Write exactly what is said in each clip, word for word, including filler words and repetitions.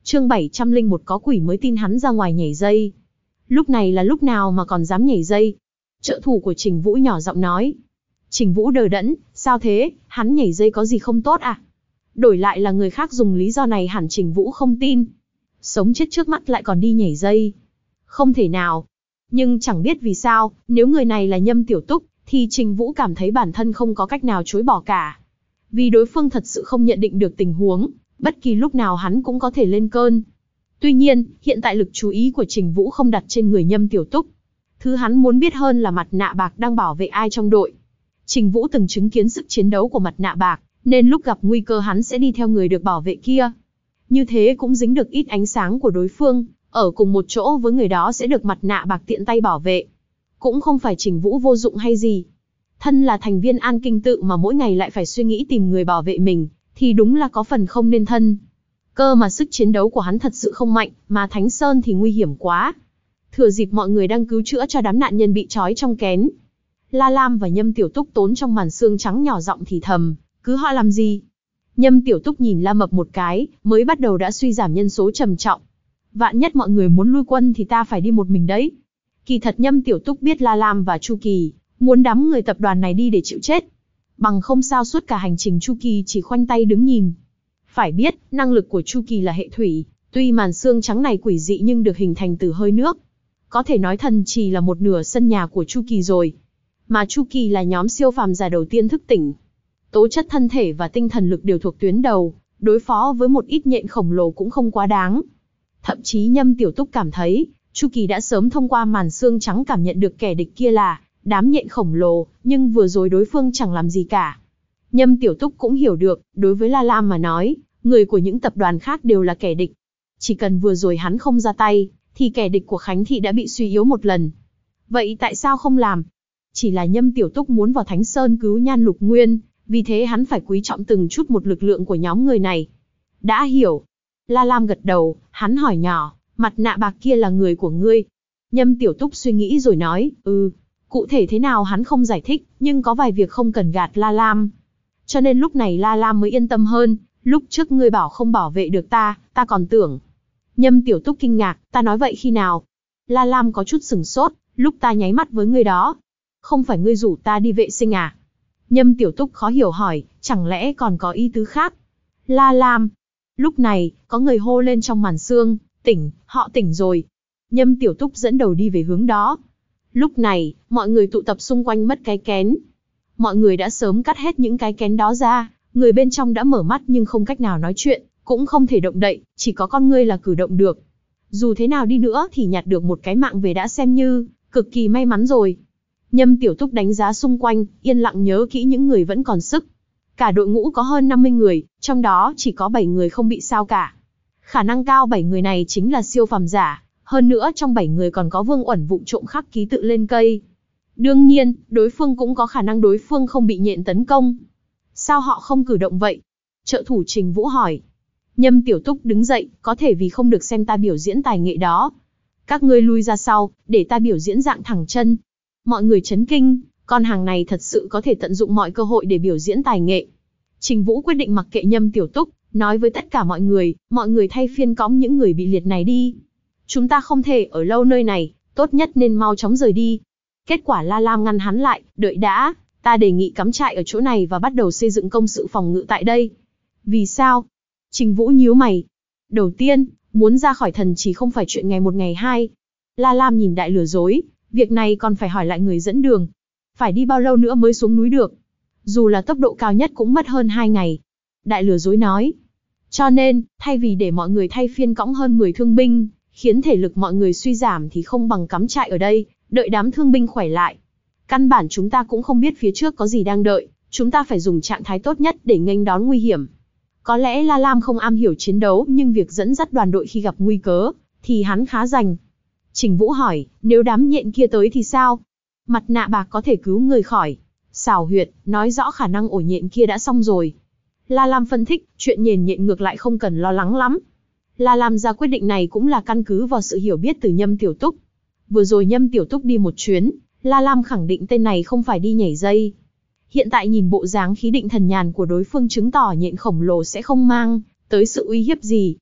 Chương bảy trăm lẻ một có quỷ mới tin hắn ra ngoài nhảy dây. Lúc này là lúc nào mà còn dám nhảy dây? Trợ thủ của Trình Vũ nhỏ giọng nói. Trình Vũ đờ đẫn, sao thế, hắn nhảy dây có gì không tốt à? Đổi lại là người khác dùng lý do này hẳn Trình Vũ không tin. Sống chết trước mắt lại còn đi nhảy dây. Không thể nào. Nhưng chẳng biết vì sao, nếu người này là Nhâm Tiểu Túc, thì Trình Vũ cảm thấy bản thân không có cách nào chối bỏ cả. Vì đối phương thật sự không nhận định được tình huống, bất kỳ lúc nào hắn cũng có thể lên cơn. Tuy nhiên, hiện tại lực chú ý của Trình Vũ không đặt trên người Nhâm Tiểu Túc. Thứ hắn muốn biết hơn là mặt nạ bạc đang bảo vệ ai trong đội. Trình Vũ từng chứng kiến sức chiến đấu của mặt nạ bạc, nên lúc gặp nguy cơ hắn sẽ đi theo người được bảo vệ kia. Như thế cũng dính được ít ánh sáng của đối phương, ở cùng một chỗ với người đó sẽ được mặt nạ bạc tiện tay bảo vệ. Cũng không phải Trình Vũ vô dụng hay gì. Thân là thành viên An Kinh Tự mà mỗi ngày lại phải suy nghĩ tìm người bảo vệ mình, thì đúng là có phần không nên thân. Cơ mà sức chiến đấu của hắn thật sự không mạnh, mà Thánh Sơn thì nguy hiểm quá. Thừa dịp mọi người đang cứu chữa cho đám nạn nhân bị trói trong kén, La Lam và Nhâm Tiểu Túc tốn trong màn sương trắng nhỏ giọng thì thầm, cứ họ làm gì? Nhâm Tiểu Túc nhìn La Mập một cái, mới bắt đầu đã suy giảm nhân số trầm trọng. Vạn nhất mọi người muốn lui quân thì ta phải đi một mình đấy. Kỳ thật Nhâm Tiểu Túc biết La Lam và Chu Kỳ muốn đám người tập đoàn này đi để chịu chết. Bằng không sao suốt cả hành trình Chu Kỳ chỉ khoanh tay đứng nhìn. Phải biết, năng lực của Chu Kỳ là hệ thủy, tuy màn sương trắng này quỷ dị nhưng được hình thành từ hơi nước. Có thể nói thần trì là một nửa sân nhà của Chu Kỳ rồi. Mà Chu Kỳ là nhóm siêu phàm giả đầu tiên thức tỉnh. Tố chất thân thể và tinh thần lực đều thuộc tuyến đầu, đối phó với một ít nhện khổng lồ cũng không quá đáng. Thậm chí Nhâm Tiểu Túc cảm thấy, Chu Kỳ đã sớm thông qua màn sương trắng cảm nhận được kẻ địch kia là đám nhện khổng lồ, nhưng vừa rồi đối phương chẳng làm gì cả. Nhâm Tiểu Túc cũng hiểu được, đối với La Lam mà nói, người của những tập đoàn khác đều là kẻ địch. Chỉ cần vừa rồi hắn không ra tay, thì kẻ địch của Khánh Thị đã bị suy yếu một lần. Vậy tại sao không làm? Chỉ là Nhâm Tiểu Túc muốn vào Thánh Sơn cứu Nhan Lục Nguyên, vì thế hắn phải quý trọng từng chút một lực lượng của nhóm người này. Đã hiểu. La Lam gật đầu, hắn hỏi nhỏ, mặt nạ bạc kia là người của ngươi. Nhâm Tiểu Túc suy nghĩ rồi nói, ừ. Cụ thể thế nào hắn không giải thích, nhưng có vài việc không cần gạt La Lam. Cho nên lúc này La Lam mới yên tâm hơn, lúc trước ngươi bảo không bảo vệ được ta, ta còn tưởng. Nhâm Tiểu Túc kinh ngạc, ta nói vậy khi nào? La Lam có chút sừng sốt, lúc ta nháy mắt với ngươi đó. Không phải ngươi rủ ta đi vệ sinh à? Nhâm Tiểu Túc khó hiểu hỏi, chẳng lẽ còn có ý tứ khác? La Lam. Lúc này, có người hô lên trong màn sương, tỉnh, họ tỉnh rồi. Nhâm Tiểu Túc dẫn đầu đi về hướng đó. Lúc này, mọi người tụ tập xung quanh mất cái kén. Mọi người đã sớm cắt hết những cái kén đó ra, người bên trong đã mở mắt nhưng không cách nào nói chuyện, cũng không thể động đậy, chỉ có con ngươi là cử động được. Dù thế nào đi nữa thì nhặt được một cái mạng về đã xem như cực kỳ may mắn rồi. Nhâm Tiểu Túc đánh giá xung quanh, yên lặng nhớ kỹ những người vẫn còn sức. Cả đội ngũ có hơn năm mươi người, trong đó chỉ có bảy người không bị sao cả. Khả năng cao bảy người này chính là siêu phàm giả, hơn nữa trong bảy người còn có Vương Uẩn vụng trộm khắc ký tự lên cây. Đương nhiên, đối phương cũng có khả năng đối phương không bị nhện tấn công. Sao họ không cử động vậy? Trợ thủ Trình Vũ hỏi. Nhâm Tiểu Túc đứng dậy, có thể vì không được xem ta biểu diễn tài nghệ đó. Các ngươi lui ra sau, để ta biểu diễn dạng thẳng chân. Mọi người chấn kinh, con hàng này thật sự có thể tận dụng mọi cơ hội để biểu diễn tài nghệ. Trình Vũ quyết định mặc kệ Nhâm Tiểu Túc, nói với tất cả mọi người, mọi người thay phiên cõng những người bị liệt này đi. Chúng ta không thể ở lâu nơi này, tốt nhất nên mau chóng rời đi. Kết quả La Lam ngăn hắn lại, đợi đã, ta đề nghị cắm trại ở chỗ này và bắt đầu xây dựng công sự phòng ngự tại đây. Vì sao? Trình Vũ nhíu mày. Đầu tiên, muốn ra khỏi thần chỉ không phải chuyện ngày một ngày hai. La Lam nhìn đại lừa dối, việc này còn phải hỏi lại người dẫn đường. Phải đi bao lâu nữa mới xuống núi được? Dù là tốc độ cao nhất cũng mất hơn hai ngày. Đại lừa dối nói. Cho nên, thay vì để mọi người thay phiên cõng hơn mười thương binh, khiến thể lực mọi người suy giảm thì không bằng cắm trại ở đây, đợi đám thương binh khỏe lại. Căn bản chúng ta cũng không biết phía trước có gì đang đợi, chúng ta phải dùng trạng thái tốt nhất để nghênh đón nguy hiểm. Có lẽ La Lam không am hiểu chiến đấu, nhưng việc dẫn dắt đoàn đội khi gặp nguy cơ, thì hắn khá rành. Trình Vũ hỏi, nếu đám nhện kia tới thì sao? Mặt nạ bạc có thể cứu người khỏi. Xảo huyệt, nói rõ khả năng ổ nhện kia đã xong rồi. La Lam phân tích, chuyện nhện nhện ngược lại không cần lo lắng lắm. La Lam ra quyết định này cũng là căn cứ vào sự hiểu biết từ Nhâm Tiểu Túc. Vừa rồi Nhâm Tiểu Túc đi một chuyến, La Lam khẳng định tên này không phải đi nhảy dây. Hiện tại nhìn bộ dáng khí định thần nhàn của đối phương chứng tỏ nhện khổng lồ sẽ không mang tới sự uy hiếp gì.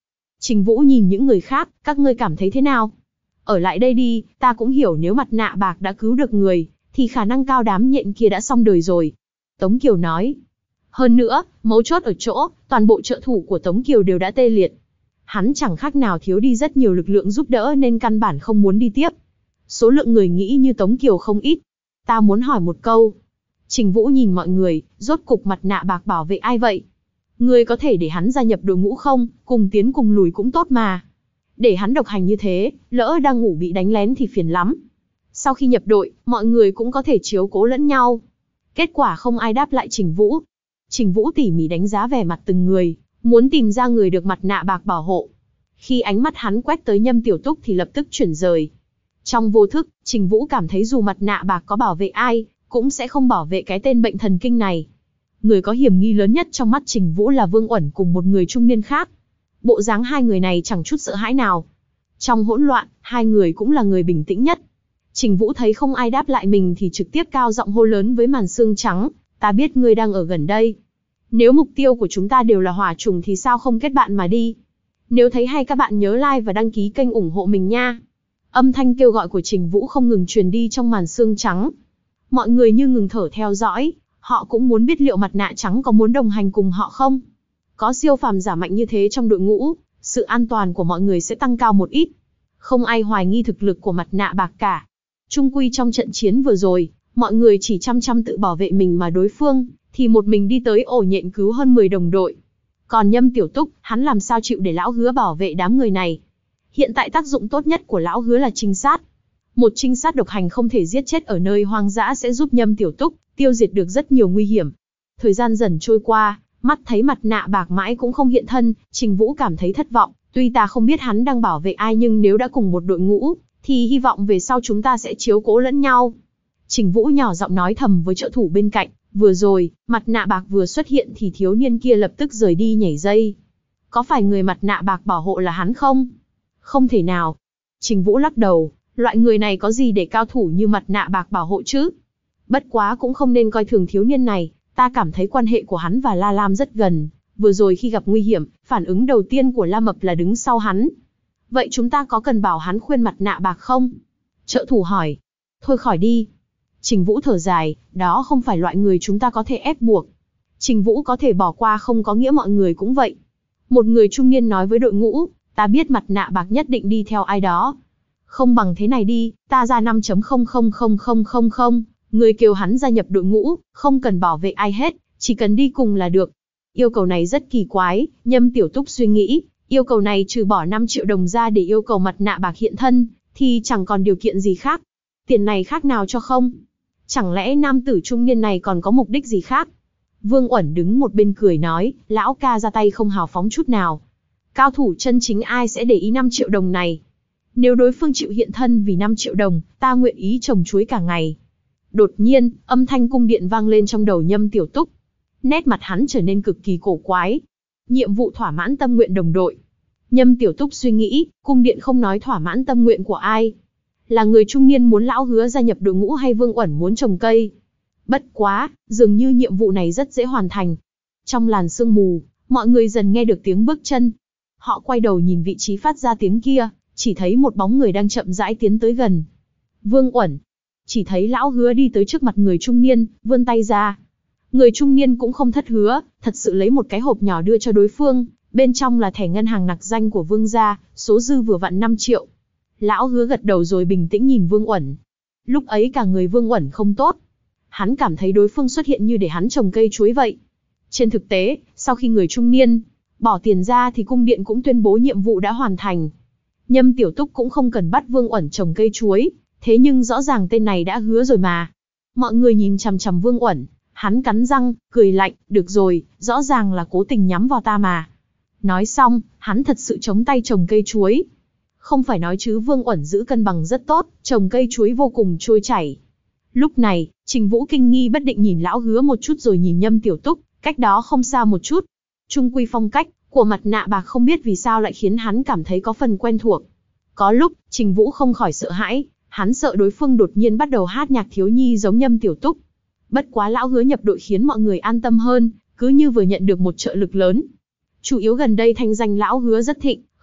Trình Vũ nhìn những người khác, các ngươi cảm thấy thế nào? Ở lại đây đi, ta cũng hiểu nếu mặt nạ bạc đã cứu được người, thì khả năng cao đám nhện kia đã xong đời rồi. Tống Kiều nói. Hơn nữa, mấu chốt ở chỗ, toàn bộ trợ thủ của Tống Kiều đều đã tê liệt. Hắn chẳng khác nào thiếu đi rất nhiều lực lượng giúp đỡ nên căn bản không muốn đi tiếp. Số lượng người nghĩ như Tống Kiều không ít. Ta muốn hỏi một câu. Trình Vũ nhìn mọi người, rốt cục mặt nạ bạc bảo vệ ai vậy? Ngươi có thể để hắn gia nhập đội ngũ không, cùng tiến cùng lùi cũng tốt mà. Để hắn độc hành như thế, lỡ đang ngủ bị đánh lén thì phiền lắm. Sau khi nhập đội, mọi người cũng có thể chiếu cố lẫn nhau. Kết quả không ai đáp lại Trình Vũ. Trình Vũ tỉ mỉ đánh giá vẻ mặt từng người, muốn tìm ra người được mặt nạ bạc bảo hộ. Khi ánh mắt hắn quét tới Nhâm Tiểu Túc thì lập tức chuyển rời. Trong vô thức, Trình Vũ cảm thấy dù mặt nạ bạc có bảo vệ ai, cũng sẽ không bảo vệ cái tên bệnh thần kinh này. Người có hiểm nghi lớn nhất trong mắt Trình Vũ là Vương Uẩn cùng một người trung niên khác. Bộ dáng hai người này chẳng chút sợ hãi nào. Trong hỗn loạn, hai người cũng là người bình tĩnh nhất. Trình Vũ thấy không ai đáp lại mình thì trực tiếp cao giọng hô lớn với màn xương trắng, ta biết ngươi đang ở gần đây. Nếu mục tiêu của chúng ta đều là hỏa trùng thì sao không kết bạn mà đi. Nếu thấy hay các bạn nhớ like và đăng ký kênh ủng hộ mình nha. Âm thanh kêu gọi của Trình Vũ không ngừng truyền đi trong màn xương trắng. Mọi người như ngừng thở theo dõi, họ cũng muốn biết liệu mặt nạ trắng có muốn đồng hành cùng họ không. Có siêu phàm giả mạnh như thế trong đội ngũ, sự an toàn của mọi người sẽ tăng cao một ít. Không ai hoài nghi thực lực của mặt nạ bạc cả. Chung quy trong trận chiến vừa rồi, mọi người chỉ chăm chăm tự bảo vệ mình mà đối phương, thì một mình đi tới ổ nhện cứu hơn mười đồng đội. Còn Nhâm Tiểu Túc, hắn làm sao chịu để lão Hứa bảo vệ đám người này. Hiện tại tác dụng tốt nhất của lão Hứa là trinh sát. Một trinh sát độc hành không thể giết chết ở nơi hoang dã sẽ giúp Nhâm Tiểu Túc tiêu diệt được rất nhiều nguy hiểm. Thời gian dần trôi qua, mắt thấy mặt nạ bạc mãi cũng không hiện thân, Trình Vũ cảm thấy thất vọng. Tuy ta không biết hắn đang bảo vệ ai nhưng nếu đã cùng một đội ngũ, thì hy vọng về sau chúng ta sẽ chiếu cố lẫn nhau. Trình Vũ nhỏ giọng nói thầm với trợ thủ bên cạnh. Vừa rồi, mặt nạ bạc vừa xuất hiện thì thiếu niên kia lập tức rời đi nhảy dây. Có phải người mặt nạ bạc bảo hộ là hắn không? Không thể nào. Trình Vũ lắc đầu, loại người này có gì để cao thủ như mặt nạ bạc bảo hộ chứ? Bất quá cũng không nên coi thường thiếu niên này, ta cảm thấy quan hệ của hắn và La Lam rất gần. Vừa rồi khi gặp nguy hiểm, phản ứng đầu tiên của La Mập là đứng sau hắn. Vậy chúng ta có cần bảo hắn khuyên mặt nạ bạc không? Trợ thủ hỏi. Thôi khỏi đi. Trình Vũ thở dài, đó không phải loại người chúng ta có thể ép buộc. Trình Vũ có thể bỏ qua không có nghĩa mọi người cũng vậy. Một người trung niên nói với đội ngũ, ta biết mặt nạ bạc nhất định đi theo ai đó. Không bằng thế này đi, ta ra năm chấm không không không không không không, người kêu hắn gia nhập đội ngũ, không cần bảo vệ ai hết, chỉ cần đi cùng là được. Yêu cầu này rất kỳ quái, Nhâm Tiểu Túc suy nghĩ, yêu cầu này trừ bỏ năm triệu đồng ra để yêu cầu mặt nạ bạc hiện thân, thì chẳng còn điều kiện gì khác. Tiền này khác nào cho không? Chẳng lẽ nam tử trung niên này còn có mục đích gì khác? Vương Uẩn đứng một bên cười nói, lão ca ra tay không hào phóng chút nào. Cao thủ chân chính ai sẽ để ý năm triệu đồng này? Nếu đối phương chịu hiện thân vì năm triệu đồng, ta nguyện ý trồng chuối cả ngày. Đột nhiên, âm thanh cung điện vang lên trong đầu Nhâm Tiểu Túc. Nét mặt hắn trở nên cực kỳ cổ quái. Nhiệm vụ thỏa mãn tâm nguyện đồng đội. Nhâm Tiểu Túc suy nghĩ, cung điện không nói thỏa mãn tâm nguyện của ai. Là người trung niên muốn lão Hứa gia nhập đội ngũ hay Vương Uẩn muốn trồng cây? Bất quá, dường như nhiệm vụ này rất dễ hoàn thành. Trong làn sương mù, mọi người dần nghe được tiếng bước chân. Họ quay đầu nhìn vị trí phát ra tiếng kia, chỉ thấy một bóng người đang chậm rãi tiến tới gần. Vương Uẩn. Chỉ thấy lão Hứa đi tới trước mặt người trung niên, vươn tay ra. Người trung niên cũng không thất hứa, thật sự lấy một cái hộp nhỏ đưa cho đối phương, bên trong là thẻ ngân hàng nặc danh của Vương gia, số dư vừa vặn năm triệu. Lão Hứa gật đầu rồi bình tĩnh nhìn Vương Uẩn. Lúc ấy cả người Vương Uẩn không tốt. Hắn cảm thấy đối phương xuất hiện như để hắn trồng cây chuối vậy. Trên thực tế, sau khi người trung niên bỏ tiền ra thì cung điện cũng tuyên bố nhiệm vụ đã hoàn thành. Nhâm Tiểu Túc cũng không cần bắt Vương Uẩn trồng cây chuối, thế nhưng rõ ràng tên này đã hứa rồi mà. Mọi người nhìn chằm chằm Vương Uẩn, hắn cắn răng, cười lạnh, được rồi, rõ ràng là cố tình nhắm vào ta mà. Nói xong, hắn thật sự chống tay trồng cây chuối. Không phải nói chứ Vương Uẩn giữ cân bằng rất tốt, trồng cây chuối vô cùng trôi chảy. Lúc này, Trình Vũ kinh nghi bất định nhìn lão Hứa một chút rồi nhìn Nhâm Tiểu Túc, cách đó không xa một chút. Trung quy phong cách của mặt nạ bạc không biết vì sao lại khiến hắn cảm thấy có phần quen thuộc. Có lúc, Trình Vũ không khỏi sợ hãi, hắn sợ đối phương đột nhiên bắt đầu hát nhạc thiếu nhi giống Nhâm Tiểu Túc. Bất quá lão Hứa nhập đội khiến mọi người an tâm hơn, cứ như vừa nhận được một trợ lực lớn. Chủ yếu gần đây thanh danh lão Hứa rất thịnh,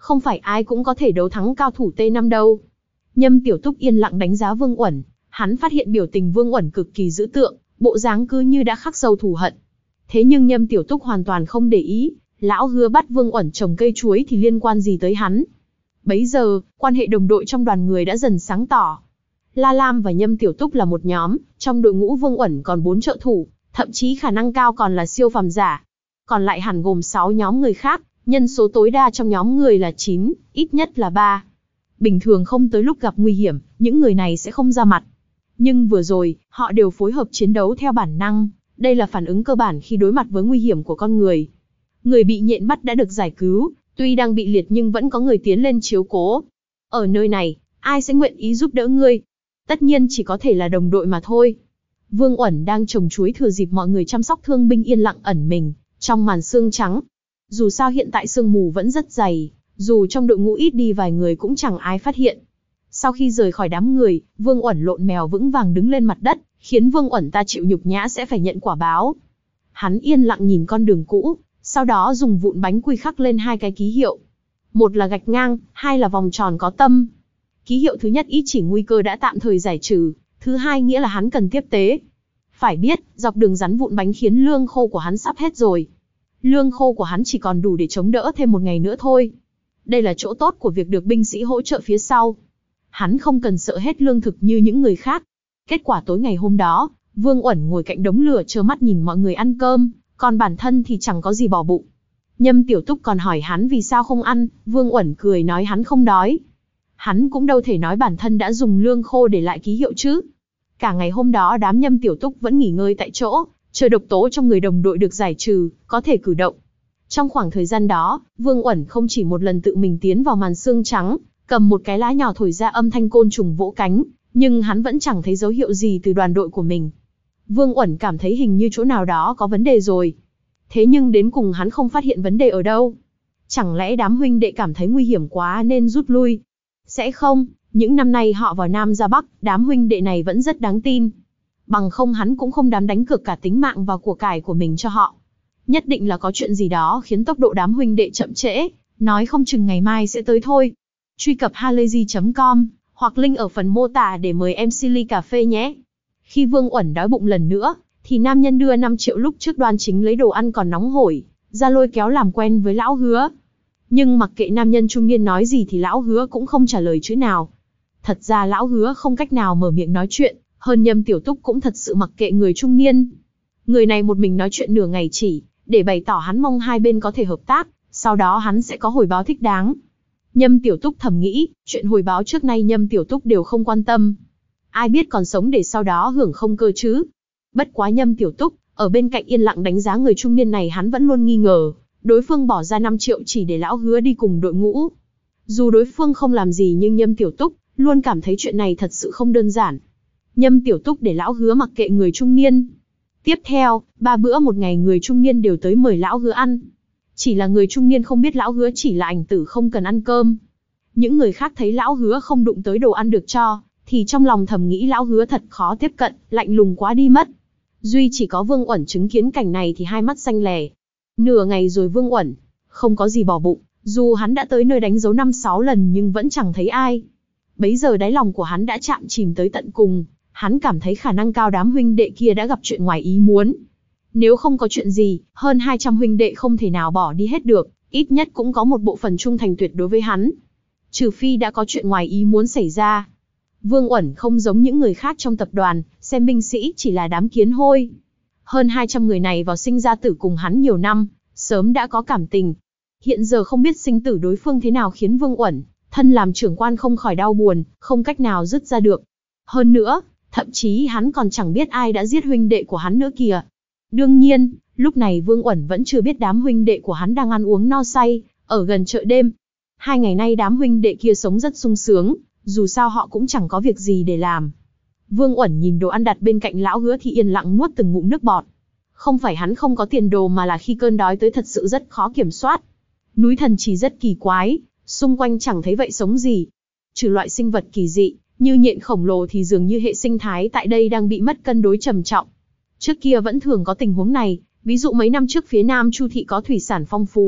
Không phải ai cũng có thể đấu thắng cao thủ T năm đâu. Nhâm Tiểu Túc yên lặng đánh giá Vương Uẩn, hắn phát hiện biểu tình Vương Uẩn cực kỳ dữ tợn, bộ dáng cứ như đã khắc sâu thù hận. Thế nhưng Nhâm Tiểu Túc hoàn toàn không để ý, lão Hứa bắt Vương Uẩn trồng cây chuối thì liên quan gì tới hắn. Bấy giờ, quan hệ đồng đội trong đoàn người đã dần sáng tỏ. La Lam và Nhâm Tiểu Túc là một nhóm, trong đội ngũ Vương Uẩn còn bốn trợ thủ, thậm chí khả năng cao còn là siêu phàm giả. Còn lại hẳn gồm sáu nhóm người khác, nhân số tối đa trong nhóm người là chín, ít nhất là ba. Bình thường không tới lúc gặp nguy hiểm, những người này sẽ không ra mặt. Nhưng vừa rồi, họ đều phối hợp chiến đấu theo bản năng, đây là phản ứng cơ bản khi đối mặt với nguy hiểm của con người. Người bị nhện bắt đã được giải cứu, tuy đang bị liệt nhưng vẫn có người tiến lên chiếu cố. Ở nơi này, ai sẽ nguyện ý giúp đỡ ngươi? Tất nhiên chỉ có thể là đồng đội mà thôi. Vương Uẩn đang trồng chuối thừa dịp mọi người chăm sóc thương binh yên lặng ẩn mình trong màn sương trắng. Dù sao hiện tại sương mù vẫn rất dày, dù trong đội ngũ ít đi vài người cũng chẳng ai phát hiện. Sau khi rời khỏi đám người, Vương Uẩn lộn mèo vững vàng đứng lên mặt đất, khiến Vương Uẩn ta chịu nhục nhã sẽ phải nhận quả báo. Hắn yên lặng nhìn con đường cũ, sau đó dùng vụn bánh quy khắc lên hai cái ký hiệu. Một là gạch ngang, hai là vòng tròn có tâm. Ký hiệu thứ nhất ý chỉ nguy cơ đã tạm thời giải trừ, thứ hai nghĩa là hắn cần tiếp tế. Phải biết, dọc đường rắn vụn bánh khiến lương khô của hắn sắp hết rồi. Lương khô của hắn chỉ còn đủ để chống đỡ thêm một ngày nữa thôi. Đây là chỗ tốt của việc được binh sĩ hỗ trợ phía sau. Hắn không cần sợ hết lương thực như những người khác. Kết quả tối ngày hôm đó, Vương Uẩn ngồi cạnh đống lửa trơ mắt nhìn mọi người ăn cơm, còn bản thân thì chẳng có gì bỏ bụng. Nhâm Tiểu Túc còn hỏi hắn vì sao không ăn, Vương Uẩn cười nói hắn không đói. Hắn cũng đâu thể nói bản thân đã dùng lương khô để lại ký hiệu chứ. Cả ngày hôm đó đám Nhâm Tiểu Túc vẫn nghỉ ngơi tại chỗ, chờ độc tố trong người đồng đội được giải trừ, có thể cử động. Trong khoảng thời gian đó, Vương Uẩn không chỉ một lần tự mình tiến vào màn sương trắng, cầm một cái lá nhỏ thổi ra âm thanh côn trùng vỗ cánh, nhưng hắn vẫn chẳng thấy dấu hiệu gì từ đoàn đội của mình. Vương Uẩn cảm thấy hình như chỗ nào đó có vấn đề rồi. Thế nhưng đến cùng hắn không phát hiện vấn đề ở đâu. Chẳng lẽ đám huynh đệ cảm thấy nguy hiểm quá nên rút lui? Sẽ không, những năm nay họ vào Nam ra Bắc, đám huynh đệ này vẫn rất đáng tin. Bằng không hắn cũng không dám đánh cược cả tính mạng và của cải của mình cho họ. Nhất định là có chuyện gì đó khiến tốc độ đám huynh đệ chậm trễ, nói không chừng ngày mai sẽ tới thôi. Truy cập halayzi chấm com, hoặc link ở phần mô tả để mời em xê ly cà phê nhé. Khi Vương Uẩn đói bụng lần nữa, thì nam nhân đưa năm triệu lúc trước đoan chính lấy đồ ăn còn nóng hổi, ra lôi kéo làm quen với lão Hứa. Nhưng mặc kệ nam nhân trung niên nói gì thì lão Hứa cũng không trả lời chữ nào. Thật ra lão Hứa không cách nào mở miệng nói chuyện, hơn Nhâm Tiểu Túc cũng thật sự mặc kệ người trung niên. Người này một mình nói chuyện nửa ngày chỉ, để bày tỏ hắn mong hai bên có thể hợp tác, sau đó hắn sẽ có hồi báo thích đáng. Nhâm Tiểu Túc thầm nghĩ, chuyện hồi báo trước nay Nhâm Tiểu Túc đều không quan tâm. Ai biết còn sống để sau đó hưởng không cơ chứ. Bất quá Nhâm Tiểu Túc, ở bên cạnh yên lặng đánh giá người trung niên này hắn vẫn luôn nghi ngờ, đối phương bỏ ra năm triệu chỉ để lão Hứa đi cùng đội ngũ. Dù đối phương không làm gì nhưng Nhâm Tiểu Túc luôn cảm thấy chuyện này thật sự không đơn giản. Nhâm Tiểu Túc để lão Hứa mặc kệ người trung niên. Tiếp theo, ba bữa một ngày người trung niên đều tới mời lão Hứa ăn. Chỉ là người trung niên không biết lão Hứa chỉ là ảnh tử không cần ăn cơm. Những người khác thấy lão Hứa không đụng tới đồ ăn được cho, thì trong lòng thầm nghĩ lão Hứa thật khó tiếp cận, lạnh lùng quá đi mất. Duy chỉ có Vương Uẩn chứng kiến cảnh này thì hai mắt xanh lè. Nửa ngày rồi Vương Uẩn không có gì bỏ bụng, dù hắn đã tới nơi đánh dấu năm sáu lần nhưng vẫn chẳng thấy ai. Bấy giờ đáy lòng của hắn đã chạm chìm tới tận cùng, hắn cảm thấy khả năng cao đám huynh đệ kia đã gặp chuyện ngoài ý muốn. Nếu không có chuyện gì, hơn hai trăm huynh đệ không thể nào bỏ đi hết được, ít nhất cũng có một bộ phận trung thành tuyệt đối với hắn. Trừ phi đã có chuyện ngoài ý muốn xảy ra. Vương Uẩn không giống những người khác trong tập đoàn, xem binh sĩ chỉ là đám kiến hôi. Hơn hai trăm người này vào sinh ra tử cùng hắn nhiều năm, sớm đã có cảm tình. Hiện giờ không biết sinh tử đối phương thế nào khiến Vương Uẩn, thân làm trưởng quan không khỏi đau buồn, không cách nào dứt ra được. Hơn nữa, thậm chí hắn còn chẳng biết ai đã giết huynh đệ của hắn nữa kìa. Đương nhiên, lúc này Vương Uẩn vẫn chưa biết đám huynh đệ của hắn đang ăn uống no say, ở gần chợ đêm. Hai ngày nay đám huynh đệ kia sống rất sung sướng, dù sao họ cũng chẳng có việc gì để làm. Vương Uẩn nhìn đồ ăn đặt bên cạnh lão Hứa thì yên lặng nuốt từng ngụm nước bọt. Không phải hắn không có tiền đồ mà là khi cơn đói tới thật sự rất khó kiểm soát. Núi Thần Trì rất kỳ quái, xung quanh chẳng thấy vậy sống gì. Trừ loại sinh vật kỳ dị, như nhện khổng lồ thì dường như hệ sinh thái tại đây đang bị mất cân đối trầm trọng. Trước kia vẫn thường có tình huống này, ví dụ mấy năm trước phía Nam Chu Thị có thủy sản phong phú,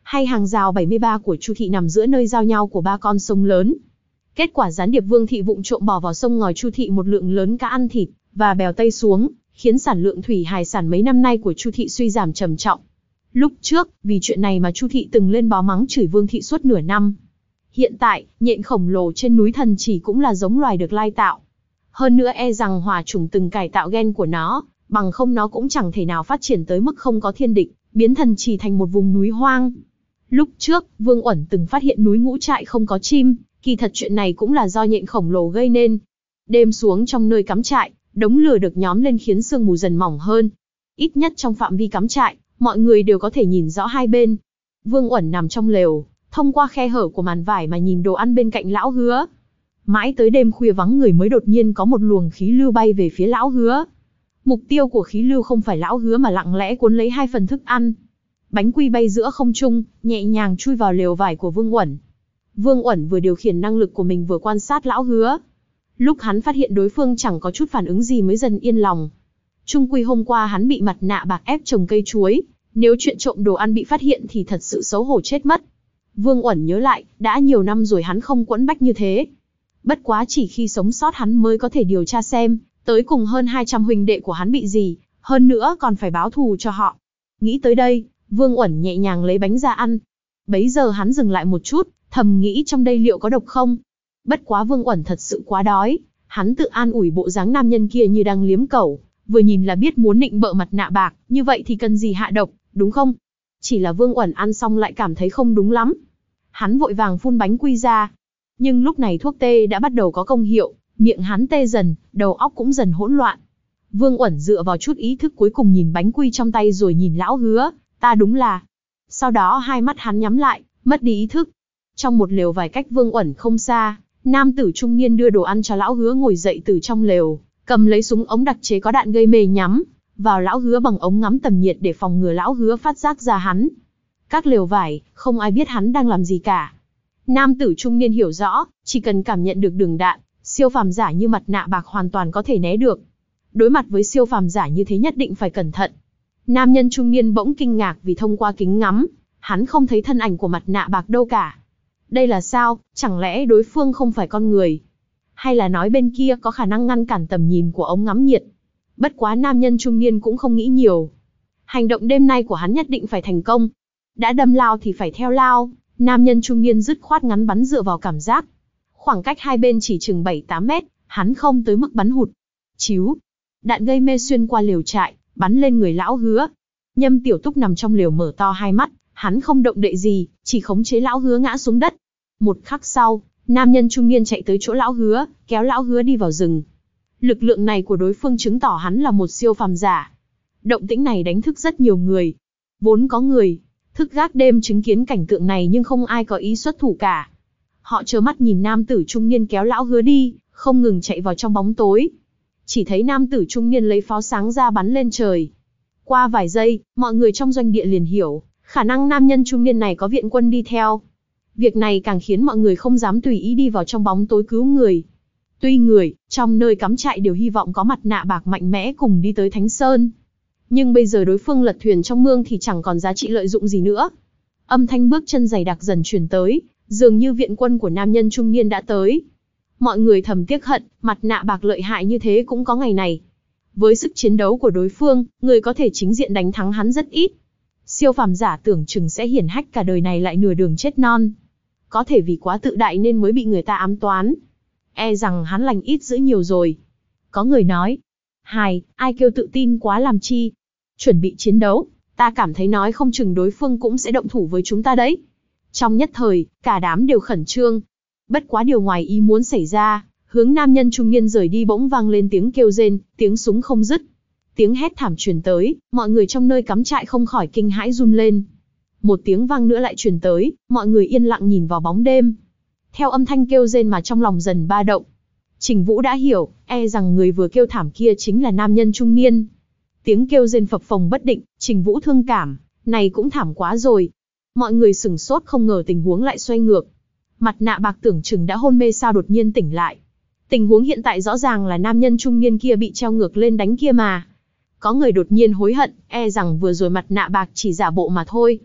hay hàng rào bảy mươi ba của Chu thị nằm giữa nơi giao nhau của ba con sông lớn. Kết quả gián điệp Vương thị vụng trộm bỏ vào sông ngòi Chu thị một lượng lớn cá ăn thịt và bèo tây xuống, khiến sản lượng thủy hải sản mấy năm nay của Chu thị suy giảm trầm trọng. Lúc trước, vì chuyện này mà Chu thị từng lên báo mắng chửi Vương thị suốt nửa năm. Hiện tại, nhện khổng lồ trên núi Thần Chỉ cũng là giống loài được lai tạo. Hơn nữa e rằng hỏa chủng từng cải tạo gen của nó, bằng không nó cũng chẳng thể nào phát triển tới mức không có thiên địch, biến Thần Chỉ thành một vùng núi hoang. Lúc trước, Vương Uẩn từng phát hiện núi Ngũ Trại không có chim, kỳ thật chuyện này cũng là do nhện khổng lồ gây nên. Đêm xuống trong nơi cắm trại, đống lửa được nhóm lên khiến sương mù dần mỏng hơn. Ít nhất trong phạm vi cắm trại, mọi người đều có thể nhìn rõ hai bên. Vương Uẩn nằm trong lều, thông qua khe hở của màn vải mà nhìn đồ ăn bên cạnh Lão Hứa. Mãi tới đêm khuya vắng người mới đột nhiên có một luồng khí lưu bay về phía Lão Hứa. Mục tiêu của khí lưu không phải Lão Hứa mà lặng lẽ cuốn lấy hai phần thức ăn. Bánh quy bay giữa không trung, nhẹ nhàng chui vào lều vải của Vương Uẩn. Vương Uẩn vừa điều khiển năng lực của mình vừa quan sát Lão Hứa. Lúc hắn phát hiện đối phương chẳng có chút phản ứng gì mới dần yên lòng. Chung quy hôm qua hắn bị mặt nạ bạc ép trồng cây chuối, nếu chuyện trộm đồ ăn bị phát hiện thì thật sự xấu hổ chết mất. Vương Uẩn nhớ lại, đã nhiều năm rồi hắn không quẫn bách như thế. Bất quá chỉ khi sống sót hắn mới có thể điều tra xem, tới cùng hơn hai trăm huynh đệ của hắn bị gì, hơn nữa còn phải báo thù cho họ. Nghĩ tới đây, Vương Uẩn nhẹ nhàng lấy bánh ra ăn. Bấy giờ hắn dừng lại một chút, thầm nghĩ trong đây liệu có độc không? Bất quá Vương Uẩn thật sự quá đói, hắn tự an ủi bộ dáng nam nhân kia như đang liếm cẩu, vừa nhìn là biết muốn nịnh bợ mặt nạ bạc, như vậy thì cần gì hạ độc, đúng không? Chỉ là Vương Uẩn ăn xong lại cảm thấy không đúng lắm. Hắn vội vàng phun bánh quy ra. Nhưng lúc này thuốc tê đã bắt đầu có công hiệu, miệng hắn tê dần, đầu óc cũng dần hỗn loạn. Vương Uẩn dựa vào chút ý thức cuối cùng nhìn bánh quy trong tay rồi nhìn Lão Hứa, ta đúng là. Sau đó hai mắt hắn nhắm lại, mất đi ý thức. Trong một lều vài cách Vương Uẩn không xa, nam tử trung niên đưa đồ ăn cho Lão Hứa ngồi dậy từ trong lều, cầm lấy súng ống đặc chế có đạn gây mê nhắm vào Lão Hứa bằng ống ngắm tầm nhiệt để phòng ngừa Lão Hứa phát giác ra hắn. Các lều vải, không ai biết hắn đang làm gì cả. Nam tử trung niên hiểu rõ, chỉ cần cảm nhận được đường đạn, siêu phàm giả như mặt nạ bạc hoàn toàn có thể né được. Đối mặt với siêu phàm giả như thế nhất định phải cẩn thận. Nam nhân trung niên bỗng kinh ngạc vì thông qua kính ngắm, hắn không thấy thân ảnh của mặt nạ bạc đâu cả. Đây là sao, chẳng lẽ đối phương không phải con người? Hay là nói bên kia có khả năng ngăn cản tầm nhìn của ống ngắm nhiệt? Bất quá nam nhân trung niên cũng không nghĩ nhiều. Hành động đêm nay của hắn nhất định phải thành công. Đã đâm lao thì phải theo lao, nam nhân trung niên dứt khoát ngắn bắn dựa vào cảm giác. Khoảng cách hai bên chỉ chừng bảy tám mét, hắn không tới mức bắn hụt. Chíu, đạn gây mê xuyên qua lều trại, bắn lên người Lão Hứa. Nhâm Tiểu Túc nằm trong lều mở to hai mắt, hắn không động đậy gì, chỉ khống chế Lão Hứa ngã xuống đất. Một khắc sau, nam nhân trung niên chạy tới chỗ Lão Hứa, kéo Lão Hứa đi vào rừng. Lực lượng này của đối phương chứng tỏ hắn là một siêu phàm giả. Động tĩnh này đánh thức rất nhiều người. Vốn có người thức gác đêm chứng kiến cảnh tượng này nhưng không ai có ý xuất thủ cả. Họ trơ mắt nhìn nam tử trung niên kéo Lão Hứa đi, không ngừng chạy vào trong bóng tối. Chỉ thấy nam tử trung niên lấy pháo sáng ra bắn lên trời. Qua vài giây, mọi người trong doanh địa liền hiểu, khả năng nam nhân trung niên này có viện quân đi theo. Việc này càng khiến mọi người không dám tùy ý đi vào trong bóng tối cứu người. Tuy người, trong nơi cắm trại đều hy vọng có mặt nạ bạc mạnh mẽ cùng đi tới Thánh Sơn. Nhưng bây giờ đối phương lật thuyền trong mương thì chẳng còn giá trị lợi dụng gì nữa. Âm thanh bước chân dày đặc dần truyền tới, dường như viện quân của nam nhân trung niên đã tới. Mọi người thầm tiếc hận, mặt nạ bạc lợi hại như thế cũng có ngày này. Với sức chiến đấu của đối phương, người có thể chính diện đánh thắng hắn rất ít. Siêu phàm giả tưởng chừng sẽ hiển hách cả đời này lại nửa đường chết non. Có thể vì quá tự đại nên mới bị người ta ám toán. E rằng hắn lành ít dữ nhiều rồi. Có người nói, hài, ai kêu tự tin quá làm chi. Chuẩn bị chiến đấu, ta cảm thấy nói không chừng đối phương cũng sẽ động thủ với chúng ta đấy. Trong nhất thời, cả đám đều khẩn trương. Bất quá điều ngoài ý muốn xảy ra, hướng nam nhân trung niên rời đi bỗng vang lên tiếng kêu rên, tiếng súng không dứt. Tiếng hét thảm truyền tới, mọi người trong nơi cắm trại không khỏi kinh hãi run lên. Một tiếng vang nữa lại truyền tới, mọi người yên lặng nhìn vào bóng đêm. Theo âm thanh kêu rên mà trong lòng dần ba động. Trình Vũ đã hiểu, e rằng người vừa kêu thảm kia chính là nam nhân trung niên. Tiếng kêu rên phập phồng bất định, Trình Vũ thương cảm, này cũng thảm quá rồi. Mọi người sửng sốt không ngờ tình huống lại xoay ngược. Mặt nạ bạc tưởng chừng đã hôn mê sao đột nhiên tỉnh lại. Tình huống hiện tại rõ ràng là nam nhân trung niên kia bị treo ngược lên đánh kia mà. Có người đột nhiên hối hận, e rằng vừa rồi mặt nạ bạc chỉ giả bộ mà thôi.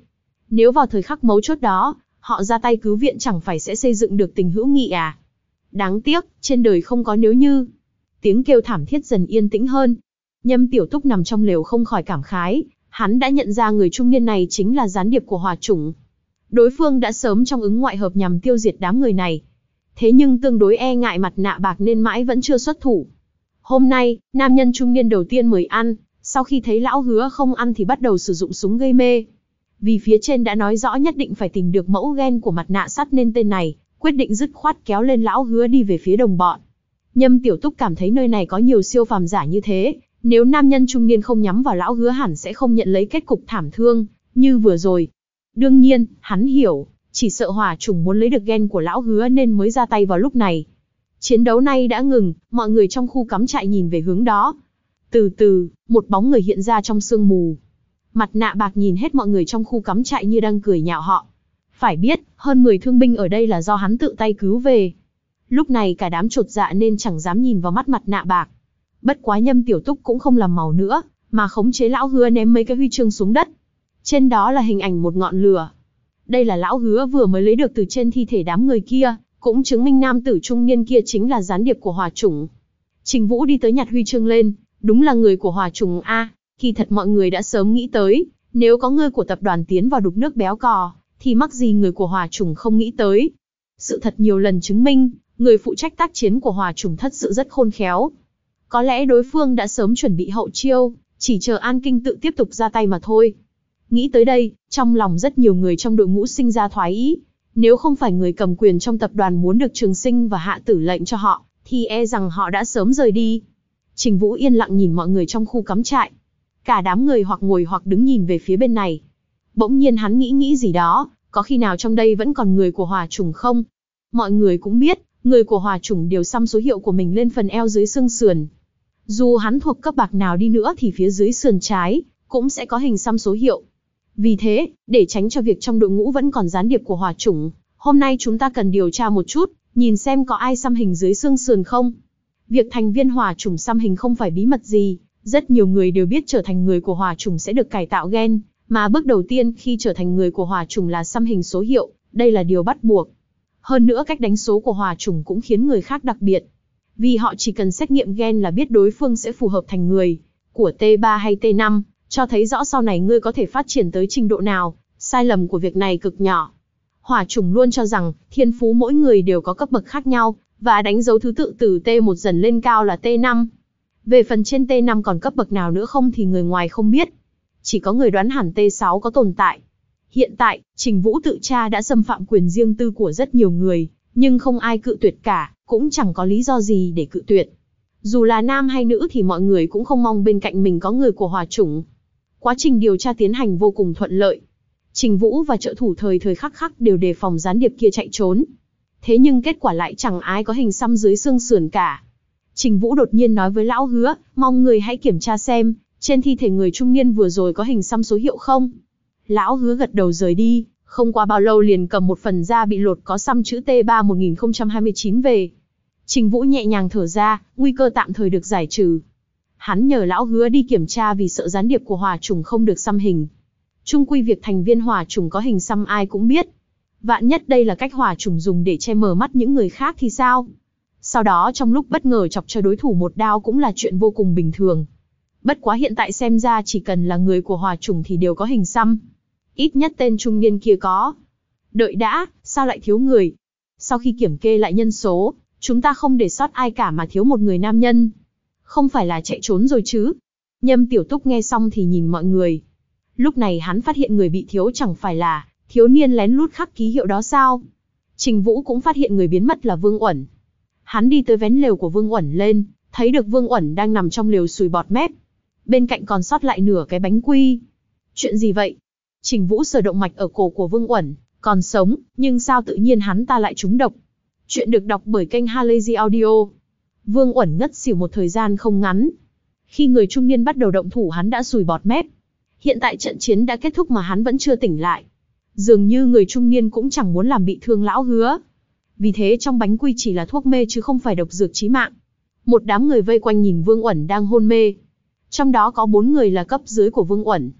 Nếu vào thời khắc mấu chốt đó, họ ra tay cứu viện chẳng phải sẽ xây dựng được tình hữu nghị à? Đáng tiếc, trên đời không có nếu như. Tiếng kêu thảm thiết dần yên tĩnh hơn. Nhâm Tiểu Túc nằm trong lều không khỏi cảm khái, hắn đã nhận ra người trung niên này chính là gián điệp của Hỏa Chủng. Đối phương đã sớm trong ứng ngoại hợp nhằm tiêu diệt đám người này. Thế nhưng tương đối e ngại mặt nạ bạc nên mãi vẫn chưa xuất thủ. Hôm nay, nam nhân trung niên đầu tiên mời ăn, sau khi thấy lão Hứa không ăn thì bắt đầu sử dụng súng gây mê. Vì phía trên đã nói rõ nhất định phải tìm được mẫu gen của mặt nạ sắt nên tên này quyết định dứt khoát kéo lên lão Hứa đi về phía đồng bọn. Nhâm Tiểu Túc cảm thấy nơi này có nhiều siêu phàm giả như thế, nếu nam nhân trung niên không nhắm vào lão Hứa hẳn sẽ không nhận lấy kết cục thảm thương như vừa rồi. Đương nhiên, hắn hiểu, chỉ sợ Hỏa Chủng muốn lấy được gen của lão Hứa nên mới ra tay vào lúc này. Chiến đấu này đã ngừng, mọi người trong khu cắm trại nhìn về hướng đó. Từ từ, một bóng người hiện ra trong sương mù. Mặt nạ bạc nhìn hết mọi người trong khu cắm trại như đang cười nhạo họ. Phải biết, hơn mười thương binh ở đây là do hắn tự tay cứu về. Lúc này cả đám chột dạ nên chẳng dám nhìn vào mắt mặt nạ bạc. Bất quá Nhâm Tiểu Túc cũng không làm màu nữa, mà khống chế lão Hứa ném mấy cái huy chương xuống đất. Trên đó là hình ảnh một ngọn lửa. Đây là lão Hứa vừa mới lấy được từ trên thi thể đám người kia, cũng chứng minh nam tử trung niên kia chính là gián điệp của Hỏa Chủng. Trình Vũ đi tới nhặt huy chương lên, đúng là người của Hỏa Chủng a. Kỳ thật mọi người đã sớm nghĩ tới, nếu có người của tập đoàn tiến vào đục nước béo cò, thì mắc gì người của Hỏa Chủng không nghĩ tới. Sự thật nhiều lần chứng minh, người phụ trách tác chiến của Hỏa Chủng thật sự rất khôn khéo. Có lẽ đối phương đã sớm chuẩn bị hậu chiêu, chỉ chờ An Kinh tự tiếp tục ra tay mà thôi. Nghĩ tới đây, trong lòng rất nhiều người trong đội ngũ sinh ra thoái ý. Nếu không phải người cầm quyền trong tập đoàn muốn được Trường Sinh và hạ tử lệnh cho họ, thì e rằng họ đã sớm rời đi. Trình Vũ yên lặng nhìn mọi người trong khu cắm trại. Cả đám người hoặc ngồi hoặc đứng nhìn về phía bên này. Bỗng nhiên hắn nghĩ nghĩ gì đó, có khi nào trong đây vẫn còn người của Hỏa Chủng không? Mọi người cũng biết, người của Hỏa Chủng đều xăm số hiệu của mình lên phần eo dưới xương sườn. Dù hắn thuộc cấp bạc nào đi nữa thì phía dưới sườn trái cũng sẽ có hình xăm số hiệu. Vì thế, để tránh cho việc trong đội ngũ vẫn còn gián điệp của Hỏa Chủng, hôm nay chúng ta cần điều tra một chút, nhìn xem có ai xăm hình dưới xương sườn không. Việc thành viên Hỏa Chủng xăm hình không phải bí mật gì, rất nhiều người đều biết trở thành người của Hỏa Chủng sẽ được cải tạo gen, mà bước đầu tiên khi trở thành người của Hỏa Chủng là xăm hình số hiệu, đây là điều bắt buộc. Hơn nữa cách đánh số của Hỏa Chủng cũng khiến người khác đặc biệt. Vì họ chỉ cần xét nghiệm gen là biết đối phương sẽ phù hợp thành người của T ba hay T năm, cho thấy rõ sau này ngươi có thể phát triển tới trình độ nào, sai lầm của việc này cực nhỏ. Hỏa Chủng luôn cho rằng, thiên phú mỗi người đều có cấp bậc khác nhau, và đánh dấu thứ tự từ T một dần lên cao là T năm. Về phần trên T năm còn cấp bậc nào nữa không thì người ngoài không biết. Chỉ có người đoán hẳn T sáu có tồn tại. Hiện tại, Trình Vũ tự tra đã xâm phạm quyền riêng tư của rất nhiều người, nhưng không ai cự tuyệt cả, cũng chẳng có lý do gì để cự tuyệt. Dù là nam hay nữ thì mọi người cũng không mong bên cạnh mình có người của Hỏa Chủng. Quá trình điều tra tiến hành vô cùng thuận lợi. Trình Vũ và trợ thủ thời thời khắc khắc đều đề phòng gián điệp kia chạy trốn. Thế nhưng kết quả lại chẳng ai có hình xăm dưới xương sườn cả. Trình Vũ đột nhiên nói với lão Hứa, mong người hãy kiểm tra xem, trên thi thể người trung niên vừa rồi có hình xăm số hiệu không. Lão Hứa gật đầu rời đi, không qua bao lâu liền cầm một phần da bị lột có xăm chữ T ba một nghìn không trăm hai mươi chín về. Trình Vũ nhẹ nhàng thở ra, nguy cơ tạm thời được giải trừ. Hắn nhờ lão Hứa đi kiểm tra vì sợ gián điệp của Hỏa Chủng không được xăm hình. Chung quy việc thành viên Hỏa Chủng có hình xăm ai cũng biết. Vạn nhất đây là cách Hỏa Chủng dùng để che mờ mắt những người khác thì sao? Sau đó trong lúc bất ngờ chọc cho đối thủ một đao cũng là chuyện vô cùng bình thường. Bất quá hiện tại xem ra chỉ cần là người của Hỏa Chủng thì đều có hình xăm. Ít nhất tên trung niên kia có. Đợi đã, sao lại thiếu người? Sau khi kiểm kê lại nhân số, chúng ta không để sót ai cả mà thiếu một người nam nhân. Không phải là chạy trốn rồi chứ? Nhâm Tiểu Túc nghe xong thì nhìn mọi người. Lúc này hắn phát hiện người bị thiếu chẳng phải là thiếu niên lén lút khắc ký hiệu đó sao? Trình Vũ cũng phát hiện người biến mất là Vương Uẩn. Hắn đi tới vén lều của Vương Uẩn lên, thấy được Vương Uẩn đang nằm trong lều sùi bọt mép. Bên cạnh còn sót lại nửa cái bánh quy. Chuyện gì vậy? Trình Vũ sờ động mạch ở cổ của Vương Uẩn, còn sống, nhưng sao tự nhiên hắn ta lại trúng độc? Chuyện được đọc bởi kênh Halazy Audio. Vương Uẩn ngất xỉu một thời gian không ngắn. Khi người trung niên bắt đầu động thủ hắn đã sùi bọt mép. Hiện tại trận chiến đã kết thúc mà hắn vẫn chưa tỉnh lại. Dường như người trung niên cũng chẳng muốn làm bị thương lão Hứa. Vì thế trong bánh quy chỉ là thuốc mê chứ không phải độc dược chí mạng. Một đám người vây quanh nhìn Vương Uẩn đang hôn mê. Trong đó có bốn người là cấp dưới của Vương Uẩn.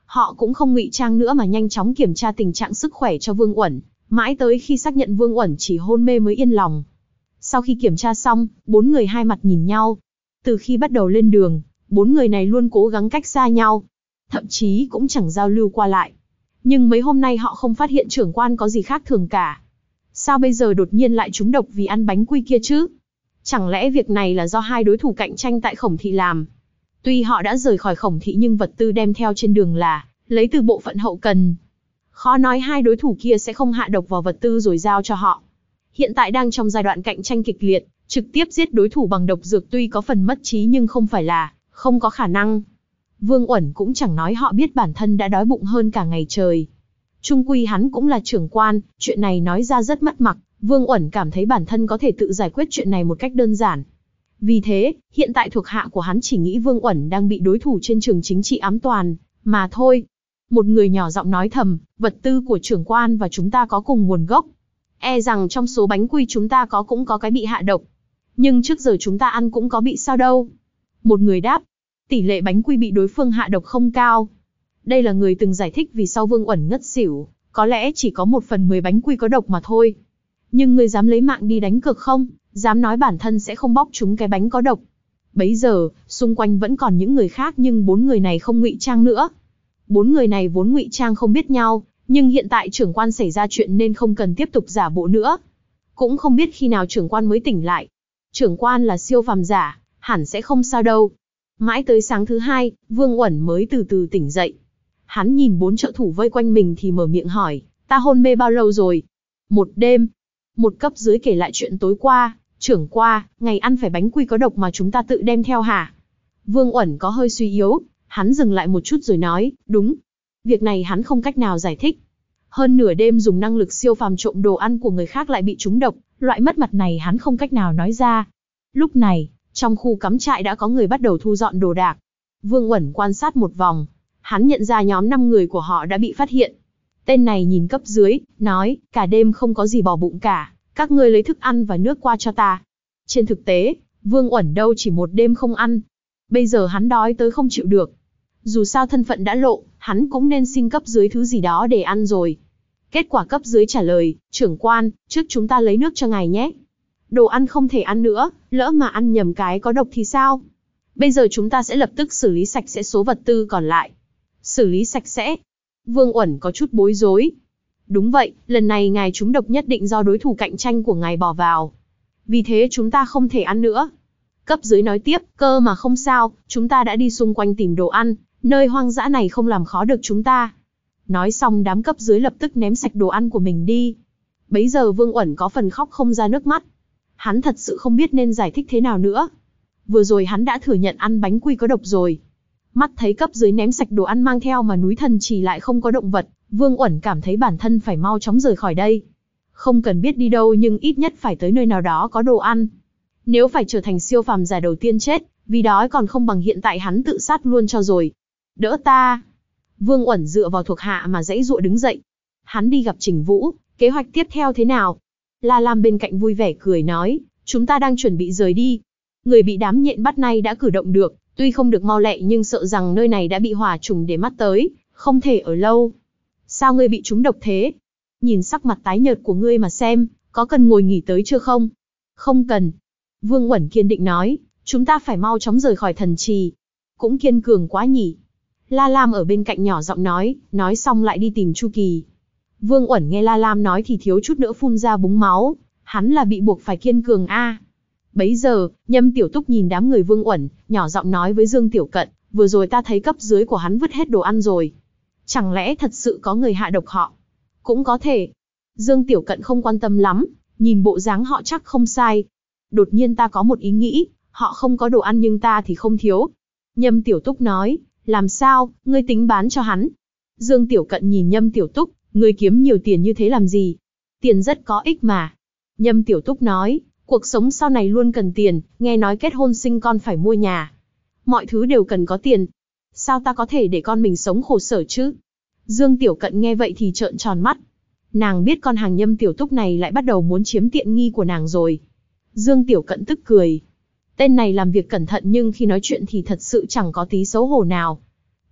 Họ cũng không ngụy trang nữa mà nhanh chóng kiểm tra tình trạng sức khỏe cho Vương Uẩn, mãi tới khi xác nhận Vương Uẩn chỉ hôn mê mới yên lòng. Sau khi kiểm tra xong, bốn người hai mặt nhìn nhau. Từ khi bắt đầu lên đường, bốn người này luôn cố gắng cách xa nhau, thậm chí cũng chẳng giao lưu qua lại. Nhưng mấy hôm nay họ không phát hiện trưởng quan có gì khác thường cả. Sao bây giờ đột nhiên lại trúng độc vì ăn bánh quy kia chứ? Chẳng lẽ việc này là do hai đối thủ cạnh tranh tại Khổng Thị làm? Tuy họ đã rời khỏi Khổng Thị nhưng vật tư đem theo trên đường là lấy từ bộ phận hậu cần. Khó nói hai đối thủ kia sẽ không hạ độc vào vật tư rồi giao cho họ. Hiện tại đang trong giai đoạn cạnh tranh kịch liệt, trực tiếp giết đối thủ bằng độc dược tuy có phần mất trí nhưng không phải là không có khả năng. Vương Uẩn cũng chẳng nói họ biết bản thân đã đói bụng hơn cả ngày trời. Chung quy hắn cũng là trưởng quan, chuyện này nói ra rất mất mặt, Vương Uẩn cảm thấy bản thân có thể tự giải quyết chuyện này một cách đơn giản. Vì thế, hiện tại thuộc hạ của hắn chỉ nghĩ Vương Uẩn đang bị đối thủ trên trường chính trị ám toán, mà thôi. Một người nhỏ giọng nói thầm, vật tư của trưởng quan và chúng ta có cùng nguồn gốc. E rằng trong số bánh quy chúng ta có cũng có cái bị hạ độc. Nhưng trước giờ chúng ta ăn cũng có bị sao đâu. Một người đáp, tỷ lệ bánh quy bị đối phương hạ độc không cao. Đây là người từng giải thích vì sao Vương Uẩn ngất xỉu, có lẽ chỉ có một phần mười bánh quy có độc mà thôi. Nhưng ngươi dám lấy mạng đi đánh cược không? Dám nói bản thân sẽ không bóc trúng cái bánh có độc. Bấy giờ, xung quanh vẫn còn những người khác nhưng bốn người này không ngụy trang nữa. Bốn người này vốn ngụy trang không biết nhau, nhưng hiện tại trưởng quan xảy ra chuyện nên không cần tiếp tục giả bộ nữa. Cũng không biết khi nào trưởng quan mới tỉnh lại. Trưởng quan là siêu phàm giả, hẳn sẽ không sao đâu. Mãi tới sáng thứ hai, Vương Uẩn mới từ từ tỉnh dậy. Hắn nhìn bốn trợ thủ vây quanh mình thì mở miệng hỏi, ta hôn mê bao lâu rồi? Một đêm. Một cấp dưới kể lại chuyện tối qua, trưởng qua, ngày ăn phải bánh quy có độc mà chúng ta tự đem theo hả? Vương Uẩn có hơi suy yếu, hắn dừng lại một chút rồi nói, đúng. Việc này hắn không cách nào giải thích. Hơn nửa đêm dùng năng lực siêu phàm trộm đồ ăn của người khác lại bị trúng độc, loại mất mặt này hắn không cách nào nói ra. Lúc này, trong khu cắm trại đã có người bắt đầu thu dọn đồ đạc. Vương Uẩn quan sát một vòng, hắn nhận ra nhóm năm người của họ đã bị phát hiện. Tên này nhìn cấp dưới, nói, cả đêm không có gì bỏ bụng cả, các ngươi lấy thức ăn và nước qua cho ta. Trên thực tế, Vương Uẩn đâu chỉ một đêm không ăn. Bây giờ hắn đói tới không chịu được. Dù sao thân phận đã lộ, hắn cũng nên xin cấp dưới thứ gì đó để ăn rồi. Kết quả cấp dưới trả lời, trưởng quan, trước chúng ta lấy nước cho ngài nhé. Đồ ăn không thể ăn nữa, lỡ mà ăn nhầm cái có độc thì sao? Bây giờ chúng ta sẽ lập tức xử lý sạch sẽ số vật tư còn lại. Xử lý sạch sẽ? Vương Uẩn có chút bối rối. Đúng vậy, lần này ngài trúng độc nhất định do đối thủ cạnh tranh của ngài bỏ vào. Vì thế chúng ta không thể ăn nữa. Cấp dưới nói tiếp, cơ mà không sao, chúng ta đã đi xung quanh tìm đồ ăn, nơi hoang dã này không làm khó được chúng ta. Nói xong đám cấp dưới lập tức ném sạch đồ ăn của mình đi. Bấy giờ Vương Uẩn có phần khóc không ra nước mắt. Hắn thật sự không biết nên giải thích thế nào nữa. Vừa rồi hắn đã thừa nhận ăn bánh quy có độc rồi. Mắt thấy cấp dưới ném sạch đồ ăn mang theo mà núi Thần Trì lại không có động vật, Vương Uẩn cảm thấy bản thân phải mau chóng rời khỏi đây. Không cần biết đi đâu nhưng ít nhất phải tới nơi nào đó có đồ ăn. Nếu phải trở thành siêu phàm giả đầu tiên chết, vì đói còn không bằng hiện tại hắn tự sát luôn cho rồi. Đỡ ta. Vương Uẩn dựa vào thuộc hạ mà giãy giụa đứng dậy. Hắn đi gặp Trình Vũ, kế hoạch tiếp theo thế nào? La Lam bên cạnh vui vẻ cười nói, chúng ta đang chuẩn bị rời đi. Người bị đám nhện bắt nay đã cử động được, tuy không được mau lẹ nhưng sợ rằng nơi này đã bị hỏa trùng để mắt tới, không thể ở lâu. Sao ngươi bị trúng độc thế? Nhìn sắc mặt tái nhợt của ngươi mà xem, có cần ngồi nghỉ tới chưa không? Không cần. Vương Uẩn kiên định nói, chúng ta phải mau chóng rời khỏi Thần Trì. Cũng kiên cường quá nhỉ. La Lam ở bên cạnh nhỏ giọng nói, nói xong lại đi tìm Chu Kỳ. Vương Uẩn nghe La Lam nói thì thiếu chút nữa phun ra búng máu, hắn là bị buộc phải kiên cường a. À. Bấy giờ, Nhâm Tiểu Túc nhìn đám người Vương Uẩn, nhỏ giọng nói với Dương Tiểu Cận, vừa rồi ta thấy cấp dưới của hắn vứt hết đồ ăn rồi. Chẳng lẽ thật sự có người hạ độc họ? Cũng có thể. Dương Tiểu Cận không quan tâm lắm, nhìn bộ dáng họ chắc không sai. Đột nhiên ta có một ý nghĩ, họ không có đồ ăn nhưng ta thì không thiếu. Nhâm Tiểu Túc nói, làm sao, ngươi tính bán cho hắn? Dương Tiểu Cận nhìn Nhâm Tiểu Túc, ngươi kiếm nhiều tiền như thế làm gì? Tiền rất có ích mà. Nhâm Tiểu Túc nói, cuộc sống sau này luôn cần tiền, nghe nói kết hôn sinh con phải mua nhà. Mọi thứ đều cần có tiền. Sao ta có thể để con mình sống khổ sở chứ? Dương Tiểu Cận nghe vậy thì trợn tròn mắt. Nàng biết con hàng Nhâm Tiểu Túc này lại bắt đầu muốn chiếm tiện nghi của nàng rồi. Dương Tiểu Cận tức cười. Tên này làm việc cẩn thận nhưng khi nói chuyện thì thật sự chẳng có tí xấu hổ nào.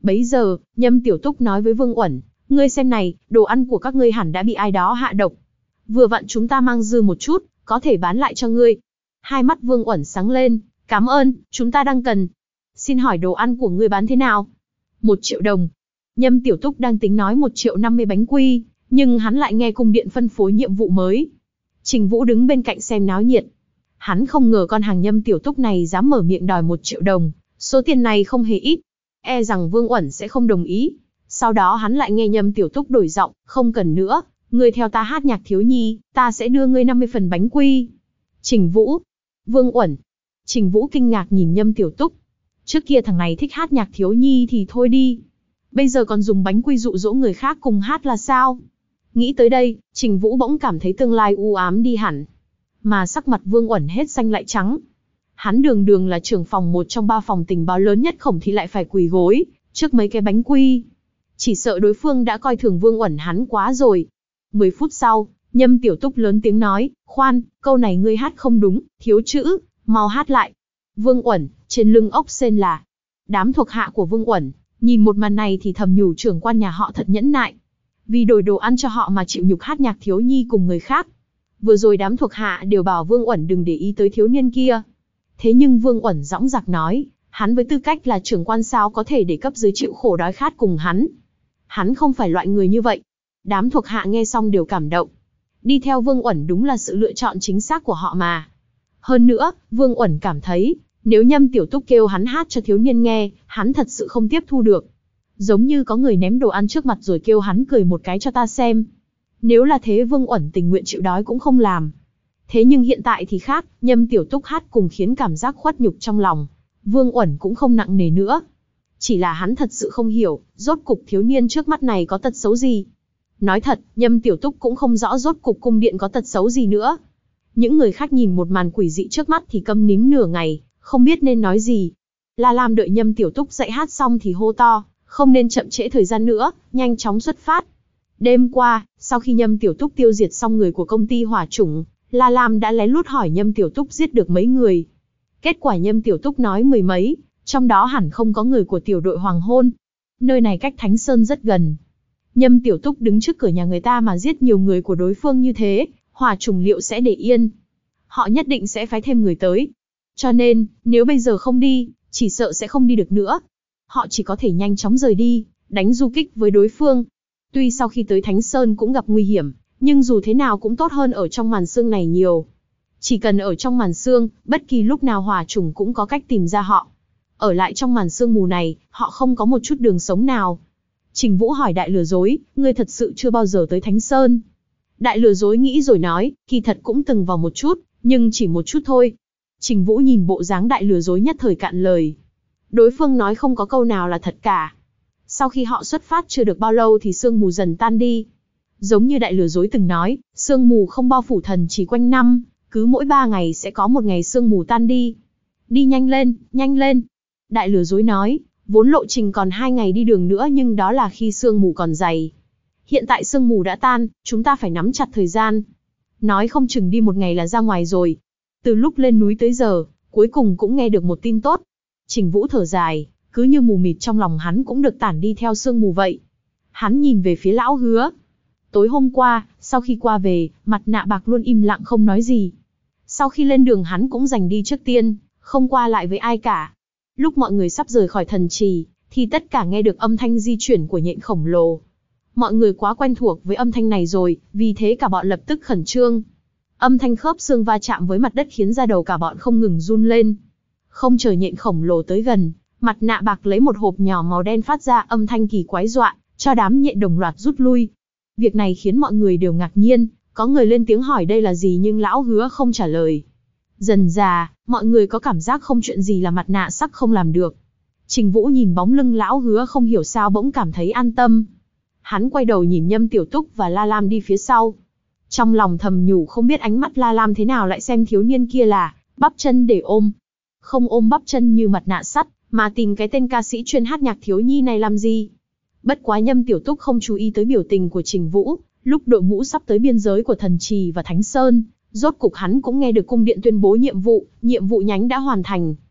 Bấy giờ, Nhâm Tiểu Túc nói với Vương Uẩn, ngươi xem này, đồ ăn của các ngươi hẳn đã bị ai đó hạ độc. Vừa vặn chúng ta mang dư một chút, có thể bán lại cho ngươi. Hai mắt Vương Uẩn sáng lên, cảm ơn, chúng ta đang cần. Xin hỏi đồ ăn của ngươi bán thế nào? Một triệu đồng. Nhâm Tiểu Túc đang tính nói một triệu năm mươi bánh quy, nhưng hắn lại nghe cung điện phân phối nhiệm vụ mới. Trình Vũ đứng bên cạnh xem náo nhiệt. Hắn không ngờ con hàng Nhâm Tiểu Túc này dám mở miệng đòi một triệu đồng, số tiền này không hề ít. E rằng Vương Uẩn sẽ không đồng ý. Sau đó hắn lại nghe Nhâm Tiểu Túc đổi giọng, không cần nữa, ngươi theo ta hát nhạc thiếu nhi, ta sẽ đưa ngươi năm mươi phần bánh quy. Trình Vũ, Vương Uẩn. Trình Vũ kinh ngạc nhìn Nhâm Tiểu Túc. Trước kia thằng này thích hát nhạc thiếu nhi thì thôi đi. Bây giờ còn dùng bánh quy dụ dỗ người khác cùng hát là sao? Nghĩ tới đây, Trình Vũ bỗng cảm thấy tương lai u ám đi hẳn. Mà sắc mặt Vương Uẩn hết xanh lại trắng. Hắn đường đường là trưởng phòng một trong ba phòng tình báo lớn nhất Khổng Thị lại phải quỳ gối trước mấy cái bánh quy. Chỉ sợ đối phương đã coi thường Vương Uẩn hắn quá rồi. Mười phút sau, Nhâm Tiểu Túc lớn tiếng nói, khoan, câu này ngươi hát không đúng, thiếu chữ, mau hát lại. Vương Uẩn, trên lưng ốc sên là. Đám thuộc hạ của Vương Uẩn, nhìn một màn này thì thầm nhủ trưởng quan nhà họ thật nhẫn nại. Vì đổi đồ ăn cho họ mà chịu nhục hát nhạc thiếu nhi cùng người khác. Vừa rồi đám thuộc hạ đều bảo Vương Uẩn đừng để ý tới thiếu niên kia. Thế nhưng Vương Uẩn dõng dạc nói, hắn với tư cách là trưởng quan sao có thể để cấp dưới chịu khổ đói khát cùng hắn. Hắn không phải loại người như vậy. Đám thuộc hạ nghe xong đều cảm động. Đi theo Vương Uẩn đúng là sự lựa chọn chính xác của họ mà. Hơn nữa, Vương Uẩn cảm thấy, nếu Nhâm Tiểu Túc kêu hắn hát cho thiếu niên nghe, hắn thật sự không tiếp thu được. Giống như có người ném đồ ăn trước mặt rồi kêu hắn cười một cái cho ta xem. Nếu là thế Vương Uẩn tình nguyện chịu đói cũng không làm. Thế nhưng hiện tại thì khác, Nhâm Tiểu Túc hát cùng khiến cảm giác khuất nhục trong lòng. Vương Uẩn cũng không nặng nề nữa. Chỉ là hắn thật sự không hiểu, rốt cục thiếu niên trước mắt này có tật xấu gì. Nói thật, Nhâm Tiểu Túc cũng không rõ rốt cục cung điện có tật xấu gì nữa. Những người khác nhìn một màn quỷ dị trước mắt thì câm nín nửa ngày, không biết nên nói gì. La Lam đợi Nhâm Tiểu Túc dạy hát xong thì hô to, không nên chậm trễ thời gian nữa, nhanh chóng xuất phát. Đêm qua, sau khi Nhâm Tiểu Túc tiêu diệt xong người của công ty hỏa chủng, La Lam đã lén lút hỏi Nhâm Tiểu Túc giết được mấy người. Kết quả Nhâm Tiểu Túc nói mười mấy, trong đó hẳn không có người của tiểu đội Hoàng Hôn. Nơi này cách Thánh Sơn rất gần. Nhâm Tiểu Túc đứng trước cửa nhà người ta mà giết nhiều người của đối phương như thế, hỏa chủng liệu sẽ để yên. Họ nhất định sẽ phái thêm người tới. Cho nên, nếu bây giờ không đi, chỉ sợ sẽ không đi được nữa. Họ chỉ có thể nhanh chóng rời đi, đánh du kích với đối phương. Tuy sau khi tới Thánh Sơn cũng gặp nguy hiểm, nhưng dù thế nào cũng tốt hơn ở trong màn sương này nhiều. Chỉ cần ở trong màn sương, bất kỳ lúc nào hỏa chủng cũng có cách tìm ra họ. Ở lại trong màn sương mù này, họ không có một chút đường sống nào. Trình Vũ hỏi Đại Lừa Dối, ngươi thật sự chưa bao giờ tới Thánh Sơn? Đại Lừa Dối nghĩ rồi nói, kỳ thật cũng từng vào một chút, nhưng chỉ một chút thôi. Trình Vũ nhìn bộ dáng Đại Lừa Dối nhất thời cạn lời. Đối phương nói không có câu nào là thật cả. Sau khi họ xuất phát chưa được bao lâu thì sương mù dần tan đi. Giống như Đại Lừa Dối từng nói, sương mù không bao phủ thần chỉ quanh năm, cứ mỗi ba ngày sẽ có một ngày sương mù tan đi. Đi nhanh lên, nhanh lên. Đại Lừa Dối nói, vốn lộ trình còn hai ngày đi đường nữa nhưng đó là khi sương mù còn dày. Hiện tại sương mù đã tan, chúng ta phải nắm chặt thời gian. Nói không chừng đi một ngày là ra ngoài rồi. Từ lúc lên núi tới giờ, cuối cùng cũng nghe được một tin tốt. Trình Vũ thở dài, cứ như mù mịt trong lòng hắn cũng được tản đi theo sương mù vậy. Hắn nhìn về phía Lão Hứa. Tối hôm qua, sau khi qua về, Mặt Nạ Bạc luôn im lặng không nói gì. Sau khi lên đường hắn cũng giành đi trước tiên, không qua lại với ai cả. Lúc mọi người sắp rời khỏi thần trì, thì tất cả nghe được âm thanh di chuyển của nhện khổng lồ. Mọi người quá quen thuộc với âm thanh này rồi, vì thế cả bọn lập tức khẩn trương. Âm thanh khớp xương va chạm với mặt đất khiến da đầu cả bọn không ngừng run lên. Không chờ nhện khổng lồ tới gần, Mặt Nạ Bạc lấy một hộp nhỏ màu đen phát ra âm thanh kỳ quái dọa, cho đám nhện đồng loạt rút lui. Việc này khiến mọi người đều ngạc nhiên, có người lên tiếng hỏi đây là gì nhưng Lão Hứa không trả lời. Dần dà, mọi người có cảm giác không chuyện gì là Mặt Nạ Sắc không làm được. Trình Vũ nhìn bóng lưng Lão Hứa không hiểu sao bỗng cảm thấy an tâm. Hắn quay đầu nhìn Nhâm Tiểu Túc và La Lam đi phía sau. Trong lòng thầm nhủ không biết ánh mắt La Lam thế nào lại xem thiếu niên kia là bắp chân để ôm. Không ôm bắp chân như Mặt Nạ Sắt, mà tìm cái tên ca sĩ chuyên hát nhạc thiếu nhi này làm gì. Bất quá Nhâm Tiểu Túc không chú ý tới biểu tình của Trình Vũ, lúc đội ngũ sắp tới biên giới của Thần Trì và Thánh Sơn, rốt cục hắn cũng nghe được cung điện tuyên bố nhiệm vụ, nhiệm vụ nhánh đã hoàn thành.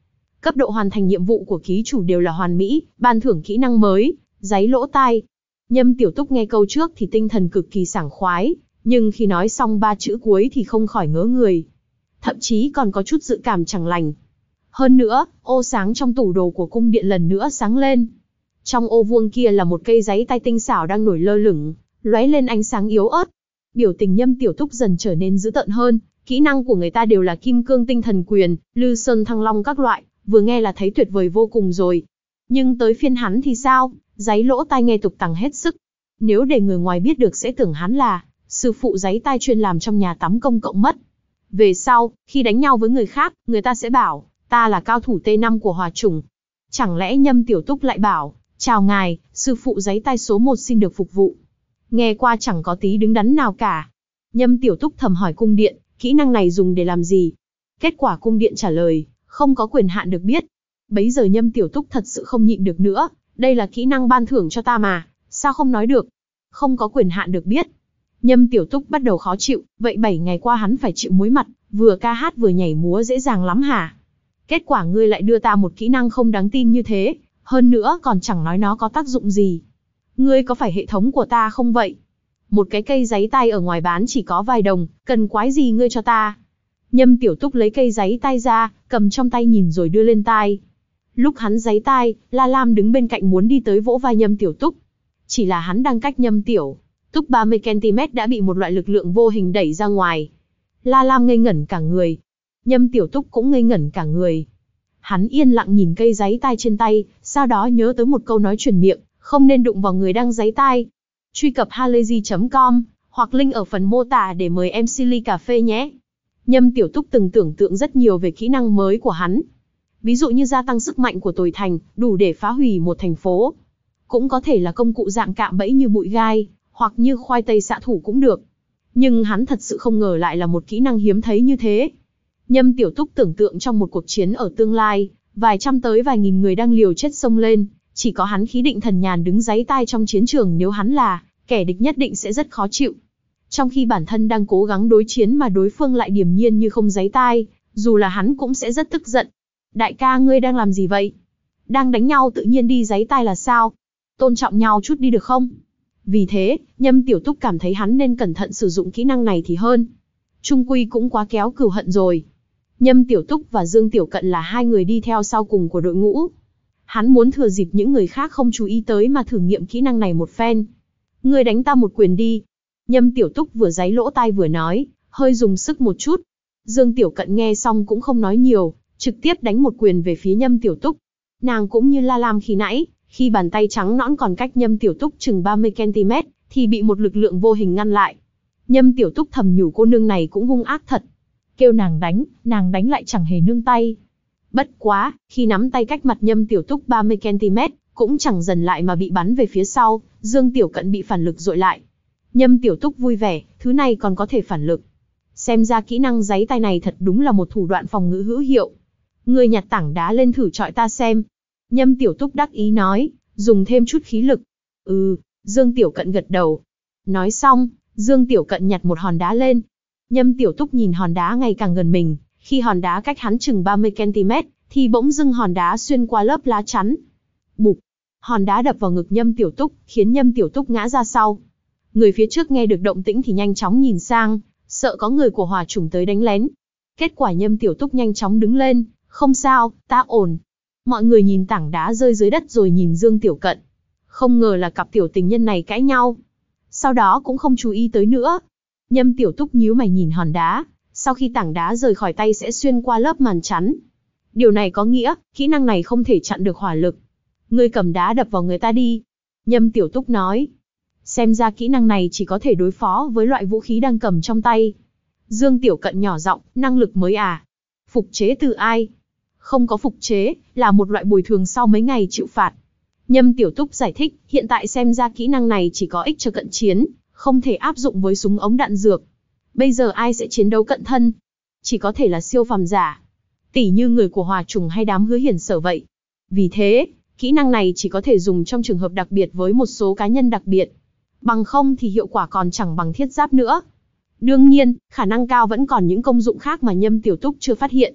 Cấp độ hoàn thành nhiệm vụ của ký chủ đều là hoàn mỹ, ban thưởng kỹ năng mới, giấy lỗ tai. Nhâm Tiểu Túc nghe câu trước thì tinh thần cực kỳ sảng khoái, nhưng khi nói xong ba chữ cuối thì không khỏi ngớ người. Thậm chí còn có chút dự cảm chẳng lành. Hơn nữa, ô sáng trong tủ đồ của cung điện lần nữa sáng lên. Trong ô vuông kia là một cây giấy tay tinh xảo đang nổi lơ lửng, lóe lên ánh sáng yếu ớt. Biểu tình Nhâm Tiểu Túc dần trở nên dữ tợn hơn, kỹ năng của người ta đều là kim cương tinh thần quyền, lư sơn thăng long các loại, vừa nghe là thấy tuyệt vời vô cùng rồi. Nhưng tới phiên hắn thì sao? Giấy lỗ tai nghe tục tằng hết sức. Nếu để người ngoài biết được sẽ tưởng hắn là sư phụ giấy tai chuyên làm trong nhà tắm công cộng mất. Về sau, khi đánh nhau với người khác, người ta sẽ bảo, ta là cao thủ T năm của Hòa Chủng. Chẳng lẽ Nhâm Tiểu Túc lại bảo, chào ngài, sư phụ giấy tai số một xin được phục vụ. Nghe qua chẳng có tí đứng đắn nào cả. Nhâm Tiểu Túc thầm hỏi cung điện, kỹ năng này dùng để làm gì? Kết quả cung điện trả lời, không có quyền hạn được biết. Bấy giờ Nhâm Tiểu Túc thật sự không nhịn được nữa, đây là kỹ năng ban thưởng cho ta mà, sao không nói được? Không có quyền hạn được biết. Nhâm Tiểu Túc bắt đầu khó chịu, vậy bảy ngày qua hắn phải chịu muối mặt, vừa ca hát vừa nhảy múa dễ dàng lắm hả? Kết quả ngươi lại đưa ta một kỹ năng không đáng tin như thế, hơn nữa còn chẳng nói nó có tác dụng gì. Ngươi có phải hệ thống của ta không vậy? Một cái cây giấy tay ở ngoài bán chỉ có vài đồng, cần quái gì ngươi cho ta? Nhâm Tiểu Túc lấy cây giấy tay ra, cầm trong tay nhìn rồi đưa lên tai. Lúc hắn giấy tai, La Lam đứng bên cạnh muốn đi tới vỗ vai Nhâm Tiểu Túc. Chỉ là hắn đang cách Nhâm Tiểu Túc ba mươi xăng-ti-mét đã bị một loại lực lượng vô hình đẩy ra ngoài. La Lam ngây ngẩn cả người. Nhâm Tiểu Túc cũng ngây ngẩn cả người. Hắn yên lặng nhìn cây giấy tai trên tay, sau đó nhớ tới một câu nói truyền miệng, không nên đụng vào người đang giấy tai. Truy cập halayzi chấm com, hoặc link ở phần mô tả để mời em xê ly cà phê nhé. Nhâm Tiểu Túc từng tưởng tượng rất nhiều về kỹ năng mới của hắn. Ví dụ như gia tăng sức mạnh của tồi thành, đủ để phá hủy một thành phố. Cũng có thể là công cụ dạng cạm bẫy như bụi gai, hoặc như khoai tây xạ thủ cũng được. Nhưng hắn thật sự không ngờ lại là một kỹ năng hiếm thấy như thế. Nhâm Tiểu Túc tưởng tượng trong một cuộc chiến ở tương lai, vài trăm tới vài nghìn người đang liều chết xông lên, chỉ có hắn khí định thần nhàn đứng giấy tai trong chiến trường, nếu hắn là kẻ địch nhất định sẽ rất khó chịu. Trong khi bản thân đang cố gắng đối chiến mà đối phương lại điềm nhiên như không giấy tai, dù là hắn cũng sẽ rất tức giận. Đại ca ngươi đang làm gì vậy? Đang đánh nhau tự nhiên đi giấy tai là sao? Tôn trọng nhau chút đi được không? Vì thế, Nhâm Tiểu Túc cảm thấy hắn nên cẩn thận sử dụng kỹ năng này thì hơn. Trung quy cũng quá kéo cừu hận rồi. Nhâm Tiểu Túc và Dương Tiểu Cận là hai người đi theo sau cùng của đội ngũ. Hắn muốn thừa dịp những người khác không chú ý tới mà thử nghiệm kỹ năng này một phen. Ngươi đánh ta một quyền đi. Nhâm Tiểu Túc vừa giấy lỗ tai vừa nói, hơi dùng sức một chút. Dương Tiểu Cận nghe xong cũng không nói nhiều, trực tiếp đánh một quyền về phía Nhâm Tiểu Túc. Nàng cũng như La Lam khi nãy, khi bàn tay trắng nõn còn cách Nhâm Tiểu Túc chừng ba mươi xăng-ti-mét, thì bị một lực lượng vô hình ngăn lại. Nhâm Tiểu Túc thầm nhủ cô nương này cũng hung ác thật. Kêu nàng đánh, nàng đánh lại chẳng hề nương tay. Bất quá, khi nắm tay cách mặt Nhâm Tiểu Túc ba mươi xăng-ti-mét, cũng chẳng dần lại mà bị bắn về phía sau, Dương Tiểu Cận bị phản lực dội lại. Nhâm Tiểu Túc vui vẻ, thứ này còn có thể phản lực. Xem ra kỹ năng giấy tay này thật đúng là một thủ đoạn phòng ngự hữu hiệu. Ngươi nhặt tảng đá lên thử chọi ta xem. Nhâm Tiểu Túc đắc ý nói, dùng thêm chút khí lực. Ừ, Dương Tiểu Cận gật đầu. Nói xong, Dương Tiểu Cận nhặt một hòn đá lên. Nhâm Tiểu Túc nhìn hòn đá ngày càng gần mình, khi hòn đá cách hắn chừng ba mươi xăng-ti-mét, thì bỗng dưng hòn đá xuyên qua lớp lá chắn. Bụp, hòn đá đập vào ngực Nhâm Tiểu Túc, khiến Nhâm Tiểu Túc ngã ra sau. Người phía trước nghe được động tĩnh thì nhanh chóng nhìn sang, sợ có người của Hòa Chủng tới đánh lén. Kết quả Nhâm Tiểu Túc nhanh chóng đứng lên, không sao, ta ổn. Mọi người nhìn tảng đá rơi dưới đất rồi nhìn Dương Tiểu Cận. Không ngờ là cặp tiểu tình nhân này cãi nhau. Sau đó cũng không chú ý tới nữa. Nhâm Tiểu Túc nhíu mày nhìn hòn đá, sau khi tảng đá rời khỏi tay sẽ xuyên qua lớp màn chắn. Điều này có nghĩa, kỹ năng này không thể chặn được hỏa lực. Ngươi cầm đá đập vào người ta đi. Nhâm Tiểu Túc nói. Xem ra kỹ năng này chỉ có thể đối phó với loại vũ khí đang cầm trong tay. Dương Tiểu Cận nhỏ giọng, năng lực mới à? Phục chế từ ai? Không có phục chế, là một loại bồi thường sau mấy ngày chịu phạt. Nhâm Tiểu Túc giải thích, hiện tại xem ra kỹ năng này chỉ có ích cho cận chiến, không thể áp dụng với súng ống đạn dược. Bây giờ ai sẽ chiến đấu cận thân? Chỉ có thể là siêu phàm giả. Tỉ như người của Hòa Chủng hay đám Hứa Hiển Sở vậy. Vì thế, kỹ năng này chỉ có thể dùng trong trường hợp đặc biệt với một số cá nhân đặc biệt. Bằng không thì hiệu quả còn chẳng bằng thiết giáp nữa. Đương nhiên, khả năng cao vẫn còn những công dụng khác mà Nhâm Tiểu Túc chưa phát hiện.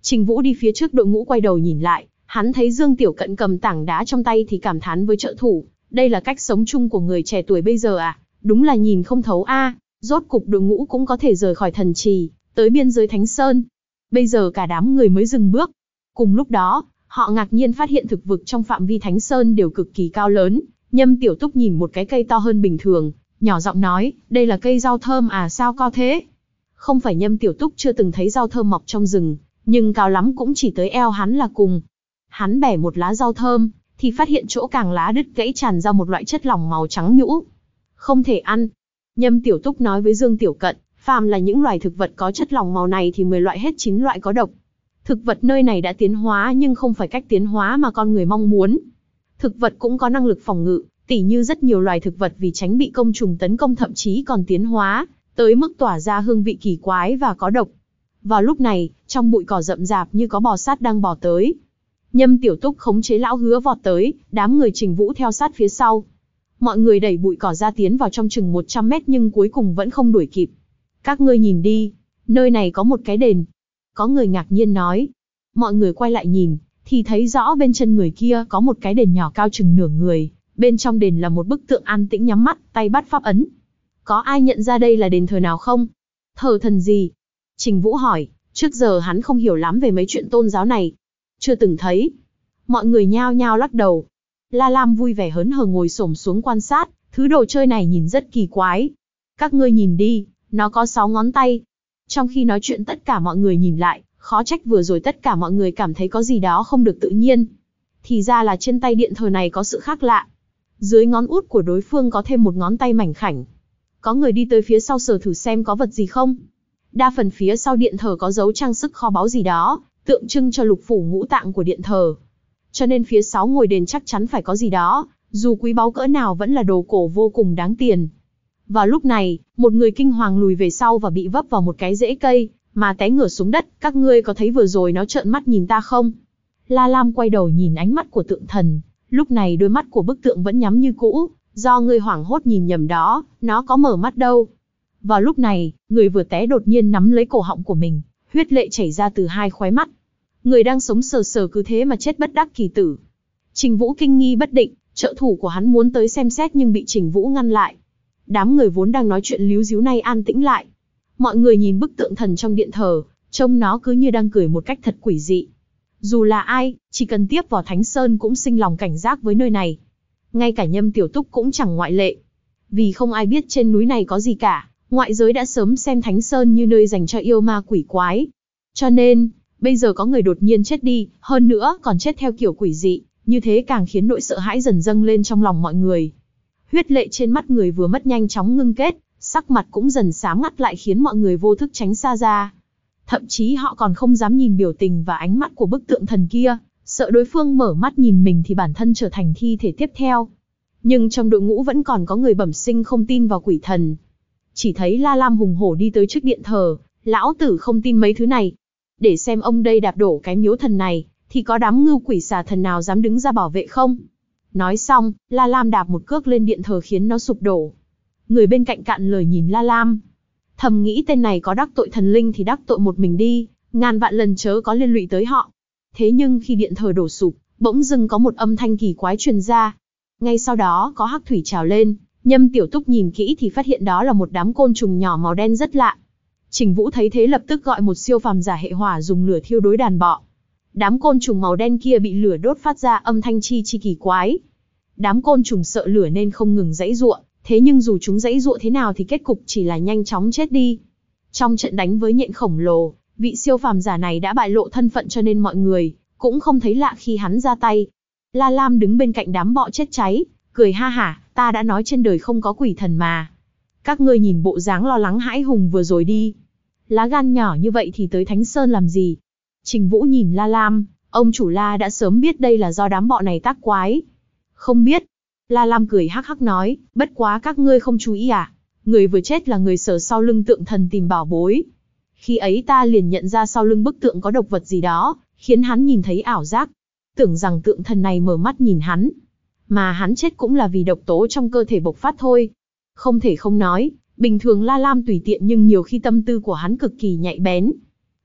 Trình Vũ đi phía trước đội ngũ quay đầu nhìn lại, hắn thấy Dương Tiểu Cận cầm tảng đá trong tay thì cảm thán với trợ thủ, đây là cách sống chung của người trẻ tuổi bây giờ à, đúng là nhìn không thấu a. À. Rốt cục đội ngũ cũng có thể rời khỏi thần trì, tới biên giới Thánh Sơn. Bây giờ cả đám người mới dừng bước. Cùng lúc đó, họ ngạc nhiên phát hiện thực vực trong phạm vi Thánh Sơn đều cực kỳ cao lớn. Nhâm Tiểu Túc nhìn một cái cây to hơn bình thường, nhỏ giọng nói, đây là cây rau thơm à, sao cao thế? Không phải Nhâm Tiểu Túc chưa từng thấy rau thơm mọc trong rừng, nhưng cao lắm cũng chỉ tới eo hắn là cùng. Hắn bẻ một lá rau thơm, thì phát hiện chỗ càng lá đứt gãy tràn ra một loại chất lỏng màu trắng nhũ. Không thể ăn. Nhâm Tiểu Túc nói với Dương Tiểu Cận, phàm là những loài thực vật có chất lỏng màu này thì mười loại hết chín loại có độc. Thực vật nơi này đã tiến hóa nhưng không phải cách tiến hóa mà con người mong muốn. Thực vật cũng có năng lực phòng ngự, tỉ như rất nhiều loài thực vật vì tránh bị côn trùng tấn công thậm chí còn tiến hóa, tới mức tỏa ra hương vị kỳ quái và có độc. Vào lúc này, trong bụi cỏ rậm rạp như có bò sát đang bò tới. Nhâm Tiểu Túc khống chế lão hứa vọt tới, đám người Trình Vũ theo sát phía sau. Mọi người đẩy bụi cỏ ra tiến vào trong chừng một trăm mét nhưng cuối cùng vẫn không đuổi kịp. Các ngươi nhìn đi, nơi này có một cái đền. Có người ngạc nhiên nói. Mọi người quay lại nhìn, thì thấy rõ bên chân người kia có một cái đền nhỏ cao chừng nửa người. Bên trong đền là một bức tượng an tĩnh nhắm mắt, tay bắt pháp ấn. Có ai nhận ra đây là đền thờ nào không? Thờ thần gì? Trình Vũ hỏi, trước giờ hắn không hiểu lắm về mấy chuyện tôn giáo này. Chưa từng thấy. Mọi người nhao nhao lắc đầu. La Lam vui vẻ hớn hở ngồi xổm xuống quan sát, thứ đồ chơi này nhìn rất kỳ quái. Các ngươi nhìn đi, nó có sáu ngón tay. Trong khi nói chuyện tất cả mọi người nhìn lại, khó trách vừa rồi tất cả mọi người cảm thấy có gì đó không được tự nhiên. Thì ra là trên tay điện thờ này có sự khác lạ. Dưới ngón út của đối phương có thêm một ngón tay mảnh khảnh. Có người đi tới phía sau sờ thử xem có vật gì không. Đa phần phía sau điện thờ có dấu trang sức kho báu gì đó, tượng trưng cho lục phủ ngũ tạng của điện thờ. Cho nên phía sau ngôi đền chắc chắn phải có gì đó, dù quý báu cỡ nào vẫn là đồ cổ vô cùng đáng tiền. Vào lúc này, một người kinh hoàng lùi về sau và bị vấp vào một cái rễ cây, mà té ngửa xuống đất. Các ngươi có thấy vừa rồi nó trợn mắt nhìn ta không? La Lam quay đầu nhìn ánh mắt của tượng thần, lúc này đôi mắt của bức tượng vẫn nhắm như cũ, do ngươi hoảng hốt nhìn nhầm đó, nó có mở mắt đâu. Vào lúc này, người vừa té đột nhiên nắm lấy cổ họng của mình, huyết lệ chảy ra từ hai khóe mắt. Người đang sống sờ sờ cứ thế mà chết bất đắc kỳ tử. Trình Vũ kinh nghi bất định, trợ thủ của hắn muốn tới xem xét nhưng bị Trình Vũ ngăn lại. Đám người vốn đang nói chuyện líu díu này an tĩnh lại. Mọi người nhìn bức tượng thần trong điện thờ, trông nó cứ như đang cười một cách thật quỷ dị. Dù là ai, chỉ cần tiếp vào Thánh Sơn cũng sinh lòng cảnh giác với nơi này. Ngay cả Nhâm Tiểu Túc cũng chẳng ngoại lệ. Vì không ai biết trên núi này có gì cả, ngoại giới đã sớm xem Thánh Sơn như nơi dành cho yêu ma quỷ quái. Cho nên, bây giờ có người đột nhiên chết đi, hơn nữa còn chết theo kiểu quỷ dị, như thế càng khiến nỗi sợ hãi dần dâng lên trong lòng mọi người. Huyết lệ trên mắt người vừa mất nhanh chóng ngưng kết, sắc mặt cũng dần xám ngắt lại khiến mọi người vô thức tránh xa ra. Thậm chí họ còn không dám nhìn biểu tình và ánh mắt của bức tượng thần kia, sợ đối phương mở mắt nhìn mình thì bản thân trở thành thi thể tiếp theo. Nhưng trong đội ngũ vẫn còn có người bẩm sinh không tin vào quỷ thần. Chỉ thấy La Lam hùng hổ đi tới trước điện thờ, lão tử không tin mấy thứ này. Để xem ông đây đạp đổ cái miếu thần này, thì có đám ngưu quỷ xà thần nào dám đứng ra bảo vệ không? Nói xong, La Lam đạp một cước lên điện thờ khiến nó sụp đổ. Người bên cạnh cạn lời nhìn La Lam. Thầm nghĩ tên này có đắc tội thần linh thì đắc tội một mình đi, ngàn vạn lần chớ có liên lụy tới họ. Thế nhưng khi điện thờ đổ sụp, bỗng dưng có một âm thanh kỳ quái truyền ra. Ngay sau đó có hắc thủy trào lên, Nhâm Tiểu Túc nhìn kỹ thì phát hiện đó là một đám côn trùng nhỏ màu đen rất lạ. Trình Vũ thấy thế lập tức gọi một siêu phàm giả hệ hỏa dùng lửa thiêu đối đàn bọ. Đám côn trùng màu đen kia bị lửa đốt phát ra âm thanh chi chi kỳ quái. Đám côn trùng sợ lửa nên không ngừng giãy giụa, thế nhưng dù chúng giãy giụa thế nào thì kết cục chỉ là nhanh chóng chết đi. Trong trận đánh với nhện khổng lồ, vị siêu phàm giả này đã bại lộ thân phận cho nên mọi người cũng không thấy lạ khi hắn ra tay. La Lam đứng bên cạnh đám bọ chết cháy, cười ha hả, ta đã nói trên đời không có quỷ thần mà. Các ngươi nhìn bộ dáng lo lắng hãi hùng vừa rồi đi. Lá gan nhỏ như vậy thì tới Thánh Sơn làm gì? Trình Vũ nhìn La Lam, ông chủ La đã sớm biết đây là do đám bọ này tác quái. Không biết. La Lam cười hắc hắc nói, bất quá các ngươi không chú ý à? Người vừa chết là người sở sau lưng tượng thần tìm bảo bối. Khi ấy ta liền nhận ra sau lưng bức tượng có độc vật gì đó, khiến hắn nhìn thấy ảo giác. Tưởng rằng tượng thần này mở mắt nhìn hắn. Mà hắn chết cũng là vì độc tố trong cơ thể bộc phát thôi. Không thể không nói, bình thường La Lam tùy tiện nhưng nhiều khi tâm tư của hắn cực kỳ nhạy bén.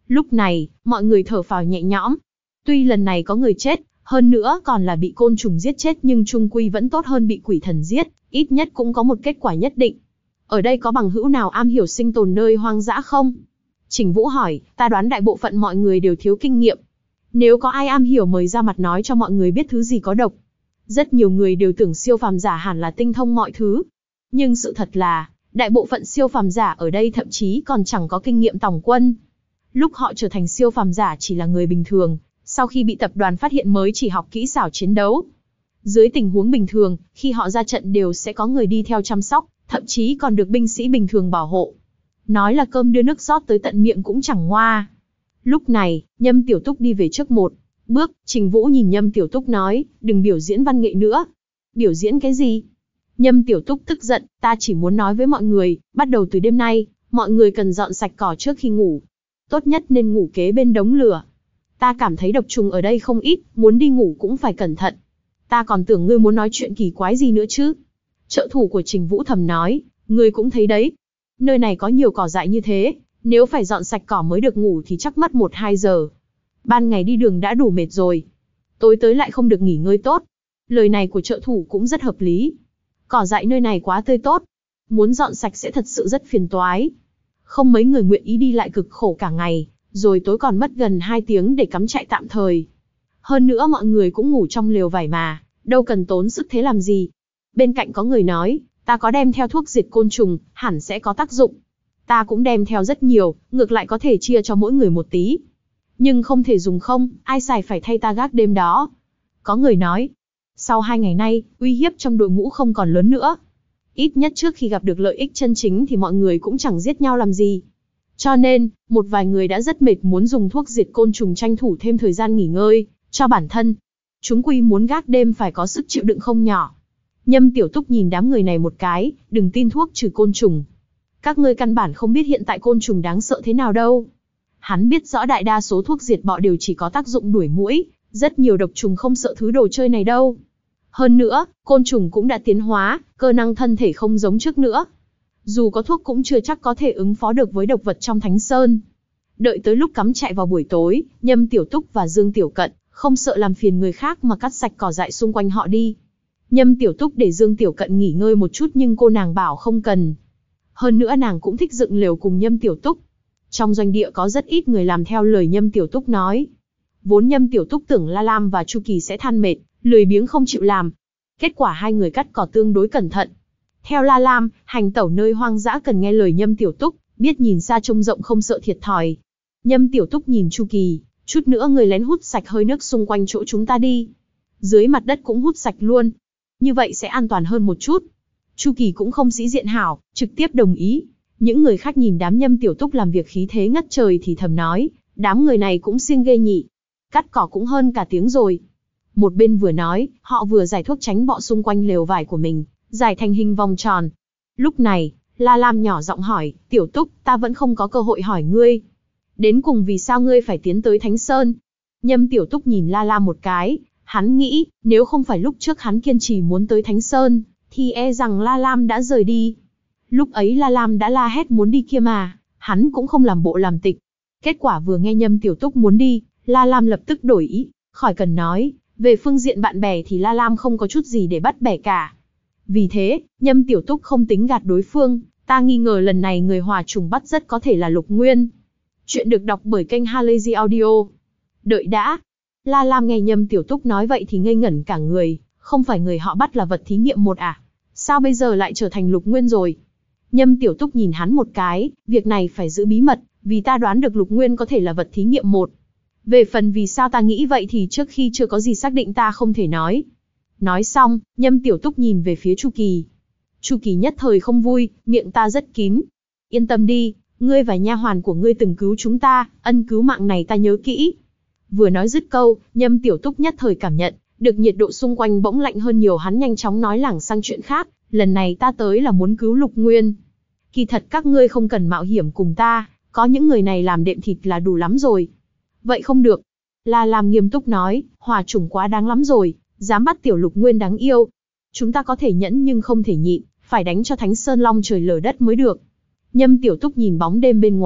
Lúc này, mọi người thở phào nhẹ nhõm. Tuy lần này có người chết, hơn nữa còn là bị côn trùng giết chết nhưng chung quy vẫn tốt hơn bị quỷ thần giết, ít nhất cũng có một kết quả nhất định. Ở đây có bằng hữu nào am hiểu sinh tồn nơi hoang dã không? Trình Vũ hỏi, ta đoán đại bộ phận mọi người đều thiếu kinh nghiệm. Nếu có ai am hiểu mời ra mặt nói cho mọi người biết thứ gì có độc. Rất nhiều người đều tưởng siêu phàm giả hẳn là tinh thông mọi thứ. Nhưng sự thật là, đại bộ phận siêu phàm giả ở đây thậm chí còn chẳng có kinh nghiệm tòng quân. Lúc họ trở thành siêu phàm giả chỉ là người bình thường, sau khi bị tập đoàn phát hiện mới chỉ học kỹ xảo chiến đấu. Dưới tình huống bình thường, khi họ ra trận đều sẽ có người đi theo chăm sóc, thậm chí còn được binh sĩ bình thường bảo hộ. Nói là cơm đưa nước rót tới tận miệng cũng chẳng ngoa. Lúc này, Nhâm Tiểu Túc đi về trước một bước, Trình Vũ nhìn Nhâm Tiểu Túc nói, đừng biểu diễn văn nghệ nữa. Biểu diễn cái gì? Nhâm Tiểu Túc tức giận, ta chỉ muốn nói với mọi người, bắt đầu từ đêm nay, mọi người cần dọn sạch cỏ trước khi ngủ. Tốt nhất nên ngủ kế bên đống lửa. Ta cảm thấy độc trùng ở đây không ít, muốn đi ngủ cũng phải cẩn thận. Ta còn tưởng ngươi muốn nói chuyện kỳ quái gì nữa chứ. Trợ thủ của Trình Vũ thầm nói, ngươi cũng thấy đấy. Nơi này có nhiều cỏ dại như thế, nếu phải dọn sạch cỏ mới được ngủ thì chắc mất một hai giờ. Ban ngày đi đường đã đủ mệt rồi. Tối tới lại không được nghỉ ngơi tốt. Lời này của trợ thủ cũng rất hợp lý. Cỏ dại nơi này quá tươi tốt. Muốn dọn sạch sẽ thật sự rất phiền toái. Không mấy người nguyện ý đi lại cực khổ cả ngày, rồi tối còn mất gần hai tiếng để cắm trại tạm thời. Hơn nữa mọi người cũng ngủ trong lều vải mà, đâu cần tốn sức thế làm gì. Bên cạnh có người nói, ta có đem theo thuốc diệt côn trùng, hẳn sẽ có tác dụng. Ta cũng đem theo rất nhiều, ngược lại có thể chia cho mỗi người một tí. Nhưng không thể dùng không, ai xài phải thay ta gác đêm đó. Có người nói, sau hai ngày nay, uy hiếp trong đội ngũ không còn lớn nữa. Ít nhất trước khi gặp được lợi ích chân chính thì mọi người cũng chẳng giết nhau làm gì. Cho nên, một vài người đã rất mệt muốn dùng thuốc diệt côn trùng tranh thủ thêm thời gian nghỉ ngơi, cho bản thân. Chúng quy muốn gác đêm phải có sức chịu đựng không nhỏ. Nhâm Tiểu Túc nhìn đám người này một cái, đừng tin thuốc trừ côn trùng. Các ngươi căn bản không biết hiện tại côn trùng đáng sợ thế nào đâu. Hắn biết rõ đại đa số thuốc diệt bọ đều chỉ có tác dụng đuổi muỗi, rất nhiều độc trùng không sợ thứ đồ chơi này đâu. Hơn nữa, côn trùng cũng đã tiến hóa, cơ năng thân thể không giống trước nữa. Dù có thuốc cũng chưa chắc có thể ứng phó được với độc vật trong Thánh Sơn. Đợi tới lúc cắm trại vào buổi tối, Nhâm Tiểu Túc và Dương Tiểu Cận không sợ làm phiền người khác mà cắt sạch cỏ dại xung quanh họ đi. Nhâm Tiểu Túc để Dương Tiểu Cận nghỉ ngơi một chút nhưng cô nàng bảo không cần. Hơn nữa nàng cũng thích dựng lều cùng Nhâm Tiểu Túc. Trong doanh địa có rất ít người làm theo lời Nhâm Tiểu Túc nói. Vốn Nhâm Tiểu Túc tưởng La Lam và Chu Kỳ sẽ than mệt, lười biếng không chịu làm. Kết quả hai người cắt cỏ tương đối cẩn thận. Theo La Lam, hành tẩu nơi hoang dã cần nghe lời Nhâm Tiểu Túc, biết nhìn xa trông rộng không sợ thiệt thòi. Nhâm Tiểu Túc nhìn Chu Kỳ, chút nữa người lén hút sạch hơi nước xung quanh chỗ chúng ta đi. Dưới mặt đất cũng hút sạch luôn. Như vậy sẽ an toàn hơn một chút. Chu Kỳ cũng không sĩ diện hảo, trực tiếp đồng ý. Những người khác nhìn đám Nhâm Tiểu Túc làm việc khí thế ngất trời thì thầm nói, đám người này cũng siêng ghê nhỉ. Cắt cỏ cũng hơn cả tiếng rồi. Một bên vừa nói, họ vừa giải thuốc tránh bọ xung quanh lều vải của mình, giải thành hình vòng tròn. Lúc này, La Lam nhỏ giọng hỏi, Tiểu Túc, ta vẫn không có cơ hội hỏi ngươi. Đến cùng vì sao ngươi phải tiến tới Thánh Sơn? Nhâm Tiểu Túc nhìn La Lam một cái, hắn nghĩ, nếu không phải lúc trước hắn kiên trì muốn tới Thánh Sơn, thì e rằng La Lam đã rời đi. Lúc ấy La Lam đã la hét muốn đi kia mà, hắn cũng không làm bộ làm tịch. Kết quả vừa nghe Nhâm Tiểu Túc muốn đi, La Lam lập tức đổi ý, khỏi cần nói, về phương diện bạn bè thì La Lam không có chút gì để bắt bẻ cả. Vì thế, Nhâm Tiểu Túc không tính gạt đối phương, ta nghi ngờ lần này người hòa trùng bắt rất có thể là Lục Nguyên. Chuyện được đọc bởi kênh Halazy Audio. Đợi đã. La Lam nghe Nhâm Tiểu Túc nói vậy thì ngây ngẩn cả người, không phải người họ bắt là vật thí nghiệm một à? Sao bây giờ lại trở thành Lục Nguyên rồi? Nhâm Tiểu Túc nhìn hắn một cái, việc này phải giữ bí mật, vì ta đoán được Lục Nguyên có thể là vật thí nghiệm một. Về phần vì sao ta nghĩ vậy thì trước khi chưa có gì xác định ta không thể nói. Nói xong, Nhâm Tiểu Túc nhìn về phía Chu Kỳ. Chu Kỳ nhất thời không vui, miệng ta rất kín. Yên tâm đi, ngươi và nha hoàn của ngươi từng cứu chúng ta, ân cứu mạng này ta nhớ kỹ. Vừa nói dứt câu, Nhâm Tiểu Túc nhất thời cảm nhận, được nhiệt độ xung quanh bỗng lạnh hơn nhiều, hắn nhanh chóng nói lảng sang chuyện khác, lần này ta tới là muốn cứu Lục Nguyên. Kỳ thật các ngươi không cần mạo hiểm cùng ta, có những người này làm đệm thịt là đủ lắm rồi. Vậy không được. La Lam nghiêm túc nói, hòa chủng quá đáng lắm rồi, dám bắt tiểu Lục Nguyên đáng yêu. Chúng ta có thể nhẫn nhưng không thể nhịn, phải đánh cho Thánh Sơn long trời lở đất mới được. Nhâm Tiểu Túc nhìn bóng đêm bên ngoài,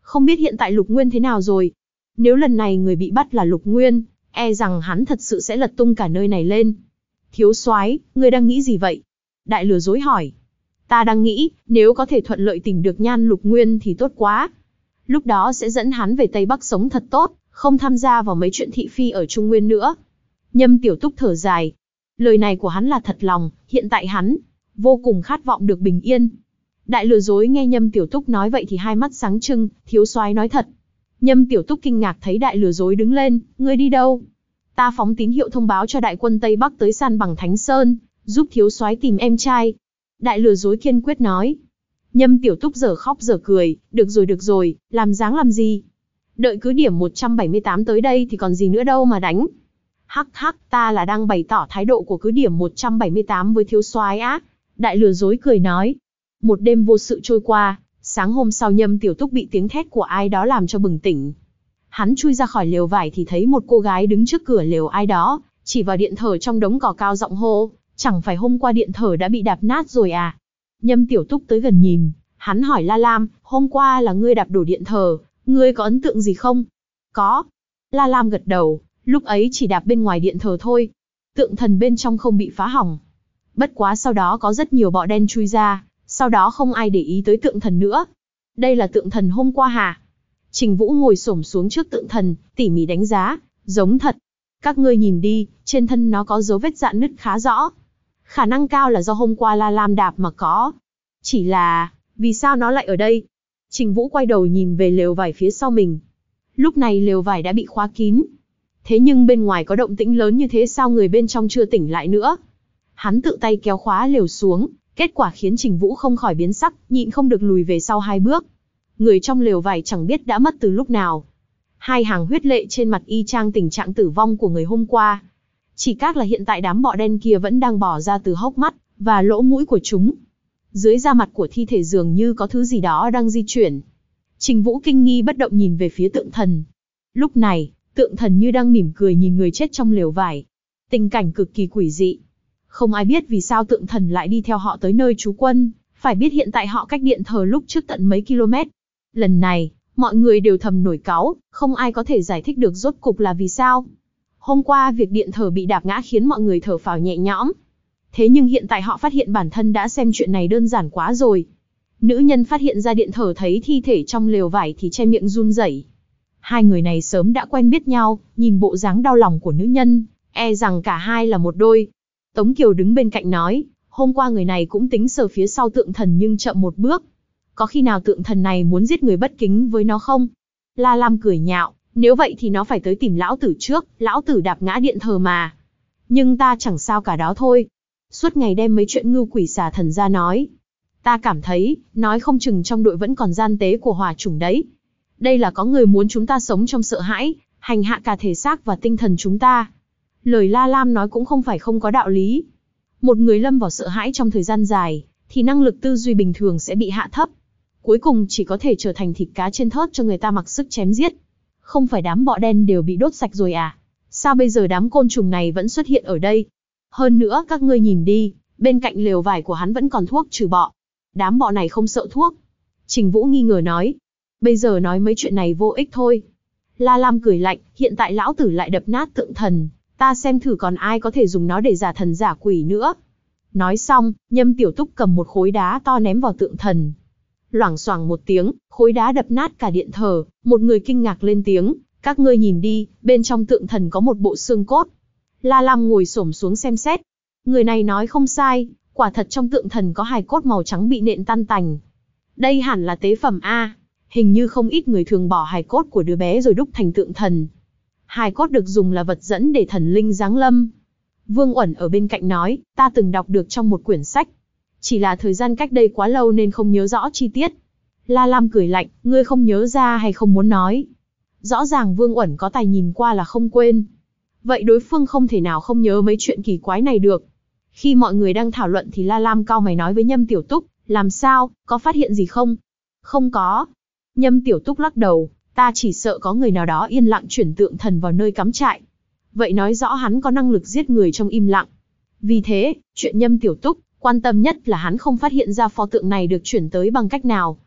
Không biết hiện tại Lục Nguyên thế nào rồi? Nếu lần này người bị bắt là Lục Nguyên, e rằng hắn thật sự sẽ lật tung cả nơi này lên. Thiếu soái, ngươi đang nghĩ gì vậy? Đại lừa dối hỏi. Ta đang nghĩ, nếu có thể thuận lợi tìm được Nhan Lục Nguyên thì tốt quá. Lúc đó sẽ dẫn hắn về Tây Bắc sống thật tốt, không tham gia vào mấy chuyện thị phi ở Trung Nguyên nữa. Nhâm Tiểu Túc thở dài. Lời này của hắn là thật lòng, hiện tại hắn vô cùng khát vọng được bình yên. Đại lừa dối nghe Nhâm Tiểu Túc nói vậy thì hai mắt sáng trưng, thiếu soái nói thật. Nhâm Tiểu Túc kinh ngạc thấy đại lừa dối đứng lên, ngươi đi đâu? Ta phóng tín hiệu thông báo cho đại quân Tây Bắc tới san bằng Thánh Sơn, giúp thiếu soái tìm em trai. Đại lừa dối kiên quyết nói. Nhâm Tiểu Túc giờ khóc giờ cười, được rồi được rồi, làm dáng làm gì? Đợi cứ điểm một trăm bảy mươi tám tới đây thì còn gì nữa đâu mà đánh. Hắc hắc, ta là đang bày tỏ thái độ của cứ điểm một trăm bảy mươi tám với thiếu soái á. Đại lừa dối cười nói. Một đêm vô sự trôi qua, sáng hôm sau Nhâm Tiểu Túc bị tiếng thét của ai đó làm cho bừng tỉnh. Hắn chui ra khỏi lều vải thì thấy một cô gái đứng trước cửa lều ai đó, chỉ vào điện thờ trong đống cỏ cao giọng hô, chẳng phải hôm qua điện thờ đã bị đạp nát rồi à? Nhâm Tiểu Túc tới gần nhìn, hắn hỏi La Lam, hôm qua là ngươi đạp đổ điện thờ, ngươi có ấn tượng gì không? Có. La Lam gật đầu, lúc ấy chỉ đạp bên ngoài điện thờ thôi. Tượng thần bên trong không bị phá hỏng. Bất quá sau đó có rất nhiều bọ đen chui ra, sau đó không ai để ý tới tượng thần nữa. Đây là tượng thần hôm qua hả? Trình Vũ ngồi xổm xuống trước tượng thần, tỉ mỉ đánh giá, giống thật. Các ngươi nhìn đi, trên thân nó có dấu vết rạn nứt khá rõ. Khả năng cao là do hôm qua La Lam đạp mà có. Chỉ là, vì sao nó lại ở đây? Trình Vũ quay đầu nhìn về lều vải phía sau mình. Lúc này lều vải đã bị khóa kín. Thế nhưng bên ngoài có động tĩnh lớn như thế sao người bên trong chưa tỉnh lại nữa? Hắn tự tay kéo khóa lều xuống, kết quả khiến Trình Vũ không khỏi biến sắc, nhịn không được lùi về sau hai bước. Người trong lều vải chẳng biết đã mất từ lúc nào. Hai hàng huyết lệ trên mặt y chang tình trạng tử vong của người hôm qua. Chỉ khác là hiện tại đám bọ đen kia vẫn đang bỏ ra từ hốc mắt và lỗ mũi của chúng. Dưới da mặt của thi thể dường như có thứ gì đó đang di chuyển. Trình Vũ kinh nghi bất động nhìn về phía tượng thần. Lúc này, tượng thần như đang mỉm cười nhìn người chết trong lều vải. Tình cảnh cực kỳ quỷ dị. Không ai biết vì sao tượng thần lại đi theo họ tới nơi trú quân, phải biết hiện tại họ cách điện thờ lúc trước tận mấy km. Lần này, mọi người đều thầm nổi cáu, không ai có thể giải thích được rốt cục là vì sao. Hôm qua việc điện thờ bị đạp ngã khiến mọi người thở phào nhẹ nhõm. Thế nhưng hiện tại họ phát hiện bản thân đã xem chuyện này đơn giản quá rồi. Nữ nhân phát hiện ra điện thờ thấy thi thể trong lều vải thì che miệng run rẩy. Hai người này sớm đã quen biết nhau, nhìn bộ dáng đau lòng của nữ nhân, e rằng cả hai là một đôi. Tống Kiều đứng bên cạnh nói, hôm qua người này cũng tính sờ phía sau tượng thần nhưng chậm một bước. Có khi nào tượng thần này muốn giết người bất kính với nó không? La Lam cười nhạo, nếu vậy thì nó phải tới tìm lão tử trước, lão tử đạp ngã điện thờ mà. Nhưng ta chẳng sao cả đó thôi. Suốt ngày đem mấy chuyện ngưu quỷ xà thần ra nói. Ta cảm thấy, nói không chừng trong đội vẫn còn gian tế của hỏa chủng đấy. Đây là có người muốn chúng ta sống trong sợ hãi, hành hạ cả thể xác và tinh thần chúng ta. Lời La Lam nói cũng không phải không có đạo lý. Một người lâm vào sợ hãi trong thời gian dài, thì năng lực tư duy bình thường sẽ bị hạ thấp. Cuối cùng chỉ có thể trở thành thịt cá trên thớt cho người ta mặc sức chém giết. Không phải đám bọ đen đều bị đốt sạch rồi à? Sao bây giờ đám côn trùng này vẫn xuất hiện ở đây? Hơn nữa các ngươi nhìn đi, bên cạnh lều vải của hắn vẫn còn thuốc trừ bọ. Đám bọ này không sợ thuốc. Trình Vũ nghi ngờ nói. Bây giờ nói mấy chuyện này vô ích thôi. La Lam cười lạnh, hiện tại lão tử lại đập nát tượng thần. Ta xem thử còn ai có thể dùng nó để giả thần giả quỷ nữa. Nói xong, Nhâm Tiểu Túc cầm một khối đá to ném vào tượng thần. Loảng xoảng một tiếng, khối đá đập nát cả điện thờ, một người kinh ngạc lên tiếng, các ngươi nhìn đi, bên trong tượng thần có một bộ xương cốt. La Lam ngồi xổm xuống xem xét. Người này nói không sai, quả thật trong tượng thần có hài cốt màu trắng bị nện tan tành. Đây hẳn là tế phẩm A, hình như không ít người thường bỏ hài cốt của đứa bé rồi đúc thành tượng thần. Hài cốt được dùng là vật dẫn để thần linh giáng lâm. Vương Uẩn ở bên cạnh nói, ta từng đọc được trong một quyển sách. Chỉ là thời gian cách đây quá lâu nên không nhớ rõ chi tiết. La Lam cười lạnh, ngươi không nhớ ra hay không muốn nói? Rõ ràng Vương Uẩn có tài nhìn qua là không quên. Vậy đối phương không thể nào không nhớ mấy chuyện kỳ quái này được. Khi mọi người đang thảo luận thì La Lam cau mày nói với Nhâm Tiểu Túc, làm sao, có phát hiện gì không? Không có. Nhâm Tiểu Túc lắc đầu, ta chỉ sợ có người nào đó yên lặng chuyển tượng thần vào nơi cắm trại. Vậy nói rõ hắn có năng lực giết người trong im lặng. Vì thế, chuyện Nhâm Tiểu Túc quan tâm nhất là hắn không phát hiện ra pho tượng này được chuyển tới bằng cách nào.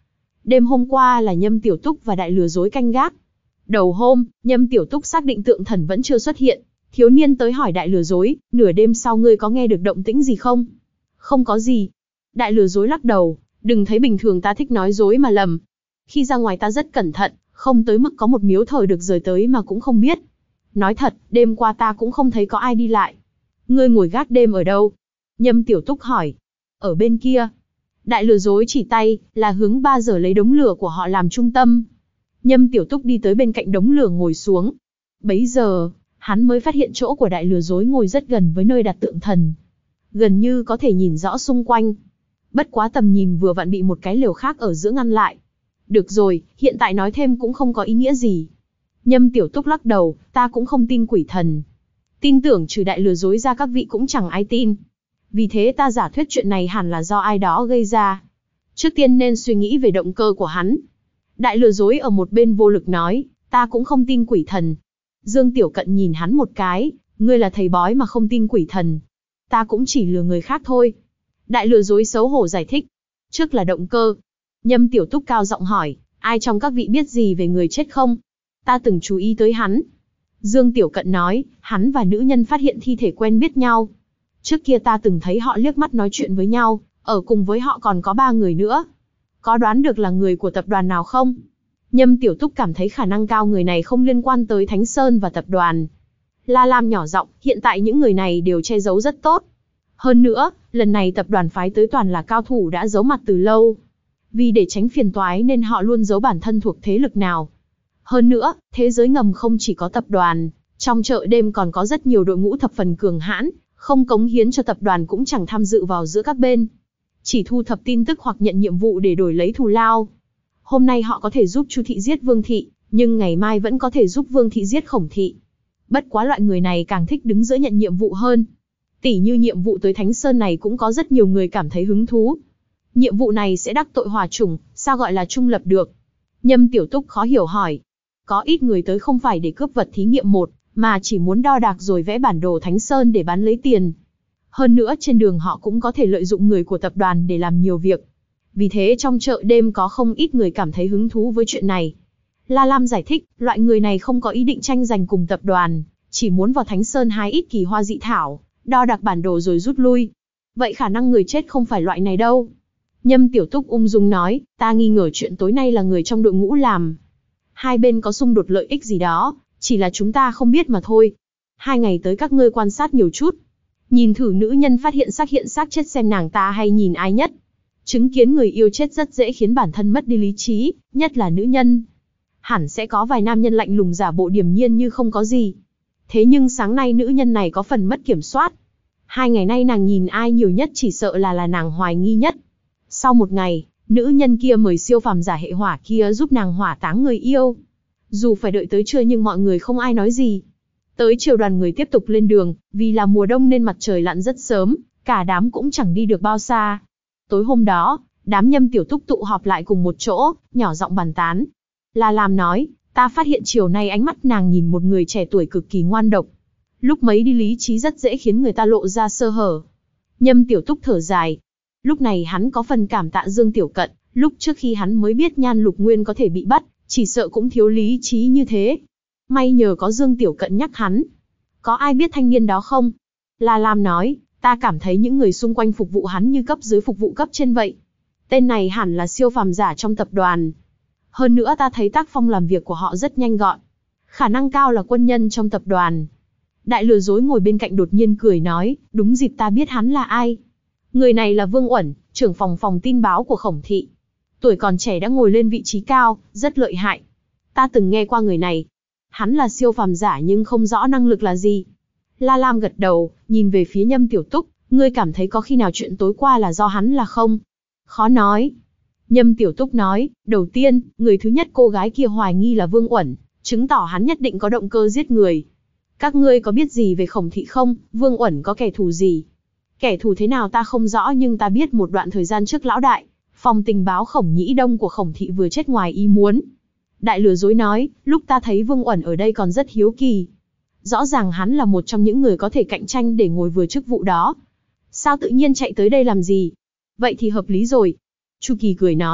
Đêm hôm qua là Nhâm Tiểu Túc và Đại Lừa Dối canh gác. Đầu hôm, Nhâm Tiểu Túc xác định tượng thần vẫn chưa xuất hiện. Thiếu niên tới hỏi Đại Lừa Dối, nửa đêm sau ngươi có nghe được động tĩnh gì không? Không có gì. Đại Lừa Dối lắc đầu, đừng thấy bình thường ta thích nói dối mà lầm. Khi ra ngoài ta rất cẩn thận, không tới mức có một miếu thờ được rời tới mà cũng không biết. Nói thật, đêm qua ta cũng không thấy có ai đi lại. Ngươi ngồi gác đêm ở đâu? Nhâm Tiểu Túc hỏi. Ở bên kia. Đại Lừa Dối chỉ tay, là hướng ba giờ lấy đống lửa của họ làm trung tâm. Nhâm Tiểu Túc đi tới bên cạnh đống lửa ngồi xuống. Bấy giờ, hắn mới phát hiện chỗ của Đại Lừa Dối ngồi rất gần với nơi đặt tượng thần. Gần như có thể nhìn rõ xung quanh. Bất quá tầm nhìn vừa vặn bị một cái lều khác ở giữa ngăn lại. Được rồi, hiện tại nói thêm cũng không có ý nghĩa gì. Nhâm Tiểu Túc lắc đầu, ta cũng không tin quỷ thần. Tin tưởng trừ Đại Lừa Dối ra các vị cũng chẳng ai tin. Vì thế ta giả thuyết chuyện này hẳn là do ai đó gây ra. Trước tiên nên suy nghĩ về động cơ của hắn. Đại Lừa Dối ở một bên vô lực nói, ta cũng không tin quỷ thần. Dương Tiểu Cận nhìn hắn một cái, ngươi là thầy bói mà không tin quỷ thần. Ta cũng chỉ lừa người khác thôi. Đại Lừa Dối xấu hổ giải thích. Trước là động cơ. Nhâm Tiểu Túc cao giọng hỏi, ai trong các vị biết gì về người chết không? Ta từng chú ý tới hắn. Dương Tiểu Cận nói, hắn và nữ nhân phát hiện thi thể quen biết nhau. Trước kia ta từng thấy họ liếc mắt nói chuyện với nhau, ở cùng với họ còn có ba người nữa. Có đoán được là người của tập đoàn nào không? Nhâm Tiểu Túc cảm thấy khả năng cao người này không liên quan tới Thánh Sơn và tập đoàn. La Lam nhỏ giọng, hiện tại những người này đều che giấu rất tốt. Hơn nữa, lần này tập đoàn phái tới toàn là cao thủ đã giấu mặt từ lâu. Vì để tránh phiền toái nên họ luôn giấu bản thân thuộc thế lực nào. Hơn nữa, thế giới ngầm không chỉ có tập đoàn, trong chợ đêm còn có rất nhiều đội ngũ thập phần cường hãn, không cống hiến cho tập đoàn cũng chẳng tham dự vào giữa các bên. Chỉ thu thập tin tức hoặc nhận nhiệm vụ để đổi lấy thù lao. Hôm nay họ có thể giúp Chu Thị giết Vương Thị, nhưng ngày mai vẫn có thể giúp Vương Thị giết Khổng Thị. Bất quá loại người này càng thích đứng giữa nhận nhiệm vụ hơn. Tỉ như nhiệm vụ tới Thánh Sơn này cũng có rất nhiều người cảm thấy hứng thú. Nhiệm vụ này sẽ đắc tội hòa chủng, sao gọi là trung lập được? Nhâm Tiểu Túc khó hiểu hỏi. Có ít người tới không phải để cướp vật thí nghiệm một, mà chỉ muốn đo đạc rồi vẽ bản đồ Thánh Sơn để bán lấy tiền. Hơn nữa trên đường họ cũng có thể lợi dụng người của tập đoàn để làm nhiều việc. Vì thế trong chợ đêm có không ít người cảm thấy hứng thú với chuyện này. La Lam giải thích, loại người này không có ý định tranh giành cùng tập đoàn, chỉ muốn vào Thánh Sơn hái ít kỳ hoa dị thảo, đo đạc bản đồ rồi rút lui. Vậy khả năng người chết không phải loại này đâu. Nhâm Tiểu Túc ung dung nói, ta nghi ngờ chuyện tối nay là người trong đội ngũ làm. Hai bên có xung đột lợi ích gì đó, chỉ là chúng ta không biết mà thôi. Hai ngày tới các ngươi quan sát nhiều chút. Nhìn thử nữ nhân phát hiện xác hiện xác chết xem nàng ta hay nhìn ai nhất. Chứng kiến người yêu chết rất dễ khiến bản thân mất đi lý trí, nhất là nữ nhân. Hẳn sẽ có vài nam nhân lạnh lùng giả bộ điềm nhiên như không có gì. Thế nhưng sáng nay nữ nhân này có phần mất kiểm soát. Hai ngày nay nàng nhìn ai nhiều nhất chỉ sợ là là nàng hoài nghi nhất. Sau một ngày, nữ nhân kia mời siêu phàm giả hệ hỏa kia giúp nàng hỏa táng người yêu. Dù phải đợi tới trưa nhưng mọi người không ai nói gì. Tới chiều đoàn người tiếp tục lên đường, vì là mùa đông nên mặt trời lặn rất sớm, cả đám cũng chẳng đi được bao xa. Tối hôm đó, đám Nhâm Tiểu Túc tụ họp lại cùng một chỗ, nhỏ giọng bàn tán. La Lam nói, ta phát hiện chiều nay ánh mắt nàng nhìn một người trẻ tuổi cực kỳ ngoan độc. Lúc mấy đi lý trí rất dễ khiến người ta lộ ra sơ hở. Nhâm Tiểu Túc thở dài. Lúc này hắn có phần cảm tạ Dương Tiểu Cận, lúc trước khi hắn mới biết Nhan Lục Nguyên có thể bị bắt, chỉ sợ cũng thiếu lý trí như thế. May nhờ có Dương Tiểu Cận nhắc hắn. Có ai biết thanh niên đó không? La Lam nói, ta cảm thấy những người xung quanh phục vụ hắn như cấp dưới phục vụ cấp trên vậy. Tên này hẳn là siêu phàm giả trong tập đoàn. Hơn nữa ta thấy tác phong làm việc của họ rất nhanh gọn. Khả năng cao là quân nhân trong tập đoàn. Đại Lừa Dối ngồi bên cạnh đột nhiên cười nói, đúng dịp ta biết hắn là ai. Người này là Vương Uẩn, trưởng phòng phòng tin báo của Khổng Thị. Tuổi còn trẻ đã ngồi lên vị trí cao, rất lợi hại. Ta từng nghe qua người này. Hắn là siêu phàm giả nhưng không rõ năng lực là gì. La Lam gật đầu, nhìn về phía Nhâm Tiểu Túc, ngươi cảm thấy có khi nào chuyện tối qua là do hắn là không? Khó nói. Nhâm Tiểu Túc nói, đầu tiên, người thứ nhất cô gái kia hoài nghi là Vương Uẩn, chứng tỏ hắn nhất định có động cơ giết người. Các ngươi có biết gì về Khổng Thị không? Vương Uẩn có kẻ thù gì? Kẻ thù thế nào ta không rõ nhưng ta biết một đoạn thời gian trước lão đại, phòng tình báo Khổng Nhĩ Đông của Khổng Thị vừa chết ngoài ý muốn. Đại Lừa Dối nói, lúc ta thấy Vương Uẩn ở đây còn rất hiếu kỳ. Rõ ràng hắn là một trong những người có thể cạnh tranh để ngồi vừa chức vụ đó. Sao tự nhiên chạy tới đây làm gì? Vậy thì hợp lý rồi. Chu Kỳ cười nói,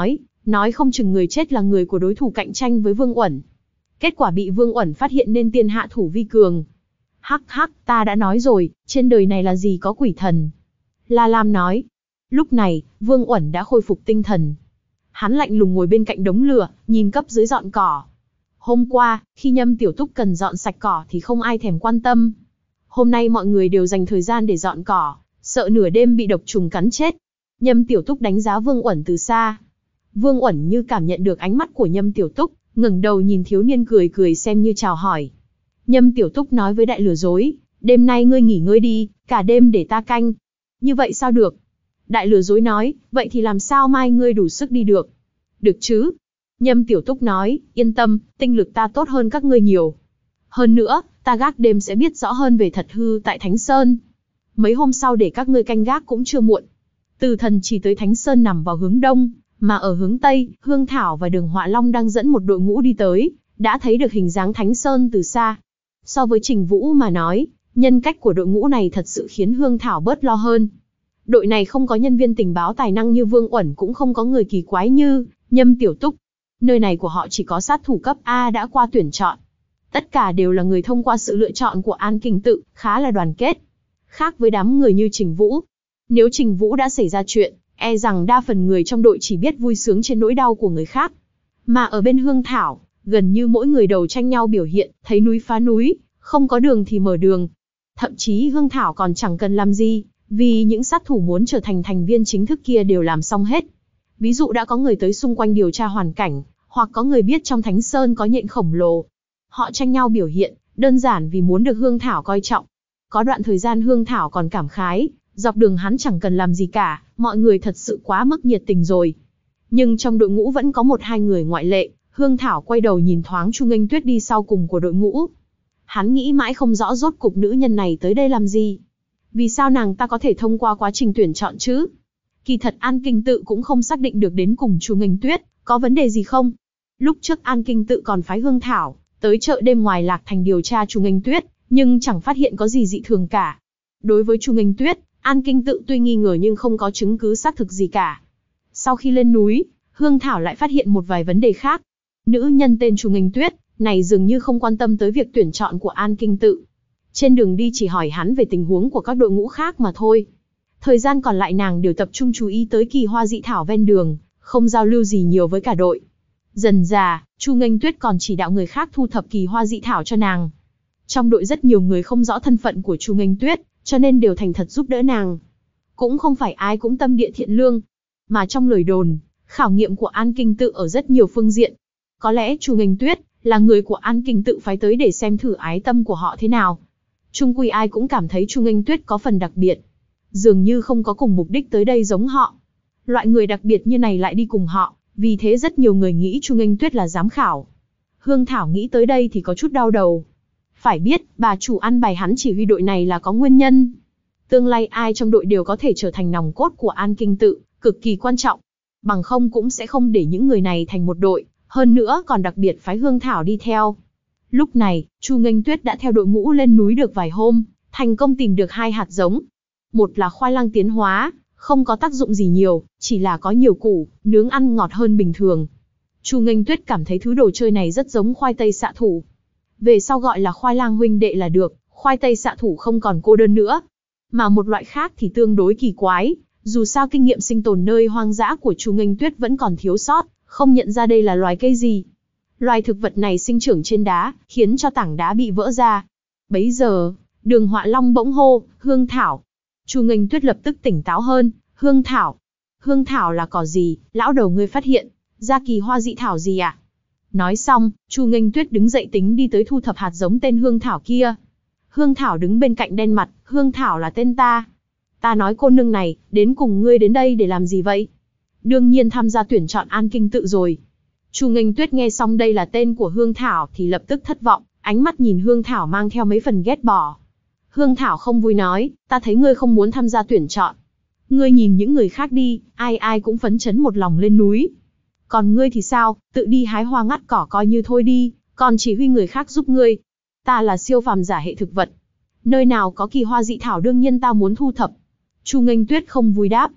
nói không chừng người chết là người của đối thủ cạnh tranh với Vương Uẩn. Kết quả bị Vương Uẩn phát hiện nên tiên hạ thủ vi cường. Hắc hắc, ta đã nói rồi, trên đời này là gì có quỷ thần. La Lam nói. Lúc này, Vương Uẩn đã khôi phục tinh thần. Hắn lạnh lùng ngồi bên cạnh đống lửa, nhìn cấp dưới dọn cỏ. Hôm qua, khi Nhâm Tiểu Túc cần dọn sạch cỏ thì không ai thèm quan tâm. Hôm nay mọi người đều dành thời gian để dọn cỏ, sợ nửa đêm bị độc trùng cắn chết. Nhâm Tiểu Túc đánh giá Vương Uẩn từ xa. Vương Uẩn như cảm nhận được ánh mắt của Nhâm Tiểu Túc, ngẩng đầu nhìn thiếu niên cười cười xem như chào hỏi. Nhâm Tiểu Túc nói với đại lừa dối, đêm nay ngươi nghỉ ngơi đi, cả đêm để ta canh. Như vậy sao được? Đại lừa dối nói, vậy thì làm sao mai ngươi đủ sức đi được? Được chứ? Nhâm Tiểu Túc nói, yên tâm, tinh lực ta tốt hơn các ngươi nhiều. Hơn nữa, ta gác đêm sẽ biết rõ hơn về thật hư tại Thánh Sơn. Mấy hôm sau để các ngươi canh gác cũng chưa muộn. Từ Thần chỉ tới Thánh Sơn nằm vào hướng đông, mà ở hướng tây, Hương Thảo và Đường Họa Long đang dẫn một đội ngũ đi tới, đã thấy được hình dáng Thánh Sơn từ xa. So với Trình Vũ mà nói, nhân cách của đội ngũ này thật sự khiến Hương Thảo bớt lo hơn. Đội này không có nhân viên tình báo tài năng như Vương Uẩn, cũng không có người kỳ quái như Nhâm Tiểu Túc. Nơi này của họ chỉ có sát thủ cấp A đã qua tuyển chọn. Tất cả đều là người thông qua sự lựa chọn của An Kinh Tự, khá là đoàn kết. Khác với đám người như Trình Vũ. Nếu Trình Vũ đã xảy ra chuyện, e rằng đa phần người trong đội chỉ biết vui sướng trên nỗi đau của người khác. Mà ở bên Hương Thảo, gần như mỗi người đầu tranh nhau biểu hiện, thấy núi phá núi, không có đường thì mở đường. Thậm chí Hương Thảo còn chẳng cần làm gì, vì những sát thủ muốn trở thành thành viên chính thức kia đều làm xong hết. Ví dụ đã có người tới xung quanh điều tra hoàn cảnh, hoặc có người biết trong Thánh Sơn có nhện khổng lồ. Họ tranh nhau biểu hiện, đơn giản vì muốn được Hương Thảo coi trọng. Có đoạn thời gian Hương Thảo còn cảm khái, dọc đường hắn chẳng cần làm gì cả, mọi người thật sự quá mức nhiệt tình rồi. Nhưng trong đội ngũ vẫn có một hai người ngoại lệ. Hương Thảo quay đầu nhìn thoáng Chu Nghênh Tuyết đi sau cùng của đội ngũ. Hắn nghĩ mãi không rõ rốt cục nữ nhân này tới đây làm gì. Vì sao nàng ta có thể thông qua quá trình tuyển chọn chứ? Kỳ thật An Kinh Tự cũng không xác định được đến cùng Chu Nghênh Tuyết có vấn đề gì không. Lúc trước An Kinh Tự còn phái Hương Thảo tới chợ đêm ngoài Lạc Thành điều tra Chu Nghênh Tuyết, nhưng chẳng phát hiện có gì dị thường cả. Đối với Chu Nghênh Tuyết, An Kinh Tự tuy nghi ngờ nhưng không có chứng cứ xác thực gì cả. Sau khi lên núi, Hương Thảo lại phát hiện một vài vấn đề khác. Nữ nhân tên Chu Nghênh Tuyết này dường như không quan tâm tới việc tuyển chọn của An Kinh Tự. Trên đường đi chỉ hỏi hắn về tình huống của các đội ngũ khác mà thôi. Thời gian còn lại nàng đều tập trung chú ý tới kỳ hoa dị thảo ven đường, không giao lưu gì nhiều với cả đội. Dần dà, Chu Nghênh Tuyết còn chỉ đạo người khác thu thập kỳ hoa dị thảo cho nàng. Trong đội rất nhiều người không rõ thân phận của Chu Nghênh Tuyết, cho nên đều thành thật giúp đỡ nàng. Cũng không phải ai cũng tâm địa thiện lương, mà trong lời đồn, khảo nghiệm của An Kinh Tự ở rất nhiều phương diện. Có lẽ Chu Nghênh Tuyết là người của An Kinh Tự phái tới để xem thử ái tâm của họ thế nào. Chung quy ai cũng cảm thấy Chu Nghênh Tuyết có phần đặc biệt. Dường như không có cùng mục đích tới đây giống họ. Loại người đặc biệt như này lại đi cùng họ, vì thế rất nhiều người nghĩ Chu Nghênh Tuyết là giám khảo. Hương Thảo nghĩ tới đây thì có chút đau đầu. Phải biết, bà chủ ăn bài hắn chỉ huy đội này là có nguyên nhân. Tương lai ai trong đội đều có thể trở thành nòng cốt của An Kinh Tự, cực kỳ quan trọng. Bằng không cũng sẽ không để những người này thành một đội, hơn nữa còn đặc biệt phái Hương Thảo đi theo. Lúc này, Chu Nghênh Tuyết đã theo đội ngũ lên núi được vài hôm, thành công tìm được hai hạt giống. Một là khoai lang tiến hóa, không có tác dụng gì nhiều, chỉ là có nhiều củ, nướng ăn ngọt hơn bình thường. Chu Nghênh Tuyết cảm thấy thứ đồ chơi này rất giống khoai tây xạ thủ. Về sau gọi là khoai lang huynh đệ là được, khoai tây xạ thủ không còn cô đơn nữa. Mà một loại khác thì tương đối kỳ quái, dù sao kinh nghiệm sinh tồn nơi hoang dã của Chu Nghênh Tuyết vẫn còn thiếu sót, không nhận ra đây là loài cây gì. Loài thực vật này sinh trưởng trên đá, khiến cho tảng đá bị vỡ ra. Bấy giờ, Đường Họa Long bỗng hô, Hương Thảo. Chu Nghênh Tuyết lập tức tỉnh táo hơn, Hương Thảo. Hương Thảo là cỏ gì, lão đầu ngươi phát hiện, ra kỳ hoa dị thảo gì à? Nói xong, Chu Nghênh Tuyết đứng dậy tính đi tới thu thập hạt giống tên Hương Thảo kia. Hương Thảo đứng bên cạnh đen mặt, Hương Thảo là tên ta. Ta nói cô nương này, đến cùng ngươi đến đây để làm gì vậy? Đương nhiên tham gia tuyển chọn An Kinh Tự rồi. Chu Nghênh Tuyết nghe xong đây là tên của Hương Thảo thì lập tức thất vọng, ánh mắt nhìn Hương Thảo mang theo mấy phần ghét bỏ. Hương Thảo không vui nói, ta thấy ngươi không muốn tham gia tuyển chọn. Ngươi nhìn những người khác đi, ai ai cũng phấn chấn một lòng lên núi. Còn ngươi thì sao, tự đi hái hoa ngắt cỏ coi như thôi đi, còn chỉ huy người khác giúp ngươi. Ta là siêu phàm giả hệ thực vật. Nơi nào có kỳ hoa dị thảo đương nhiên ta muốn thu thập. Chu Nghênh Tuyết không vui đáp.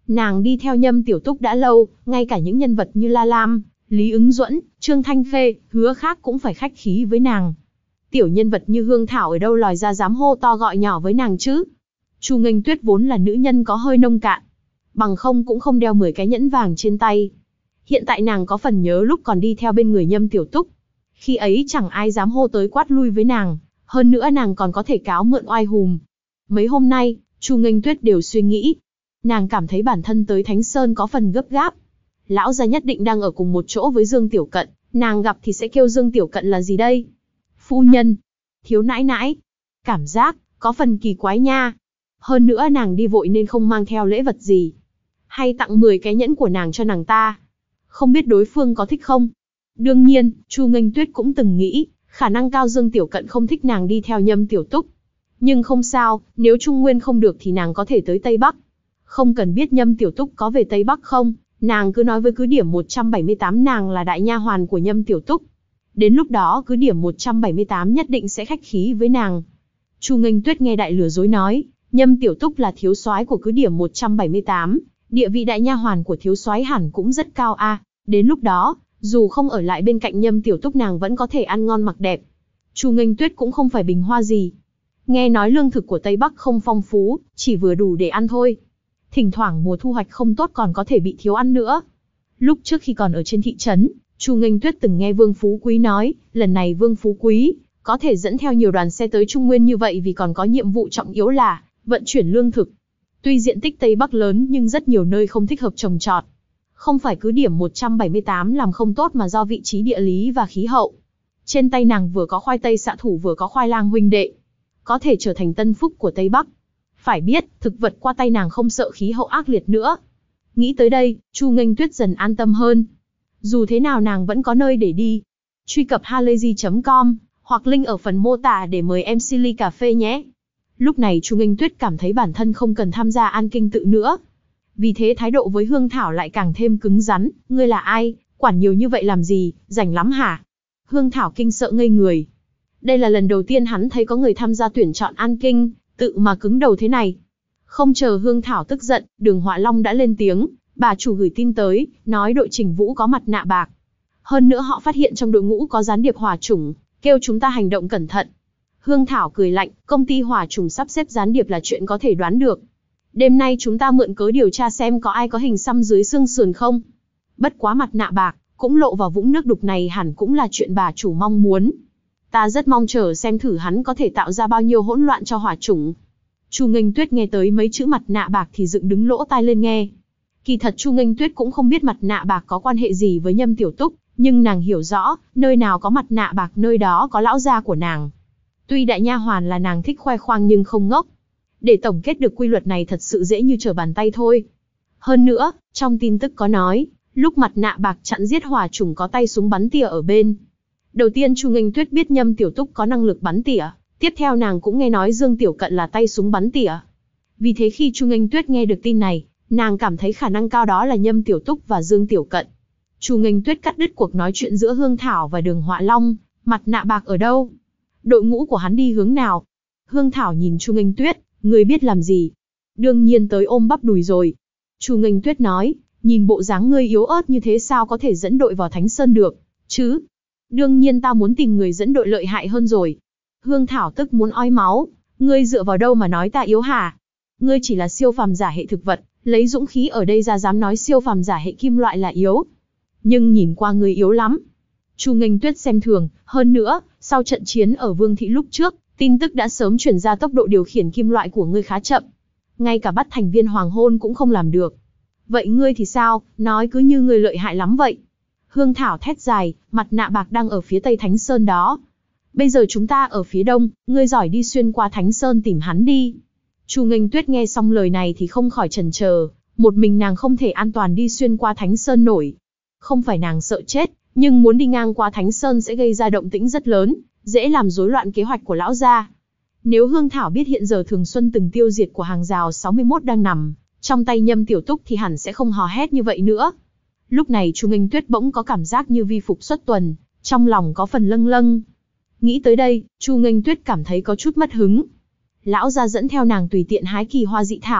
Nàng đi theo Nhâm Tiểu Túc đã lâu, ngay cả những nhân vật như La Lam, Lý Ứng Duẫn, Trương Thanh Phê, Hứa Khác cũng phải khách khí với nàng. Tiểu nhân vật như Hương Thảo ở đâu lòi ra dám hô to gọi nhỏ với nàng chứ? Chu Nghênh Tuyết vốn là nữ nhân có hơi nông cạn, bằng không cũng không đeo mười cái nhẫn vàng trên tay. Hiện tại nàng có phần nhớ lúc còn đi theo bên người Nhâm Tiểu Túc. Khi ấy chẳng ai dám hô tới quát lui với nàng, hơn nữa nàng còn có thể cáo mượn oai hùm. Mấy hôm nay, Chu Nghênh Tuyết đều suy nghĩ. Nàng cảm thấy bản thân tới Thánh Sơn có phần gấp gáp. Lão gia nhất định đang ở cùng một chỗ với Dương Tiểu Cận, nàng gặp thì sẽ kêu Dương Tiểu Cận là gì đây? Phu nhân, thiếu nãi nãi. Cảm giác, có phần kỳ quái nha. Hơn nữa nàng đi vội nên không mang theo lễ vật gì. Hay tặng mười cái nhẫn của nàng cho nàng ta. Không biết đối phương có thích không? Đương nhiên, Chu Nghênh Tuyết cũng từng nghĩ, khả năng cao Dương Tiểu Cận không thích nàng đi theo Nhâm Tiểu Túc. Nhưng không sao, nếu Trung Nguyên không được thì nàng có thể tới Tây Bắc. Không cần biết Nhâm Tiểu Túc có về Tây Bắc không, nàng cứ nói với cứ điểm một trăm bảy mươi tám nàng là đại nha hoàn của Nhâm Tiểu Túc. Đến lúc đó cứ điểm một trăm bảy mươi tám nhất định sẽ khách khí với nàng. Chu Nghênh Tuyết nghe đại lừa dối nói, Nhâm Tiểu Túc là thiếu soái của cứ điểm một trăm bảy mươi tám, địa vị đại nha hoàn của thiếu soái hẳn cũng rất cao a. Đến lúc đó, dù không ở lại bên cạnh Nhâm Tiểu Túc nàng vẫn có thể ăn ngon mặc đẹp. Chu Nghênh Tuyết cũng không phải bình hoa gì. Nghe nói lương thực của Tây Bắc không phong phú, chỉ vừa đủ để ăn thôi. Thỉnh thoảng mùa thu hoạch không tốt còn có thể bị thiếu ăn nữa. Lúc trước khi còn ở trên thị trấn, Chu Nghênh Tuyết từng nghe Vương Phú Quý nói, lần này Vương Phú Quý có thể dẫn theo nhiều đoàn xe tới Trung Nguyên như vậy vì còn có nhiệm vụ trọng yếu là vận chuyển lương thực. Tuy diện tích Tây Bắc lớn nhưng rất nhiều nơi không thích hợp trồng trọt. Không phải cứ điểm một trăm bảy mươi tám làm không tốt mà do vị trí địa lý và khí hậu. Trên tay nàng vừa có khoai tây xạ thủ vừa có khoai lang huynh đệ, có thể trở thành tân phúc của Tây Bắc. Phải biết, thực vật qua tay nàng không sợ khí hậu ác liệt nữa. Nghĩ tới đây, Chu Nghênh Tuyết dần an tâm hơn. Dù thế nào nàng vẫn có nơi để đi. Truy cập halayzi chấm com, hoặc link ở phần mô tả để mời em xê ly cà phê nhé. Lúc này Chu Nghênh Tuyết cảm thấy bản thân không cần tham gia an kinh tự nữa. Vì thế thái độ với Hương Thảo lại càng thêm cứng rắn. Ngươi là ai, quản nhiều như vậy làm gì, rảnh lắm hả? Hương Thảo kinh sợ ngây người. Đây là lần đầu tiên hắn thấy có người tham gia tuyển chọn an kinh, tự mà cứng đầu thế này. Không chờ Hương Thảo tức giận, Đường Họa Long đã lên tiếng, bà chủ gửi tin tới, nói đội Trình Vũ có mặt nạ bạc. Hơn nữa họ phát hiện trong đội ngũ có gián điệp hỏa chủng, kêu chúng ta hành động cẩn thận. Hương Thảo cười lạnh, công ty hỏa chủng sắp xếp gián điệp là chuyện có thể đoán được. Đêm nay chúng ta mượn cớ điều tra xem có ai có hình xăm dưới xương sườn không. Bất quá mặt nạ bạc, cũng lộ vào vũng nước đục này hẳn cũng là chuyện bà chủ mong muốn. Ta rất mong chờ xem thử hắn có thể tạo ra bao nhiêu hỗn loạn cho hỏa chủng. Chu Nghênh Tuyết nghe tới mấy chữ mặt nạ bạc thì dựng đứng lỗ tai lên nghe. Kỳ thật Chu Nghênh Tuyết cũng không biết mặt nạ bạc có quan hệ gì với Nhâm Tiểu Túc, nhưng nàng hiểu rõ, nơi nào có mặt nạ bạc nơi đó có lão gia của nàng. Tuy đại nha hoàn là nàng thích khoe khoang nhưng không ngốc. Để tổng kết được quy luật này thật sự dễ như trở bàn tay thôi. Hơn nữa, trong tin tức có nói, lúc mặt nạ bạc chặn giết hỏa chủng có tay súng bắn tỉa ở bên. Đầu tiên Chu Nghênh Tuyết biết Nhâm Tiểu Túc có năng lực bắn tỉa, tiếp theo nàng cũng nghe nói Dương Tiểu Cận là tay súng bắn tỉa. Vì thế khi Chu Nghênh Tuyết nghe được tin này, nàng cảm thấy khả năng cao đó là Nhâm Tiểu Túc và Dương Tiểu Cận. Chu Nghênh Tuyết cắt đứt cuộc nói chuyện giữa Hương Thảo và Đường Họa Long, mặt nạ bạc ở đâu? Đội ngũ của hắn đi hướng nào? Hương Thảo nhìn Chu Nghênh Tuyết, người biết làm gì? Đương nhiên tới ôm bắp đùi rồi. Chu Nghênh Tuyết nói, nhìn bộ dáng ngươi yếu ớt như thế sao có thể dẫn đội vào Thánh Sơn được, chứ? Đương nhiên ta muốn tìm người dẫn đội lợi hại hơn rồi. Hương Thảo tức muốn ói máu, ngươi dựa vào đâu mà nói ta yếu hả? Ngươi chỉ là siêu phàm giả hệ thực vật, lấy dũng khí ở đây ra dám nói siêu phàm giả hệ kim loại là yếu. Nhưng nhìn qua ngươi yếu lắm. Chu Nghênh Tuyết xem thường, hơn nữa, sau trận chiến ở Vương Thị lúc trước, tin tức đã sớm truyền ra tốc độ điều khiển kim loại của ngươi khá chậm. Ngay cả bắt thành viên hoàng hôn cũng không làm được. Vậy ngươi thì sao, nói cứ như ngươi lợi hại lắm vậy. Hương Thảo thét dài, mặt nạ bạc đang ở phía tây Thánh Sơn đó. Bây giờ chúng ta ở phía đông, ngươi giỏi đi xuyên qua Thánh Sơn tìm hắn đi. Chu Nghênh Tuyết nghe xong lời này thì không khỏi chần chờ, một mình nàng không thể an toàn đi xuyên qua Thánh Sơn nổi. Không phải nàng sợ chết, nhưng muốn đi ngang qua Thánh Sơn sẽ gây ra động tĩnh rất lớn, dễ làm rối loạn kế hoạch của lão gia. Nếu Hương Thảo biết hiện giờ Thường Xuân từng tiêu diệt của hàng rào sáu mươi mốt đang nằm trong tay Nhâm Tiểu Túc thì hẳn sẽ không hò hét như vậy nữa. Lúc này Chu Nghênh Tuyết bỗng có cảm giác như vi phục xuất tuần, trong lòng có phần lâng lâng. Nghĩ tới đây, Chu Nghênh Tuyết cảm thấy có chút mất hứng. Lão gia dẫn theo nàng tùy tiện hái kỳ hoa dị thảo,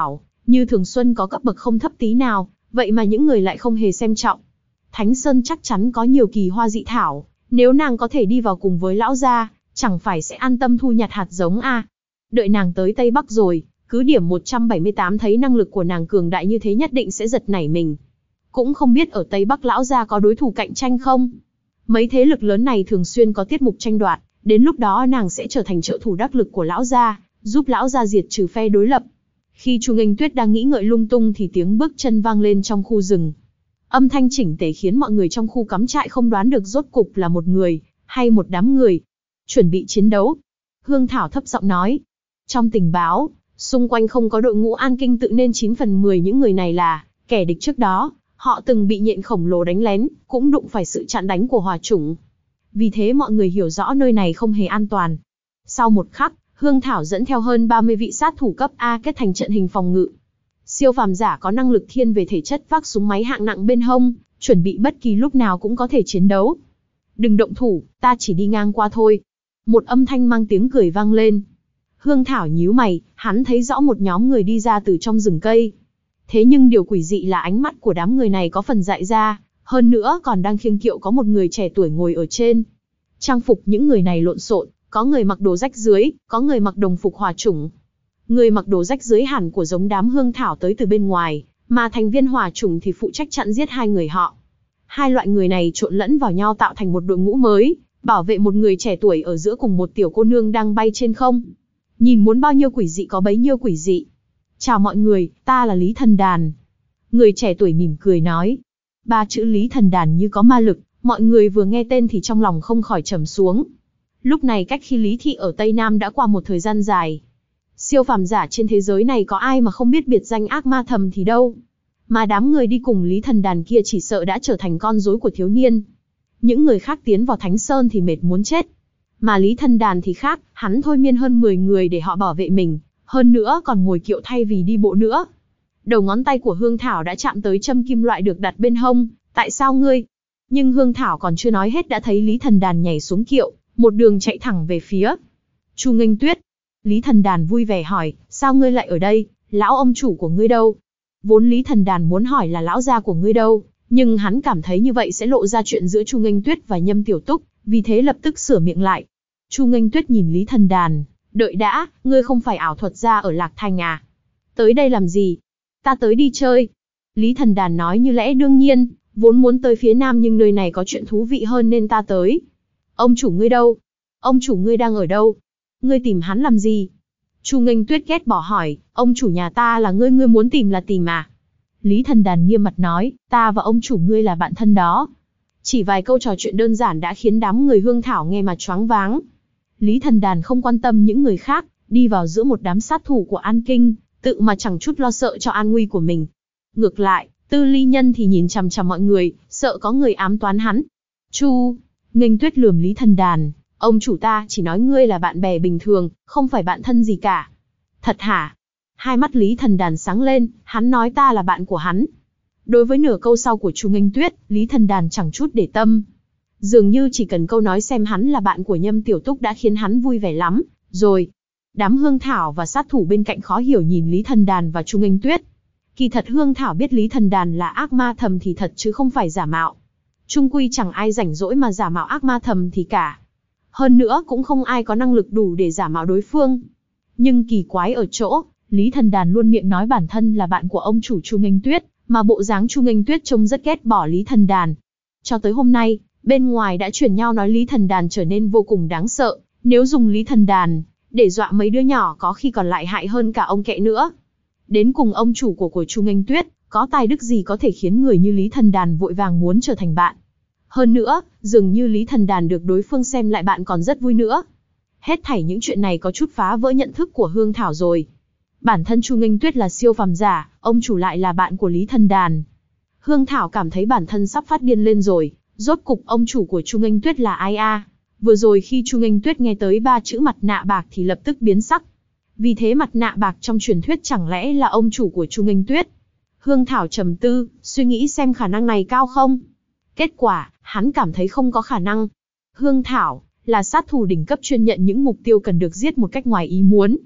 Như Thường Xuân có cấp bậc không thấp tí nào, vậy mà những người lại không hề xem trọng. Thánh Sơn chắc chắn có nhiều kỳ hoa dị thảo, nếu nàng có thể đi vào cùng với lão gia, chẳng phải sẽ an tâm thu nhặt hạt giống à. Đợi nàng tới Tây Bắc rồi, cứ điểm một trăm bảy mươi tám thấy năng lực của nàng cường đại như thế nhất định sẽ giật nảy mình. Cũng không biết ở Tây Bắc lão gia có đối thủ cạnh tranh không? Mấy thế lực lớn này thường xuyên có tiết mục tranh đoạt, đến lúc đó nàng sẽ trở thành trợ thủ đắc lực của lão gia, giúp lão gia diệt trừ phe đối lập. Khi Chu Nghênh Tuyết đang nghĩ ngợi lung tung thì tiếng bước chân vang lên trong khu rừng. Âm thanh chỉnh tề khiến mọi người trong khu cắm trại không đoán được rốt cục là một người, hay một đám người. Chuẩn bị chiến đấu. Hương Thảo thấp giọng nói. Trong tình báo, xung quanh không có đội ngũ an kinh tự nên chín phần mười những người này là kẻ địch trước đó. Họ từng bị nhện khổng lồ đánh lén, cũng đụng phải sự chặn đánh của hỏa chủng. Vì thế mọi người hiểu rõ nơi này không hề an toàn. Sau một khắc, Hương Thảo dẫn theo hơn ba mươi vị sát thủ cấp A kết thành trận hình phòng ngự. Siêu phàm giả có năng lực thiên về thể chất vác súng máy hạng nặng bên hông, chuẩn bị bất kỳ lúc nào cũng có thể chiến đấu. Đừng động thủ, ta chỉ đi ngang qua thôi. Một âm thanh mang tiếng cười vang lên. Hương Thảo nhíu mày, hắn thấy rõ một nhóm người đi ra từ trong rừng cây. Thế nhưng điều quỷ dị là ánh mắt của đám người này có phần dại ra, hơn nữa còn đang khiêng kiệu có một người trẻ tuổi ngồi ở trên. Trang phục những người này lộn xộn, có người mặc đồ rách rưới, có người mặc đồng phục hỏa chủng. Người mặc đồ rách rưới hẳn của giống đám Hương Thảo tới từ bên ngoài, mà thành viên hỏa chủng thì phụ trách chặn giết hai người họ. Hai loại người này trộn lẫn vào nhau tạo thành một đội ngũ mới, bảo vệ một người trẻ tuổi ở giữa cùng một tiểu cô nương đang bay trên không. Nhìn muốn bao nhiêu quỷ dị có bấy nhiêu quỷ dị. Chào mọi người, ta là Lý Thần Đàn. Người trẻ tuổi mỉm cười nói. Ba chữ Lý Thần Đàn như có ma lực, mọi người vừa nghe tên thì trong lòng không khỏi trầm xuống. Lúc này cách khi Lý Thị ở Tây Nam đã qua một thời gian dài. Siêu phàm giả trên thế giới này có ai mà không biết biệt danh ác ma thầm thì đâu. Mà đám người đi cùng Lý Thần Đàn kia chỉ sợ đã trở thành con rối của thiếu niên. Những người khác tiến vào Thánh Sơn thì mệt muốn chết. Mà Lý Thần Đàn thì khác, hắn thôi miên hơn mười người để họ bảo vệ mình, hơn nữa còn ngồi kiệu thay vì đi bộ nữa. Đầu ngón tay của Hương Thảo đã chạm tới châm kim loại được đặt bên hông, tại sao ngươi? Nhưng Hương Thảo còn chưa nói hết đã thấy Lý Thần Đàn nhảy xuống kiệu, một đường chạy thẳng về phía Chu Nghênh Tuyết. Lý Thần Đàn vui vẻ hỏi, sao ngươi lại ở đây, lão ông chủ của ngươi đâu? Vốn Lý Thần Đàn muốn hỏi là lão gia của ngươi đâu, nhưng hắn cảm thấy như vậy sẽ lộ ra chuyện giữa Chu Nghênh Tuyết và Nhâm Tiểu Túc, vì thế lập tức sửa miệng lại. Chu Nghênh Tuyết nhìn Lý Thần Đàn, đợi đã, ngươi không phải ảo thuật gia ở Lạc Thành à? Tới đây làm gì? Ta tới đi chơi. Lý Thần Đàn nói như lẽ đương nhiên, vốn muốn tới phía Nam nhưng nơi này có chuyện thú vị hơn nên ta tới. Ông chủ ngươi đâu? Ông chủ ngươi đang ở đâu? Ngươi tìm hắn làm gì? Chu Nghênh Tuyết ghét bỏ hỏi, ông chủ nhà ta là ngươi, ngươi muốn tìm là tìm à? Lý Thần Đàn nghiêm mặt nói, ta và ông chủ ngươi là bạn thân đó. Chỉ vài câu trò chuyện đơn giản đã khiến đám người Hương Thảo nghe mà choáng váng. Lý Thần Đàn không quan tâm những người khác, đi vào giữa một đám sát thủ của An Kinh, tự mà chẳng chút lo sợ cho an nguy của mình. Ngược lại, Tư Ly Nhân thì nhìn chằm chằm mọi người, sợ có người ám toán hắn. Chu Nghênh Tuyết lườm Lý Thần Đàn, ông chủ ta chỉ nói ngươi là bạn bè bình thường, không phải bạn thân gì cả. Thật hả? Hai mắt Lý Thần Đàn sáng lên, hắn nói ta là bạn của hắn. Đối với nửa câu sau của Chu Nghênh Tuyết, Lý Thần Đàn chẳng chút để tâm. Dường như chỉ cần câu nói xem hắn là bạn của Nhâm Tiểu Túc đã khiến hắn vui vẻ lắm, rồi. Đám Hương Thảo và sát thủ bên cạnh khó hiểu nhìn Lý Thần Đàn và Chu Nghênh Tuyết. Kỳ thật Hương Thảo biết Lý Thần Đàn là ác ma thầm thì thật chứ không phải giả mạo. Chung quy chẳng ai rảnh rỗi mà giả mạo ác ma thầm thì cả. Hơn nữa cũng không ai có năng lực đủ để giả mạo đối phương. Nhưng kỳ quái ở chỗ, Lý Thần Đàn luôn miệng nói bản thân là bạn của ông chủ Chu Nghênh Tuyết, mà bộ dáng Chu Nghênh Tuyết trông rất ghét bỏ Lý Thần Đàn. Cho tới hôm nay, bên ngoài đã truyền nhau nói Lý Thần Đàn trở nên vô cùng đáng sợ, nếu dùng Lý Thần Đàn để dọa mấy đứa nhỏ có khi còn lại hại hơn cả ông kẹ nữa. Đến cùng ông chủ của của Chu Nghênh Tuyết, có tài đức gì có thể khiến người như Lý Thần Đàn vội vàng muốn trở thành bạn. Hơn nữa, dường như Lý Thần Đàn được đối phương xem lại bạn còn rất vui nữa. Hết thảy những chuyện này có chút phá vỡ nhận thức của Hương Thảo rồi. Bản thân Chu Nghênh Tuyết là siêu phàm giả, ông chủ lại là bạn của Lý Thần Đàn. Hương Thảo cảm thấy bản thân sắp phát điên lên rồi, rốt cục ông chủ của Chu Nghênh Tuyết là ai a? Vừa rồi khi Chu Nghênh Tuyết nghe tới ba chữ mặt nạ bạc thì lập tức biến sắc. Vì thế mặt nạ bạc trong truyền thuyết chẳng lẽ là ông chủ của Chu Nghênh Tuyết? Hương Thảo trầm tư, suy nghĩ xem khả năng này cao không? Kết quả, hắn cảm thấy không có khả năng. Hương Thảo là sát thủ đỉnh cấp chuyên nhận những mục tiêu cần được giết một cách ngoài ý muốn.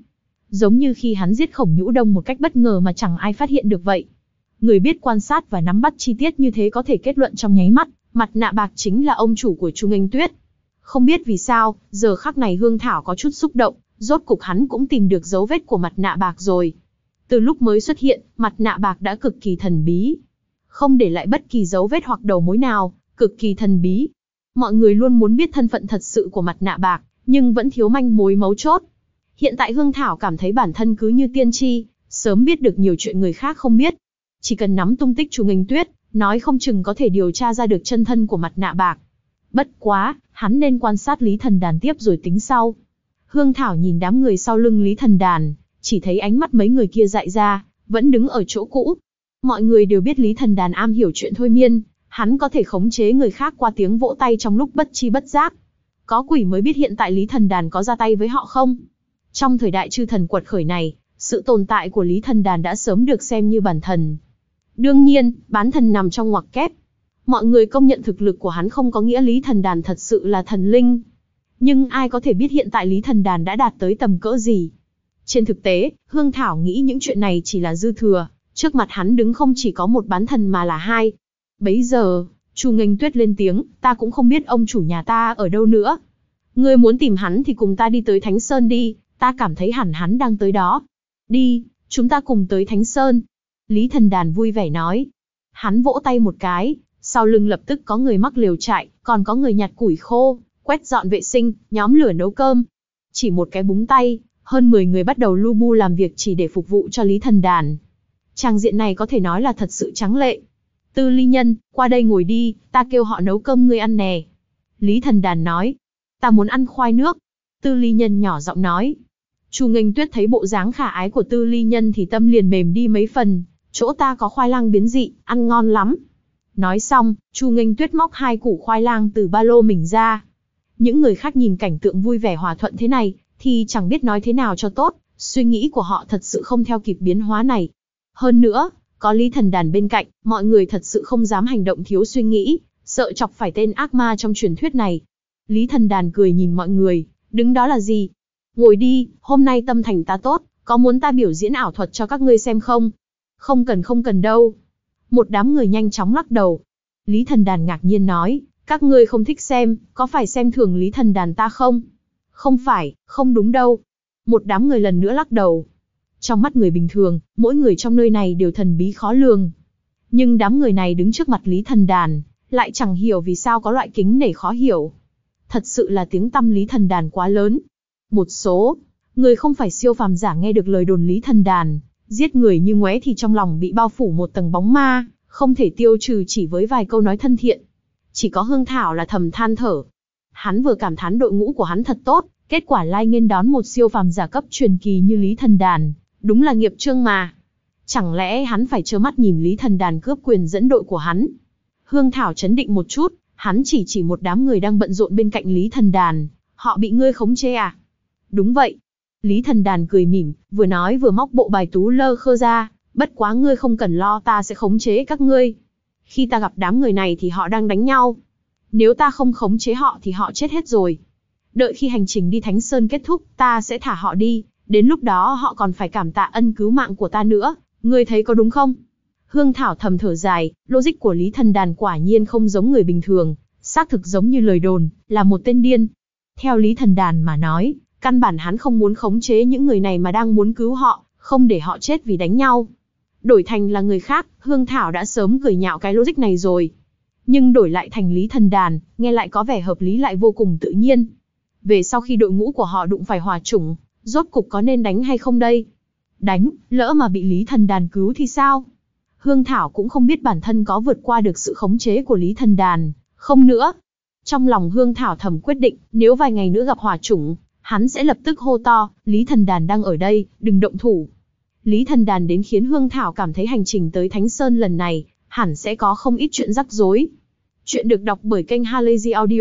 giống như khi hắn giết Khổng Nhũ Đông một cách bất ngờ mà chẳng ai phát hiện được vậy. Người biết quan sát và nắm bắt chi tiết như thế có thể kết luận trong nháy mắt, mặt nạ bạc chính là ông chủ của Chu Nghênh Tuyết. Không biết vì sao, giờ khắc này Hương Thảo có chút xúc động, rốt cục hắn cũng tìm được dấu vết của mặt nạ bạc rồi. Từ lúc mới xuất hiện, mặt nạ bạc đã cực kỳ thần bí. Không để lại bất kỳ dấu vết hoặc đầu mối nào, cực kỳ thần bí. Mọi người luôn muốn biết thân phận thật sự của mặt nạ bạc, nhưng vẫn thiếu manh mối mấu chốt. Hiện tại Hương Thảo cảm thấy bản thân cứ như tiên tri, sớm biết được nhiều chuyện người khác không biết. Chỉ cần nắm tung tích Chu Nghênh Tuyết, nói không chừng có thể điều tra ra được chân thân của mặt nạ bạc. Bất quá, hắn nên quan sát Lý Thần Đàn tiếp rồi tính sau. Hương Thảo nhìn đám người sau lưng Lý Thần Đàn, chỉ thấy ánh mắt mấy người kia dại ra, vẫn đứng ở chỗ cũ. Mọi người đều biết Lý Thần Đàn am hiểu chuyện thôi miên, hắn có thể khống chế người khác qua tiếng vỗ tay trong lúc bất chi bất giác. Có quỷ mới biết hiện tại Lý Thần Đàn có ra tay với họ không? Trong thời đại chư thần quật khởi này, sự tồn tại của Lý Thần Đàn đã sớm được xem như bản thần. Đương nhiên, bán thần nằm trong ngoặc kép. Mọi người công nhận thực lực của hắn không có nghĩa Lý Thần Đàn thật sự là thần linh. Nhưng ai có thể biết hiện tại Lý Thần Đàn đã đạt tới tầm cỡ gì? Trên thực tế, Hương Thảo nghĩ những chuyện này chỉ là dư thừa, trước mặt hắn đứng không chỉ có một bán thần mà là hai. Bấy giờ, Chu Nghênh Tuyết lên tiếng, ta cũng không biết ông chủ nhà ta ở đâu nữa. Ngươi muốn tìm hắn thì cùng ta đi tới Thánh Sơn đi, ta cảm thấy hẳn hắn đang tới đó. Đi, chúng ta cùng tới Thánh Sơn. Lý Thần Đàn vui vẻ nói. Hắn vỗ tay một cái, sau lưng lập tức có người mắc lều trại, còn có người nhặt củi khô, quét dọn vệ sinh, nhóm lửa nấu cơm. Chỉ một cái búng tay, hơn mười người bắt đầu lu bu làm việc chỉ để phục vụ cho Lý Thần Đàn. Trang diện này có thể nói là thật sự tráng lệ. Tư Ly Nhân, qua đây ngồi đi, ta kêu họ nấu cơm ngươi ăn nè. Lý Thần Đàn nói. Ta muốn ăn khoai nước. Tư Ly Nhân nhỏ giọng nói. Chu Nghênh Tuyết thấy bộ dáng khả ái của Tư Ly Nhân thì tâm liền mềm đi mấy phần. Chỗ ta có khoai lang biến dị, ăn ngon lắm. Nói xong, Chu Nghênh Tuyết móc hai củ khoai lang từ ba lô mình ra. Những người khác nhìn cảnh tượng vui vẻ hòa thuận thế này, thì chẳng biết nói thế nào cho tốt, suy nghĩ của họ thật sự không theo kịp biến hóa này. Hơn nữa, có Lý Thần Đàn bên cạnh, mọi người thật sự không dám hành động thiếu suy nghĩ, sợ chọc phải tên ác ma trong truyền thuyết này. Lý Thần Đàn cười nhìn mọi người, đứng đó là gì? Ngồi đi, hôm nay tâm thành ta tốt, có muốn ta biểu diễn ảo thuật cho các ngươi xem không? Không cần không cần đâu. Một đám người nhanh chóng lắc đầu. Lý Thần Đàn ngạc nhiên nói, các ngươi không thích xem, có phải xem thường Lý Thần Đàn ta không? Không phải, không đúng đâu. Một đám người lần nữa lắc đầu. Trong mắt người bình thường, mỗi người trong nơi này đều thần bí khó lường. Nhưng đám người này đứng trước mặt Lý Thần Đàn, lại chẳng hiểu vì sao có loại kính nể khó hiểu. Thật sự là tiếng tăm Lý Thần Đàn quá lớn. Một số người không phải siêu phàm giả nghe được lời đồn Lý Thần Đàn giết người như ngoé thì trong lòng bị bao phủ một tầng bóng ma, không thể tiêu trừ chỉ với vài câu nói thân thiện. Chỉ có Hương Thảo là thầm than thở. Hắn vừa cảm thán đội ngũ của hắn thật tốt, kết quả lai nghênh đón một siêu phàm giả cấp truyền kỳ như Lý Thần Đàn, đúng là nghiệp chướng mà. Chẳng lẽ hắn phải trơ mắt nhìn Lý Thần Đàn cướp quyền dẫn đội của hắn? Hương Thảo chấn định một chút, hắn chỉ chỉ một đám người đang bận rộn bên cạnh Lý Thần Đàn. Họ bị ngươi khống chế à? Đúng vậy. Lý Thần Đàn cười mỉm, vừa nói vừa móc bộ bài tú lơ khơ ra, bất quá ngươi không cần lo, ta sẽ khống chế các ngươi. Khi ta gặp đám người này thì họ đang đánh nhau. Nếu ta không khống chế họ thì họ chết hết rồi. Đợi khi hành trình đi Thánh Sơn kết thúc, ta sẽ thả họ đi, đến lúc đó họ còn phải cảm tạ ân cứu mạng của ta nữa, ngươi thấy có đúng không? Hương Thảo thầm thở dài, logic của Lý Thần Đàn quả nhiên không giống người bình thường, xác thực giống như lời đồn, là một tên điên. Theo Lý Thần Đàn mà nói, căn bản hắn không muốn khống chế những người này mà đang muốn cứu họ, không để họ chết vì đánh nhau. Đổi thành là người khác, Hương Thảo đã sớm cười nhạo cái logic này rồi. Nhưng đổi lại thành Lý Thần Đàn, nghe lại có vẻ hợp lý lại vô cùng tự nhiên. Về sau khi đội ngũ của họ đụng phải hỏa chủng, rốt cục có nên đánh hay không đây? Đánh, lỡ mà bị Lý Thần Đàn cứu thì sao? Hương Thảo cũng không biết bản thân có vượt qua được sự khống chế của Lý Thần Đàn, không nữa. Trong lòng Hương Thảo thầm quyết định, nếu vài ngày nữa gặp hỏa chủng, hắn sẽ lập tức hô to, Lý Thần Đàn đang ở đây, đừng động thủ. Lý Thần Đàn đến khiến Hương Thảo cảm thấy hành trình tới Thánh Sơn lần này, hẳn sẽ có không ít chuyện rắc rối. Chuyện được đọc bởi kênh Halazy Audio.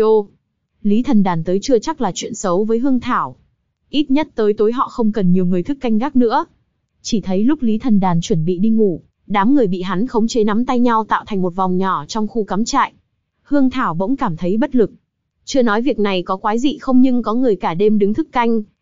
Lý Thần Đàn tới chưa chắc là chuyện xấu với Hương Thảo. Ít nhất tới tối họ không cần nhiều người thức canh gác nữa. Chỉ thấy lúc Lý Thần Đàn chuẩn bị đi ngủ, đám người bị hắn khống chế nắm tay nhau tạo thành một vòng nhỏ trong khu cắm trại. Hương Thảo bỗng cảm thấy bất lực. Chưa nói việc này có quái dị không nhưng có người cả đêm đứng thức canh,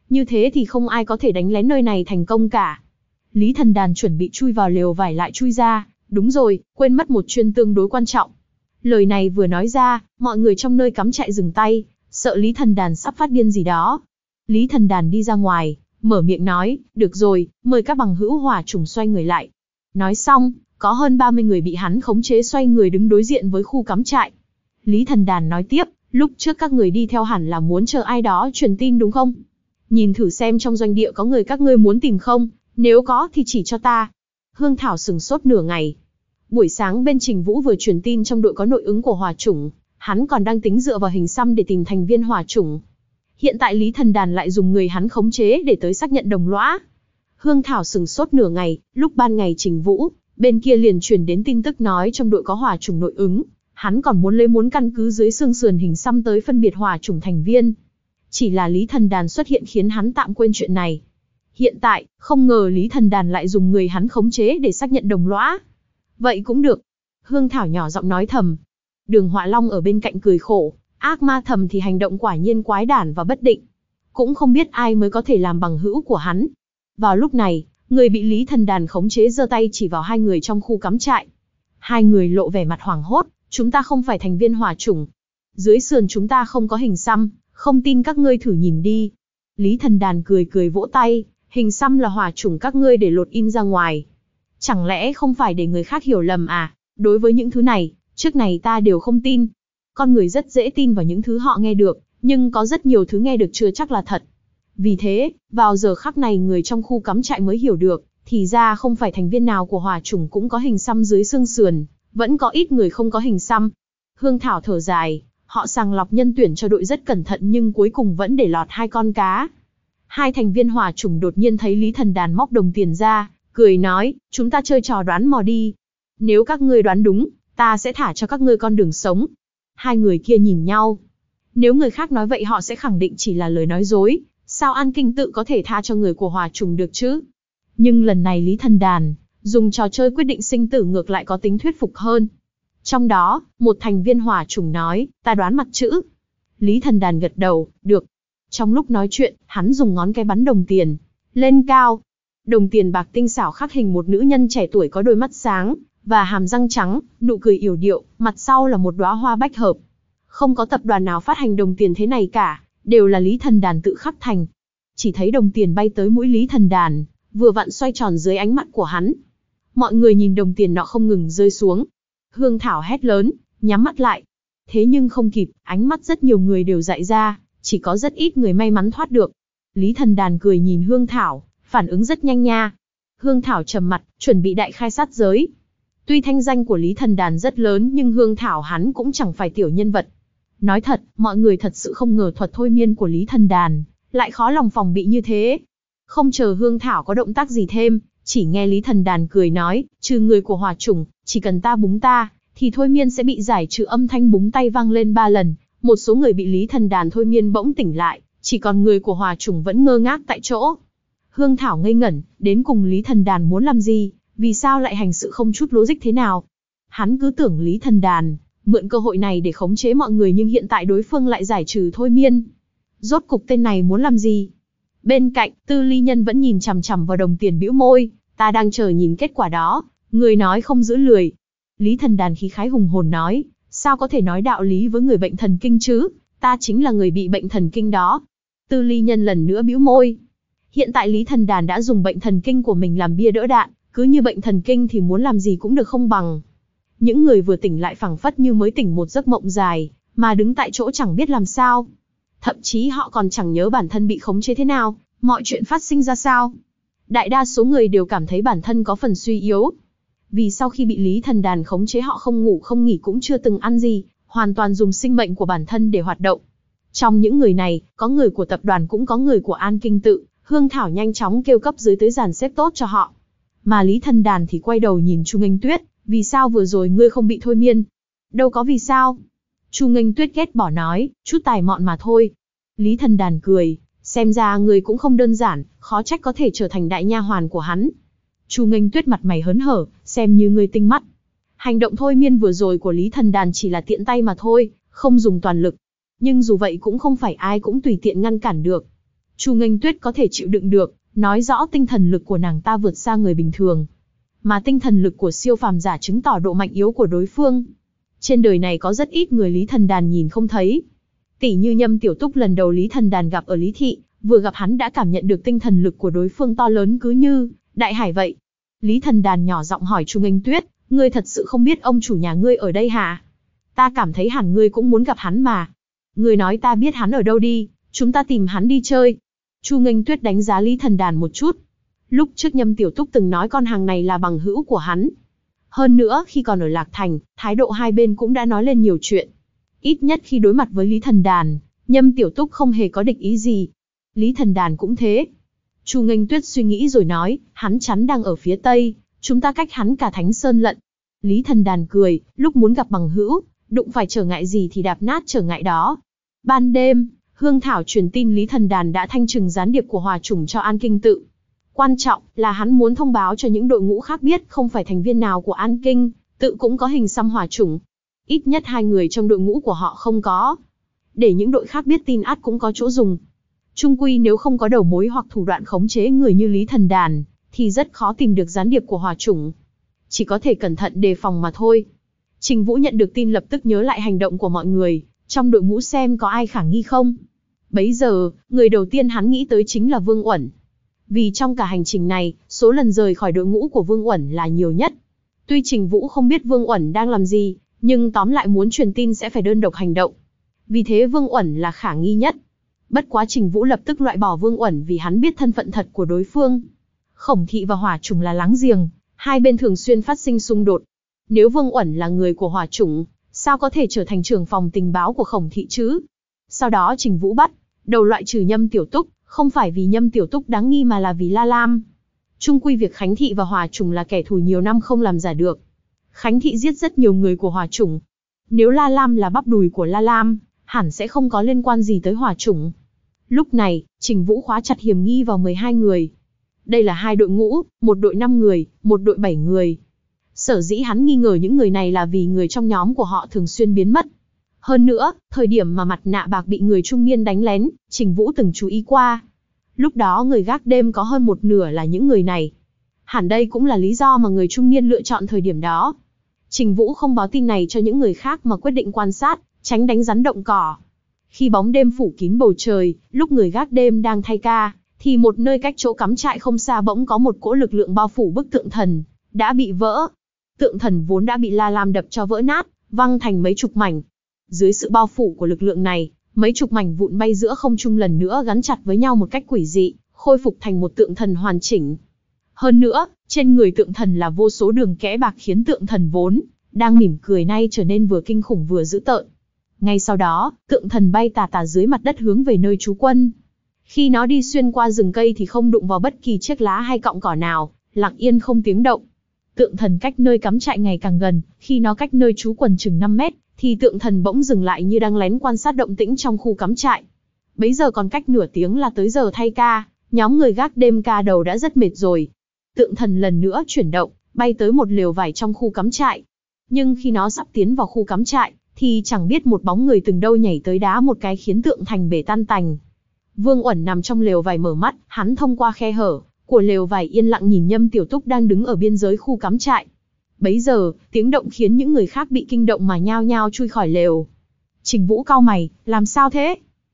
như thế thì không ai có thể đánh lén nơi này thành công cả. Lý Thần Đàn chuẩn bị chui vào lều vải lại chui ra, đúng rồi, quên mất một chuyện tương đối quan trọng. Lời này vừa nói ra, mọi người trong nơi cắm trại dừng tay, sợ Lý Thần Đàn sắp phát điên gì đó. Lý Thần Đàn đi ra ngoài, mở miệng nói, được rồi, mời các bằng hữu hỏa chủng xoay người lại. Nói xong, có hơn ba mươi người bị hắn khống chế xoay người đứng đối diện với khu cắm trại. Lý Thần Đàn nói tiếp, lúc trước các người đi theo hẳn là muốn chờ ai đó truyền tin đúng không? Nhìn thử xem trong doanh địa có người các ngươi muốn tìm không, nếu có thì chỉ cho ta. Hương Thảo sừng sốt nửa ngày. Buổi sáng bên Trình Vũ vừa truyền tin trong đội có nội ứng của hỏa chủng, hắn còn đang tính dựa vào hình xăm để tìm thành viên hỏa chủng. Hiện tại Lý Thần Đàn lại dùng người hắn khống chế để tới xác nhận đồng lõa. Hương Thảo sừng sốt nửa ngày, lúc ban ngày Trình Vũ, bên kia liền truyền đến tin tức nói trong đội có hỏa chủng nội ứng, hắn còn muốn lấy muốn căn cứ dưới xương sườn hình xăm tới phân biệt hỏa chủng thành viên. Chỉ là Lý Thần Đàn xuất hiện khiến hắn tạm quên chuyện này. Hiện tại, không ngờ Lý Thần Đàn lại dùng người hắn khống chế để xác nhận đồng lõa. Vậy cũng được. Hương Thảo nhỏ giọng nói thầm. Đường Họa Long ở bên cạnh cười khổ, ác ma thầm thì hành động quả nhiên quái đản và bất định. Cũng không biết ai mới có thể làm bằng hữu của hắn. Vào lúc này, người bị Lý Thần Đàn khống chế giơ tay chỉ vào hai người trong khu cắm trại. Hai người lộ vẻ mặt hoảng hốt, chúng ta không phải thành viên hỏa chủng. Dưới sườn chúng ta không có hình xăm, không tin các ngươi thử nhìn đi. Lý Thần Đàn cười cười vỗ tay, hình xăm là hỏa chủng các ngươi để lột in ra ngoài. Chẳng lẽ không phải để người khác hiểu lầm à? Đối với những thứ này, trước này ta đều không tin. Con người rất dễ tin vào những thứ họ nghe được, nhưng có rất nhiều thứ nghe được chưa chắc là thật. Vì thế, vào giờ khắc này người trong khu cắm trại mới hiểu được, thì ra không phải thành viên nào của hỏa chủng cũng có hình xăm dưới xương sườn, vẫn có ít người không có hình xăm. Hương Thảo thở dài, họ sàng lọc nhân tuyển cho đội rất cẩn thận nhưng cuối cùng vẫn để lọt hai con cá. Hai thành viên hỏa chủng đột nhiên thấy Lý Thần Đàn móc đồng tiền ra, cười nói, chúng ta chơi trò đoán mò đi. Nếu các ngươi đoán đúng, ta sẽ thả cho các ngươi con đường sống. Hai người kia nhìn nhau. Nếu người khác nói vậy họ sẽ khẳng định chỉ là lời nói dối, sao An Kinh tự có thể tha cho người của hỏa chủng được chứ? Nhưng lần này Lý Thần Đàn dùng trò chơi quyết định sinh tử ngược lại có tính thuyết phục hơn. Trong đó, một thành viên hỏa chủng nói, ta đoán mặt chữ. Lý Thần Đàn gật đầu, được. Trong lúc nói chuyện, hắn dùng ngón cái bắn đồng tiền lên cao. Đồng tiền bạc tinh xảo khắc hình một nữ nhân trẻ tuổi có đôi mắt sáng và hàm răng trắng, nụ cười yểu điệu, mặt sau là một đóa hoa bách hợp. Không có tập đoàn nào phát hành đồng tiền thế này cả, đều là Lý Thần Đàn tự khắc thành. Chỉ thấy đồng tiền bay tới mũi Lý Thần Đàn, vừa vặn xoay tròn dưới ánh mắt của hắn. Mọi người nhìn đồng tiền nọ không ngừng rơi xuống. Hương Thảo hét lớn, nhắm mắt lại. Thế nhưng không kịp, ánh mắt rất nhiều người đều dại ra, chỉ có rất ít người may mắn thoát được. Lý Thần Đàn cười nhìn Hương Thảo, phản ứng rất nhanh nha. Hương Thảo trầm mặt, chuẩn bị đại khai sát giới. Tuy thanh danh của Lý Thần Đàn rất lớn nhưng Hương Thảo hắn cũng chẳng phải tiểu nhân vật. Nói thật, mọi người thật sự không ngờ thuật thôi miên của Lý Thần Đàn lại khó lòng phòng bị như thế. Không chờ Hương Thảo có động tác gì thêm, chỉ nghe Lý Thần Đàn cười nói, trừ người của hỏa chủng, chỉ cần ta búng ta, thì thôi miên sẽ bị giải trừ. Âm thanh búng tay vang lên ba lần, một số người bị Lý Thần Đàn thôi miên bỗng tỉnh lại, chỉ còn người của hỏa chủng vẫn ngơ ngác tại chỗ. Hương Thảo ngây ngẩn, đến cùng Lý Thần Đàn muốn làm gì, vì sao lại hành sự không chút logic thế nào? Hắn cứ tưởng Lý Thần Đàn mượn cơ hội này để khống chế mọi người nhưng hiện tại đối phương lại giải trừ thôi miên. Rốt cục tên này muốn làm gì? Bên cạnh, Tư Ly Nhân vẫn nhìn chằm chằm vào đồng tiền bĩu môi, ta đang chờ nhìn kết quả đó, người nói không giữ lười. Lý Thần Đàn khí khái hùng hồn nói, sao có thể nói đạo lý với người bệnh thần kinh chứ, ta chính là người bị bệnh thần kinh đó. Tư Ly Nhân lần nữa bĩu môi. Hiện tại Lý Thần Đàn đã dùng bệnh thần kinh của mình làm bia đỡ đạn, cứ như bệnh thần kinh thì muốn làm gì cũng được không bằng. Những người vừa tỉnh lại phảng phất như mới tỉnh một giấc mộng dài, mà đứng tại chỗ chẳng biết làm sao. Thậm chí họ còn chẳng nhớ bản thân bị khống chế thế nào, mọi chuyện phát sinh ra sao. Đại đa số người đều cảm thấy bản thân có phần suy yếu. Vì sau khi bị Lý Thần Đàn khống chế họ không ngủ không nghỉ cũng chưa từng ăn gì, hoàn toàn dùng sinh mệnh của bản thân để hoạt động. Trong những người này, có người của tập đoàn cũng có người của An Kinh tự. Hương Thảo nhanh chóng kêu cấp dưới tới dàn xếp tốt cho họ. Mà Lý Thần Đàn thì quay đầu nhìn Chu Nghênh Tuyết, vì sao vừa rồi ngươi không bị thôi miên? Đâu có vì sao. Chu Nghênh Tuyết ghét bỏ nói, chút tài mọn mà thôi. Lý Thần Đàn cười, xem ra ngươi cũng không đơn giản, khó trách có thể trở thành đại nha hoàn của hắn. Chu Nghênh Tuyết mặt mày hớn hở, xem như ngươi tinh mắt. Hành động thôi miên vừa rồi của Lý Thần Đàn chỉ là tiện tay mà thôi, không dùng toàn lực. Nhưng dù vậy cũng không phải ai cũng tùy tiện ngăn cản được. Chu Nghênh Tuyết có thể chịu đựng được, nói rõ tinh thần lực của nàng ta vượt xa người bình thường. Mà tinh thần lực của siêu phàm giả chứng tỏ độ mạnh yếu của đối phương. Trên đời này có rất ít người Lý Thần Đàn nhìn không thấy. Tỷ như Nhâm Tiểu Túc lần đầu Lý Thần Đàn gặp ở Lý Thị, vừa gặp hắn đã cảm nhận được tinh thần lực của đối phương to lớn cứ như đại hải vậy. Lý Thần Đàn nhỏ giọng hỏi Chu Nghênh Tuyết, ngươi thật sự không biết ông chủ nhà ngươi ở đây hả? Ta cảm thấy hẳn ngươi cũng muốn gặp hắn mà. Ngươi nói ta biết hắn ở đâu đi, chúng ta tìm hắn đi chơi. Chu Nghênh Tuyết đánh giá Lý Thần Đàn một chút. Lúc trước Nhâm Tiểu Túc từng nói con hàng này là bằng hữu của hắn. Hơn nữa khi còn ở Lạc Thành, thái độ hai bên cũng đã nói lên nhiều chuyện. Ít nhất khi đối mặt với Lý Thần Đàn, Nhâm Tiểu Túc không hề có địch ý gì. Lý Thần Đàn cũng thế. Chu Nghênh Tuyết suy nghĩ rồi nói, hắn chắn đang ở phía tây, chúng ta cách hắn cả Thánh Sơn lận. Lý Thần Đàn cười, lúc muốn gặp bằng hữu, đụng phải trở ngại gì thì đạp nát trở ngại đó. Ban đêm, Hương Thảo truyền tin Lý Thần Đàn đã thanh trừng gián điệp của Hòa Chủng cho An Kinh Tự. Quan trọng là hắn muốn thông báo cho những đội ngũ khác biết không phải thành viên nào của An Kinh Tự cũng có hình xăm Hòa Chủng. Ít nhất hai người trong đội ngũ của họ không có. Để những đội khác biết tin ắt cũng có chỗ dùng. Chung quy nếu không có đầu mối hoặc thủ đoạn khống chế người như Lý Thần Đàn, thì rất khó tìm được gián điệp của Hòa Chủng. Chỉ có thể cẩn thận đề phòng mà thôi. Trình Vũ nhận được tin lập tức nhớ lại hành động của mọi người, trong đội ngũ xem có ai khả nghi không. Bấy giờ, người đầu tiên hắn nghĩ tới chính là Vương Uẩn. Vì trong cả hành trình này, số lần rời khỏi đội ngũ của Vương Uẩn là nhiều nhất. Tuy Trình Vũ không biết Vương Uẩn đang làm gì, nhưng tóm lại muốn truyền tin sẽ phải đơn độc hành động. Vì thế Vương Uẩn là khả nghi nhất. Bất quá Trình Vũ lập tức loại bỏ Vương Uẩn vì hắn biết thân phận thật của đối phương. Khổng Thị và Hỏa Chủng là láng giềng, hai bên thường xuyên phát sinh xung đột. Nếu Vương Uẩn là người của Hỏa Chủng, sao có thể trở thành trưởng phòng tình báo của Khổng Thị chứ? Sau đó Trình Vũ bắt đầu loại trừ Nhâm Tiểu Túc, không phải vì Nhâm Tiểu Túc đáng nghi mà là vì La Lam. Chung quy việc Khánh Thị và Hỏa Chủng là kẻ thù nhiều năm không làm giả được. Khánh Thị giết rất nhiều người của Hỏa Chủng. Nếu La Lam là bắp đùi của La Lam, hẳn sẽ không có liên quan gì tới Hỏa Chủng. Lúc này, Trình Vũ khóa chặt hiểm nghi vào mười hai người. Đây là hai đội ngũ, một đội năm người, một đội bảy người. Sở dĩ hắn nghi ngờ những người này là vì người trong nhóm của họ thường xuyên biến mất. Hơn nữa, thời điểm mà mặt nạ bạc bị người trung niên đánh lén, Trình Vũ từng chú ý qua. Lúc đó người gác đêm có hơn một nửa là những người này. Hẳn đây cũng là lý do mà người trung niên lựa chọn thời điểm đó. Trình Vũ không báo tin này cho những người khác mà quyết định quan sát, tránh đánh rắn động cỏ. Khi bóng đêm phủ kín bầu trời, lúc người gác đêm đang thay ca, thì một nơi cách chỗ cắm trại không xa bỗng có một cỗ lực lượng bao phủ bức tượng thần, đã bị vỡ. Tượng thần vốn đã bị La Lam đập cho vỡ nát, văng thành mấy chục mảnh. Dưới sự bao phủ của lực lượng này, mấy chục mảnh vụn bay giữa không trung lần nữa gắn chặt với nhau một cách quỷ dị, khôi phục thành một tượng thần hoàn chỉnh. Hơn nữa, trên người tượng thần là vô số đường kẽ bạc khiến tượng thần vốn đang mỉm cười nay trở nên vừa kinh khủng vừa dữ tợn. Ngay sau đó, tượng thần bay tà tà dưới mặt đất hướng về nơi trú quân. Khi nó đi xuyên qua rừng cây thì không đụng vào bất kỳ chiếc lá hay cọng cỏ nào, lặng yên không tiếng động. Tượng thần cách nơi cắm trại ngày càng gần, khi nó cách nơi trú quần chừng năm mét, thì tượng thần bỗng dừng lại như đang lén quan sát động tĩnh trong khu cắm trại. Bấy giờ còn cách nửa tiếng là tới giờ thay ca, nhóm người gác đêm ca đầu đã rất mệt rồi. Tượng thần lần nữa chuyển động, bay tới một lều vải trong khu cắm trại. Nhưng khi nó sắp tiến vào khu cắm trại, thì chẳng biết một bóng người từng đâu nhảy tới đá một cái khiến tượng thành bể tan tành. Vương Uẩn nằm trong lều vải mở mắt, hắn thông qua khe hở của lều vải yên lặng nhìn Nhâm Tiểu Túc đang đứng ở biên giới khu cắm trại. Bấy giờ, tiếng động khiến những người khác bị kinh động mà nhao nhao chui khỏi lều. Trình Vũ cau mày, làm sao thế?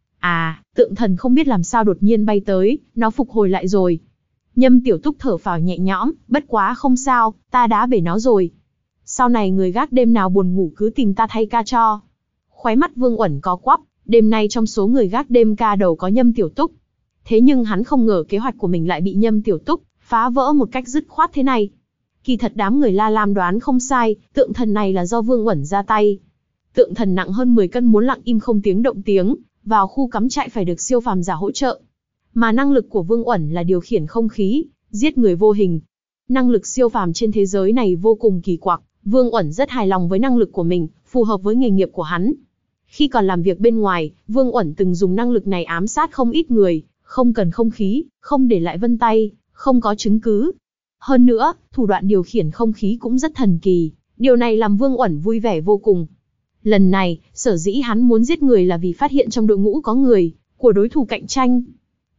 À, tượng thần không biết làm sao đột nhiên bay tới, nó phục hồi lại rồi. Nhâm Tiểu Túc thở phào nhẹ nhõm, bất quá không sao, ta đá bể nó rồi. Sau này người gác đêm nào buồn ngủ cứ tìm ta thay ca cho. Khóe mắt Vương Uẩn có quắp, đêm nay trong số người gác đêm ca đầu có Nhâm Tiểu Túc. Thế nhưng hắn không ngờ kế hoạch của mình lại bị Nhâm Tiểu Túc phá vỡ một cách dứt khoát thế này. Kỳ thật đám người La Lam đoán không sai, tượng thần này là do Vương Uẩn ra tay. Tượng thần nặng hơn mười cân muốn lặng im không tiếng động tiếng, vào khu cắm trại phải được siêu phàm giả hỗ trợ. Mà năng lực của Vương Uẩn là điều khiển không khí, giết người vô hình. Năng lực siêu phàm trên thế giới này vô cùng kỳ quặc, Vương Uẩn rất hài lòng với năng lực của mình, phù hợp với nghề nghiệp của hắn. Khi còn làm việc bên ngoài, Vương Uẩn từng dùng năng lực này ám sát không ít người, không cần không khí, không để lại vân tay, không có chứng cứ. Hơn nữa, thủ đoạn điều khiển không khí cũng rất thần kỳ, điều này làm Vương Uẩn vui vẻ vô cùng. Lần này, sở dĩ hắn muốn giết người là vì phát hiện trong đội ngũ có người của đối thủ cạnh tranh.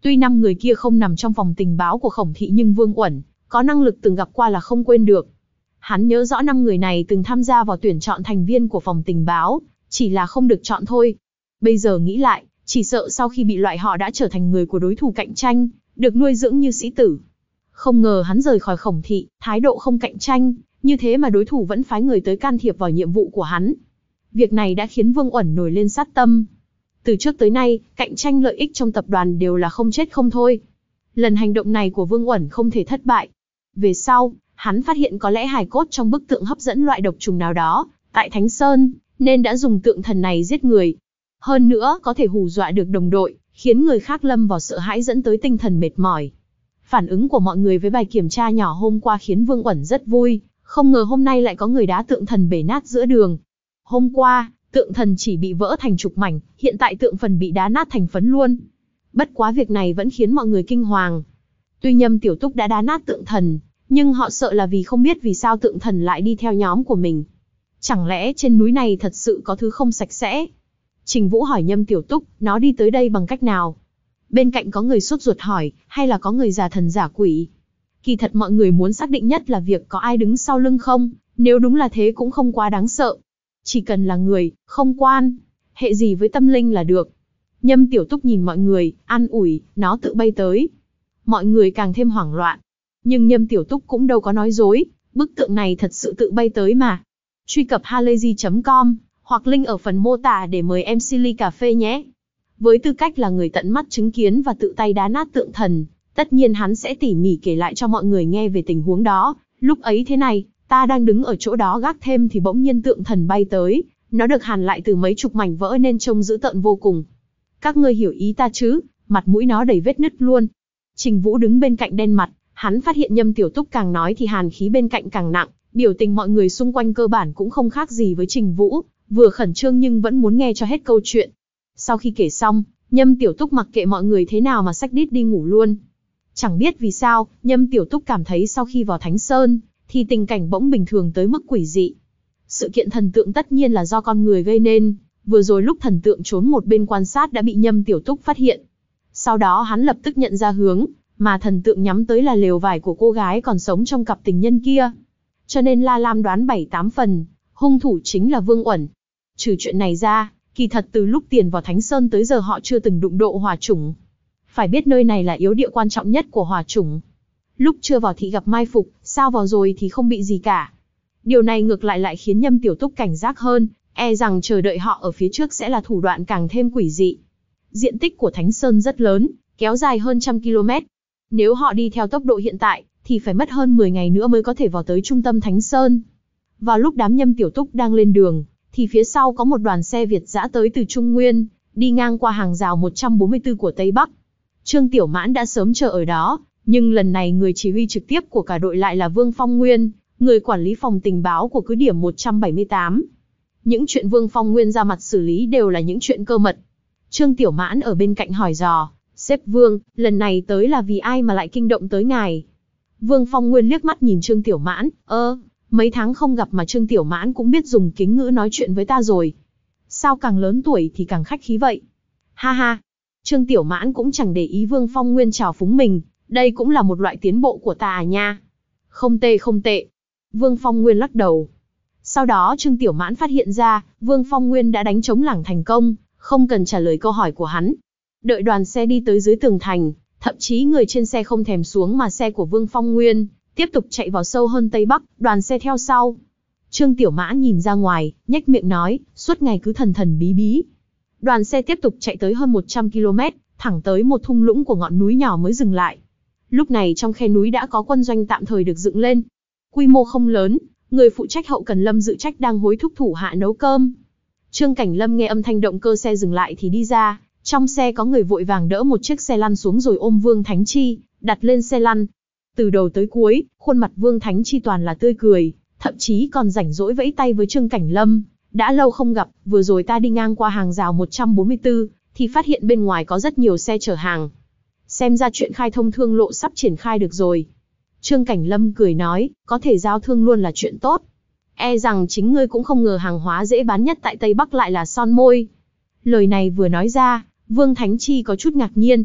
Tuy năm người kia không nằm trong phòng tình báo của Khổng thị nhưng Vương Uẩn có năng lực từng gặp qua là không quên được. Hắn nhớ rõ năm người này từng tham gia vào tuyển chọn thành viên của phòng tình báo, chỉ là không được chọn thôi. Bây giờ nghĩ lại, chỉ sợ sau khi bị loại họ đã trở thành người của đối thủ cạnh tranh, được nuôi dưỡng như sĩ tử. Không ngờ hắn rời khỏi Khổng thị, thái độ không cạnh tranh, như thế mà đối thủ vẫn phái người tới can thiệp vào nhiệm vụ của hắn. Việc này đã khiến Vương Uẩn nổi lên sát tâm. Từ trước tới nay, cạnh tranh lợi ích trong tập đoàn đều là không chết không thôi. Lần hành động này của Vương Uẩn không thể thất bại. Về sau, hắn phát hiện có lẽ hài cốt trong bức tượng hấp dẫn loại độc trùng nào đó, tại Thánh Sơn, nên đã dùng tượng thần này giết người. Hơn nữa, có thể hù dọa được đồng đội, khiến người khác lâm vào sợ hãi dẫn tới tinh thần mệt mỏi. Phản ứng của mọi người với bài kiểm tra nhỏ hôm qua khiến Vương Uẩn rất vui, không ngờ hôm nay lại có người đá tượng thần bể nát giữa đường. Hôm qua, tượng thần chỉ bị vỡ thành chục mảnh, hiện tại tượng phần bị đá nát thành phấn luôn. Bất quá việc này vẫn khiến mọi người kinh hoàng. Tuy Nhâm Tiểu Túc đã đá nát tượng thần, nhưng họ sợ là vì không biết vì sao tượng thần lại đi theo nhóm của mình. Chẳng lẽ trên núi này thật sự có thứ không sạch sẽ? Trình Vũ hỏi Nhâm Tiểu Túc, nó đi tới đây bằng cách nào? Bên cạnh có người sốt ruột hỏi, hay là có người giả thần giả quỷ? Kỳ thật mọi người muốn xác định nhất là việc có ai đứng sau lưng không, nếu đúng là thế cũng không quá đáng sợ. Chỉ cần là người, không quan hệ gì với tâm linh là được. Nhâm Tiểu Túc nhìn mọi người, an ủi, nó tự bay tới. Mọi người càng thêm hoảng loạn. Nhưng Nhâm Tiểu Túc cũng đâu có nói dối, bức tượng này thật sự tự bay tới mà. Truy cập halayzi chấm com, hoặc link ở phần mô tả để mời em xê ly cà phê nhé. Với tư cách là người tận mắt chứng kiến và tự tay đá nát tượng thần, tất nhiên hắn sẽ tỉ mỉ kể lại cho mọi người nghe về tình huống đó. Lúc ấy thế này, ta đang đứng ở chỗ đó gác thêm thì bỗng nhiên tượng thần bay tới, nó được hàn lại từ mấy chục mảnh vỡ nên trông dữ tợn vô cùng. Các ngươi hiểu ý ta chứ, mặt mũi nó đầy vết nứt luôn. Trình Vũ đứng bên cạnh đen mặt, hắn phát hiện Nhâm Tiểu Túc càng nói thì hàn khí bên cạnh càng nặng, biểu tình mọi người xung quanh cơ bản cũng không khác gì với Trình Vũ, vừa khẩn trương nhưng vẫn muốn nghe cho hết câu chuyện. Sau khi kể xong, Nhâm Tiểu Túc mặc kệ mọi người thế nào mà xách đít đi ngủ luôn. Chẳng biết vì sao, Nhâm Tiểu Túc cảm thấy sau khi vào Thánh Sơn, thì tình cảnh bỗng bình thường tới mức quỷ dị. Sự kiện thần tượng tất nhiên là do con người gây nên, vừa rồi lúc thần tượng trốn một bên quan sát đã bị Nhâm Tiểu Túc phát hiện. Sau đó hắn lập tức nhận ra hướng, mà thần tượng nhắm tới là lều vải của cô gái còn sống trong cặp tình nhân kia. Cho nên La Lam đoán bảy tám phần, hung thủ chính là Vương Uẩn. Trừ chuyện này ra, kỳ thật từ lúc tiền vào Thánh Sơn tới giờ họ chưa từng đụng độ hỏa chủng. Phải biết nơi này là yếu địa quan trọng nhất của hỏa chủng. Lúc chưa vào thì gặp mai phục, sao vào rồi thì không bị gì cả. Điều này ngược lại lại khiến Nhâm Tiểu Túc cảnh giác hơn, e rằng chờ đợi họ ở phía trước sẽ là thủ đoạn càng thêm quỷ dị. Diện tích của Thánh Sơn rất lớn, kéo dài hơn trăm ki lô mét. Nếu họ đi theo tốc độ hiện tại, thì phải mất hơn mười ngày nữa mới có thể vào tới trung tâm Thánh Sơn. Vào lúc đám Nhâm Tiểu Túc đang lên đường, thì phía sau có một đoàn xe Việt dã tới từ Trung Nguyên, đi ngang qua hàng rào một trăm bốn mươi tư của Tây Bắc. Trương Tiểu Mãn đã sớm chờ ở đó, nhưng lần này người chỉ huy trực tiếp của cả đội lại là Vương Phong Nguyên, người quản lý phòng tình báo của cứ điểm một trăm bảy mươi tám. Những chuyện Vương Phong Nguyên ra mặt xử lý đều là những chuyện cơ mật. Trương Tiểu Mãn ở bên cạnh hỏi dò, sếp Vương, lần này tới là vì ai mà lại kinh động tới ngài? Vương Phong Nguyên liếc mắt nhìn Trương Tiểu Mãn, ơ, mấy tháng không gặp mà Trương Tiểu Mãn cũng biết dùng kính ngữ nói chuyện với ta rồi. Sao càng lớn tuổi thì càng khách khí vậy? Ha ha, Trương Tiểu Mãn cũng chẳng để ý Vương Phong Nguyên chào phúng mình, đây cũng là một loại tiến bộ của ta à nha. Không tệ không tệ. Vương Phong Nguyên lắc đầu. Sau đó Trương Tiểu Mãn phát hiện ra, Vương Phong Nguyên đã đánh trống lảng thành công, không cần trả lời câu hỏi của hắn. Đợi đoàn xe đi tới dưới tường thành, thậm chí người trên xe không thèm xuống mà xe của Vương Phong Nguyên tiếp tục chạy vào sâu hơn Tây Bắc, đoàn xe theo sau. Trương Tiểu Mãn nhìn ra ngoài, nhếch miệng nói, suốt ngày cứ thần thần bí bí. Đoàn xe tiếp tục chạy tới hơn một trăm ki lô mét, thẳng tới một thung lũng của ngọn núi nhỏ mới dừng lại. Lúc này trong khe núi đã có quân doanh tạm thời được dựng lên. Quy mô không lớn, người phụ trách hậu cần Lâm Dự Trách đang hối thúc thủ hạ nấu cơm. Trương Cảnh Lâm nghe âm thanh động cơ xe dừng lại thì đi ra, trong xe có người vội vàng đỡ một chiếc xe lăn xuống rồi ôm Vương Thánh Chi, đặt lên xe lăn. Từ đầu tới cuối, khuôn mặt Vương Thánh Chi toàn là tươi cười, thậm chí còn rảnh rỗi vẫy tay với Trương Cảnh Lâm. Đã lâu không gặp, vừa rồi ta đi ngang qua hàng rào một trăm bốn mươi tư, thì phát hiện bên ngoài có rất nhiều xe chở hàng. Xem ra chuyện khai thông thương lộ sắp triển khai được rồi. Trương Cảnh Lâm cười nói, có thể giao thương luôn là chuyện tốt. E rằng chính ngươi cũng không ngờ hàng hóa dễ bán nhất tại Tây Bắc lại là son môi. Lời này vừa nói ra, Vương Thánh Chi có chút ngạc nhiên.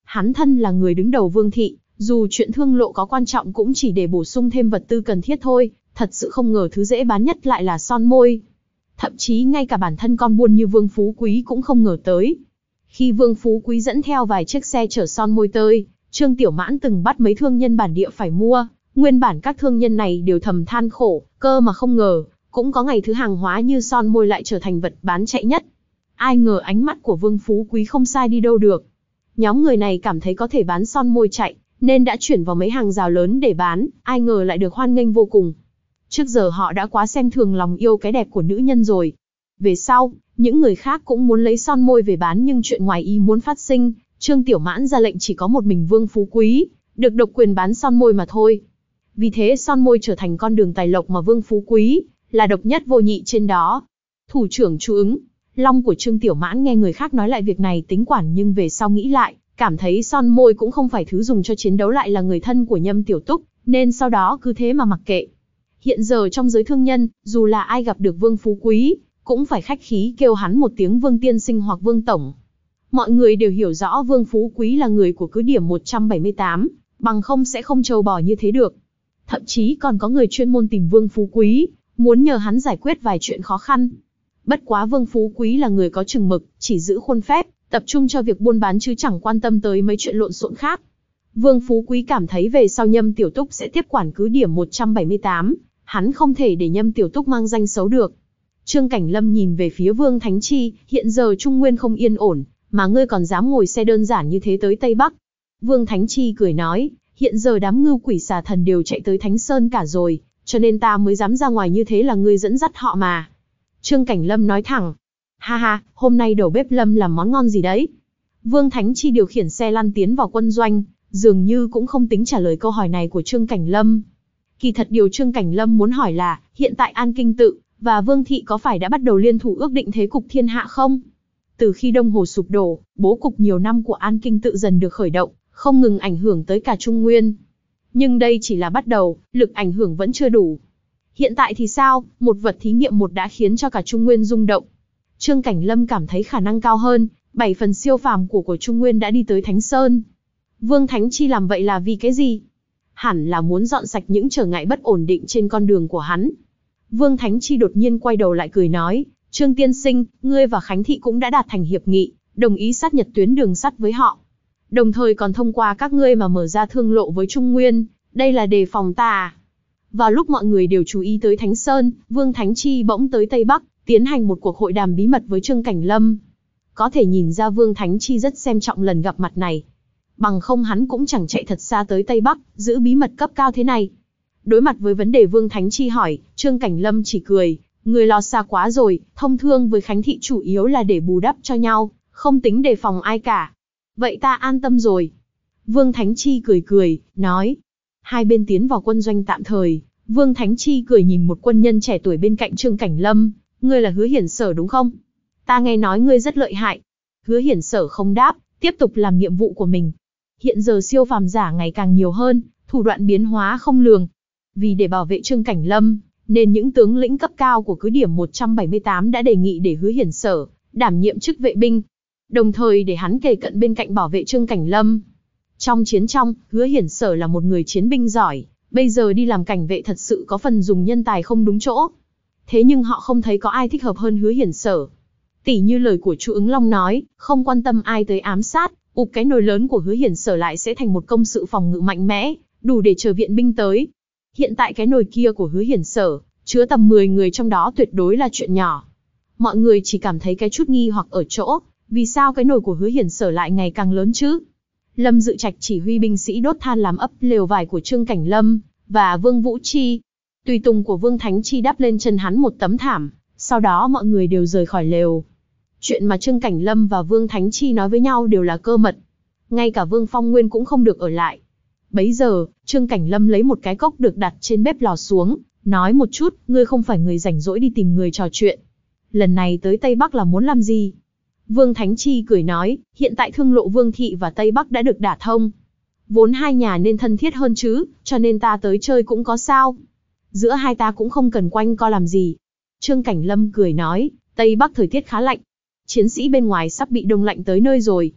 Hắn thân là người đứng đầu Vương thị, dù chuyện thương lộ có quan trọng cũng chỉ để bổ sung thêm vật tư cần thiết thôi, thật sự không ngờ thứ dễ bán nhất lại là son môi. Thậm chí ngay cả bản thân con buôn như Vương Phú Quý cũng không ngờ tới. Khi Vương Phú Quý dẫn theo vài chiếc xe chở son môi tới, Trương Tiểu Mãn từng bắt mấy thương nhân bản địa phải mua, nguyên bản các thương nhân này đều thầm than khổ, cơ mà không ngờ, cũng có ngày thứ hàng hóa như son môi lại trở thành vật bán chạy nhất. Ai ngờ ánh mắt của Vương Phú Quý không sai đi đâu được. Nhóm người này cảm thấy có thể bán son môi chạy, nên đã chuyển vào mấy hàng rào lớn để bán, ai ngờ lại được hoan nghênh vô cùng. Trước giờ họ đã quá xem thường lòng yêu cái đẹp của nữ nhân rồi. Về sau, những người khác cũng muốn lấy son môi về bán nhưng chuyện ngoài ý muốn phát sinh, Trương Tiểu Mãn ra lệnh chỉ có một mình Vương Phú Quý, được độc quyền bán son môi mà thôi. Vì thế son môi trở thành con đường tài lộc mà Vương Phú Quý là độc nhất vô nhị trên đó. Thủ trưởng Chu Ứng, Long của Trương Tiểu Mãn nghe người khác nói lại việc này tính quản nhưng về sau nghĩ lại, cảm thấy son môi cũng không phải thứ dùng cho chiến đấu lại là người thân của Nhâm Tiểu Túc, nên sau đó cứ thế mà mặc kệ. Hiện giờ trong giới thương nhân, dù là ai gặp được Vương Phú Quý, cũng phải khách khí kêu hắn một tiếng Vương Tiên Sinh hoặc Vương Tổng. Mọi người đều hiểu rõ Vương Phú Quý là người của cứ điểm một trăm bảy mươi tám, bằng không sẽ không trâu bò như thế được. Thậm chí còn có người chuyên môn tìm Vương Phú Quý, muốn nhờ hắn giải quyết vài chuyện khó khăn. Bất quá Vương Phú Quý là người có chừng mực, chỉ giữ khuôn phép, tập trung cho việc buôn bán chứ chẳng quan tâm tới mấy chuyện lộn xộn khác. Vương Phú Quý cảm thấy về sau Nhâm Tiểu Túc sẽ tiếp quản cứ điểm một trăm bảy mươi tám, hắn không thể để Nhâm Tiểu Túc mang danh xấu được. Trương Cảnh Lâm nhìn về phía Vương Thánh Chi, hiện giờ Trung Nguyên không yên ổn, mà ngươi còn dám ngồi xe đơn giản như thế tới Tây Bắc. Vương Thánh Chi cười nói, hiện giờ đám ngưu quỷ xà thần đều chạy tới Thánh Sơn cả rồi, cho nên ta mới dám ra ngoài như thế là ngươi dẫn dắt họ mà. Trương Cảnh Lâm nói thẳng, ha ha, hôm nay đầu bếp Lâm làm món ngon gì đấy? Vương Thánh Chi điều khiển xe lăn tiến vào quân doanh, dường như cũng không tính trả lời câu hỏi này của Trương Cảnh Lâm. Kỳ thật điều Trương Cảnh Lâm muốn hỏi là, hiện tại An Kinh Tự và Vương Thị có phải đã bắt đầu liên thủ ước định thế cục thiên hạ không? Từ khi Đông Hồ sụp đổ, bố cục nhiều năm của An Kinh Tự dần được khởi động, không ngừng ảnh hưởng tới cả Trung Nguyên. Nhưng đây chỉ là bắt đầu, lực ảnh hưởng vẫn chưa đủ. Hiện tại thì sao, một vật thí nghiệm một đã khiến cho cả Trung Nguyên rung động. Trương Cảnh Lâm cảm thấy khả năng cao hơn, bảy phần siêu phàm của của Trung Nguyên đã đi tới Thánh Sơn. Vương Thánh Chi làm vậy là vì cái gì? Hẳn là muốn dọn sạch những trở ngại bất ổn định trên con đường của hắn. Vương Thánh Chi đột nhiên quay đầu lại cười nói, Trương Tiên Sinh, ngươi và Khánh Thị cũng đã đạt thành hiệp nghị, đồng ý sát nhật tuyến đường sắt với họ. Đồng thời còn thông qua các ngươi mà mở ra thương lộ với Trung Nguyên, đây là đề phòng ta à? Vào lúc mọi người đều chú ý tới Thánh Sơn, Vương Thánh Chi bỗng tới Tây Bắc, tiến hành một cuộc hội đàm bí mật với Trương Cảnh Lâm. Có thể nhìn ra Vương Thánh Chi rất xem trọng lần gặp mặt này. Bằng không hắn cũng chẳng chạy thật xa tới Tây Bắc, giữ bí mật cấp cao thế này. Đối mặt với vấn đề Vương Thánh Chi hỏi, Trương Cảnh Lâm chỉ cười, người lo xa quá rồi, thông thương với Khánh Thị chủ yếu là để bù đắp cho nhau, không tính đề phòng ai cả. Vậy ta an tâm rồi. Vương Thánh Chi cười cười, nói. Hai bên tiến vào quân doanh tạm thời, Vương Thánh Chi cười nhìn một quân nhân trẻ tuổi bên cạnh Trương Cảnh Lâm, ngươi là Hứa Hiển Sở đúng không? Ta nghe nói ngươi rất lợi hại. Hứa Hiển Sở không đáp, tiếp tục làm nhiệm vụ của mình. Hiện giờ siêu phàm giả ngày càng nhiều hơn, thủ đoạn biến hóa không lường. Vì để bảo vệ Trương Cảnh Lâm, nên những tướng lĩnh cấp cao của cứ điểm một trăm bảy mươi tám đã đề nghị để Hứa Hiển Sở đảm nhiệm chức vệ binh, đồng thời để hắn kề cận bên cạnh bảo vệ Trương Cảnh Lâm. Trong chiến trong, Hứa Hiển Sở là một người chiến binh giỏi, bây giờ đi làm cảnh vệ thật sự có phần dùng nhân tài không đúng chỗ. Thế nhưng họ không thấy có ai thích hợp hơn Hứa Hiển Sở. Tỉ như lời của Chu Ứng Long nói, không quan tâm ai tới ám sát, ụp cái nồi lớn của Hứa Hiển Sở lại sẽ thành một công sự phòng ngự mạnh mẽ, đủ để chờ viện binh tới. Hiện tại cái nồi kia của Hứa Hiển Sở, chứa tầm mười người trong đó tuyệt đối là chuyện nhỏ. Mọi người chỉ cảm thấy cái chút nghi hoặc ở chỗ, vì sao cái nồi của Hứa Hiển Sở lại ngày càng lớn chứ? Lâm Dự Trạch chỉ huy binh sĩ đốt than làm ấp lều vải của Trương Cảnh Lâm và Vương Vũ Chi. Tùy tùng của Vương Thánh Chi đắp lên chân hắn một tấm thảm, sau đó mọi người đều rời khỏi lều. Chuyện mà Trương Cảnh Lâm và Vương Thánh Chi nói với nhau đều là cơ mật. Ngay cả Vương Phong Nguyên cũng không được ở lại. Bấy giờ, Trương Cảnh Lâm lấy một cái cốc được đặt trên bếp lò xuống, nói một chút, ngươi không phải người rảnh rỗi đi tìm người trò chuyện. Lần này tới Tây Bắc là muốn làm gì? Vương Thánh Chi cười nói, hiện tại thương lộ Vương Thị và Tây Bắc đã được đả thông. Vốn hai nhà nên thân thiết hơn chứ, cho nên ta tới chơi cũng có sao. Giữa hai ta cũng không cần quanh co làm gì. Trương Cảnh Lâm cười nói, Tây Bắc thời tiết khá lạnh. Chiến sĩ bên ngoài sắp bị đông lạnh tới nơi rồi.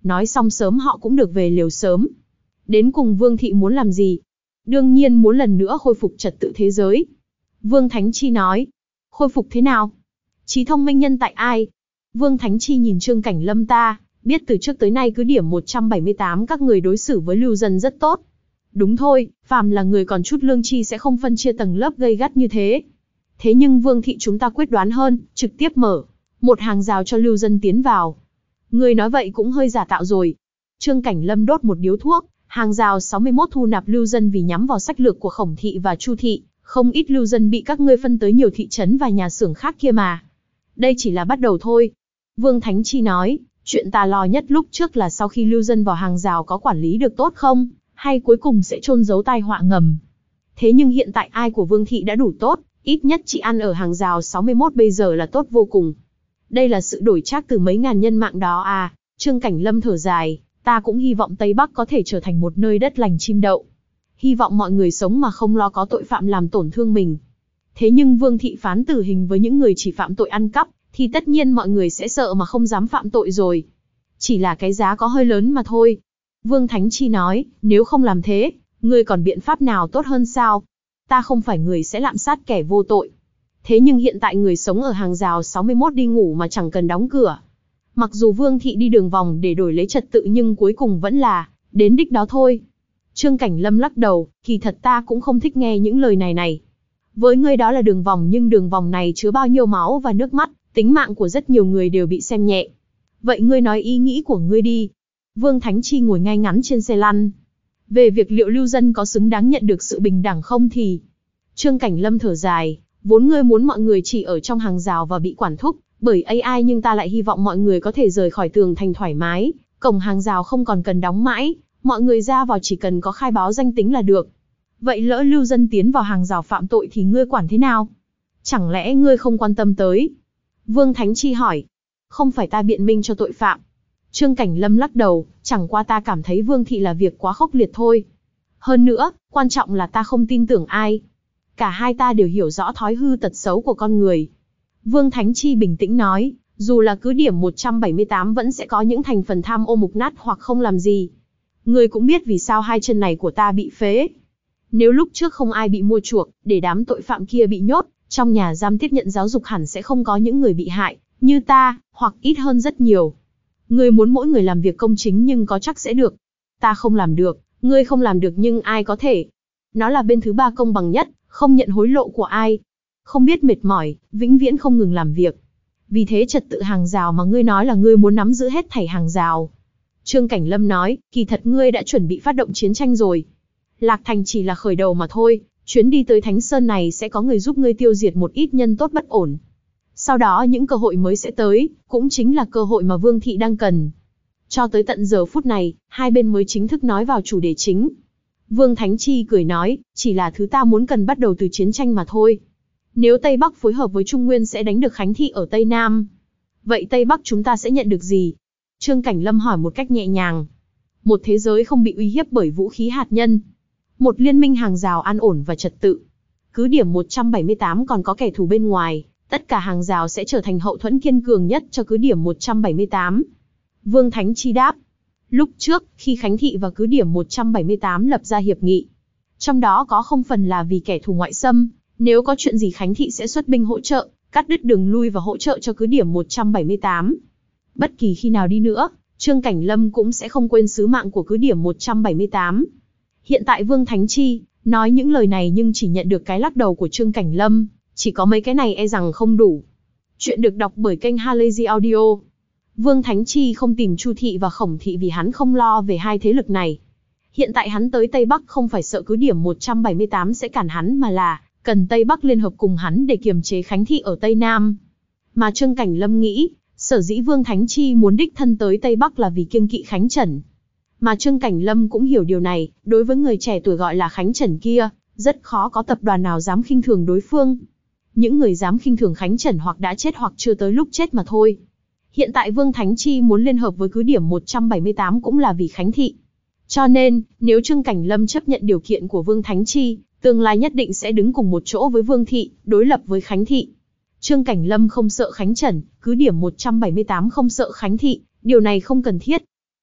nói xong sớm họ cũng được về liều sớm. Đến cùng Vương thị muốn làm gì? Đương nhiên muốn lần nữa khôi phục trật tự thế giới. Vương Thánh Chi nói. Khôi phục thế nào? Trí thông minh nhân tại ai? Vương Thánh Chi nhìn Trương Cảnh Lâm ta, biết từ trước tới nay cứ điểm một trăm bảy mươi tám các người đối xử với lưu dân rất tốt. Đúng thôi, phàm là người còn chút lương tri sẽ không phân chia tầng lớp gay gắt như thế. Thế nhưng Vương thị chúng ta quyết đoán hơn, trực tiếp mở một hàng rào cho lưu dân tiến vào. Người nói vậy cũng hơi giả tạo rồi. Trương Cảnh Lâm đốt một điếu thuốc, hàng rào sáu mươi mốt thu nạp lưu dân vì nhắm vào sách lược của Khổng thị và Chu thị, không ít lưu dân bị các ngươi phân tới nhiều thị trấn và nhà xưởng khác kia mà. Đây chỉ là bắt đầu thôi. Vương Thánh Chi nói, chuyện ta lo nhất lúc trước là sau khi lưu dân vào hàng rào có quản lý được tốt không, hay cuối cùng sẽ chôn giấu tai họa ngầm. Thế nhưng hiện tại ai của Vương thị đã đủ tốt, ít nhất chị ăn ở hàng rào sáu mươi mốt bây giờ là tốt vô cùng. Đây là sự đổi trác từ mấy ngàn nhân mạng đó à. Trương Cảnh Lâm thở dài, ta cũng hy vọng Tây Bắc có thể trở thành một nơi đất lành chim đậu. Hy vọng mọi người sống mà không lo có tội phạm làm tổn thương mình. Thế nhưng Vương thị phán tử hình với những người chỉ phạm tội ăn cắp, thì tất nhiên mọi người sẽ sợ mà không dám phạm tội rồi. Chỉ là cái giá có hơi lớn mà thôi. Vương Thánh Chi nói, nếu không làm thế, ngươi còn biện pháp nào tốt hơn sao? Ta không phải người sẽ lạm sát kẻ vô tội. Thế nhưng hiện tại người sống ở hàng rào sáu mươi mốt đi ngủ mà chẳng cần đóng cửa. Mặc dù Vương thị đi đường vòng để đổi lấy trật tự nhưng cuối cùng vẫn là đến đích đó thôi. Trương Cảnh Lâm lắc đầu, kỳ thật ta cũng không thích nghe những lời này này. Với ngươi đó là đường vòng nhưng đường vòng này chứa bao nhiêu máu và nước mắt, tính mạng của rất nhiều người đều bị xem nhẹ. Vậy ngươi nói ý nghĩ của ngươi đi. Vương Thánh Chi ngồi ngay ngắn trên xe lăn. Về việc liệu lưu dân có xứng đáng nhận được sự bình đẳng không thì... Trương Cảnh Lâm thở dài, vốn ngươi muốn mọi người chỉ ở trong hàng rào và bị quản thúc bởi a i nhưng ta lại hy vọng mọi người có thể rời khỏi tường thành thoải mái, cổng hàng rào không còn cần đóng mãi, mọi người ra vào chỉ cần có khai báo danh tính là được. Vậy lỡ lưu dân tiến vào hàng rào phạm tội thì ngươi quản thế nào? Chẳng lẽ ngươi không quan tâm tới? Vương Thánh Chi hỏi. Không phải ta biện minh cho tội phạm. Trương Cảnh Lâm lắc đầu, chẳng qua ta cảm thấy Vương thị là việc quá khốc liệt thôi. Hơn nữa, quan trọng là ta không tin tưởng ai. Cả hai ta đều hiểu rõ thói hư tật xấu của con người. Vương Thánh Chi bình tĩnh nói, dù là cứ điểm một trăm bảy mươi tám vẫn sẽ có những thành phần tham ô mục nát hoặc không làm gì. Ngươi cũng biết vì sao hai chân này của ta bị phế. Nếu lúc trước không ai bị mua chuộc, để đám tội phạm kia bị nhốt, trong nhà giam tiếp nhận giáo dục hẳn sẽ không có những người bị hại, như ta, hoặc ít hơn rất nhiều. Ngươi muốn mỗi người làm việc công chính nhưng có chắc sẽ được. Ta không làm được, ngươi không làm được nhưng ai có thể. Nó là bên thứ ba công bằng nhất, không nhận hối lộ của ai. Không biết mệt mỏi, vĩnh viễn không ngừng làm việc. Vì thế trật tự hàng rào mà ngươi nói là ngươi muốn nắm giữ hết thảy hàng rào. Trương Cảnh Lâm nói, kỳ thật ngươi đã chuẩn bị phát động chiến tranh rồi. Lạc Thành chỉ là khởi đầu mà thôi, chuyến đi tới Thánh Sơn này sẽ có người giúp ngươi tiêu diệt một ít nhân tốt bất ổn. Sau đó những cơ hội mới sẽ tới, cũng chính là cơ hội mà Vương thị đang cần. Cho tới tận giờ phút này, hai bên mới chính thức nói vào chủ đề chính. Vương Thánh Chi cười nói, chỉ là thứ ta muốn cần bắt đầu từ chiến tranh mà thôi. Nếu Tây Bắc phối hợp với Trung Nguyên sẽ đánh được Khánh thị ở Tây Nam. Vậy Tây Bắc chúng ta sẽ nhận được gì? Trương Cảnh Lâm hỏi một cách nhẹ nhàng. Một thế giới không bị uy hiếp bởi vũ khí hạt nhân. Một liên minh hàng rào an ổn và trật tự. Cứ điểm một trăm bảy mươi tám còn có kẻ thù bên ngoài, tất cả hàng rào sẽ trở thành hậu thuẫn kiên cường nhất cho cứ điểm một trăm bảy mươi tám. Vương Thánh Chi đáp. Lúc trước, khi Khánh thị và cứ điểm một trăm bảy mươi tám lập ra hiệp nghị, trong đó có không phần là vì kẻ thù ngoại xâm, nếu có chuyện gì Khánh thị sẽ xuất binh hỗ trợ, cắt đứt đường lui và hỗ trợ cho cứ điểm một trăm bảy mươi tám. Bất kỳ khi nào đi nữa, Trương Cảnh Lâm cũng sẽ không quên sứ mạng của cứ điểm một trăm bảy mươi tám. Hiện tại Vương Thánh Chi nói những lời này nhưng chỉ nhận được cái lắc đầu của Trương Cảnh Lâm, chỉ có mấy cái này e rằng không đủ. Chuyện được đọc bởi kênh Halazy Audio. Vương Thánh Chi không tìm Chu thị và Khổng thị vì hắn không lo về hai thế lực này. Hiện tại hắn tới Tây Bắc không phải sợ cứ điểm một trăm bảy mươi tám sẽ cản hắn mà là cần Tây Bắc liên hợp cùng hắn để kiềm chế Khánh thị ở Tây Nam. Mà Trương Cảnh Lâm nghĩ, sở dĩ Vương Thánh Chi muốn đích thân tới Tây Bắc là vì kiêng kỵ Khánh Trần. Mà Trương Cảnh Lâm cũng hiểu điều này, đối với người trẻ tuổi gọi là Khánh Trần kia, rất khó có tập đoàn nào dám khinh thường đối phương. Những người dám khinh thường Khánh Trần hoặc đã chết hoặc chưa tới lúc chết mà thôi. Hiện tại Vương Thánh Chi muốn liên hợp với cứ điểm một trăm bảy mươi tám cũng là vì Khánh thị. Cho nên, nếu Trương Cảnh Lâm chấp nhận điều kiện của Vương Thánh Chi, tương lai nhất định sẽ đứng cùng một chỗ với Vương thị, đối lập với Khánh thị. Trương Cảnh Lâm không sợ Khánh Trần, cứ điểm một trăm bảy mươi tám không sợ Khánh thị, điều này không cần thiết.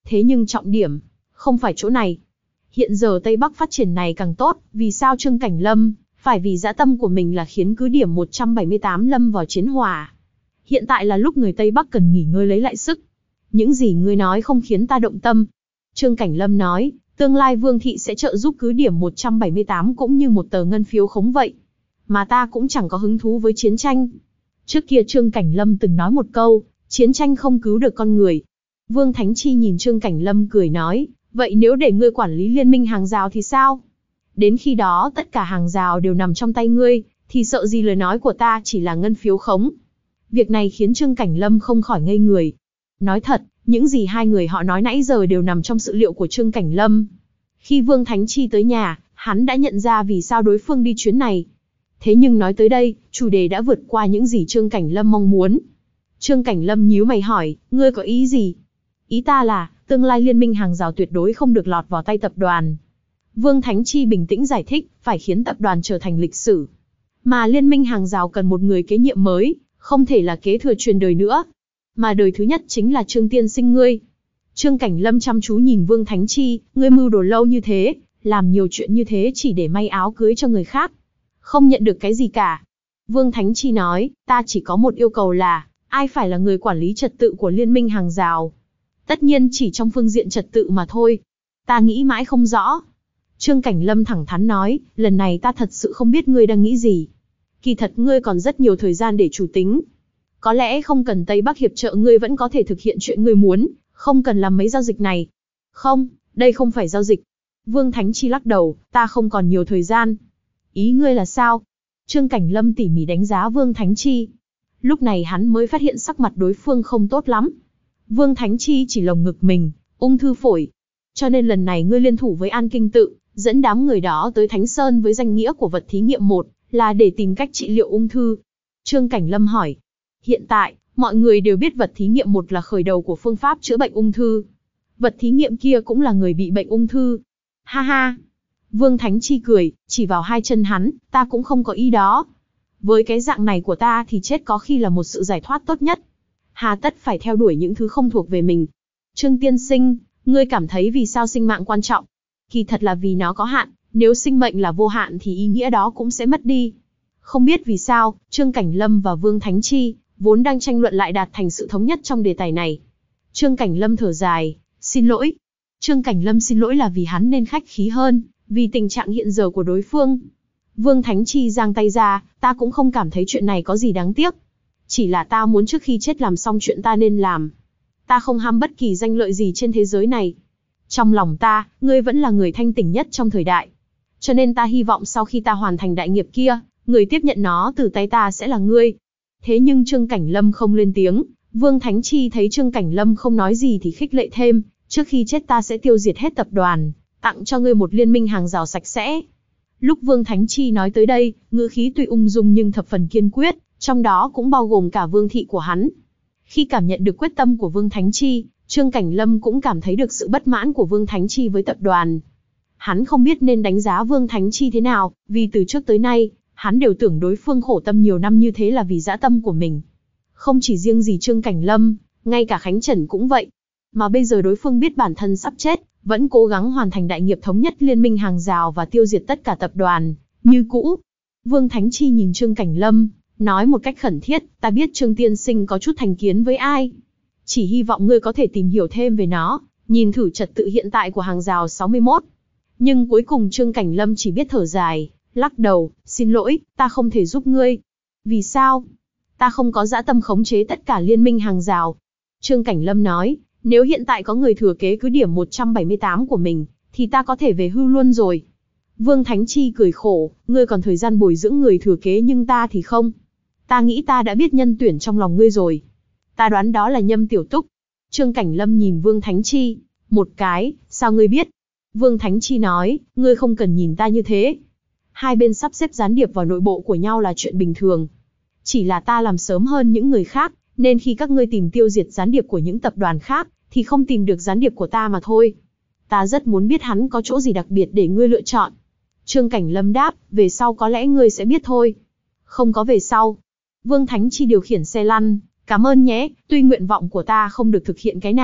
Thế nhưng trọng điểm, không phải chỗ này. Hiện giờ Tây Bắc phát triển này càng tốt, vì sao Trương Cảnh Lâm phải vì dã tâm của mình là khiến cứ điểm một trăm bảy mươi tám lâm vào chiến hỏa? Hiện tại là lúc người Tây Bắc cần nghỉ ngơi lấy lại sức. Những gì ngươi nói không khiến ta động tâm. Trương Cảnh Lâm nói, tương lai Vương thị sẽ trợ giúp cứ điểm một trăm bảy mươi tám cũng như một tờ ngân phiếu khống vậy. Mà ta cũng chẳng có hứng thú với chiến tranh. Trước kia Trương Cảnh Lâm từng nói một câu, chiến tranh không cứu được con người. Vương Thánh Chi nhìn Trương Cảnh Lâm cười nói, vậy nếu để ngươi quản lý liên minh hàng rào thì sao? Đến khi đó tất cả hàng rào đều nằm trong tay ngươi, thì sợ gì lời nói của ta chỉ là ngân phiếu khống. Việc này khiến Trương Cảnh Lâm không khỏi ngây người. Nói thật, những gì hai người họ nói nãy giờ đều nằm trong sự liệu của Trương Cảnh Lâm. Khi Vương Thánh Chi tới nhà, hắn đã nhận ra vì sao đối phương đi chuyến này. Thế nhưng nói tới đây, chủ đề đã vượt qua những gì Trương Cảnh Lâm mong muốn. Trương Cảnh Lâm nhíu mày hỏi, ngươi có ý gì? Ý ta là, tương lai liên minh hàng rào tuyệt đối không được lọt vào tay tập đoàn. Vương Thánh Chi bình tĩnh giải thích, phải khiến tập đoàn trở thành lịch sử. Mà liên minh hàng rào cần một người kế nhiệm mới, không thể là kế thừa truyền đời nữa. Mà đời thứ nhất chính là Trương tiên sinh ngươi. Trương Cảnh Lâm chăm chú nhìn Vương Thánh Chi, ngươi mưu đồ lâu như thế, làm nhiều chuyện như thế chỉ để may áo cưới cho người khác. Không nhận được cái gì cả. Vương Thánh Chi nói, ta chỉ có một yêu cầu là, ai phải là người quản lý trật tự của liên minh hàng rào. Tất nhiên chỉ trong phương diện trật tự mà thôi. Ta nghĩ mãi không rõ. Trương Cảnh Lâm thẳng thắn nói, lần này ta thật sự không biết ngươi đang nghĩ gì. Kỳ thật ngươi còn rất nhiều thời gian để chủ tính. Có lẽ không cần Tây Bắc hiệp trợ ngươi vẫn có thể thực hiện chuyện ngươi muốn, không cần làm mấy giao dịch này. Không, đây không phải giao dịch. Vương Thánh Chi lắc đầu, ta không còn nhiều thời gian. Ý ngươi là sao? Trương Cảnh Lâm tỉ mỉ đánh giá Vương Thánh Chi. Lúc này hắn mới phát hiện sắc mặt đối phương không tốt lắm. Vương Thánh Chi chỉ lồng ngực mình, ung thư phổi. Cho nên lần này ngươi liên thủ với An Kinh Tự, dẫn đám người đó tới Thánh Sơn với danh nghĩa của vật thí nghiệm một, là để tìm cách trị liệu ung thư. Trương Cảnh Lâm hỏi. Hiện tại, mọi người đều biết vật thí nghiệm một là khởi đầu của phương pháp chữa bệnh ung thư. Vật thí nghiệm kia cũng là người bị bệnh ung thư. Ha ha. Vương Thánh Chi cười, chỉ vào hai chân hắn, ta cũng không có ý đó. Với cái dạng này của ta thì chết có khi là một sự giải thoát tốt nhất. Hà tất phải theo đuổi những thứ không thuộc về mình. Trương tiên sinh, ngươi cảm thấy vì sao sinh mạng quan trọng? Kỳ thật là vì nó có hạn, nếu sinh mệnh là vô hạn thì ý nghĩa đó cũng sẽ mất đi. Không biết vì sao, Trương Cảnh Lâm và Vương Thánh Chi vốn đang tranh luận lại đạt thành sự thống nhất trong đề tài này. Trương Cảnh Lâm thở dài, xin lỗi. Trương Cảnh Lâm xin lỗi là vì hắn nên khách khí hơn, vì tình trạng hiện giờ của đối phương. Vương Thánh Chi giang tay ra, ta cũng không cảm thấy chuyện này có gì đáng tiếc. Chỉ là ta muốn trước khi chết làm xong chuyện ta nên làm. Ta không ham bất kỳ danh lợi gì trên thế giới này. Trong lòng ta, ngươi vẫn là người thanh tỉnh nhất trong thời đại. Cho nên ta hy vọng sau khi ta hoàn thành đại nghiệp kia, người tiếp nhận nó từ tay ta sẽ là ngươi. Thế nhưng Trương Cảnh Lâm không lên tiếng. Vương Thánh Chi thấy Trương Cảnh Lâm không nói gì thì khích lệ thêm, trước khi chết ta sẽ tiêu diệt hết tập đoàn, tặng cho ngươi một liên minh hàng rào sạch sẽ. Lúc Vương Thánh Chi nói tới đây, ngữ khí tuy ung dung nhưng thập phần kiên quyết, trong đó cũng bao gồm cả Vương thị của hắn. Khi cảm nhận được quyết tâm của Vương Thánh Chi, Trương Cảnh Lâm cũng cảm thấy được sự bất mãn của Vương Thánh Chi với tập đoàn. Hắn không biết nên đánh giá Vương Thánh Chi thế nào, vì từ trước tới nay, hắn đều tưởng đối phương khổ tâm nhiều năm như thế là vì dã tâm của mình. Không chỉ riêng gì Trương Cảnh Lâm, ngay cả Khánh Trần cũng vậy. Mà bây giờ đối phương biết bản thân sắp chết, vẫn cố gắng hoàn thành đại nghiệp thống nhất liên minh hàng rào và tiêu diệt tất cả tập đoàn, như cũ. Vương Thánh Chi nhìn Trương Cảnh Lâm, nói một cách khẩn thiết, ta biết Trương tiên sinh có chút thành kiến với ai. Chỉ hy vọng ngươi có thể tìm hiểu thêm về nó, nhìn thử trật tự hiện tại của hàng rào sáu mươi mốt. Nhưng cuối cùng Trương Cảnh Lâm chỉ biết thở dài, lắc đầu, xin lỗi, ta không thể giúp ngươi. Vì sao? Ta không có dã tâm khống chế tất cả liên minh hàng rào. Trương Cảnh Lâm nói, nếu hiện tại có người thừa kế cứ điểm một trăm bảy mươi tám của mình, thì ta có thể về hưu luôn rồi. Vương Thánh Chi cười khổ, ngươi còn thời gian bồi dưỡng người thừa kế nhưng ta thì không. Ta nghĩ ta đã biết nhân tuyển trong lòng ngươi rồi. Ta đoán đó là Nhâm Tiểu Túc. Trương Cảnh Lâm nhìn Vương Thánh Chi, một cái, sao ngươi biết? Vương Thánh Chi nói, ngươi không cần nhìn ta như thế. Hai bên sắp xếp gián điệp vào nội bộ của nhau là chuyện bình thường. Chỉ là ta làm sớm hơn những người khác, nên khi các ngươi tìm tiêu diệt gián điệp của những tập đoàn khác, thì không tìm được gián điệp của ta mà thôi. Ta rất muốn biết hắn có chỗ gì đặc biệt để ngươi lựa chọn. Trương Cảnh Lâm đáp, về sau có lẽ ngươi sẽ biết thôi. Không có về sau. Vương Thánh Chi điều khiển xe lăn, cảm ơn nhé, tuy nguyện vọng của ta không được thực hiện cái nào,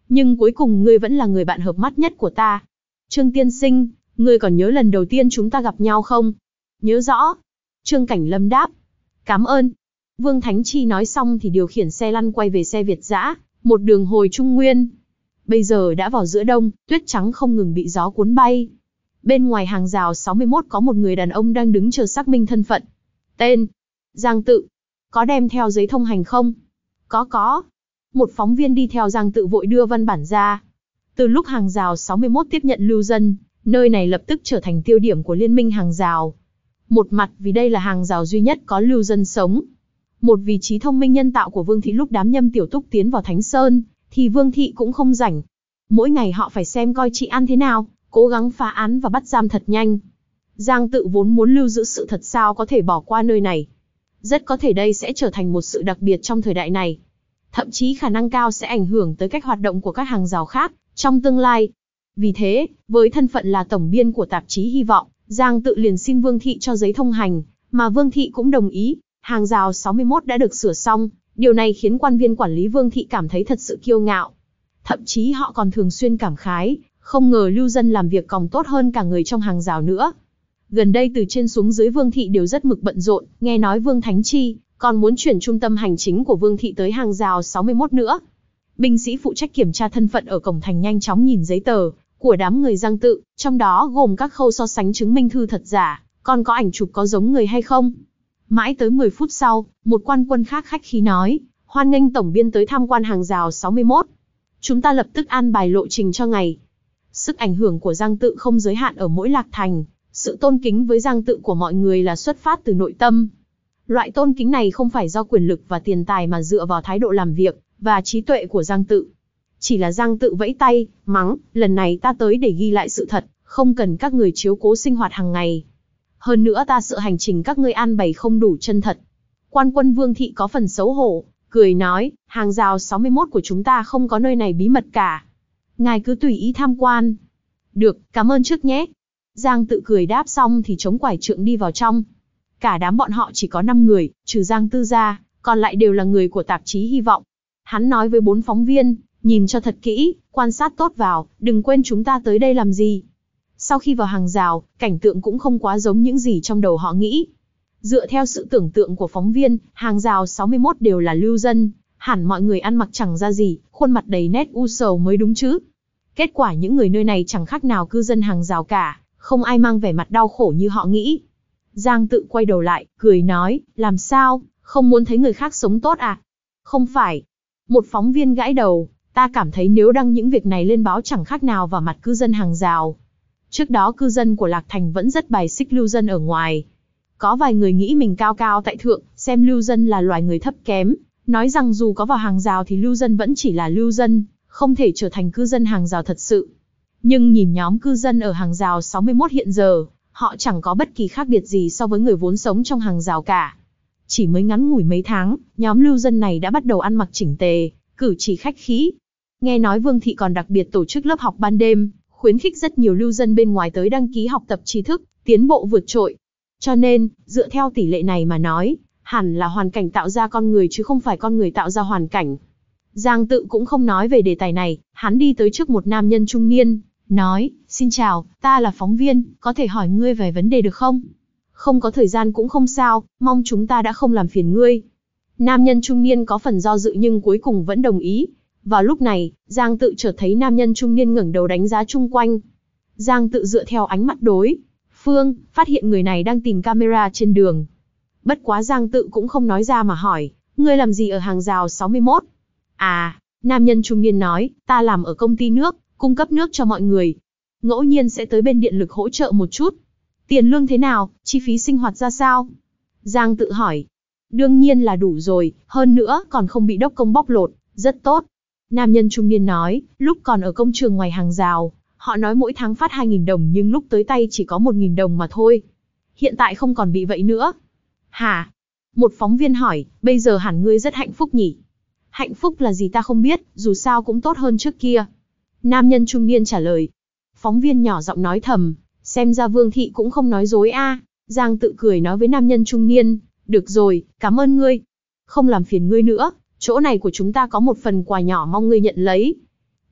Nhưng cuối cùng ngươi vẫn là người bạn hợp mắt nhất của ta. Trương tiên sinh, ngươi còn nhớ lần đầu tiên chúng ta gặp nhau không? Nhớ rõ. Trương Cảnh Lâm đáp. Cảm ơn. Vương Thánh Chi nói xong thì điều khiển xe lăn quay về xe Việt dã, một đường hồi Trung Nguyên. Bây giờ đã vào giữa đông, tuyết trắng không ngừng bị gió cuốn bay. Bên ngoài hàng rào sáu mươi mốt có một người đàn ông đang đứng chờ xác minh thân phận. Tên: Giang Tự. Có đem theo giấy thông hành không? Có có. Một phóng viên đi theo Giang Tự vội đưa văn bản ra. Từ lúc hàng rào sáu mươi mốt tiếp nhận lưu dân, nơi này lập tức trở thành tiêu điểm của liên minh hàng rào. Một mặt vì đây là hàng rào duy nhất có lưu dân sống. Một vị trí thông minh nhân tạo của Vương Thị lúc đám Nhâm Tiểu Túc tiến vào Thánh Sơn, thì Vương Thị cũng không rảnh. Mỗi ngày họ phải xem coi chị ăn thế nào, cố gắng phá án và bắt giam thật nhanh. Giang Tự vốn muốn lưu giữ sự thật, sao có thể bỏ qua nơi này. Rất có thể đây sẽ trở thành một sự đặc biệt trong thời đại này. Thậm chí khả năng cao sẽ ảnh hưởng tới cách hoạt động của các hàng rào khác trong tương lai. Vì thế, với thân phận là tổng biên của tạp chí Hy vọng, Giang Tự liền xin Vương Thị cho giấy thông hành, mà Vương Thị cũng đồng ý. Hàng rào sáu mươi mốt đã được sửa xong, điều này khiến quan viên quản lý Vương Thị cảm thấy thật sự kiêu ngạo. Thậm chí họ còn thường xuyên cảm khái, không ngờ lưu dân làm việc còn tốt hơn cả người trong hàng rào nữa. Gần đây từ trên xuống dưới Vương Thị đều rất mực bận rộn, nghe nói Vương Thánh Chi còn muốn chuyển trung tâm hành chính của Vương Thị tới hàng rào sáu mươi mốt nữa. Binh sĩ phụ trách kiểm tra thân phận ở cổng thành nhanh chóng nhìn giấy tờ của đám người Giang Tự, trong đó gồm các khâu so sánh chứng minh thư thật giả, còn có ảnh chụp có giống người hay không. Mãi tới mười phút sau, một quan quân khác khách khí nói, hoan nghênh tổng biên tới tham quan hàng rào sáu mươi mốt. Chúng ta lập tức an bài lộ trình cho ngày. Sức ảnh hưởng của Giang Tự không giới hạn ở mỗi lạc thành, sự tôn kính với Giang Tự của mọi người là xuất phát từ nội tâm. Loại tôn kính này không phải do quyền lực và tiền tài mà dựa vào thái độ làm việc và trí tuệ của Giang Tự. Chỉ là Giang Tự vẫy tay, mắng, lần này ta tới để ghi lại sự thật, không cần các người chiếu cố sinh hoạt hàng ngày. Hơn nữa ta sợ hành trình các ngươi an bày không đủ chân thật. Quan quân Vương Thị có phần xấu hổ, cười nói, hàng rào sáu mươi mốt của chúng ta không có nơi này bí mật cả. Ngài cứ tùy ý tham quan. Được, cảm ơn trước nhé. Giang Tự cười đáp xong thì chống quải trượng đi vào trong. Cả đám bọn họ chỉ có năm người, trừ Giang Tư ra, còn lại đều là người của tạp chí Hy vọng. Hắn nói với bốn phóng viên, nhìn cho thật kỹ, quan sát tốt vào, đừng quên chúng ta tới đây làm gì. Sau khi vào hàng rào, cảnh tượng cũng không quá giống những gì trong đầu họ nghĩ. Dựa theo sự tưởng tượng của phóng viên, hàng rào sáu mươi mốt đều là lưu dân, hẳn mọi người ăn mặc chẳng ra gì, khuôn mặt đầy nét u sầu mới đúng chứ. Kết quả những người nơi này chẳng khác nào cư dân hàng rào cả, không ai mang vẻ mặt đau khổ như họ nghĩ. Giang Tự quay đầu lại, cười nói, làm sao, không muốn thấy người khác sống tốt à? Không phải. Một phóng viên gãi đầu, ta cảm thấy nếu đăng những việc này lên báo chẳng khác nào vào mặt cư dân hàng rào. Trước đó cư dân của Lạc Thành vẫn rất bài xích lưu dân ở ngoài. Có vài người nghĩ mình cao cao tại thượng, xem lưu dân là loài người thấp kém, nói rằng dù có vào hàng rào thì lưu dân vẫn chỉ là lưu dân, không thể trở thành cư dân hàng rào thật sự. Nhưng nhìn nhóm cư dân ở hàng rào sáu mươi mốt hiện giờ, họ chẳng có bất kỳ khác biệt gì so với người vốn sống trong hàng rào cả. Chỉ mới ngắn ngủi mấy tháng, nhóm lưu dân này đã bắt đầu ăn mặc chỉnh tề, cử chỉ khách khí. Nghe nói Vương Thị còn đặc biệt tổ chức lớp học ban đêm, khuyến khích rất nhiều lưu dân bên ngoài tới đăng ký học tập tri thức, tiến bộ vượt trội. Cho nên, dựa theo tỷ lệ này mà nói, hẳn là hoàn cảnh tạo ra con người chứ không phải con người tạo ra hoàn cảnh. Giang Tự cũng không nói về đề tài này, hắn đi tới trước một nam nhân trung niên, nói, xin chào, ta là phóng viên, có thể hỏi ngươi vài vấn đề được không? Không có thời gian cũng không sao, mong chúng ta đã không làm phiền ngươi. Nam nhân trung niên có phần do dự nhưng cuối cùng vẫn đồng ý. Vào lúc này, Giang Tự chợt thấy nam nhân trung niên ngẩng đầu đánh giá chung quanh. Giang Tự dựa theo ánh mắt đối phương, phát hiện người này đang tìm camera trên đường. Bất quá Giang Tự cũng không nói ra mà hỏi, ngươi làm gì ở hàng rào sáu mươi mốt? À, nam nhân trung niên nói, ta làm ở công ty nước, cung cấp nước cho mọi người. Ngẫu nhiên sẽ tới bên điện lực hỗ trợ một chút. Tiền lương thế nào, chi phí sinh hoạt ra sao? Giang Tự hỏi. Đương nhiên là đủ rồi, hơn nữa còn không bị đốc công bóc lột, rất tốt. Nam nhân trung niên nói, lúc còn ở công trường ngoài hàng rào, họ nói mỗi tháng phát hai nghìn đồng nhưng lúc tới tay chỉ có một nghìn đồng mà thôi. Hiện tại không còn bị vậy nữa. Hả? Một phóng viên hỏi, bây giờ hẳn ngươi rất hạnh phúc nhỉ? Hạnh phúc là gì ta không biết, dù sao cũng tốt hơn trước kia. Nam nhân trung niên trả lời. Phóng viên nhỏ giọng nói thầm, xem ra Vương Thị cũng không nói dối a. Giang Tự cười nói với nam nhân trung niên, được rồi, cảm ơn ngươi. Không làm phiền ngươi nữa, chỗ này của chúng ta có một phần quà nhỏ mong ngươi nhận lấy.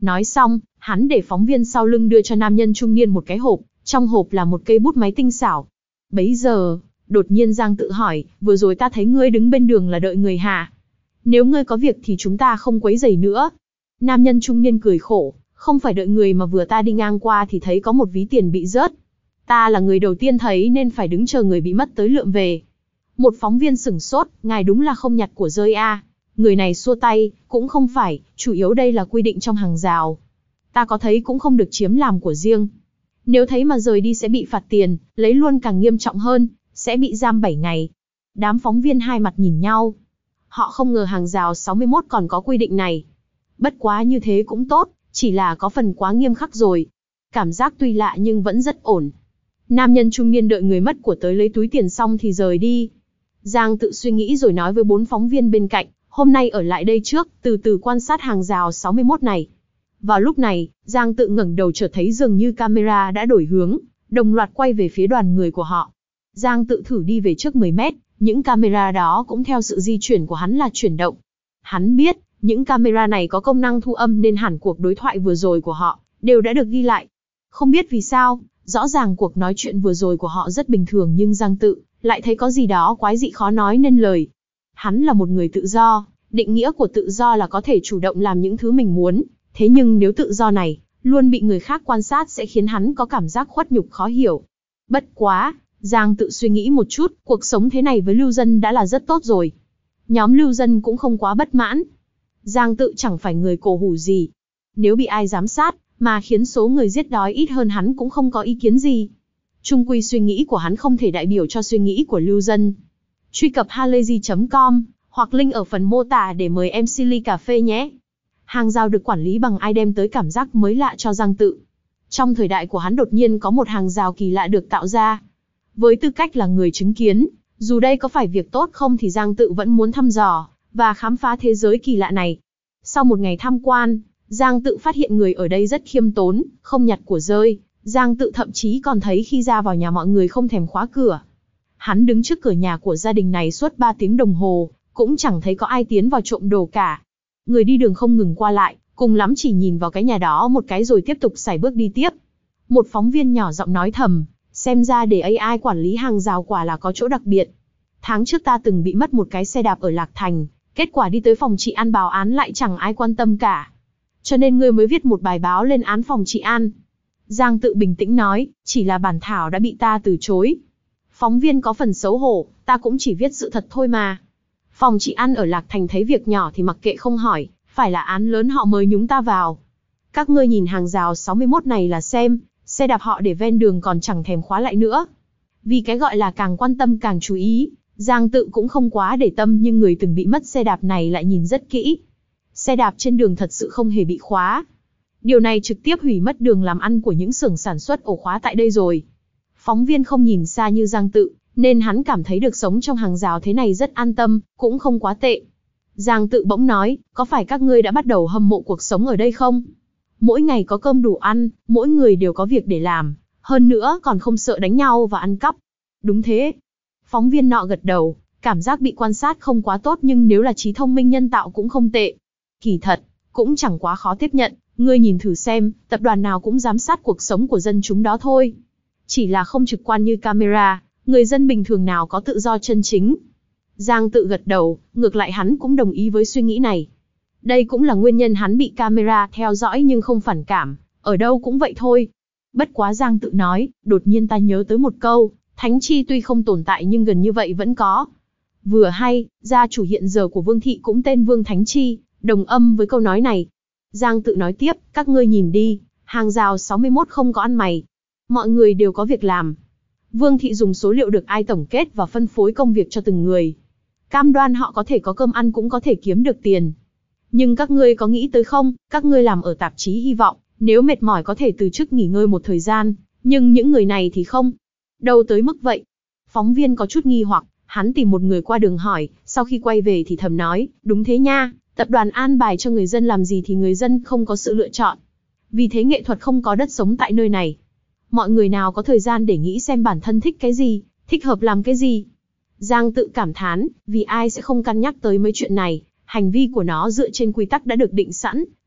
Nói xong, hắn để phóng viên sau lưng đưa cho nam nhân trung niên một cái hộp, trong hộp là một cây bút máy tinh xảo. Bấy giờ, đột nhiên Giang Tự hỏi, vừa rồi ta thấy ngươi đứng bên đường là đợi người hả? Nếu ngươi có việc thì chúng ta không quấy rầy nữa. Nam nhân trung niên cười khổ, không phải đợi người mà vừa ta đi ngang qua thì thấy có một ví tiền bị rớt. Ta là người đầu tiên thấy nên phải đứng chờ người bị mất tới lượm về. Một phóng viên sửng sốt, ngài đúng là không nhặt của rơi a. Người này xua tay, cũng không phải, chủ yếu đây là quy định trong hàng rào. Ta có thấy cũng không được chiếm làm của riêng. Nếu thấy mà rời đi sẽ bị phạt tiền, lấy luôn càng nghiêm trọng hơn, sẽ bị giam bảy ngày. Đám phóng viên hai mặt nhìn nhau. Họ không ngờ hàng rào sáu mươi mốt còn có quy định này. Bất quá như thế cũng tốt, chỉ là có phần quá nghiêm khắc rồi. Cảm giác tuy lạ nhưng vẫn rất ổn. Nam nhân trung niên đợi người mất của tới lấy túi tiền xong thì rời đi. Giang Tự suy nghĩ rồi nói với bốn phóng viên bên cạnh, hôm nay ở lại đây trước, từ từ quan sát hàng rào sáu mươi mốt này. Vào lúc này, Giang Tự ngẩng đầu chợt thấy dường như camera đã đổi hướng, đồng loạt quay về phía đoàn người của họ. Giang Tự thử đi về trước mười mét, những camera đó cũng theo sự di chuyển của hắn là chuyển động. Hắn biết, những camera này có công năng thu âm nên hẳn cuộc đối thoại vừa rồi của họ đều đã được ghi lại. Không biết vì sao, rõ ràng cuộc nói chuyện vừa rồi của họ rất bình thường nhưng Giang Tự lại thấy có gì đó quái dị khó nói nên lời. Hắn là một người tự do, định nghĩa của tự do là có thể chủ động làm những thứ mình muốn, thế nhưng nếu tự do này luôn bị người khác quan sát sẽ khiến hắn có cảm giác khuất nhục khó hiểu. Bất quá, Giang Tự suy nghĩ một chút, cuộc sống thế này với lưu dân đã là rất tốt rồi. Nhóm lưu dân cũng không quá bất mãn. Giang Tự chẳng phải người cổ hủ gì. Nếu bị ai giám sát, mà khiến số người giết đói ít hơn hắn cũng không có ý kiến gì. Chung quy suy nghĩ của hắn không thể đại biểu cho suy nghĩ của lưu dân. Truy cập halayzi chấm com, hoặc link ở phần mô tả để mời em xê ly cà phê nhé. Hàng rào được quản lý bằng ai đem tới cảm giác mới lạ cho Giang Tự. Trong thời đại của hắn đột nhiên có một hàng rào kỳ lạ được tạo ra. Với tư cách là người chứng kiến, dù đây có phải việc tốt không thì Giang Tự vẫn muốn thăm dò và khám phá thế giới kỳ lạ này. Sau một ngày tham quan, Giang Tự phát hiện người ở đây rất khiêm tốn, không nhặt của rơi. Giang Tự thậm chí còn thấy khi ra vào nhà mọi người không thèm khóa cửa. Hắn đứng trước cửa nhà của gia đình này suốt ba tiếng đồng hồ, cũng chẳng thấy có ai tiến vào trộm đồ cả. Người đi đường không ngừng qua lại, cùng lắm chỉ nhìn vào cái nhà đó một cái rồi tiếp tục sải bước đi tiếp. Một phóng viên nhỏ giọng nói thầm, xem ra để a i quản lý hàng rào quả là có chỗ đặc biệt. Tháng trước ta từng bị mất một cái xe đạp ở Lạc Thành, kết quả đi tới phòng trị an báo án lại chẳng ai quan tâm cả. Cho nên ngươi mới viết một bài báo lên án phòng trị an. Giang Tự bình tĩnh nói, chỉ là bản thảo đã bị ta từ chối. Phóng viên có phần xấu hổ, ta cũng chỉ viết sự thật thôi mà. Phòng trị an ở Lạc Thành thấy việc nhỏ thì mặc kệ không hỏi, phải là án lớn họ mới nhúng ta vào. Các ngươi nhìn hàng rào sáu mươi mốt này là xem, xe đạp họ để ven đường còn chẳng thèm khóa lại nữa. Vì cái gọi là càng quan tâm càng chú ý, Giang Tự cũng không quá để tâm nhưng người từng bị mất xe đạp này lại nhìn rất kỹ. Xe đạp trên đường thật sự không hề bị khóa. Điều này trực tiếp hủy mất đường làm ăn của những xưởng sản xuất ổ khóa tại đây rồi. Phóng viên không nhìn xa như Giang Tự, nên hắn cảm thấy được sống trong hàng rào thế này rất an tâm, cũng không quá tệ. Giang Tự bỗng nói, có phải các ngươi đã bắt đầu hâm mộ cuộc sống ở đây không? Mỗi ngày có cơm đủ ăn, mỗi người đều có việc để làm, hơn nữa còn không sợ đánh nhau và ăn cắp. Đúng thế. Phóng viên nọ gật đầu, cảm giác bị quan sát không quá tốt nhưng nếu là trí thông minh nhân tạo cũng không tệ. Kỳ thật, cũng chẳng quá khó tiếp nhận, ngươi nhìn thử xem, tập đoàn nào cũng giám sát cuộc sống của dân chúng đó thôi. Chỉ là không trực quan như camera, người dân bình thường nào có tự do chân chính. Giang Tự gật đầu, ngược lại hắn cũng đồng ý với suy nghĩ này. Đây cũng là nguyên nhân hắn bị camera theo dõi nhưng không phản cảm, ở đâu cũng vậy thôi. Bất quá Giang Tự nói, đột nhiên ta nhớ tới một câu, thánh chi tuy không tồn tại nhưng gần như vậy vẫn có. Vừa hay, gia chủ hiện giờ của Vương thị cũng tên Vương Thánh Chi, đồng âm với câu nói này. Giang Tự nói tiếp, các ngươi nhìn đi, hàng rào sáu mươi mốt không có ăn mày. Mọi người đều có việc làm. Vương thị dùng số liệu được ai tổng kết và phân phối công việc cho từng người. Cam đoan họ có thể có cơm ăn cũng có thể kiếm được tiền. Nhưng các ngươi có nghĩ tới không, các ngươi làm ở tạp chí hy vọng, nếu mệt mỏi có thể từ chức nghỉ ngơi một thời gian, nhưng những người này thì không. Đâu tới mức vậy? Phóng viên có chút nghi hoặc, hắn tìm một người qua đường hỏi, sau khi quay về thì thầm nói, đúng thế nha, tập đoàn an bài cho người dân làm gì thì người dân không có sự lựa chọn. Vì thế nghệ thuật không có đất sống tại nơi này. Mọi người nào có thời gian để nghĩ xem bản thân thích cái gì, thích hợp làm cái gì. Giang Tự cảm thán, vì ai sẽ không cân nhắc tới mấy chuyện này, hành vi của nó dựa trên quy tắc đã được định sẵn,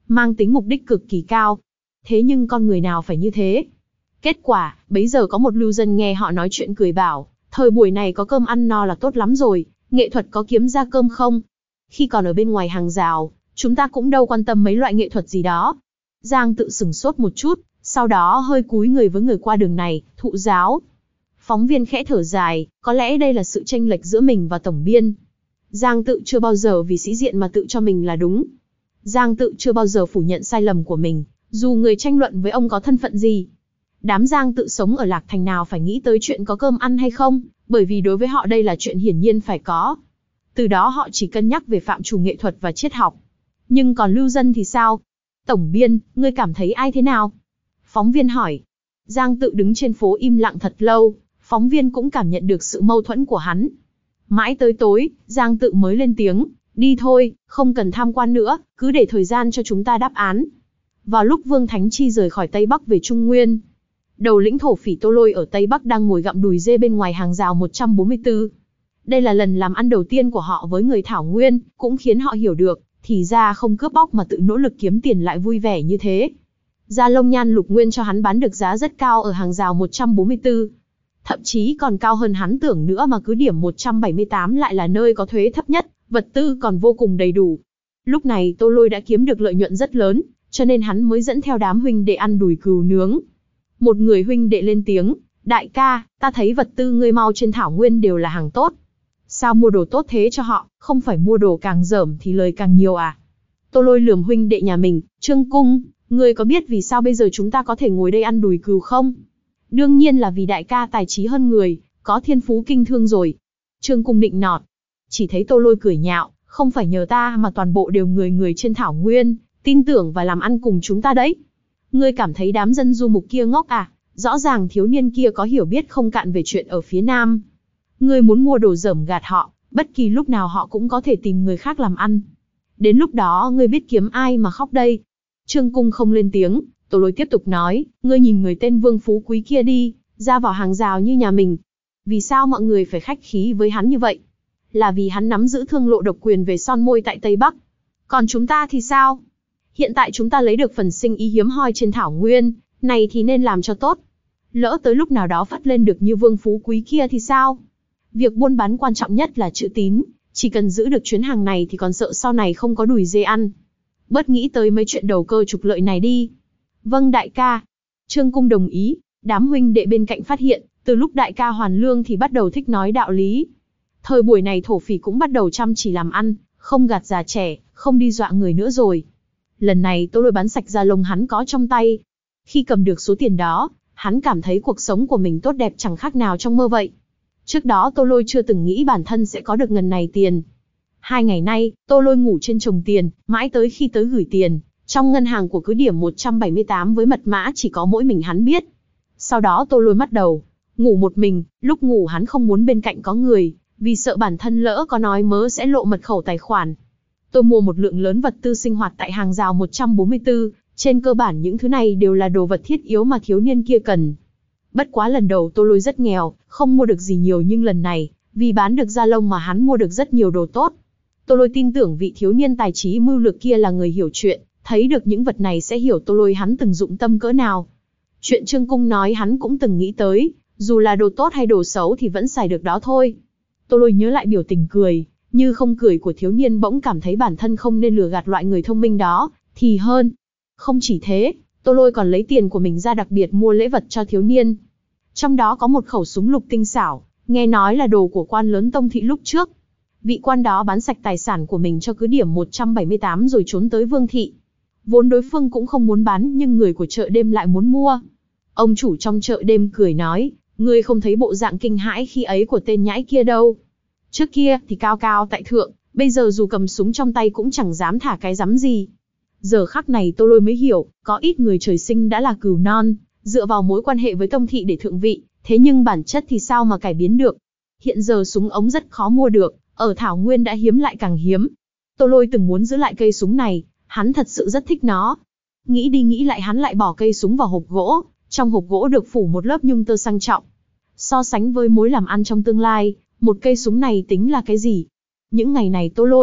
mang tính mục đích cực kỳ cao. Thế nhưng con người nào phải như thế? Kết quả, bấy giờ có một lưu dân nghe họ nói chuyện cười bảo, thời buổi này có cơm ăn no là tốt lắm rồi, nghệ thuật có kiếm ra cơm không? Khi còn ở bên ngoài hàng rào, chúng ta cũng đâu quan tâm mấy loại nghệ thuật gì đó. Giang Tự sửng sốt một chút, sau đó hơi cúi người với người qua đường này, thụ giáo. Phóng viên khẽ thở dài, có lẽ đây là sự chênh lệch giữa mình và tổng biên. Giang Tự chưa bao giờ vì sĩ diện mà tự cho mình là đúng. Giang Tự chưa bao giờ phủ nhận sai lầm của mình, dù người tranh luận với ông có thân phận gì. Đám Giang Tự sống ở Lạc Thành nào phải nghĩ tới chuyện có cơm ăn hay không, bởi vì đối với họ đây là chuyện hiển nhiên phải có. Từ đó họ chỉ cân nhắc về phạm trù nghệ thuật và triết học. Nhưng còn lưu dân thì sao? Tổng biên, ngươi cảm thấy ai thế nào? Phóng viên hỏi. Giang Tự đứng trên phố im lặng thật lâu, phóng viên cũng cảm nhận được sự mâu thuẫn của hắn. Mãi tới tối, Giang Tự mới lên tiếng, đi thôi, không cần tham quan nữa, cứ để thời gian cho chúng ta đáp án. Vào lúc Vương Thánh Chi rời khỏi Tây Bắc về Trung Nguyên, đầu lĩnh thổ phỉ Tô Lôi ở Tây Bắc đang ngồi gặm đùi dê bên ngoài hàng rào một trăm bốn mươi tư. Đây là lần làm ăn đầu tiên của họ với người Thảo Nguyên, cũng khiến họ hiểu được, thì ra không cướp bóc mà tự nỗ lực kiếm tiền lại vui vẻ như thế. Gia Long Nhan Lục Nguyên cho hắn bán được giá rất cao ở hàng rào một trăm bốn mươi tư. Thậm chí còn cao hơn hắn tưởng nữa, mà cứ điểm một trăm bảy mươi tám lại là nơi có thuế thấp nhất, vật tư còn vô cùng đầy đủ. Lúc này Tô Lôi đã kiếm được lợi nhuận rất lớn, cho nên hắn mới dẫn theo đám huynh đệ ăn đùi cừu nướng. Một người huynh đệ lên tiếng, đại ca, ta thấy vật tư ngươi mau trên Thảo Nguyên đều là hàng tốt. Sao mua đồ tốt thế cho họ, không phải mua đồ càng dởm thì lời càng nhiều à? Tô Lôi lườm huynh đệ nhà mình, Trương Cung, ngươi có biết vì sao bây giờ chúng ta có thể ngồi đây ăn đùi cừu không? Đương nhiên là vì đại ca tài trí hơn người, có thiên phú kinh thương rồi. Trương Cung nịnh nọt. Chỉ thấy Tô Lôi cười nhạo, không phải nhờ ta mà toàn bộ đều người người trên Thảo Nguyên, tin tưởng và làm ăn cùng chúng ta đấy. Ngươi cảm thấy đám dân du mục kia ngốc à? Rõ ràng thiếu niên kia có hiểu biết không cạn về chuyện ở phía Nam. Ngươi muốn mua đồ dởm gạt họ, bất kỳ lúc nào họ cũng có thể tìm người khác làm ăn. Đến lúc đó ngươi biết kiếm ai mà khóc đây? Trương Cung không lên tiếng, Tô Lôi tiếp tục nói, ngươi nhìn người tên Vương Phú Quý kia đi, ra vào hàng rào như nhà mình. Vì sao mọi người phải khách khí với hắn như vậy? Là vì hắn nắm giữ thương lộ độc quyền về son môi tại Tây Bắc. Còn chúng ta thì sao? Hiện tại chúng ta lấy được phần sinh ý hiếm hoi trên Thảo Nguyên, này thì nên làm cho tốt. Lỡ tới lúc nào đó phất lên được như Vương Phú Quý kia thì sao? Việc buôn bán quan trọng nhất là chữ tín, chỉ cần giữ được chuyến hàng này thì còn sợ sau này không có đùi dê ăn. Bớt nghĩ tới mấy chuyện đầu cơ trục lợi này đi. Vâng đại ca. Trương Cung đồng ý, đám huynh đệ bên cạnh phát hiện, từ lúc đại ca hoàn lương thì bắt đầu thích nói đạo lý. Thời buổi này thổ phỉ cũng bắt đầu chăm chỉ làm ăn, không gạt già trẻ, không đi dọa người nữa rồi. Lần này Tô Lôi bán sạch Gia Long hắn có trong tay. Khi cầm được số tiền đó, hắn cảm thấy cuộc sống của mình tốt đẹp chẳng khác nào trong mơ vậy. Trước đó Tô Lôi chưa từng nghĩ bản thân sẽ có được ngần này tiền. Hai ngày nay, Tô Lôi ngủ trên chồng tiền, mãi tới khi tới gửi tiền, trong ngân hàng của cứ điểm một trăm bảy mươi tám với mật mã chỉ có mỗi mình hắn biết. Sau đó Tô Lôi bắt đầu ngủ một mình, lúc ngủ hắn không muốn bên cạnh có người, vì sợ bản thân lỡ có nói mớ sẽ lộ mật khẩu tài khoản. Tôi mua một lượng lớn vật tư sinh hoạt tại hàng rào một trăm bốn mươi tư, trên cơ bản những thứ này đều là đồ vật thiết yếu mà thiếu niên kia cần. Bất quá lần đầu Tô Lôi rất nghèo, không mua được gì nhiều, nhưng lần này, vì bán được Gia Long mà hắn mua được rất nhiều đồ tốt. Tô Lôi tin tưởng vị thiếu niên tài trí mưu lược kia là người hiểu chuyện, thấy được những vật này sẽ hiểu Tô Lôi hắn từng dụng tâm cỡ nào. Chuyện Trương Cung nói hắn cũng từng nghĩ tới, dù là đồ tốt hay đồ xấu thì vẫn xài được đó thôi. Tô Lôi nhớ lại biểu tình cười, như không cười của thiếu niên, bỗng cảm thấy bản thân không nên lừa gạt loại người thông minh đó, thì hơn. Không chỉ thế, Tô Lôi còn lấy tiền của mình ra đặc biệt mua lễ vật cho thiếu niên. Trong đó có một khẩu súng lục tinh xảo, nghe nói là đồ của quan lớn Tông Thị lúc trước. Vị quan đó bán sạch tài sản của mình cho cứ điểm một trăm bảy mươi tám rồi trốn tới Vương Thị. Vốn đối phương cũng không muốn bán, nhưng người của chợ đêm lại muốn mua. Ông chủ trong chợ đêm cười nói, ngươi không thấy bộ dạng kinh hãi khi ấy của tên nhãi kia đâu. Trước kia thì cao cao tại thượng, bây giờ dù cầm súng trong tay cũng chẳng dám thả cái rắm gì. Giờ khắc này Tô Lôi mới hiểu, có ít người trời sinh đã là cừu non, dựa vào mối quan hệ với Tông Thị để thượng vị, thế nhưng bản chất thì sao mà cải biến được. Hiện giờ súng ống rất khó mua được, ở Thảo Nguyên đã hiếm lại càng hiếm. Tô Lôi từng muốn giữ lại cây súng này, hắn thật sự rất thích nó. Nghĩ đi nghĩ lại hắn lại bỏ cây súng vào hộp gỗ, trong hộp gỗ được phủ một lớp nhung tơ sang trọng. So sánh với mối làm ăn trong tương lai, một cây súng này tính là cái gì? Những ngày này Tô Lôi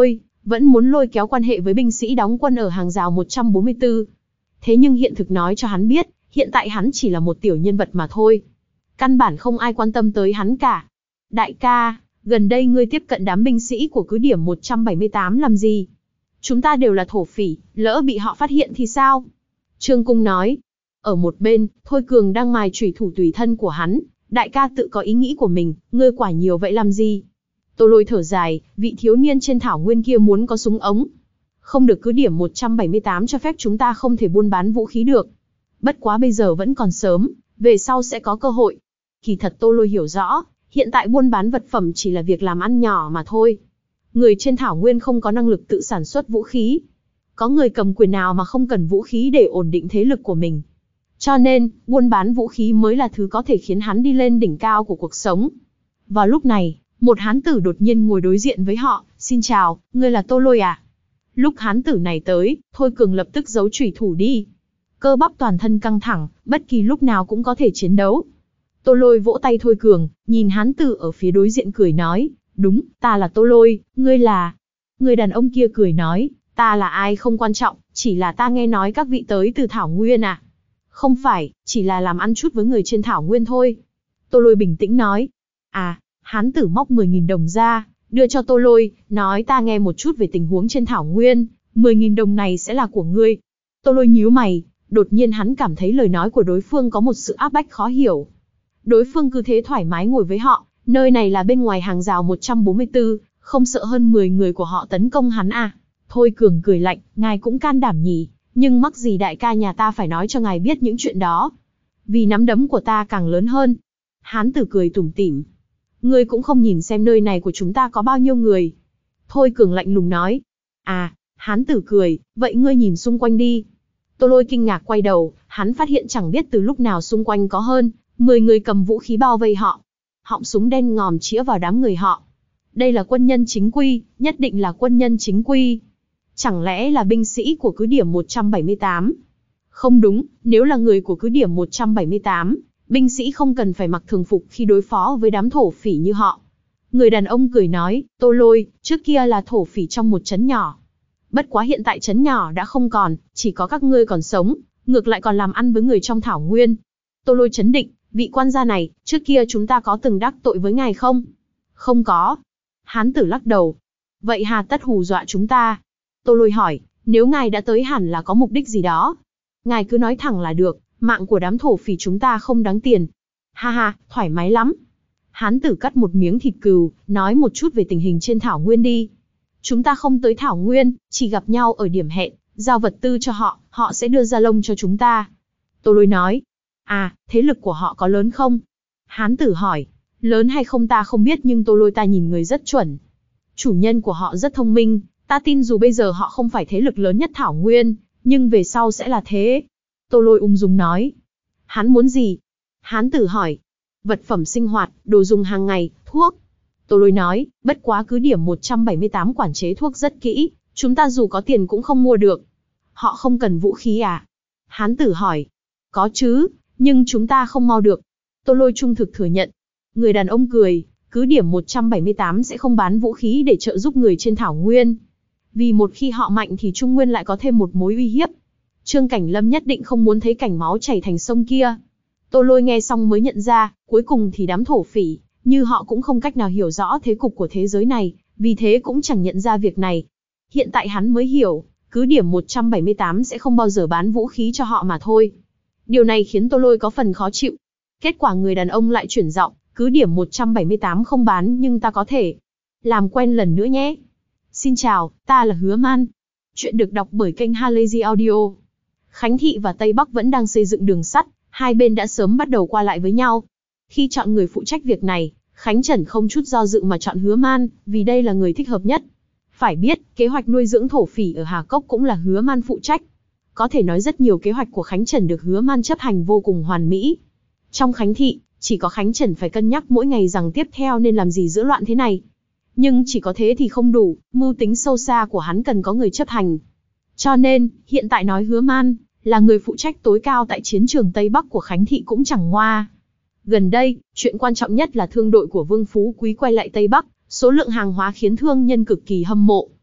vẫn muốn lôi kéo quan hệ với binh sĩ đóng quân ở hàng rào một trăm bốn mươi tư. Thế nhưng hiện thực nói cho hắn biết, hiện tại hắn chỉ là một tiểu nhân vật mà thôi. Căn bản không ai quan tâm tới hắn cả. Đại ca, gần đây ngươi tiếp cận đám binh sĩ của cứ điểm một trăm bảy mươi tám làm gì? Chúng ta đều là thổ phỉ, lỡ bị họ phát hiện thì sao? Trương Cung nói. Ở một bên, Thôi Cường đang mài chủy thủ tùy thân của hắn. Đại ca tự có ý nghĩ của mình, ngươi quả nhiều vậy làm gì? Tô Lôi thở dài, vị thiếu niên trên thảo nguyên kia muốn có súng ống. Không được, cứ điểm một trăm bảy mươi tám cho phép chúng ta không thể buôn bán vũ khí được. Bất quá bây giờ vẫn còn sớm, về sau sẽ có cơ hội. Kỳ thật Tô Lôi hiểu rõ, hiện tại buôn bán vật phẩm chỉ là việc làm ăn nhỏ mà thôi. Người trên thảo nguyên không có năng lực tự sản xuất vũ khí. Có người cầm quyền nào mà không cần vũ khí để ổn định thế lực của mình. Cho nên, buôn bán vũ khí mới là thứ có thể khiến hắn đi lên đỉnh cao của cuộc sống. Vào lúc này, một hán tử đột nhiên ngồi đối diện với họ. Xin chào, ngươi là Tô Lôi à? Lúc hán tử này tới, Thôi Cường lập tức giấu chủy thủ đi. Cơ bắp toàn thân căng thẳng, bất kỳ lúc nào cũng có thể chiến đấu. Tô Lôi vỗ tay Thôi Cường, nhìn hán tử ở phía đối diện cười nói, đúng, ta là Tô Lôi, ngươi là... Người đàn ông kia cười nói, ta là ai không quan trọng, chỉ là ta nghe nói các vị tới từ Thảo Nguyên à? Không phải, chỉ là làm ăn chút với người trên Thảo Nguyên thôi. Tô Lôi bình tĩnh nói. À, hán tử móc mười nghìn đồng ra, đưa cho Tô Lôi, nói ta nghe một chút về tình huống trên Thảo Nguyên, mười nghìn đồng này sẽ là của ngươi. Tô Lôi nhíu mày, đột nhiên hắn cảm thấy lời nói của đối phương có một sự áp bách khó hiểu. Đối phương cứ thế thoải mái ngồi với họ, nơi này là bên ngoài hàng rào một trăm bốn mươi tư, không sợ hơn mười người của họ tấn công hắn à? Thôi Cường cười lạnh, ngài cũng can đảm nhỉ, nhưng mắc gì đại ca nhà ta phải nói cho ngài biết những chuyện đó. Vì nắm đấm của ta càng lớn hơn. Hán tử cười tủm tỉm. Ngươi cũng không nhìn xem nơi này của chúng ta có bao nhiêu người. Thôi Cường lạnh lùng nói. À, hán tử cười, vậy ngươi nhìn xung quanh đi. Tô Lôi kinh ngạc quay đầu, hắn phát hiện chẳng biết từ lúc nào xung quanh có hơn mười người cầm vũ khí bao vây họ. Họng súng đen ngòm chĩa vào đám người họ. Đây là quân nhân chính quy, nhất định là quân nhân chính quy. Chẳng lẽ là binh sĩ của cứ điểm một trăm bảy mươi tám? Không đúng, nếu là người của cứ điểm một trăm bảy mươi tám, binh sĩ không cần phải mặc thường phục khi đối phó với đám thổ phỉ như họ. Người đàn ông cười nói, Tô Lôi, trước kia là thổ phỉ trong một trấn nhỏ. Bất quá hiện tại trấn nhỏ đã không còn, chỉ có các ngươi còn sống, ngược lại còn làm ăn với người trong Thảo Nguyên. Tô Lôi chấn định, vị quan gia này, trước kia chúng ta có từng đắc tội với ngài không? Không có. Hán tử lắc đầu. Vậy hà tất hù dọa chúng ta? Tô Lôi hỏi, nếu ngài đã tới hẳn là có mục đích gì đó. Ngài cứ nói thẳng là được, mạng của đám thổ phỉ chúng ta không đáng tiền. Ha ha, thoải mái lắm. Hán tử cắt một miếng thịt cừu, nói một chút về tình hình trên Thảo Nguyên đi. Chúng ta không tới Thảo Nguyên, chỉ gặp nhau ở điểm hẹn, giao vật tư cho họ, họ sẽ đưa ra lông cho chúng ta. Tô Lôi nói, à, thế lực của họ có lớn không? Hán tử hỏi, lớn hay không ta không biết nhưng Tô Lôi ta nhìn người rất chuẩn. Chủ nhân của họ rất thông minh, ta tin dù bây giờ họ không phải thế lực lớn nhất Thảo Nguyên, nhưng về sau sẽ là thế. Tô Lôi ung dung nói. Hắn muốn gì? Hán tử hỏi. Vật phẩm sinh hoạt, đồ dùng hàng ngày, thuốc. Tô Lôi nói, bất quá cứ điểm một trăm bảy mươi tám quản chế thuốc rất kỹ, chúng ta dù có tiền cũng không mua được. Họ không cần vũ khí à? Hán tử hỏi. Có chứ, nhưng chúng ta không mau được. Tô Lôi trung thực thừa nhận. Người đàn ông cười, cứ điểm một trăm bảy mươi tám sẽ không bán vũ khí để trợ giúp người trên Thảo Nguyên. Vì một khi họ mạnh thì Trung Nguyên lại có thêm một mối uy hiếp. Trương Cảnh Lâm nhất định không muốn thấy cảnh máu chảy thành sông kia. Tô Lôi nghe xong mới nhận ra, cuối cùng thì đám thổ phỉ, như họ cũng không cách nào hiểu rõ thế cục của thế giới này, vì thế cũng chẳng nhận ra việc này. Hiện tại hắn mới hiểu, cứ điểm một trăm bảy mươi tám sẽ không bao giờ bán vũ khí cho họ mà thôi. Điều này khiến Tô Lôi có phần khó chịu. Kết quả người đàn ông lại chuyển giọng, cứ điểm một trăm bảy mươi tám không bán nhưng ta có thể làm quen lần nữa nhé. Xin chào, ta là Hứa Man. Chuyện được đọc bởi kênh Halazy Audio. Khánh Thị và Tây Bắc vẫn đang xây dựng đường sắt, hai bên đã sớm bắt đầu qua lại với nhau. Khi chọn người phụ trách việc này, Khánh Trần không chút do dự mà chọn Hứa Man, vì đây là người thích hợp nhất. Phải biết, kế hoạch nuôi dưỡng thổ phỉ ở Hà Cốc cũng là Hứa Man phụ trách. Có thể nói rất nhiều kế hoạch của Khánh Trần được Hứa Man chấp hành vô cùng hoàn mỹ. Trong Khánh Thị, chỉ có Khánh Trần phải cân nhắc mỗi ngày rằng tiếp theo nên làm gì giữa loạn thế này. Nhưng chỉ có thế thì không đủ, mưu tính sâu xa của hắn cần có người chấp hành. Cho nên, hiện tại nói Hứa Man là người phụ trách tối cao tại chiến trường Tây Bắc của Khánh Thị cũng chẳng ngoa. Gần đây, chuyện quan trọng nhất là thương đội của Vương Phú Quý quay lại Tây Bắc, số lượng hàng hóa khiến thương nhân cực kỳ hâm mộ.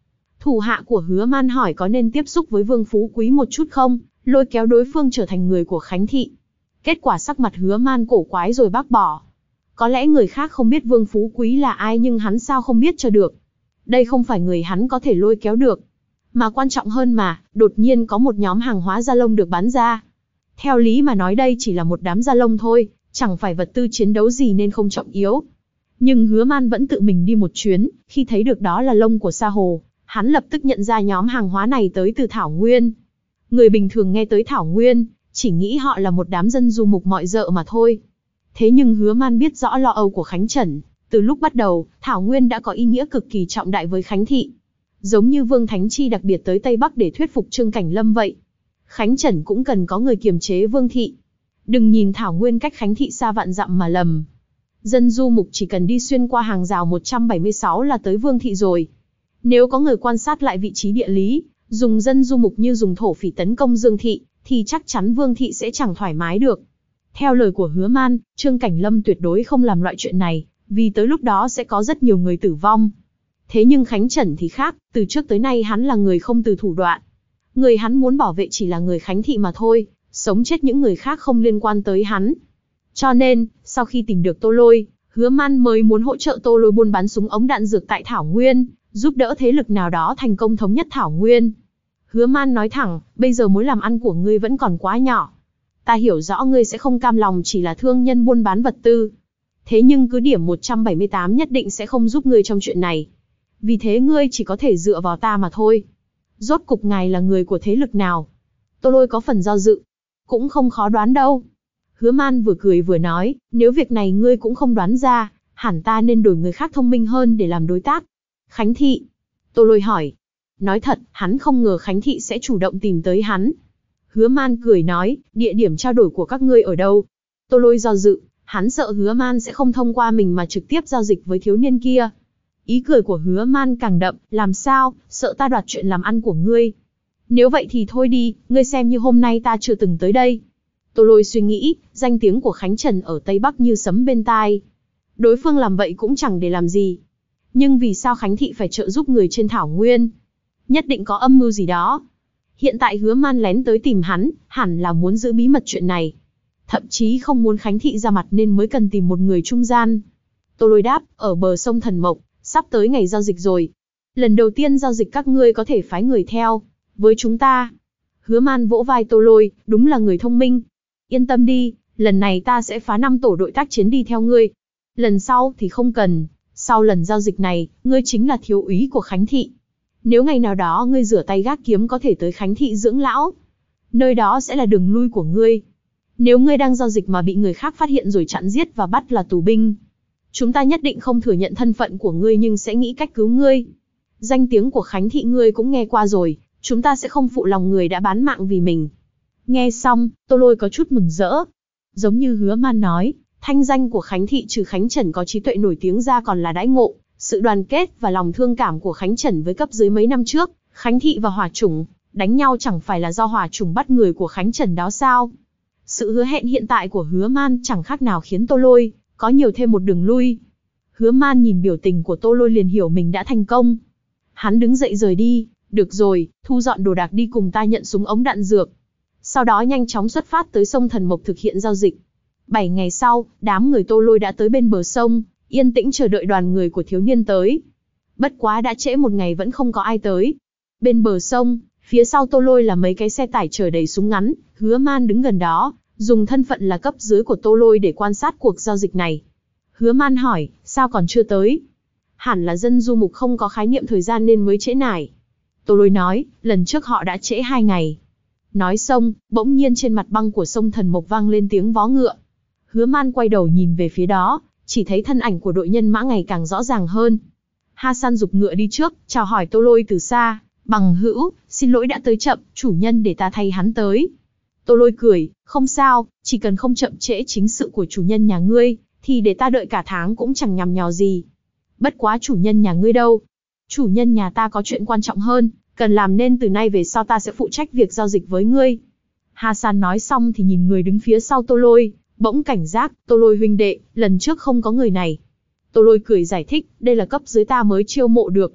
Thủ hạ của Hứa Man hỏi có nên tiếp xúc với Vương Phú Quý một chút không, lôi kéo đối phương trở thành người của Khánh Thị. Kết quả sắc mặt Hứa Man cổ quái rồi bác bỏ. Có lẽ người khác không biết Vương Phú Quý là ai nhưng hắn sao không biết cho được. Đây không phải người hắn có thể lôi kéo được. Mà quan trọng hơn mà, đột nhiên có một nhóm hàng hóa da lông được bán ra. Theo lý mà nói đây chỉ là một đám da lông thôi, chẳng phải vật tư chiến đấu gì nên không trọng yếu. Nhưng Hứa Man vẫn tự mình đi một chuyến, khi thấy được đó là lông của sa hồ, hắn lập tức nhận ra nhóm hàng hóa này tới từ Thảo Nguyên. Người bình thường nghe tới Thảo Nguyên, chỉ nghĩ họ là một đám dân du mục mọi rợ mà thôi. Thế nhưng Hứa Man biết rõ lo âu của Khánh Trần, từ lúc bắt đầu, Thảo Nguyên đã có ý nghĩa cực kỳ trọng đại với Khánh Thị. Giống như Vương Thánh Chi đặc biệt tới Tây Bắc để thuyết phục Trương Cảnh Lâm vậy. Khánh Trần cũng cần có người kiềm chế Vương Thị. Đừng nhìn Thảo Nguyên cách Khánh Thị xa vạn dặm mà lầm. Dân du mục chỉ cần đi xuyên qua hàng rào một trăm bảy mươi sáu là tới Vương Thị rồi. Nếu có người quan sát lại vị trí địa lý, dùng dân du mục như dùng thổ phỉ tấn công Dương Thị, thì chắc chắn Vương Thị sẽ chẳng thoải mái được. Theo lời của Hứa Man, Trương Cảnh Lâm tuyệt đối không làm loại chuyện này, vì tới lúc đó sẽ có rất nhiều người tử vong. Thế nhưng Khánh Trần thì khác, từ trước tới nay hắn là người không từ thủ đoạn. Người hắn muốn bảo vệ chỉ là người Khánh Thị mà thôi, sống chết những người khác không liên quan tới hắn. Cho nên, sau khi tìm được Tô Lôi, Hứa Man mới muốn hỗ trợ Tô Lôi buôn bán súng ống đạn dược tại Thảo Nguyên, giúp đỡ thế lực nào đó thành công thống nhất Thảo Nguyên. Hứa Man nói thẳng, bây giờ mối làm ăn của ngươi vẫn còn quá nhỏ. Ta hiểu rõ ngươi sẽ không cam lòng chỉ là thương nhân buôn bán vật tư. Thế nhưng cứ điểm một trăm bảy mươi tám nhất định sẽ không giúp ngươi trong chuyện này. Vì thế ngươi chỉ có thể dựa vào ta mà thôi. Rốt cục ngài là người của thế lực nào? Tô Lôi có phần do dự. Cũng không khó đoán đâu. Hứa Man vừa cười vừa nói, nếu việc này ngươi cũng không đoán ra, hẳn ta nên đổi người khác thông minh hơn để làm đối tác. Khánh Thị. Tô Lôi hỏi. Nói thật, hắn không ngờ Khánh Thị sẽ chủ động tìm tới hắn. Hứa Man cười nói, địa điểm trao đổi của các ngươi ở đâu? Tô Lôi do dự, hắn sợ Hứa Man sẽ không thông qua mình mà trực tiếp giao dịch với thiếu niên kia. Ý cười của Hứa Man càng đậm, làm sao, sợ ta đoạt chuyện làm ăn của ngươi. Nếu vậy thì thôi đi, ngươi xem như hôm nay ta chưa từng tới đây. Tô Lôi suy nghĩ, danh tiếng của Khánh Trần ở Tây Bắc như sấm bên tai. Đối phương làm vậy cũng chẳng để làm gì. Nhưng vì sao Khánh Thị phải trợ giúp người trên Thảo Nguyên? Nhất định có âm mưu gì đó. Hiện tại Hứa Man lén tới tìm hắn, hẳn là muốn giữ bí mật chuyện này. Thậm chí không muốn Khánh Thị ra mặt nên mới cần tìm một người trung gian. Tô Lôi đáp, ở bờ sông Thần Mộc, sắp tới ngày giao dịch rồi. Lần đầu tiên giao dịch các ngươi có thể phái người theo. Với chúng ta. Hứa Man vỗ vai Tô Lôi, đúng là người thông minh. Yên tâm đi, lần này ta sẽ phá năm tổ đội tác chiến đi theo ngươi. Lần sau thì không cần. Sau lần giao dịch này, ngươi chính là thiếu úy của Khánh Thị. Nếu ngày nào đó ngươi rửa tay gác kiếm có thể tới Khánh Thị dưỡng lão, nơi đó sẽ là đường lui của ngươi. Nếu ngươi đang giao dịch mà bị người khác phát hiện rồi chặn giết và bắt là tù binh, chúng ta nhất định không thừa nhận thân phận của ngươi nhưng sẽ nghĩ cách cứu ngươi. Danh tiếng của Khánh Thị ngươi cũng nghe qua rồi, chúng ta sẽ không phụ lòng người đã bán mạng vì mình. Nghe xong, Tô Lôi có chút mừng rỡ. Giống như Hứa Man nói, thanh danh của Khánh Thị trừ Khánh Trần có trí tuệ nổi tiếng ra còn là đãi ngộ, sự đoàn kết và lòng thương cảm của Khánh Trần với cấp dưới mấy năm trước, Khánh Thị và Hỏa Chủng đánh nhau chẳng phải là do Hỏa Chủng bắt người của Khánh Trần đó sao? Sự hứa hẹn hiện tại của Hứa Man chẳng khác nào khiến Tô Lôi có nhiều thêm một đường lui. Hứa Man nhìn biểu tình của Tô Lôi liền hiểu mình đã thành công. Hắn đứng dậy rời đi, được rồi, thu dọn đồ đạc đi cùng ta nhận súng ống đạn dược. Sau đó nhanh chóng xuất phát tới sông Thần Mộc thực hiện giao dịch. Bảy ngày sau, đám người Tô Lôi đã tới bên bờ sông, yên tĩnh chờ đợi đoàn người của thiếu niên tới. Bất quá đã trễ một ngày vẫn không có ai tới. Bên bờ sông, phía sau Tô Lôi là mấy cái xe tải chở đầy súng ngắn, Hứa Man đứng gần đó, dùng thân phận là cấp dưới của Tô Lôi để quan sát cuộc giao dịch này. Hứa Man hỏi, sao còn chưa tới? Hẳn là dân du mục không có khái niệm thời gian nên mới trễ nải. Tô Lôi nói, lần trước họ đã trễ hai ngày. Nói xong, bỗng nhiên trên mặt băng của sông Thần Mộc vang lên tiếng vó ngựa. Hứa Man quay đầu nhìn về phía đó, chỉ thấy thân ảnh của đội nhân mã ngày càng rõ ràng hơn. Hasan giục ngựa đi trước, chào hỏi Tô Lôi từ xa, bằng hữu, xin lỗi đã tới chậm, chủ nhân để ta thay hắn tới. Tô Lôi cười, không sao, chỉ cần không chậm trễ chính sự của chủ nhân nhà ngươi, thì để ta đợi cả tháng cũng chẳng nhằm nhò gì. Bất quá chủ nhân nhà ngươi đâu? Chủ nhân nhà ta có chuyện quan trọng hơn, cần làm nên từ nay về sau ta sẽ phụ trách việc giao dịch với ngươi. Hasan nói xong thì nhìn người đứng phía sau Tô Lôi, bỗng cảnh giác, Tô Lôi huynh đệ, lần trước không có người này. Tô Lôi cười giải thích, đây là cấp dưới ta mới chiêu mộ được.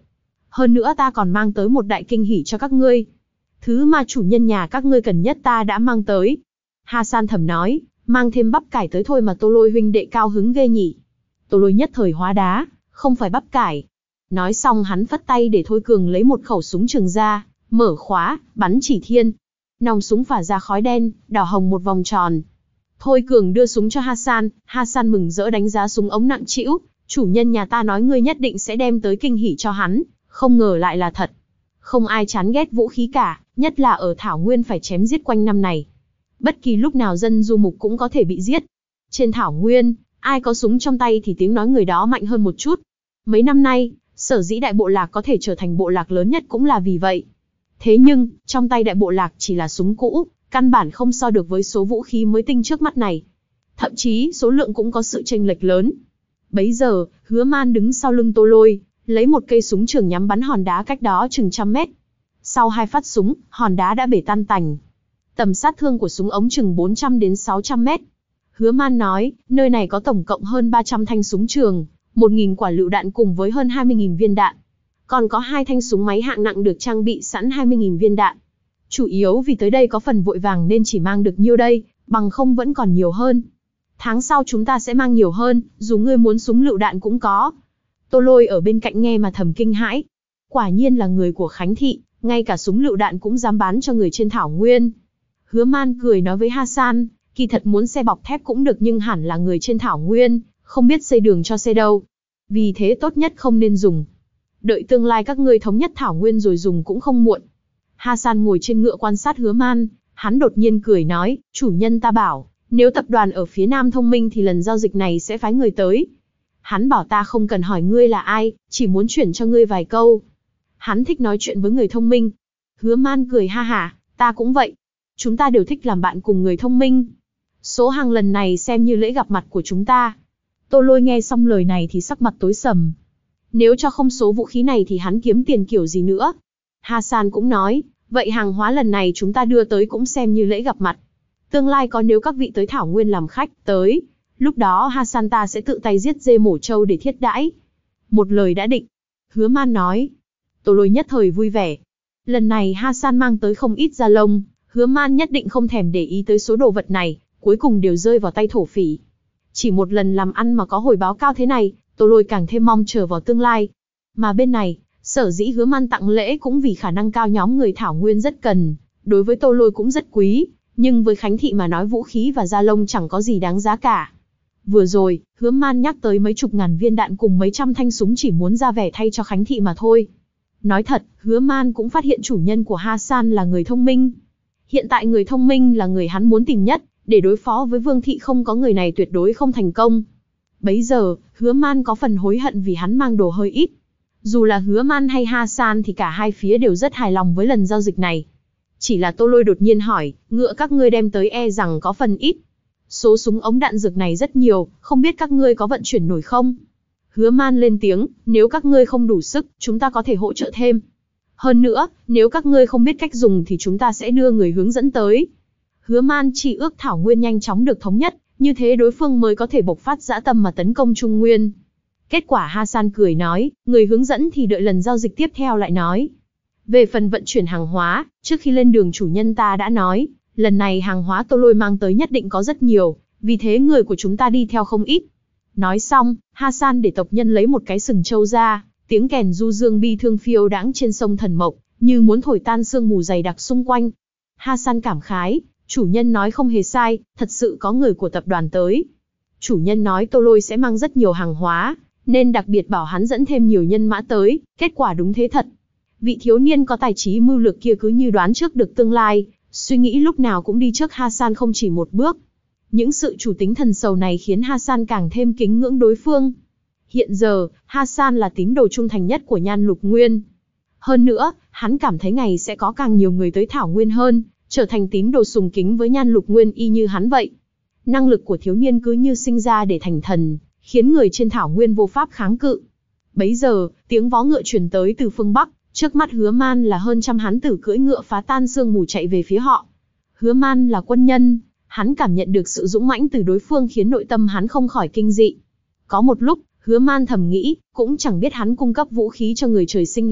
Hơn nữa ta còn mang tới một đại kinh hỉ cho các ngươi. Thứ mà chủ nhân nhà các ngươi cần nhất ta đã mang tới. Hasan thầm nói, mang thêm bắp cải tới thôi mà Tô Lôi huynh đệ cao hứng ghê nhỉ. Tô Lôi nhất thời hóa đá, không phải bắp cải. Nói xong hắn phất tay để Thôi Cường lấy một khẩu súng trường ra, mở khóa, bắn chỉ thiên. Nòng súng phả ra khói đen, đỏ hồng một vòng tròn. Thôi Cường đưa súng cho Hasan, Hasan mừng rỡ đánh giá súng ống nặng trĩu. Chủ nhân nhà ta nói ngươi nhất định sẽ đem tới kinh hỉ cho hắn, không ngờ lại là thật. Không ai chán ghét vũ khí cả, nhất là ở Thảo Nguyên phải chém giết quanh năm này. Bất kỳ lúc nào dân du mục cũng có thể bị giết. Trên Thảo Nguyên, ai có súng trong tay thì tiếng nói người đó mạnh hơn một chút. Mấy năm nay, sở dĩ đại bộ lạc có thể trở thành bộ lạc lớn nhất cũng là vì vậy. Thế nhưng, trong tay đại bộ lạc chỉ là súng cũ, căn bản không so được với số vũ khí mới tinh trước mắt này. Thậm chí, số lượng cũng có sự chênh lệch lớn. Bấy giờ, Hứa Man đứng sau lưng Tô Lôi, lấy một cây súng trường nhắm bắn hòn đá cách đó chừng trăm mét. Sau hai phát súng, hòn đá đã bể tan tành. Tầm sát thương của súng ống chừng bốn trăm đến sáu trăm mét. Hứa Man nói, nơi này có tổng cộng hơn ba trăm thanh súng trường, một nghìn quả lựu đạn cùng với hơn hai mươi nghìn viên đạn. Còn có hai thanh súng máy hạng nặng được trang bị sẵn hai mươi nghìn viên đạn. Chủ yếu vì tới đây có phần vội vàng nên chỉ mang được nhiêu đây, bằng không vẫn còn nhiều hơn. Tháng sau chúng ta sẽ mang nhiều hơn, dù ngươi muốn súng lựu đạn cũng có. Tô Lôi ở bên cạnh nghe mà thầm kinh hãi. Quả nhiên là người của Khánh Thị, ngay cả súng lựu đạn cũng dám bán cho người trên Thảo Nguyên. Hứa Man cười nói với Hasan, kỳ thật muốn xe bọc thép cũng được nhưng hẳn là người trên Thảo Nguyên, không biết xây đường cho xe đâu. Vì thế tốt nhất không nên dùng. Đợi tương lai các ngươi thống nhất Thảo Nguyên rồi dùng cũng không muộn. Hasan ngồi trên ngựa quan sát Hứa Man, hắn đột nhiên cười nói, chủ nhân ta bảo, nếu tập đoàn ở phía Nam thông minh thì lần giao dịch này sẽ phái người tới. Hắn bảo ta không cần hỏi ngươi là ai, chỉ muốn chuyển cho ngươi vài câu. Hắn thích nói chuyện với người thông minh. Hứa Man cười ha hả, ta cũng vậy. Chúng ta đều thích làm bạn cùng người thông minh. Số hàng lần này xem như lễ gặp mặt của chúng ta. Tô Lôi nghe xong lời này thì sắc mặt tối sầm. Nếu cho không số vũ khí này thì hắn kiếm tiền kiểu gì nữa. Hasan cũng nói, vậy hàng hóa lần này chúng ta đưa tới cũng xem như lễ gặp mặt. Tương lai có nếu các vị tới Thảo Nguyên làm khách, tới. Lúc đó Hasan ta sẽ tự tay giết dê mổ trâu để thiết đãi. Một lời đã định. Hứa Man nói. Tô Lôi nhất thời vui vẻ. Lần này Hasan mang tới không ít da lông. Hứa Man nhất định không thèm để ý tới số đồ vật này, cuối cùng đều rơi vào tay thổ phỉ. Chỉ một lần làm ăn mà có hồi báo cao thế này, Tô Lôi càng thêm mong chờ vào tương lai. Mà bên này, sở dĩ Hứa Man tặng lễ cũng vì khả năng cao nhóm người Thảo Nguyên rất cần, đối với Tô Lôi cũng rất quý, nhưng với Khánh Thị mà nói vũ khí và da lông chẳng có gì đáng giá cả. Vừa rồi, Hứa Man nhắc tới mấy chục ngàn viên đạn cùng mấy trăm thanh súng chỉ muốn ra vẻ thay cho Khánh Thị mà thôi. Nói thật, Hứa Man cũng phát hiện chủ nhân của Hasan là người thông minh. Hiện tại người thông minh là người hắn muốn tìm nhất, để đối phó với Vương Thị không có người này tuyệt đối không thành công. Bấy giờ, Hứa Man có phần hối hận vì hắn mang đồ hơi ít. Dù là Hứa Man hay Hasan thì cả hai phía đều rất hài lòng với lần giao dịch này. Chỉ là Tô Lôi đột nhiên hỏi, ngựa các ngươi đem tới e rằng có phần ít. Số súng ống đạn dược này rất nhiều, không biết các ngươi có vận chuyển nổi không? Hứa Man lên tiếng, nếu các ngươi không đủ sức, chúng ta có thể hỗ trợ thêm. Hơn nữa, nếu các ngươi không biết cách dùng thì chúng ta sẽ đưa người hướng dẫn tới. Hứa Man chỉ ước Thảo Nguyên nhanh chóng được thống nhất, như thế đối phương mới có thể bộc phát dã tâm mà tấn công Trung Nguyên. Kết quả Hasan cười nói, người hướng dẫn thì đợi lần giao dịch tiếp theo lại nói. Về phần vận chuyển hàng hóa, trước khi lên đường chủ nhân ta đã nói, lần này hàng hóa Tô Lôi mang tới nhất định có rất nhiều, vì thế người của chúng ta đi theo không ít. Nói xong, Hasan để tộc nhân lấy một cái sừng trâu ra, tiếng kèn du dương bi thương phiêu đãng trên sông Thần Mộc, như muốn thổi tan sương mù dày đặc xung quanh. Hasan cảm khái, chủ nhân nói không hề sai, thật sự có người của tập đoàn tới. Chủ nhân nói Tô Lôi sẽ mang rất nhiều hàng hóa, nên đặc biệt bảo hắn dẫn thêm nhiều nhân mã tới, kết quả đúng thế thật. Vị thiếu niên có tài trí mưu lược kia cứ như đoán trước được tương lai, suy nghĩ lúc nào cũng đi trước Hasan không chỉ một bước. Những sự chủ tính thần sầu này khiến Hasan càng thêm kính ngưỡng đối phương. Hiện giờ, Hasan là tín đồ trung thành nhất của Nhan Lục Nguyên. Hơn nữa, hắn cảm thấy ngày sẽ có càng nhiều người tới Thảo Nguyên hơn, trở thành tín đồ sùng kính với Nhan Lục Nguyên y như hắn vậy. Năng lực của thiếu niên cứ như sinh ra để thành thần, khiến người trên Thảo Nguyên vô pháp kháng cự. Bấy giờ, tiếng vó ngựa truyền tới từ phương Bắc, trước mắt Hứa Man là hơn trăm hán tử cưỡi ngựa phá tan sương mù chạy về phía họ. Hứa Man là quân nhân, hắn cảm nhận được sự dũng mãnh từ đối phương khiến nội tâm hắn không khỏi kinh dị. Có một lúc, Hứa Man thầm nghĩ, cũng chẳng biết hắn cung cấp vũ khí cho người trời sinh là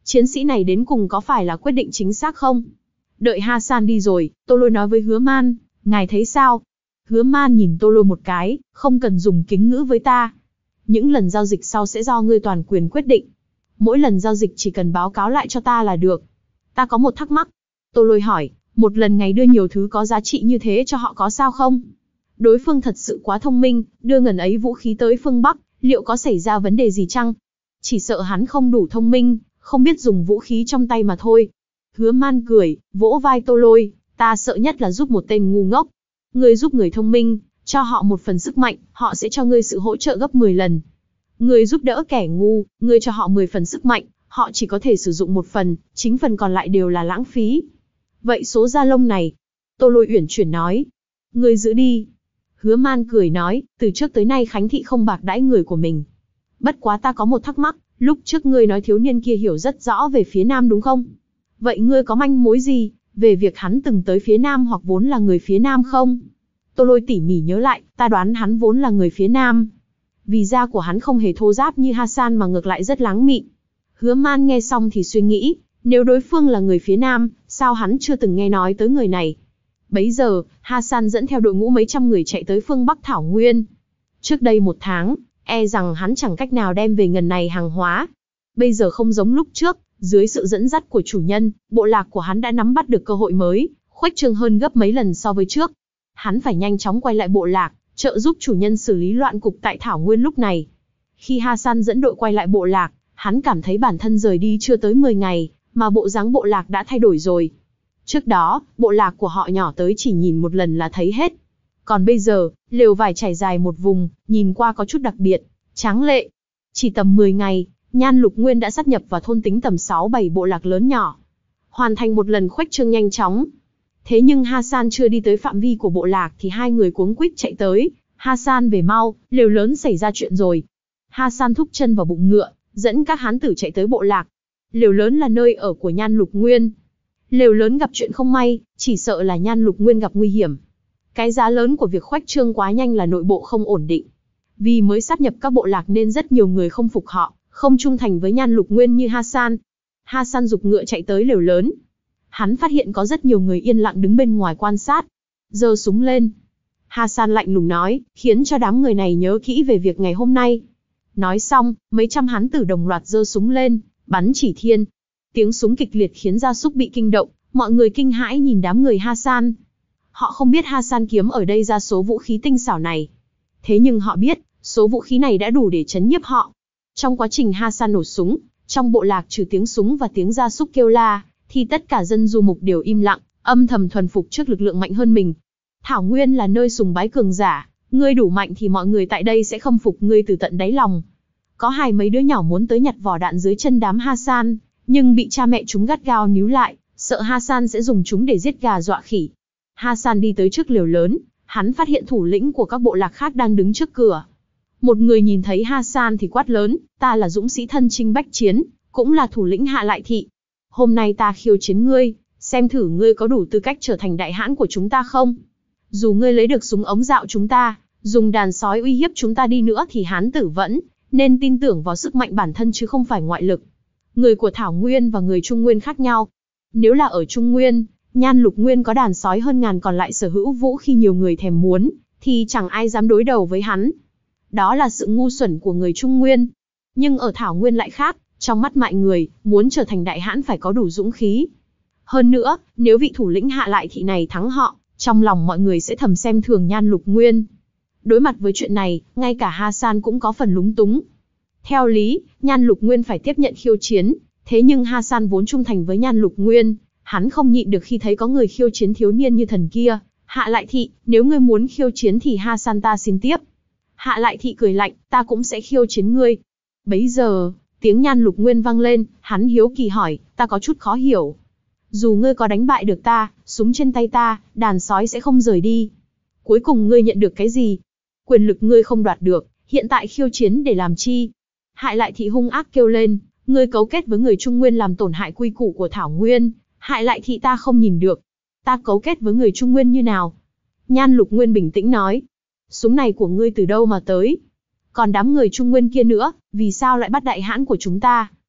Chiến sĩ này đến cùng có phải là quyết định chính xác không? Đợi Hasan đi rồi, Tô Lôi nói với Hứa Man, ngài thấy sao? Hứa Man nhìn Tô Lôi một cái, không cần dùng kính ngữ với ta. Những lần giao dịch sau sẽ do ngươi toàn quyền quyết định. Mỗi lần giao dịch chỉ cần báo cáo lại cho ta là được. Ta có một thắc mắc. Tô Lôi hỏi, một lần ngày đưa nhiều thứ có giá trị như thế cho họ có sao không? Đối phương thật sự quá thông minh, đưa ngần ấy vũ khí tới phương Bắc, liệu có xảy ra vấn đề gì chăng? Chỉ sợ hắn không đủ thông minh, không biết dùng vũ khí trong tay mà thôi. Hứa Man cười, vỗ vai Tô Lôi, ta sợ nhất là giúp một tên ngu ngốc. Ngươi giúp người thông minh, cho họ một phần sức mạnh, họ sẽ cho ngươi sự hỗ trợ gấp mười lần. Ngươi giúp đỡ kẻ ngu, ngươi cho họ mười phần sức mạnh, họ chỉ có thể sử dụng một phần, chính phần còn lại đều là lãng phí. Vậy số da lông này, Tô Lôi uyển chuyển nói, ngươi giữ đi. Hứa Man cười nói, từ trước tới nay Khánh Thị không bạc đãi người của mình. Bất quá ta có một thắc mắc, lúc trước ngươi nói thiếu niên kia hiểu rất rõ về phía Nam đúng không? Vậy ngươi có manh mối gì, về việc hắn từng tới phía Nam hoặc vốn là người phía Nam không? Tô Lôi tỉ mỉ nhớ lại, ta đoán hắn vốn là người phía Nam. Vì da của hắn không hề thô ráp như Hasan mà ngược lại rất láng mịn. Hứa Man nghe xong thì suy nghĩ, nếu đối phương là người phía Nam, sao hắn chưa từng nghe nói tới người này? Bấy giờ, Hasan dẫn theo đội ngũ mấy trăm người chạy tới phương Bắc Thảo Nguyên. Trước đây một tháng, e rằng hắn chẳng cách nào đem về ngần này hàng hóa. Bây giờ không giống lúc trước, dưới sự dẫn dắt của chủ nhân, bộ lạc của hắn đã nắm bắt được cơ hội mới, khuếch trương hơn gấp mấy lần so với trước. Hắn phải nhanh chóng quay lại bộ lạc, trợ giúp chủ nhân xử lý loạn cục tại Thảo Nguyên lúc này. Khi Hasan dẫn đội quay lại bộ lạc, hắn cảm thấy bản thân rời đi chưa tới mười ngày, mà bộ dáng bộ lạc đã thay đổi rồi. Trước đó, bộ lạc của họ nhỏ tới chỉ nhìn một lần là thấy hết. Còn bây giờ, lều vải trải dài một vùng, nhìn qua có chút đặc biệt, tráng lệ. Chỉ tầm mười ngày, Nhan Lục Nguyên đã sát nhập vào thôn tính tầm sáu bảy bộ lạc lớn nhỏ. Hoàn thành một lần khuếch trương nhanh chóng. Thế nhưng Hasan chưa đi tới phạm vi của bộ lạc thì hai người cuống quýt chạy tới. Hasan về mau, lều lớn xảy ra chuyện rồi. Hasan thúc chân vào bụng ngựa, dẫn các hán tử chạy tới bộ lạc. Lều lớn là nơi ở của Nhan Lục Nguyên. Lều lớn gặp chuyện không may, chỉ sợ là Nhan Lục Nguyên gặp nguy hiểm. Cái giá lớn của việc khuếch trương quá nhanh là nội bộ không ổn định. Vì mới sát nhập các bộ lạc nên rất nhiều người không phục họ, không trung thành với Nhan Lục Nguyên như Hasan. Hasan giục ngựa chạy tới lều lớn. Hắn phát hiện có rất nhiều người yên lặng đứng bên ngoài quan sát. Giơ súng lên. Hasan lạnh lùng nói, khiến cho đám người này nhớ kỹ về việc ngày hôm nay. Nói xong, mấy trăm hán tử đồng loạt giơ súng lên, bắn chỉ thiên. Tiếng súng kịch liệt khiến gia súc bị kinh động, mọi người kinh hãi nhìn đám người Hasan. Họ không biết Hasan kiếm ở đây ra số vũ khí tinh xảo này. Thế nhưng họ biết, số vũ khí này đã đủ để chấn nhiếp họ. Trong quá trình Hasan nổ súng, trong bộ lạc trừ tiếng súng và tiếng gia súc kêu la, thì tất cả dân du mục đều im lặng, âm thầm thuần phục trước lực lượng mạnh hơn mình. Thảo Nguyên là nơi sùng bái cường giả, ngươi đủ mạnh thì mọi người tại đây sẽ khâm phục ngươi từ tận đáy lòng. Có hai mấy đứa nhỏ muốn tới nhặt vỏ đạn dưới chân đám Hasan, nhưng bị cha mẹ chúng gắt gao níu lại, sợ Hasan sẽ dùng chúng để giết gà dọa khỉ. Hasan đi tới trước lều lớn, hắn phát hiện thủ lĩnh của các bộ lạc khác đang đứng trước cửa. Một người nhìn thấy Hasan thì quát lớn, ta là dũng sĩ thân chinh bách chiến, cũng là thủ lĩnh Hạ Lại Thị. Hôm nay ta khiêu chiến ngươi, xem thử ngươi có đủ tư cách trở thành đại hãn của chúng ta không. Dù ngươi lấy được súng ống dạo chúng ta, dùng đàn sói uy hiếp chúng ta đi nữa thì hán tử vẫn nên tin tưởng vào sức mạnh bản thân chứ không phải ngoại lực. Người của Thảo Nguyên và người Trung Nguyên khác nhau. Nếu là ở Trung Nguyên, Nhan Lục Nguyên có đàn sói hơn ngàn còn lại sở hữu vũ khi nhiều người thèm muốn, thì chẳng ai dám đối đầu với hắn. Đó là sự ngu xuẩn của người Trung Nguyên. Nhưng ở Thảo Nguyên lại khác, trong mắt mọi người, muốn trở thành đại hãn phải có đủ dũng khí. Hơn nữa, nếu vị thủ lĩnh Hạ Lại Thị này thắng họ, trong lòng mọi người sẽ thầm xem thường Nhan Lục Nguyên. Đối mặt với chuyện này, ngay cả Hasan cũng có phần lúng túng. Theo lý, Nhan Lục Nguyên phải tiếp nhận khiêu chiến, thế nhưng Hasan vốn trung thành với Nhan Lục Nguyên, hắn không nhịn được khi thấy có người khiêu chiến thiếu niên như thần kia. Hạ Lại Thị, nếu ngươi muốn khiêu chiến thì Hasan ta xin tiếp. Hạ Lại Thị cười lạnh, ta cũng sẽ khiêu chiến ngươi. Bấy giờ, tiếng Nhan Lục Nguyên vang lên, hắn hiếu kỳ hỏi, ta có chút khó hiểu. Dù ngươi có đánh bại được ta, súng trên tay ta, đàn sói sẽ không rời đi. Cuối cùng ngươi nhận được cái gì? Quyền lực ngươi không đoạt được, hiện tại khiêu chiến để làm chi? Hạ Lại Thị hung ác kêu lên, ngươi cấu kết với người Trung Nguyên làm tổn hại quy củ của Thảo Nguyên. Hạ Lại Thị ta không nhìn được. Ta cấu kết với người Trung Nguyên như nào? Nhan Lục Nguyên bình tĩnh nói, súng này của ngươi từ đâu mà tới? Còn đám người Trung Nguyên kia nữa, vì sao lại bắt đại hãn của chúng ta?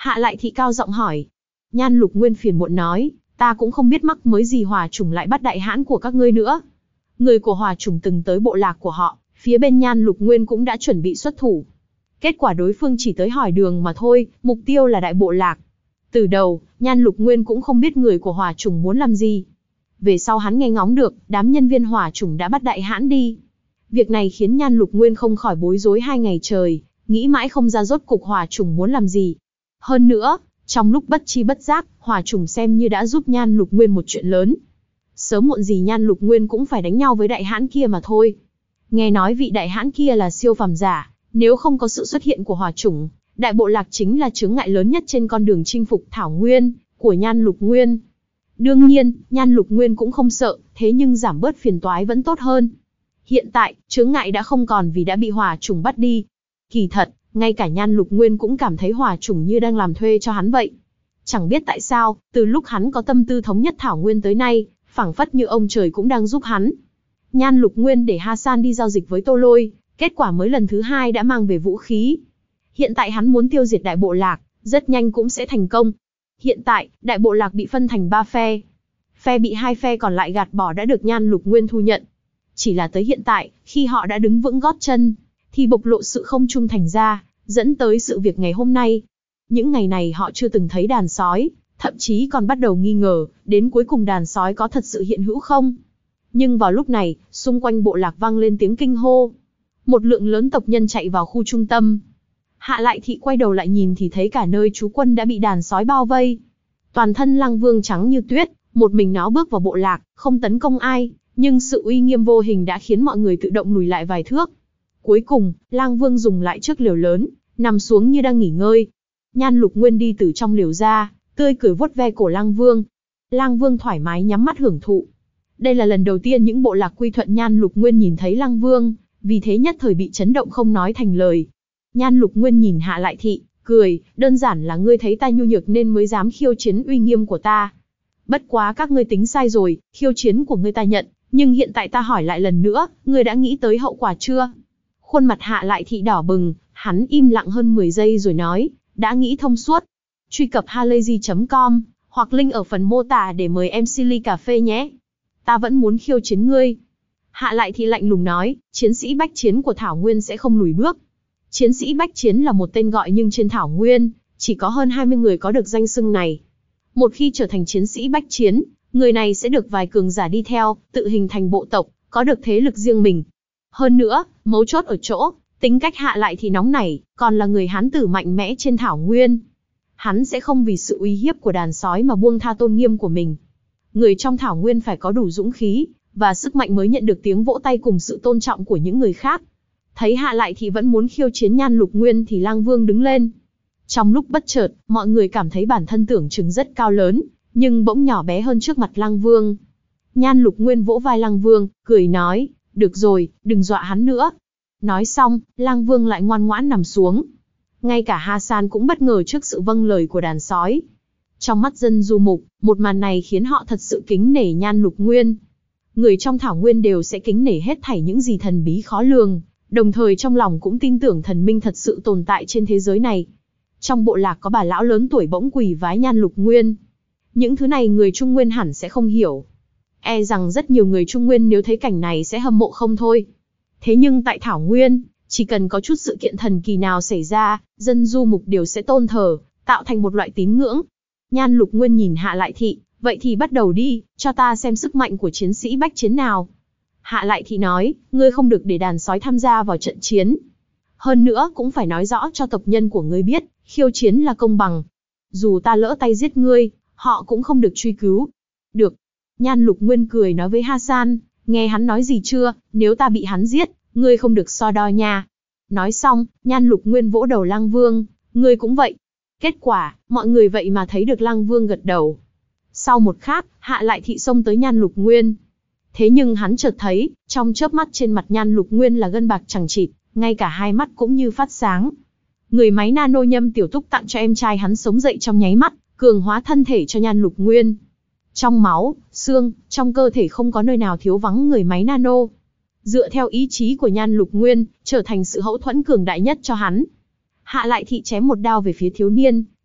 Hạ Lại Thị cao giọng hỏi. Nhan Lục Nguyên phiền muộn nói, ta cũng không biết mắc mới gì hỏa chủng lại bắt đại hãn của các ngươi nữa. Người của hỏa chủng từng tới bộ lạc của họ, phía bên Nhan Lục Nguyên cũng đã chuẩn bị xuất thủ. Kết quả đối phương chỉ tới hỏi đường mà thôi, mục tiêu là đại bộ lạc. Từ đầu, Nhan Lục Nguyên cũng không biết người của hỏa chủng muốn làm gì. Về sau hắn nghe ngóng được, đám nhân viên hỏa chủng đã bắt đại hãn đi. Việc này khiến Nhan Lục Nguyên không khỏi bối rối hai ngày trời, nghĩ mãi không ra rốt cục hỏa chủng muốn làm gì. Hơn nữa, trong lúc bất chi bất giác, hỏa chủng xem như đã giúp Nhan Lục Nguyên một chuyện lớn. Sớm muộn gì Nhan Lục Nguyên cũng phải đánh nhau với đại hãn kia mà thôi. Nghe nói vị đại hãn kia là siêu phàm giả, nếu không có sự xuất hiện của hỏa chủng, đại bộ lạc chính là chướng ngại lớn nhất trên con đường chinh phục thảo nguyên của Nhan Lục Nguyên. Đương nhiên, Nhan Lục Nguyên cũng không sợ, thế nhưng giảm bớt phiền toái vẫn tốt hơn. Hiện tại, chướng ngại đã không còn vì đã bị hỏa chủng bắt đi. Kỳ thật, ngay cả Nhan Lục Nguyên cũng cảm thấy hỏa chủng như đang làm thuê cho hắn vậy. Chẳng biết tại sao, từ lúc hắn có tâm tư thống nhất thảo nguyên tới nay, phảng phất như ông trời cũng đang giúp hắn. Nhan Lục Nguyên để Hasan đi giao dịch với Tô Lôi, kết quả mới lần thứ hai đã mang về vũ khí. Hiện tại hắn muốn tiêu diệt đại bộ lạc, rất nhanh cũng sẽ thành công. Hiện tại, đại bộ lạc bị phân thành ba phe. Phe bị hai phe còn lại gạt bỏ đã được Nhan Lục Nguyên thu nhận. Chỉ là tới hiện tại, khi họ đã đứng vững gót chân, thì bộc lộ sự không trung thành ra, dẫn tới sự việc ngày hôm nay. Những ngày này họ chưa từng thấy đàn sói, thậm chí còn bắt đầu nghi ngờ, đến cuối cùng đàn sói có thật sự hiện hữu không? Nhưng vào lúc này, xung quanh bộ lạc vang lên tiếng kinh hô. Một lượng lớn tộc nhân chạy vào khu trung tâm. Hạ Lại Thị quay đầu lại nhìn thì thấy cả nơi trú quân đã bị đàn sói bao vây. Toàn thân Lăng Vương trắng như tuyết, một mình nó bước vào bộ lạc, không tấn công ai, nhưng sự uy nghiêm vô hình đã khiến mọi người tự động lùi lại vài thước. Cuối cùng, Lăng Vương dùng lại chiếc liều lớn, nằm xuống như đang nghỉ ngơi. Nhan Lục Nguyên đi từ trong liều ra, tươi cười vuốt ve cổ Lăng Vương. Lăng Vương thoải mái nhắm mắt hưởng thụ. Đây là lần đầu tiên những bộ lạc quy thuận Nhan Lục Nguyên nhìn thấy Lăng Vương, vì thế nhất thời bị chấn động không nói thành lời. Nhan Lục Nguyên nhìn Hạ Lại Thị, cười, đơn giản là ngươi thấy ta nhu nhược nên mới dám khiêu chiến uy nghiêm của ta. Bất quá các ngươi tính sai rồi, khiêu chiến của ngươi ta nhận, nhưng hiện tại ta hỏi lại lần nữa, ngươi đã nghĩ tới hậu quả chưa? Khuôn mặt Hạ Lại Thị đỏ bừng, hắn im lặng hơn mười giây rồi nói, đã nghĩ thông suốt. Truy cập halayzi chấm com, hoặc link ở phần mô tả để mời em xê ly cà phê nhé. Ta vẫn muốn khiêu chiến ngươi. Hạ Lại Thị lạnh lùng nói, chiến sĩ bách chiến của Thảo Nguyên sẽ không lùi bước. Chiến sĩ bách chiến là một tên gọi nhưng trên Thảo Nguyên, chỉ có hơn hai mươi người có được danh xưng này. Một khi trở thành chiến sĩ bách chiến, người này sẽ được vài cường giả đi theo, tự hình thành bộ tộc, có được thế lực riêng mình. Hơn nữa, mấu chốt ở chỗ, tính cách Hạ Lại Thị nóng nảy, còn là người hán tử mạnh mẽ trên Thảo Nguyên. Hắn sẽ không vì sự uy hiếp của đàn sói mà buông tha tôn nghiêm của mình. Người trong Thảo Nguyên phải có đủ dũng khí và sức mạnh mới nhận được tiếng vỗ tay cùng sự tôn trọng của những người khác. Thấy Hạ Lại Thị vẫn muốn khiêu chiến Nhan Lục Nguyên thì Lăng Vương đứng lên. Trong lúc bất chợt, mọi người cảm thấy bản thân tưởng chừng rất cao lớn, nhưng bỗng nhỏ bé hơn trước mặt Lăng Vương. Nhan Lục Nguyên vỗ vai Lăng Vương, cười nói, được rồi, đừng dọa hắn nữa. Nói xong, Lăng Vương lại ngoan ngoãn nằm xuống. Ngay cả Hasan cũng bất ngờ trước sự vâng lời của đàn sói. Trong mắt dân du mục, một màn này khiến họ thật sự kính nể Nhan Lục Nguyên. Người trong Thảo Nguyên đều sẽ kính nể hết thảy những gì thần bí khó lường, đồng thời trong lòng cũng tin tưởng thần minh thật sự tồn tại trên thế giới này. Trong bộ lạc có bà lão lớn tuổi bỗng quỳ vái Nhan Lục Nguyên. Những thứ này người Trung Nguyên hẳn sẽ không hiểu. E rằng rất nhiều người Trung Nguyên nếu thấy cảnh này sẽ hâm mộ không thôi. Thế nhưng tại Thảo Nguyên, chỉ cần có chút sự kiện thần kỳ nào xảy ra, dân du mục đều sẽ tôn thờ, tạo thành một loại tín ngưỡng. Nhan Lục Nguyên nhìn Hạ Lại Thị, vậy thì bắt đầu đi, cho ta xem sức mạnh của chiến sĩ bách chiến nào. Hạ Lại Thị nói, ngươi không được để đàn sói tham gia vào trận chiến. Hơn nữa cũng phải nói rõ cho tộc nhân của ngươi biết, khiêu chiến là công bằng. Dù ta lỡ tay giết ngươi, họ cũng không được truy cứu. Được. Nhan Lục Nguyên cười nói với Hasan, nghe hắn nói gì chưa, nếu ta bị hắn giết, ngươi không được so đo nha. Nói xong, Nhan Lục Nguyên vỗ đầu Lăng Vương, ngươi cũng vậy. Kết quả, mọi người vậy mà thấy được Lăng Vương gật đầu. Sau một khắc, Hạ Lại Thị xông tới Nhan Lục Nguyên. Thế nhưng hắn chợt thấy, trong chớp mắt trên mặt Nhan Lục Nguyên là gân bạc chằng chịt, ngay cả hai mắt cũng như phát sáng. Người máy nano Nhâm Tiểu Túc tặng cho em trai hắn sống dậy trong nháy mắt, cường hóa thân thể cho Nhan Lục Nguyên. Trong máu, xương, trong cơ thể không có nơi nào thiếu vắng người máy nano. Dựa theo ý chí của Nhan Lục Nguyên, trở thành sự hậu thuẫn cường đại nhất cho hắn. Hạ Lại Thị chém một đao về phía thiếu niên,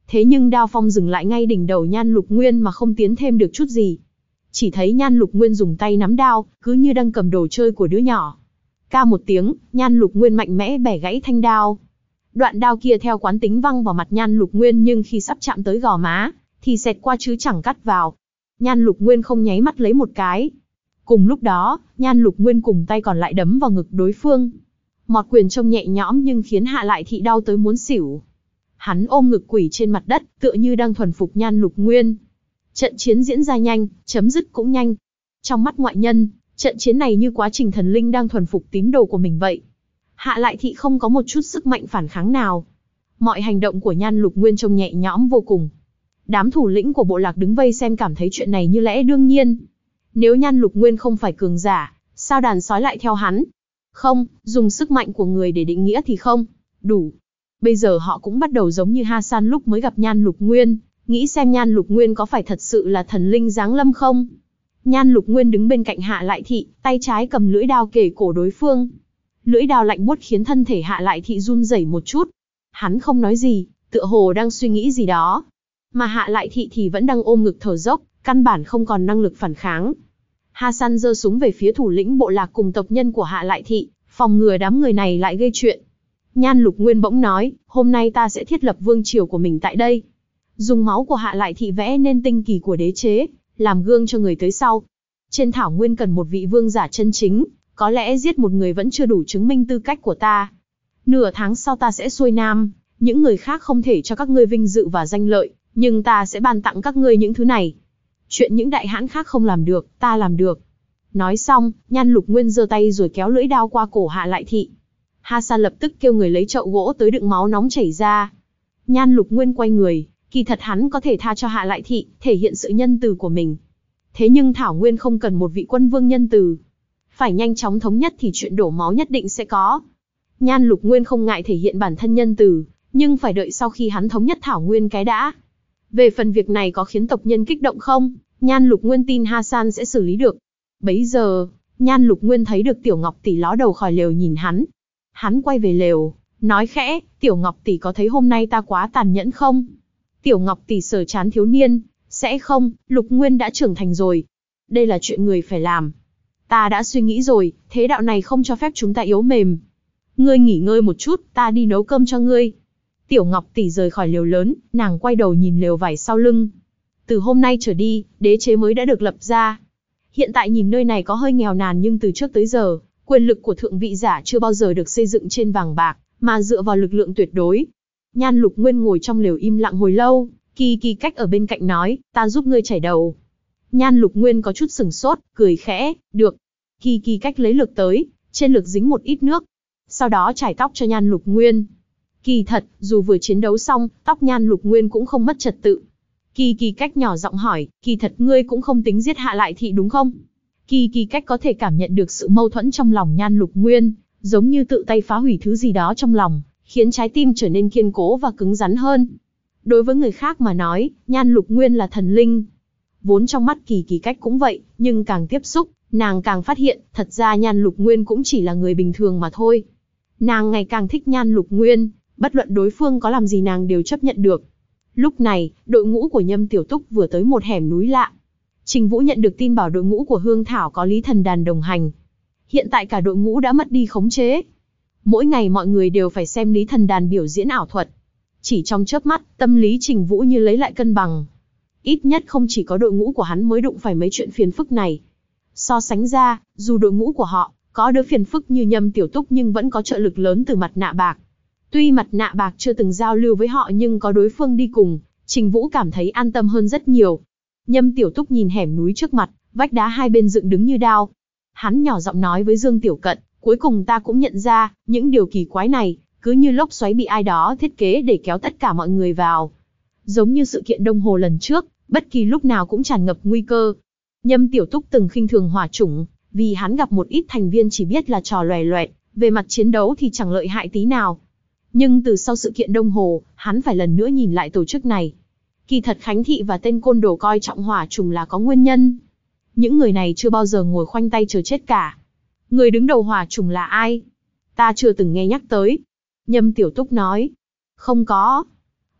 Thế nhưng đao phong dừng lại ngay đỉnh đầu Nhan Lục Nguyên mà không tiến thêm được chút gì. Chỉ thấy Nhan Lục Nguyên dùng tay nắm đao, cứ như đang cầm đồ chơi của đứa nhỏ. Ca một tiếng, Nhan Lục Nguyên mạnh mẽ bẻ gãy thanh đao. Đoạn đao kia theo quán tính văng vào mặt Nhan Lục Nguyên, nhưng khi sắp chạm tới gò má, thì xẹt qua chứ chẳng cắt vào. Nhan Lục Nguyên không nháy mắt lấy một cái. Cùng lúc đó, Nhan Lục Nguyên cùng tay còn lại đấm vào ngực đối phương. Một quyền trông nhẹ nhõm nhưng khiến Hạ Lại Thị đau tới muốn xỉu. Hắn ôm ngực quỳ trên mặt đất, tựa như đang thuần phục Nhan Lục Nguyên. Trận chiến diễn ra nhanh, chấm dứt cũng nhanh. Trong mắt ngoại nhân, trận chiến này như quá trình thần linh đang thuần phục tín đồ của mình vậy. Hạ Lại Thị không có một chút sức mạnh phản kháng nào. Mọi hành động của Nhan Lục Nguyên trông nhẹ nhõm vô cùng. Đám thủ lĩnh của bộ lạc đứng vây xem cảm thấy chuyện này như lẽ đương nhiên. Nếu Nhan Lục Nguyên không phải cường giả, sao đàn sói lại theo hắn? Không, dùng sức mạnh của người để định nghĩa thì không đủ. Bây giờ họ cũng bắt đầu giống như Hasan lúc mới gặp Nhan Lục Nguyên, nghĩ xem Nhan Lục Nguyên có phải thật sự là thần linh giáng lâm không? Nhan Lục Nguyên đứng bên cạnh Hạ Lại Thị, tay trái cầm lưỡi đao kề cổ đối phương. Lưỡi đao lạnh buốt khiến thân thể Hạ Lại Thị run rẩy một chút. Hắn không nói gì, tựa hồ đang suy nghĩ gì đó. Mà Hạ Lại Thị thì vẫn đang ôm ngực thở dốc, căn bản không còn năng lực phản kháng. Hasan giơ súng về phía thủ lĩnh bộ lạc cùng tộc nhân của Hạ Lại Thị, phòng ngừa đám người này lại gây chuyện. Nhan Lục Nguyên bỗng nói, hôm nay ta sẽ thiết lập vương triều của mình tại đây. Dùng máu của Hạ Lại Thị vẽ nên tinh kỳ của đế chế, làm gương cho người tới sau. Trên thảo nguyên cần một vị vương giả chân chính, có lẽ giết một người vẫn chưa đủ chứng minh tư cách của ta. Nửa tháng sau ta sẽ xuôi nam, những người khác không thể cho các ngươi vinh dự và danh lợi, nhưng ta sẽ ban tặng các ngươi những thứ này. Chuyện những đại hãn khác không làm được, ta làm được. Nói xong, Nhan Lục Nguyên giơ tay rồi kéo lưỡi đao qua cổ Hạ Lại Thị. Hasan lập tức kêu người lấy chậu gỗ tới đựng máu nóng chảy ra. Nhan Lục Nguyên quay người, kỳ thật hắn có thể tha cho Hạ Lại Thị, thể hiện sự nhân từ của mình. Thế nhưng Thảo Nguyên không cần một vị quân vương nhân từ. Phải nhanh chóng thống nhất thì chuyện đổ máu nhất định sẽ có. Nhan Lục Nguyên không ngại thể hiện bản thân nhân từ, nhưng phải đợi sau khi hắn thống nhất Thảo Nguyên cái đã. Về phần việc này có khiến tộc nhân kích động không, Nhan Lục Nguyên tin Hasan sẽ xử lý được. Bấy giờ, Nhan Lục Nguyên thấy được Tiểu Ngọc Tỷ ló đầu khỏi lều nhìn hắn. Hắn quay về lều, nói khẽ, Tiểu Ngọc Tỷ có thấy hôm nay ta quá tàn nhẫn không? Tiểu Ngọc Tỷ sờ trán thiếu niên, sẽ không, Lục Nguyên đã trưởng thành rồi. Đây là chuyện người phải làm. Ta đã suy nghĩ rồi, thế đạo này không cho phép chúng ta yếu mềm. Ngươi nghỉ ngơi một chút, ta đi nấu cơm cho ngươi. Tiểu Ngọc Tỷ rời khỏi lều lớn, nàng quay đầu nhìn lều vải sau lưng. Từ hôm nay trở đi, đế chế mới đã được lập ra. Hiện tại nhìn nơi này có hơi nghèo nàn nhưng từ trước tới giờ, quyền lực của thượng vị giả chưa bao giờ được xây dựng trên vàng bạc, mà dựa vào lực lượng tuyệt đối. Nhan Lục Nguyên ngồi trong lều im lặng hồi lâu, Kỳ Kỳ Cách ở bên cạnh nói, ta giúp ngươi chải đầu. Nhan Lục Nguyên có chút sừng sốt, cười khẽ, được. Kỳ Kỳ Cách lấy lược tới, trên lược dính một ít nước. Sau đó chải tóc cho Nhan Lục Nguyên. Kỳ thật, dù vừa chiến đấu xong, tóc Nhan Lục Nguyên cũng không mất trật tự. Kỳ Kỳ Cách nhỏ giọng hỏi, kỳ thật ngươi cũng không tính giết Hạ Lại Thị đúng không? Kỳ Kỳ Cách có thể cảm nhận được sự mâu thuẫn trong lòng Nhan Lục Nguyên, giống như tự tay phá hủy thứ gì đó trong lòng, khiến trái tim trở nên kiên cố và cứng rắn hơn. Đối với người khác mà nói, Nhan Lục Nguyên là thần linh. Vốn trong mắt Kỳ Kỳ Cách cũng vậy, nhưng càng tiếp xúc, nàng càng phát hiện, thật ra Nhan Lục Nguyên cũng chỉ là người bình thường mà thôi. Nàng ngày càng thích Nhan Lục Nguyên, bất luận đối phương có làm gì nàng đều chấp nhận được. Lúc này, đội ngũ của Nhâm Tiểu Túc vừa tới một hẻm núi lạ. Trình Vũ nhận được tin bảo đội ngũ của Hương Thảo có Lý Thần Đàn đồng hành. Hiện tại cả đội ngũ đã mất đi khống chế. Mỗi ngày mọi người đều phải xem Lý Thần Đàn biểu diễn ảo thuật. Chỉ trong chớp mắt, tâm lý Trình Vũ như lấy lại cân bằng. Ít nhất không chỉ có đội ngũ của hắn mới đụng phải mấy chuyện phiền phức này. So sánh ra, dù đội ngũ của họ có đứa phiền phức như Nhâm Tiểu Túc nhưng vẫn có trợ lực lớn từ Mặt Nạ Bạc. Tuy Mặt Nạ Bạc chưa từng giao lưu với họ nhưng có đối phương đi cùng, Trình Vũ cảm thấy an tâm hơn rất nhiều. Nhâm Tiểu Túc nhìn hẻm núi trước mặt, vách đá hai bên dựng đứng như đao. Hắn nhỏ giọng nói với Dương Tiểu Cận, cuối cùng ta cũng nhận ra, những điều kỳ quái này, cứ như lốc xoáy bị ai đó thiết kế để kéo tất cả mọi người vào. Giống như sự kiện Đông Hồ lần trước, bất kỳ lúc nào cũng tràn ngập nguy cơ. Nhâm Tiểu Túc từng khinh thường hỏa chủng, vì hắn gặp một ít thành viên chỉ biết là trò loè loẹt, về mặt chiến đấu thì chẳng lợi hại tí nào. Nhưng từ sau sự kiện Đông Hồ, hắn phải lần nữa nhìn lại tổ chức này. Kỳ thật Khánh Thị và tên côn đồ coi trọng hỏa trùng là có nguyên nhân. Những người này chưa bao giờ ngồi khoanh tay chờ chết cả. Người đứng đầu hỏa trùng là ai? Ta chưa từng nghe nhắc tới. Nhâm Tiểu Túc nói. Không có.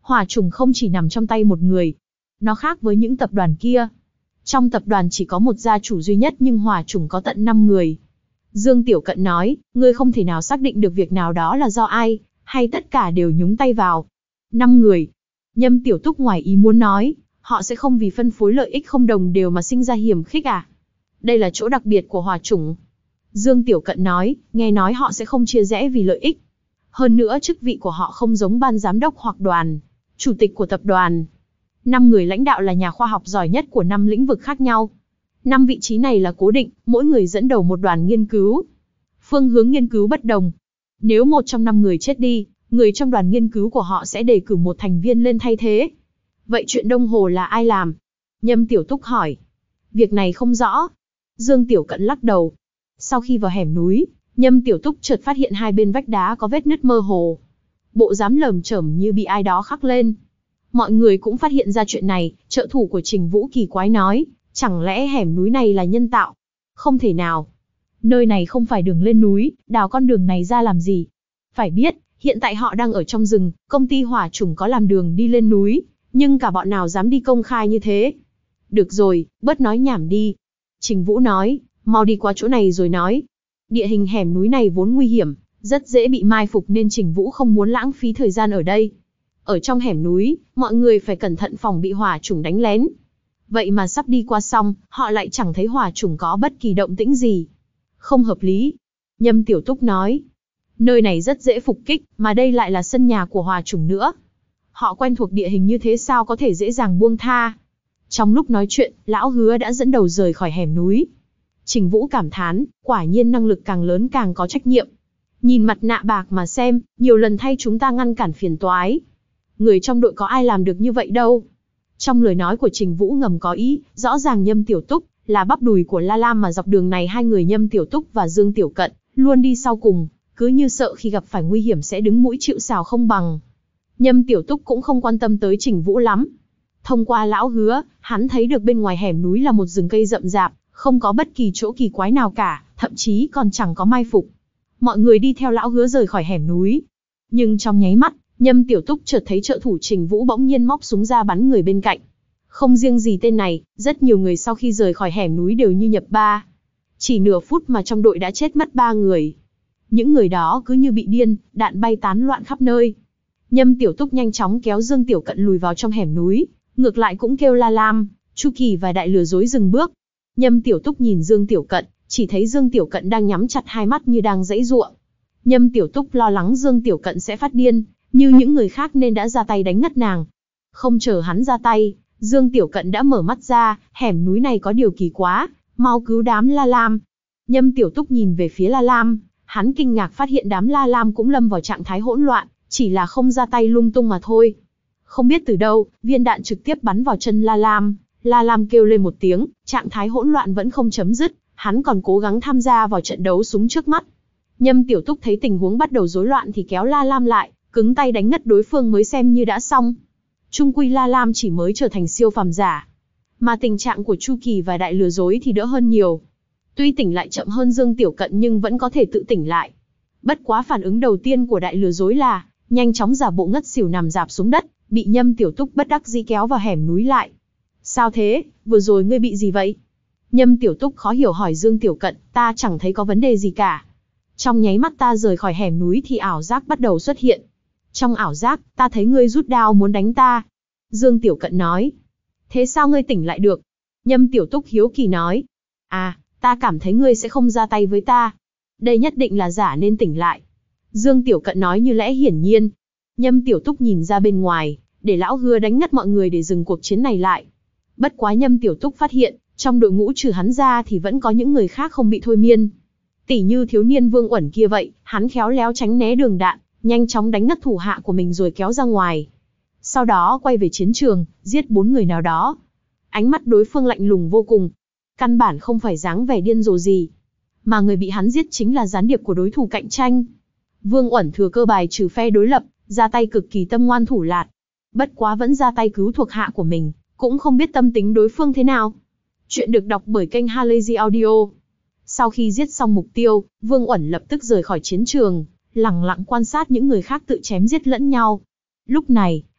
Hỏa chủng không chỉ nằm trong tay một người. Nó khác với những tập đoàn kia. Trong tập đoàn chỉ có một gia chủ duy nhất nhưng hỏa chủng có tận năm người. Dương Tiểu Cận nói, ngươi không thể nào xác định được việc nào đó là do ai, hay tất cả đều nhúng tay vào. Năm người. Nhâm Tiểu Túc ngoài ý muốn nói, họ sẽ không vì phân phối lợi ích không đồng đều mà sinh ra hiểm khích à? Đây là chỗ đặc biệt của hỏa chủng. Dương Tiểu Cận nói, nghe nói họ sẽ không chia rẽ vì lợi ích. Hơn nữa chức vị của họ không giống ban giám đốc hoặc đoàn, chủ tịch của tập đoàn. Năm người lãnh đạo là nhà khoa học giỏi nhất của năm lĩnh vực khác nhau. Năm vị trí này là cố định, mỗi người dẫn đầu một đoàn nghiên cứu. Phương hướng nghiên cứu bất đồng. Nếu một trong năm người chết đi, người trong đoàn nghiên cứu của họ sẽ đề cử một thành viên lên thay thế. Vậy chuyện Đông Hồ là ai làm? Nhâm Tiểu Túc hỏi. Việc này không rõ. Dương Tiểu Cận lắc đầu. Sau khi vào hẻm núi, Nhâm Tiểu Túc chợt phát hiện hai bên vách đá có vết nứt mơ hồ. Bộ dáng lởm chởm như bị ai đó khắc lên. Mọi người cũng phát hiện ra chuyện này, trợ thủ của Trình Vũ kỳ quái nói, chẳng lẽ hẻm núi này là nhân tạo? Không thể nào. Nơi này không phải đường lên núi, đào con đường này ra làm gì? Phải biết, hiện tại họ đang ở trong rừng, công ty hỏa chủng có làm đường đi lên núi, nhưng cả bọn nào dám đi công khai như thế? Được rồi, bớt nói nhảm đi. Trình Vũ nói, mau đi qua chỗ này rồi nói. Địa hình hẻm núi này vốn nguy hiểm, rất dễ bị mai phục nên Trình Vũ không muốn lãng phí thời gian ở đây. Ở trong hẻm núi, mọi người phải cẩn thận phòng bị hỏa chủng đánh lén. Vậy mà sắp đi qua xong, họ lại chẳng thấy hỏa chủng có bất kỳ động tĩnh gì. Không hợp lý. Nhâm Tiểu Túc nói. Nơi này rất dễ phục kích, mà đây lại là sân nhà của hỏa chủng nữa. Họ quen thuộc địa hình như thế sao có thể dễ dàng buông tha. Trong lúc nói chuyện, Lão Hứa đã dẫn đầu rời khỏi hẻm núi. Trình Vũ cảm thán, quả nhiên năng lực càng lớn càng có trách nhiệm. Nhìn mặt nạ bạc mà xem, nhiều lần thay chúng ta ngăn cản phiền toái. Người trong đội có ai làm được như vậy đâu. Trong lời nói của Trình Vũ ngầm có ý, rõ ràng Nhâm Tiểu Túc là bắp đùi của La Lam mà dọc đường này hai người Nhâm Tiểu Túc và Dương Tiểu Cận luôn đi sau cùng, cứ như sợ khi gặp phải nguy hiểm sẽ đứng mũi chịu sào không bằng. Nhâm Tiểu Túc cũng không quan tâm tới Trình Vũ lắm. Thông qua Lão Hứa, hắn thấy được bên ngoài hẻm núi là một rừng cây rậm rạp, không có bất kỳ chỗ kỳ quái nào cả, thậm chí còn chẳng có mai phục. Mọi người đi theo Lão Hứa rời khỏi hẻm núi. Nhưng trong nháy mắt, Nhâm Tiểu Túc chợt thấy trợ thủ Trình Vũ bỗng nhiên móc súng ra bắn người bên cạnh. Không riêng gì tên này, rất nhiều người sau khi rời khỏi hẻm núi đều như nhập ba. Chỉ nửa phút mà trong đội đã chết mất ba người. Những người đó cứ như bị điên, đạn bay tán loạn khắp nơi. Nhâm Tiểu Túc nhanh chóng kéo Dương Tiểu Cận lùi vào trong hẻm núi, ngược lại cũng kêu La Lam, Chu Kỳ và Đại Lừa Dối dừng bước. Nhâm Tiểu Túc nhìn Dương Tiểu Cận, chỉ thấy Dương Tiểu Cận đang nhắm chặt hai mắt như đang giãy giụa. Nhâm Tiểu Túc lo lắng Dương Tiểu Cận sẽ phát điên, như những người khác nên đã ra tay đánh ngất nàng. Không chờ hắn ra tay, Dương Tiểu Cận đã mở mắt ra, hẻm núi này có điều kỳ quá, mau cứu đám La Lam. Nhâm Tiểu Túc nhìn về phía La Lam, hắn kinh ngạc phát hiện đám La Lam cũng lâm vào trạng thái hỗn loạn, chỉ là không ra tay lung tung mà thôi. Không biết từ đâu, viên đạn trực tiếp bắn vào chân La Lam, La Lam kêu lên một tiếng, trạng thái hỗn loạn vẫn không chấm dứt, hắn còn cố gắng tham gia vào trận đấu súng trước mắt. Nhâm Tiểu Túc thấy tình huống bắt đầu rối loạn thì kéo La Lam lại, cứng tay đánh ngất đối phương mới xem như đã xong. Chung quy La Lam chỉ mới trở thành siêu phàm giả, mà tình trạng của Chu Kỳ và Đại Lừa Dối thì đỡ hơn nhiều. Tuy tỉnh lại chậm hơn Dương Tiểu Cận nhưng vẫn có thể tự tỉnh lại. Bất quá phản ứng đầu tiên của Đại Lừa Dối là nhanh chóng giả bộ ngất xỉu nằm rạp xuống đất, bị Nhâm Tiểu Túc bất đắc dĩ kéo vào hẻm núi lại. Sao thế, vừa rồi ngươi bị gì vậy? Nhâm Tiểu Túc khó hiểu hỏi Dương Tiểu Cận, ta chẳng thấy có vấn đề gì cả. Trong nháy mắt ta rời khỏi hẻm núi thì ảo giác bắt đầu xuất hiện. Trong ảo giác, ta thấy ngươi rút đao muốn đánh ta. Dương Tiểu Cận nói. Thế sao ngươi tỉnh lại được? Nhâm Tiểu Túc hiếu kỳ nói. À, ta cảm thấy ngươi sẽ không ra tay với ta. Đây nhất định là giả nên tỉnh lại. Dương Tiểu Cận nói như lẽ hiển nhiên. Nhâm Tiểu Túc nhìn ra bên ngoài, để Lão Hứa đánh ngất mọi người để dừng cuộc chiến này lại. Bất quá Nhâm Tiểu Túc phát hiện, trong đội ngũ trừ hắn ra thì vẫn có những người khác không bị thôi miên. Tỉ như thiếu niên Vương Uẩn kia vậy, hắn khéo léo tránh né đường đạn, nhanh chóng đánh ngất thủ hạ của mình rồi kéo ra ngoài. Sau đó quay về chiến trường, giết bốn người nào đó. Ánh mắt đối phương lạnh lùng vô cùng. Căn bản không phải dáng vẻ điên rồ gì. Mà người bị hắn giết chính là gián điệp của đối thủ cạnh tranh. Vương Uẩn thừa cơ bài trừ phe đối lập, ra tay cực kỳ tâm ngoan thủ lạt. Bất quá vẫn ra tay cứu thuộc hạ của mình, cũng không biết tâm tính đối phương thế nào. Chuyện được đọc bởi kênh Halazy Audio. Sau khi giết xong mục tiêu, Vương Uẩn lập tức rời khỏi chiến trường, lẳng lặng quan sát những người khác tự chém giết lẫn nhau. Lúc này,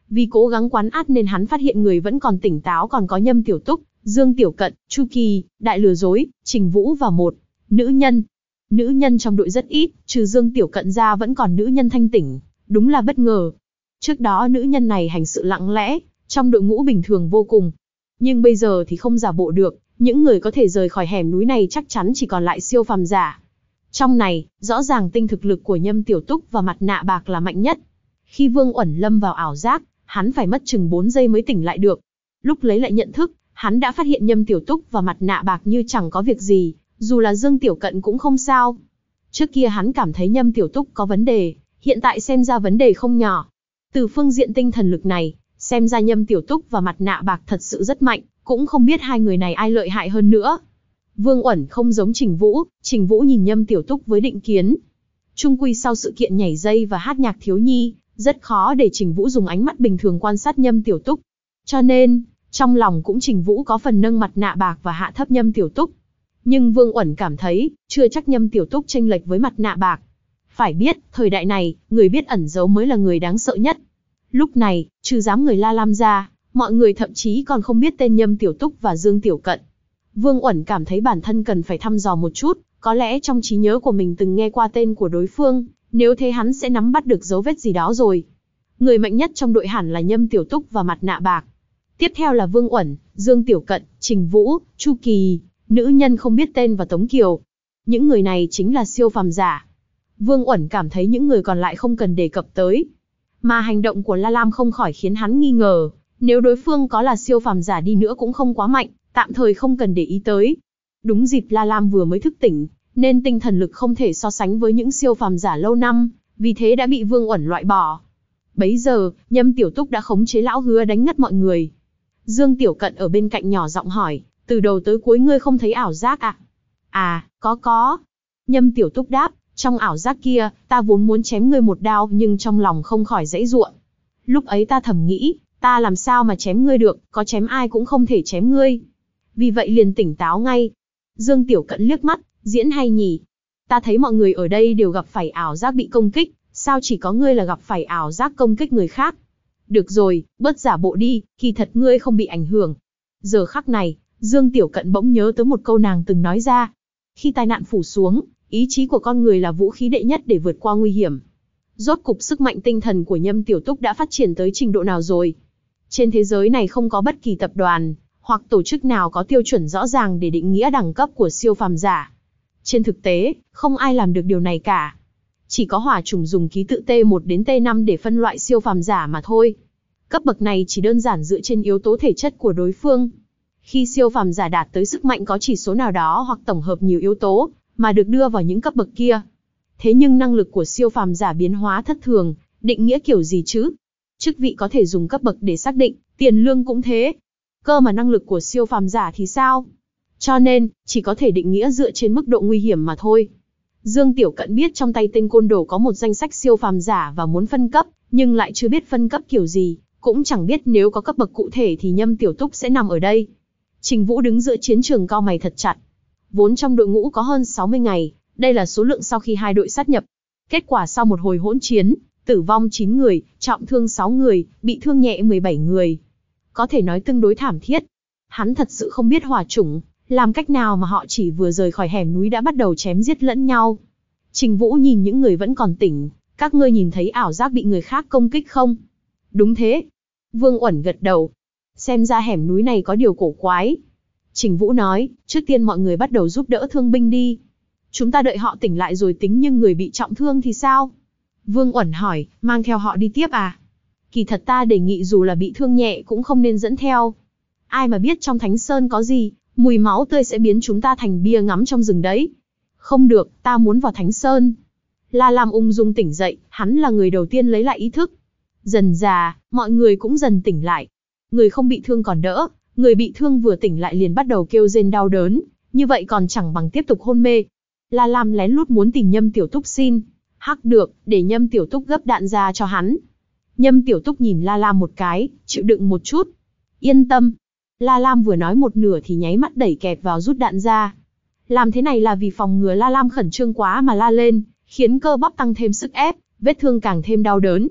Vì cố gắng quán át nên hắn phát hiện người vẫn còn tỉnh táo còn có Nhâm Tiểu Túc, Dương Tiểu Cận, Chu Kỳ, Đại Lừa Dối, Trình Vũ và một nữ nhân. Nữ nhân trong đội rất ít, trừ Dương Tiểu Cận ra vẫn còn nữ nhân thanh tỉnh, đúng là bất ngờ. Trước đó nữ nhân này hành sự lặng lẽ, trong đội ngũ bình thường vô cùng. Nhưng bây giờ thì không giả bộ được, những người có thể rời khỏi hẻm núi này chắc chắn chỉ còn lại siêu phàm giả. Trong này, rõ ràng tinh thực lực của Nhâm Tiểu Túc và Mặt Nạ Bạc là mạnh nhất. Khi Vương Uẩn lâm vào ảo giác, hắn phải mất chừng bốn giây mới tỉnh lại được. Lúc lấy lại nhận thức, hắn đã phát hiện Nhâm Tiểu Túc và Mặt Nạ Bạc như chẳng có việc gì, dù là Dương Tiểu Cận cũng không sao. Trước kia hắn cảm thấy Nhâm Tiểu Túc có vấn đề, hiện tại xem ra vấn đề không nhỏ. Từ phương diện tinh thần lực này, xem ra Nhâm Tiểu Túc và Mặt Nạ Bạc thật sự rất mạnh, cũng không biết hai người này ai lợi hại hơn nữa. Vương Uẩn không giống Trình Vũ, Trình Vũ nhìn Nhâm Tiểu Túc với định kiến. Chung quy sau sự kiện nhảy dây và hát nhạc thiếu nhi, rất khó để Trình Vũ dùng ánh mắt bình thường quan sát Nhâm Tiểu Túc. Cho nên, trong lòng cũng Trình Vũ có phần nâng Mặt Nạ Bạc và hạ thấp Nhâm Tiểu Túc. Nhưng Vương Uẩn cảm thấy, chưa chắc Nhâm Tiểu Túc chênh lệch với Mặt Nạ Bạc. Phải biết, thời đại này, người biết ẩn giấu mới là người đáng sợ nhất. Lúc này, trừ dám người La Lam ra, mọi người thậm chí còn không biết tên Nhâm Tiểu Túc và Dương Tiểu Cận. Vương Uẩn cảm thấy bản thân cần phải thăm dò một chút, có lẽ trong trí nhớ của mình từng nghe qua tên của đối phương, nếu thế hắn sẽ nắm bắt được dấu vết gì đó rồi. Người mạnh nhất trong đội hẳn là Nhâm Tiểu Túc và Mặt Nạ Bạc. Tiếp theo là Vương Uẩn, Dương Tiểu Cận, Trình Vũ, Chu Kỳ, nữ nhân không biết tên và Tống Kiều. Những người này chính là siêu phàm giả. Vương Uẩn cảm thấy những người còn lại không cần đề cập tới. Mà hành động của La Lam không khỏi khiến hắn nghi ngờ, nếu đối phương có là siêu phàm giả đi nữa cũng không quá mạnh, tạm thời không cần để ý tới. Đúng dịp La Lam vừa mới thức tỉnh, nên tinh thần lực không thể so sánh với những siêu phàm giả lâu năm, vì thế đã bị Vương Uẩn loại bỏ. Bấy giờ, Nhâm Tiểu Túc đã khống chế lão hứa đánh ngất mọi người. Dương Tiểu Cận ở bên cạnh nhỏ giọng hỏi, từ đầu tới cuối ngươi không thấy ảo giác à? À, có có. Nhâm Tiểu Túc đáp, trong ảo giác kia, ta vốn muốn chém ngươi một đao nhưng trong lòng không khỏi giãy giụa. Lúc ấy ta thầm nghĩ, ta làm sao mà chém ngươi được, có chém ai cũng không thể chém ngươi. Vì vậy liền tỉnh táo ngay. Dương Tiểu Cận liếc mắt, diễn hay nhỉ? Ta thấy mọi người ở đây đều gặp phải ảo giác bị công kích, sao chỉ có ngươi là gặp phải ảo giác công kích người khác? Được rồi, bớt giả bộ đi, kỳ thật ngươi không bị ảnh hưởng. Giờ khắc này, Dương Tiểu Cận bỗng nhớ tới một câu nàng từng nói ra. Khi tai nạn phủ xuống, ý chí của con người là vũ khí đệ nhất để vượt qua nguy hiểm. Rốt cục sức mạnh tinh thần của Nhâm Tiểu Túc đã phát triển tới trình độ nào rồi? Trên thế giới này không có bất kỳ tập đoàn hoặc tổ chức nào có tiêu chuẩn rõ ràng để định nghĩa đẳng cấp của siêu phàm giả. Trên thực tế, không ai làm được điều này cả. Chỉ có hỏa chủng dùng ký tự T một đến T năm để phân loại siêu phàm giả mà thôi. Cấp bậc này chỉ đơn giản dựa trên yếu tố thể chất của đối phương. Khi siêu phàm giả đạt tới sức mạnh có chỉ số nào đó hoặc tổng hợp nhiều yếu tố, mà được đưa vào những cấp bậc kia. Thế nhưng năng lực của siêu phàm giả biến hóa thất thường, định nghĩa kiểu gì chứ? Chức vị có thể dùng cấp bậc để xác định, tiền lương cũng thế. Cơ mà năng lực của siêu phàm giả thì sao? Cho nên, chỉ có thể định nghĩa dựa trên mức độ nguy hiểm mà thôi. Dương Tiểu Cận biết trong tay tên côn đồ có một danh sách siêu phàm giả và muốn phân cấp, nhưng lại chưa biết phân cấp kiểu gì, cũng chẳng biết nếu có cấp bậc cụ thể thì Nhâm Tiểu Túc sẽ nằm ở đây. Trình Vũ đứng giữa chiến trường cau mày thật chặt. Vốn trong đội ngũ có hơn sáu mươi ngày, đây là số lượng sau khi hai đội sát nhập. Kết quả sau một hồi hỗn chiến, tử vong chín người, trọng thương sáu người, bị thương nhẹ mười bảy người. Có thể nói tương đối thảm thiết. Hắn thật sự không biết hỏa chủng, làm cách nào mà họ chỉ vừa rời khỏi hẻm núi đã bắt đầu chém giết lẫn nhau. Trình Vũ nhìn những người vẫn còn tỉnh, các ngươi nhìn thấy ảo giác bị người khác công kích không? Đúng thế. Vương Uẩn gật đầu. Xem ra hẻm núi này có điều cổ quái. Trình Vũ nói, trước tiên mọi người bắt đầu giúp đỡ thương binh đi. Chúng ta đợi họ tỉnh lại rồi tính, nhưng người bị trọng thương thì sao? Vương Uẩn hỏi, mang theo họ đi tiếp à? Kỳ thật ta đề nghị dù là bị thương nhẹ cũng không nên dẫn theo. Ai mà biết trong Thánh Sơn có gì, mùi máu tươi sẽ biến chúng ta thành bia ngắm trong rừng đấy. Không được, ta muốn vào Thánh Sơn. La Lam ung dung tỉnh dậy, hắn là người đầu tiên lấy lại ý thức. Dần dà, mọi người cũng dần tỉnh lại. Người không bị thương còn đỡ, người bị thương vừa tỉnh lại liền bắt đầu kêu rên đau đớn, như vậy còn chẳng bằng tiếp tục hôn mê. La Lam lén lút muốn tìm Nhâm Tiểu Túc xin. Hắc được, để Nhâm Tiểu Túc gấp đạn ra cho hắn. Nhâm Tiểu Túc nhìn La Lam một cái, chịu đựng một chút. Yên tâm. La Lam vừa nói một nửa thì nháy mắt đẩy kẹp vào rút đạn ra. Làm thế này là vì phòng ngừa La Lam khẩn trương quá mà la lên, khiến cơ bắp tăng thêm sức ép, vết thương càng thêm đau đớn.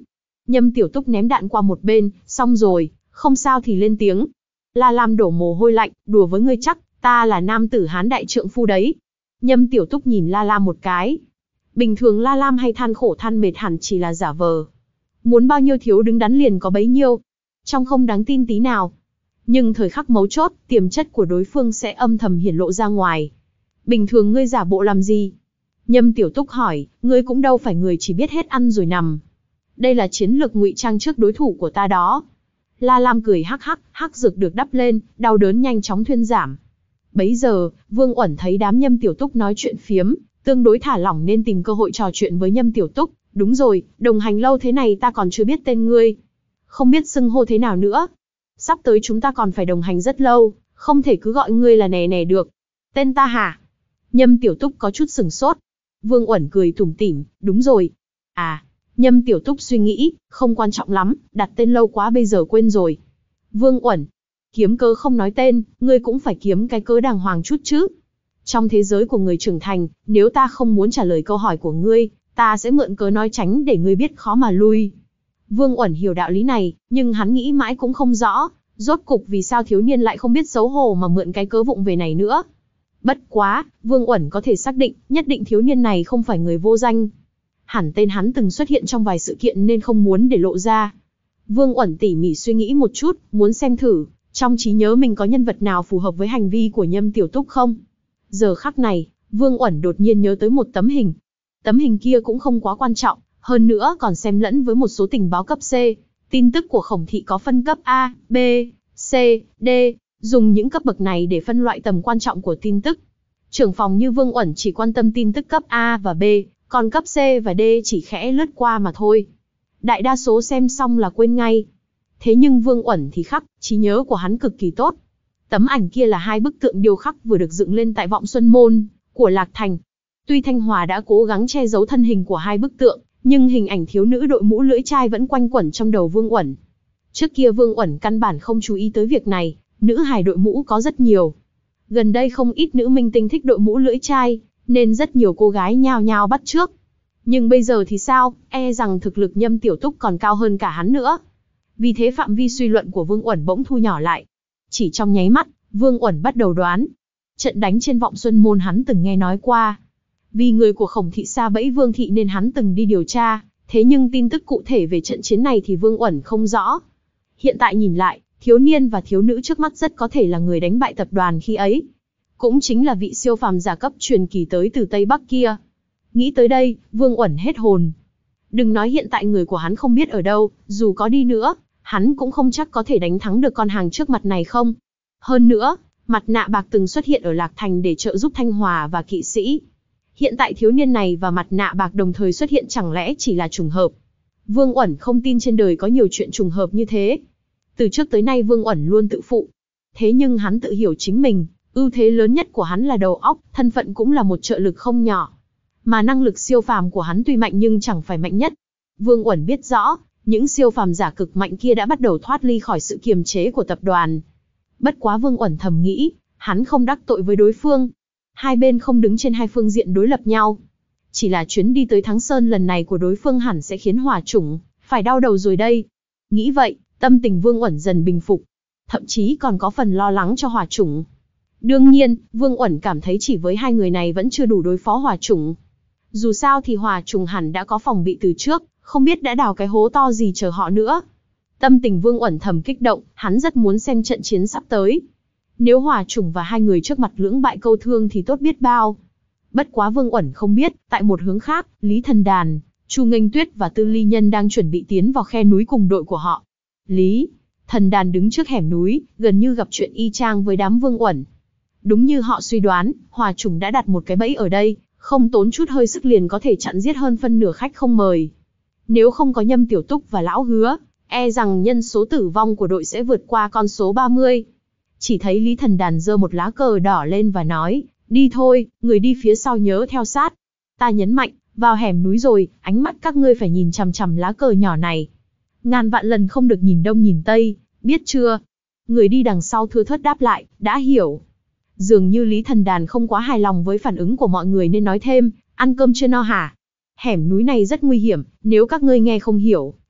Nhâm Tiểu Túc ném đạn qua một bên, xong rồi, không sao thì lên tiếng. La Lam đổ mồ hôi lạnh, đùa với ngươi chắc, ta là nam tử Hán đại trượng phu đấy. Nhâm Tiểu Túc nhìn La Lam một cái. Bình thường La Lam hay than khổ than mệt hẳn chỉ là giả vờ. Muốn bao nhiêu thiếu đứng đắn liền có bấy nhiêu. Trong không đáng tin tí nào. Nhưng thời khắc mấu chốt, tiềm chất của đối phương sẽ âm thầm hiển lộ ra ngoài. Bình thường ngươi giả bộ làm gì? Nhâm Tiểu Túc hỏi, ngươi cũng đâu phải người chỉ biết hết ăn rồi nằm. Đây là chiến lược ngụy trang trước đối thủ của ta đó. La Lam cười hắc hắc, hắc dược được đắp lên, đau đớn nhanh chóng thuyên giảm. Bấy giờ, Vương Uẩn thấy đám Nhâm Tiểu Túc nói chuyện phiếm, tương đối thả lỏng nên tìm cơ hội trò chuyện với Nhâm Tiểu Túc. Đúng rồi, đồng hành lâu thế này ta còn chưa biết tên ngươi. Không biết xưng hô thế nào nữa. Sắp tới chúng ta còn phải đồng hành rất lâu, không thể cứ gọi ngươi là nè nè được. Tên ta hả? Nhâm Tiểu Túc có chút sửng sốt. Vương Uẩn cười tủm tỉm, đúng rồi. À, Nhâm Tiểu Túc suy nghĩ, không quan trọng lắm, đặt tên lâu quá bây giờ quên rồi. Vương Uẩn, kiếm cớ không nói tên, ngươi cũng phải kiếm cái cớ đàng hoàng chút chứ. Trong thế giới của người trưởng thành, nếu ta không muốn trả lời câu hỏi của ngươi, ta sẽ mượn cớ nói tránh để ngươi biết khó mà lui. Vương Uẩn hiểu đạo lý này, nhưng hắn nghĩ mãi cũng không rõ, rốt cục vì sao thiếu niên lại không biết xấu hổ mà mượn cái cớ vụng về này nữa. Bất quá, Vương Uẩn có thể xác định, nhất định thiếu niên này không phải người vô danh. Hẳn tên hắn từng xuất hiện trong vài sự kiện nên không muốn để lộ ra. Vương Uẩn tỉ mỉ suy nghĩ một chút, muốn xem thử, trong trí nhớ mình có nhân vật nào phù hợp với hành vi của Nhâm Tiểu Túc không. Giờ khắc này, Vương Uẩn đột nhiên nhớ tới một tấm hình. Tấm hình kia cũng không quá quan trọng, hơn nữa còn xen lẫn với một số tình báo cấp C. Tin tức của Khổng Thị có phân cấp A, B, C, D, dùng những cấp bậc này để phân loại tầm quan trọng của tin tức. Trưởng phòng như Vương Uẩn chỉ quan tâm tin tức cấp A và B, còn cấp C và D chỉ khẽ lướt qua mà thôi. Đại đa số xem xong là quên ngay. Thế nhưng Vương Uẩn thì khác, trí nhớ của hắn cực kỳ tốt. Tấm ảnh kia là hai bức tượng điêu khắc vừa được dựng lên tại Vọng Xuân Môn của Lạc Thành. Tuy Thanh Hòa đã cố gắng che giấu thân hình của hai bức tượng, nhưng hình ảnh thiếu nữ đội mũ lưỡi trai vẫn quanh quẩn trong đầu Vương Uẩn. Trước kia Vương Uẩn căn bản không chú ý tới việc này, nữ hài đội mũ có rất nhiều. Gần đây không ít nữ minh tinh thích đội mũ lưỡi trai, nên rất nhiều cô gái nhao nhao bắt chước. Nhưng bây giờ thì sao, e rằng thực lực Nhâm Tiểu Túc còn cao hơn cả hắn nữa. Vì thế phạm vi suy luận của Vương Uẩn bỗng thu nhỏ lại. Chỉ trong nháy mắt, Vương Uẩn bắt đầu đoán. Trận đánh trên Vọng Xuân Môn hắn từng nghe nói qua. Vì người của Khổng Thị sa bẫy Vương Thị nên hắn từng đi điều tra, thế nhưng tin tức cụ thể về trận chiến này thì Vương Uẩn không rõ. Hiện tại nhìn lại, thiếu niên và thiếu nữ trước mắt rất có thể là người đánh bại tập đoàn khi ấy. Cũng chính là vị siêu phàm giả cấp truyền kỳ tới từ Tây Bắc kia. Nghĩ tới đây, Vương Uẩn hết hồn. Đừng nói hiện tại người của hắn không biết ở đâu, dù có đi nữa, hắn cũng không chắc có thể đánh thắng được con hàng trước mặt này không. Hơn nữa, mặt nạ bạc từng xuất hiện ở Lạc Thành để trợ giúp Thanh Hòa và kỵ sĩ. Hiện tại thiếu niên này và mặt nạ bạc đồng thời xuất hiện chẳng lẽ chỉ là trùng hợp. Vương Uẩn không tin trên đời có nhiều chuyện trùng hợp như thế. Từ trước tới nay Vương Uẩn luôn tự phụ. Thế nhưng hắn tự hiểu chính mình, ưu thế lớn nhất của hắn là đầu óc, thân phận cũng là một trợ lực không nhỏ. Mà năng lực siêu phàm của hắn tuy mạnh nhưng chẳng phải mạnh nhất. Vương Uẩn biết rõ, những siêu phàm giả cực mạnh kia đã bắt đầu thoát ly khỏi sự kiềm chế của tập đoàn. Bất quá Vương Uẩn thầm nghĩ, hắn không đắc tội với đối phương. Hai bên không đứng trên hai phương diện đối lập nhau. Chỉ là chuyến đi tới Thắng Sơn lần này của đối phương hẳn sẽ khiến Hỏa Chủng phải đau đầu rồi đây. Nghĩ vậy, tâm tình Vương Uẩn dần bình phục. Thậm chí còn có phần lo lắng cho Hỏa Chủng. Đương nhiên, Vương Uẩn cảm thấy chỉ với hai người này vẫn chưa đủ đối phó Hỏa Chủng. Dù sao thì Hỏa Chủng hẳn đã có phòng bị từ trước, không biết đã đào cái hố to gì chờ họ nữa. Tâm tình Vương Uẩn thầm kích động, hắn rất muốn xem trận chiến sắp tới. Nếu Hỏa Chủng và hai người trước mặt lưỡng bại câu thương thì tốt biết bao. Bất quá Vương Uẩn không biết, tại một hướng khác, Lý Thần Đàn, Chu Nghênh Tuyết và Tư Ly Nhân đang chuẩn bị tiến vào khe núi cùng đội của họ. Lý Thần Đàn đứng trước hẻm núi, gần như gặp chuyện y chang với đám Vương Uẩn. Đúng như họ suy đoán, Hỏa Chủng đã đặt một cái bẫy ở đây, không tốn chút hơi sức liền có thể chặn giết hơn phân nửa khách không mời. Nếu không có Nhâm Tiểu Túc và Lão Hứa, e rằng nhân số tử vong của đội sẽ vượt qua con số ba mươi. Chỉ thấy Lý Thần Đàn giơ một lá cờ đỏ lên và nói, đi thôi, người đi phía sau nhớ theo sát. Ta nhấn mạnh, vào hẻm núi rồi, ánh mắt các ngươi phải nhìn chằm chằm lá cờ nhỏ này. Ngàn vạn lần không được nhìn đông nhìn tây, biết chưa? Người đi đằng sau thưa thớt đáp lại, đã hiểu. Dường như Lý Thần Đàn không quá hài lòng với phản ứng của mọi người nên nói thêm, ăn cơm chưa no hả? Hẻm núi này rất nguy hiểm, nếu các ngươi nghe không hiểu,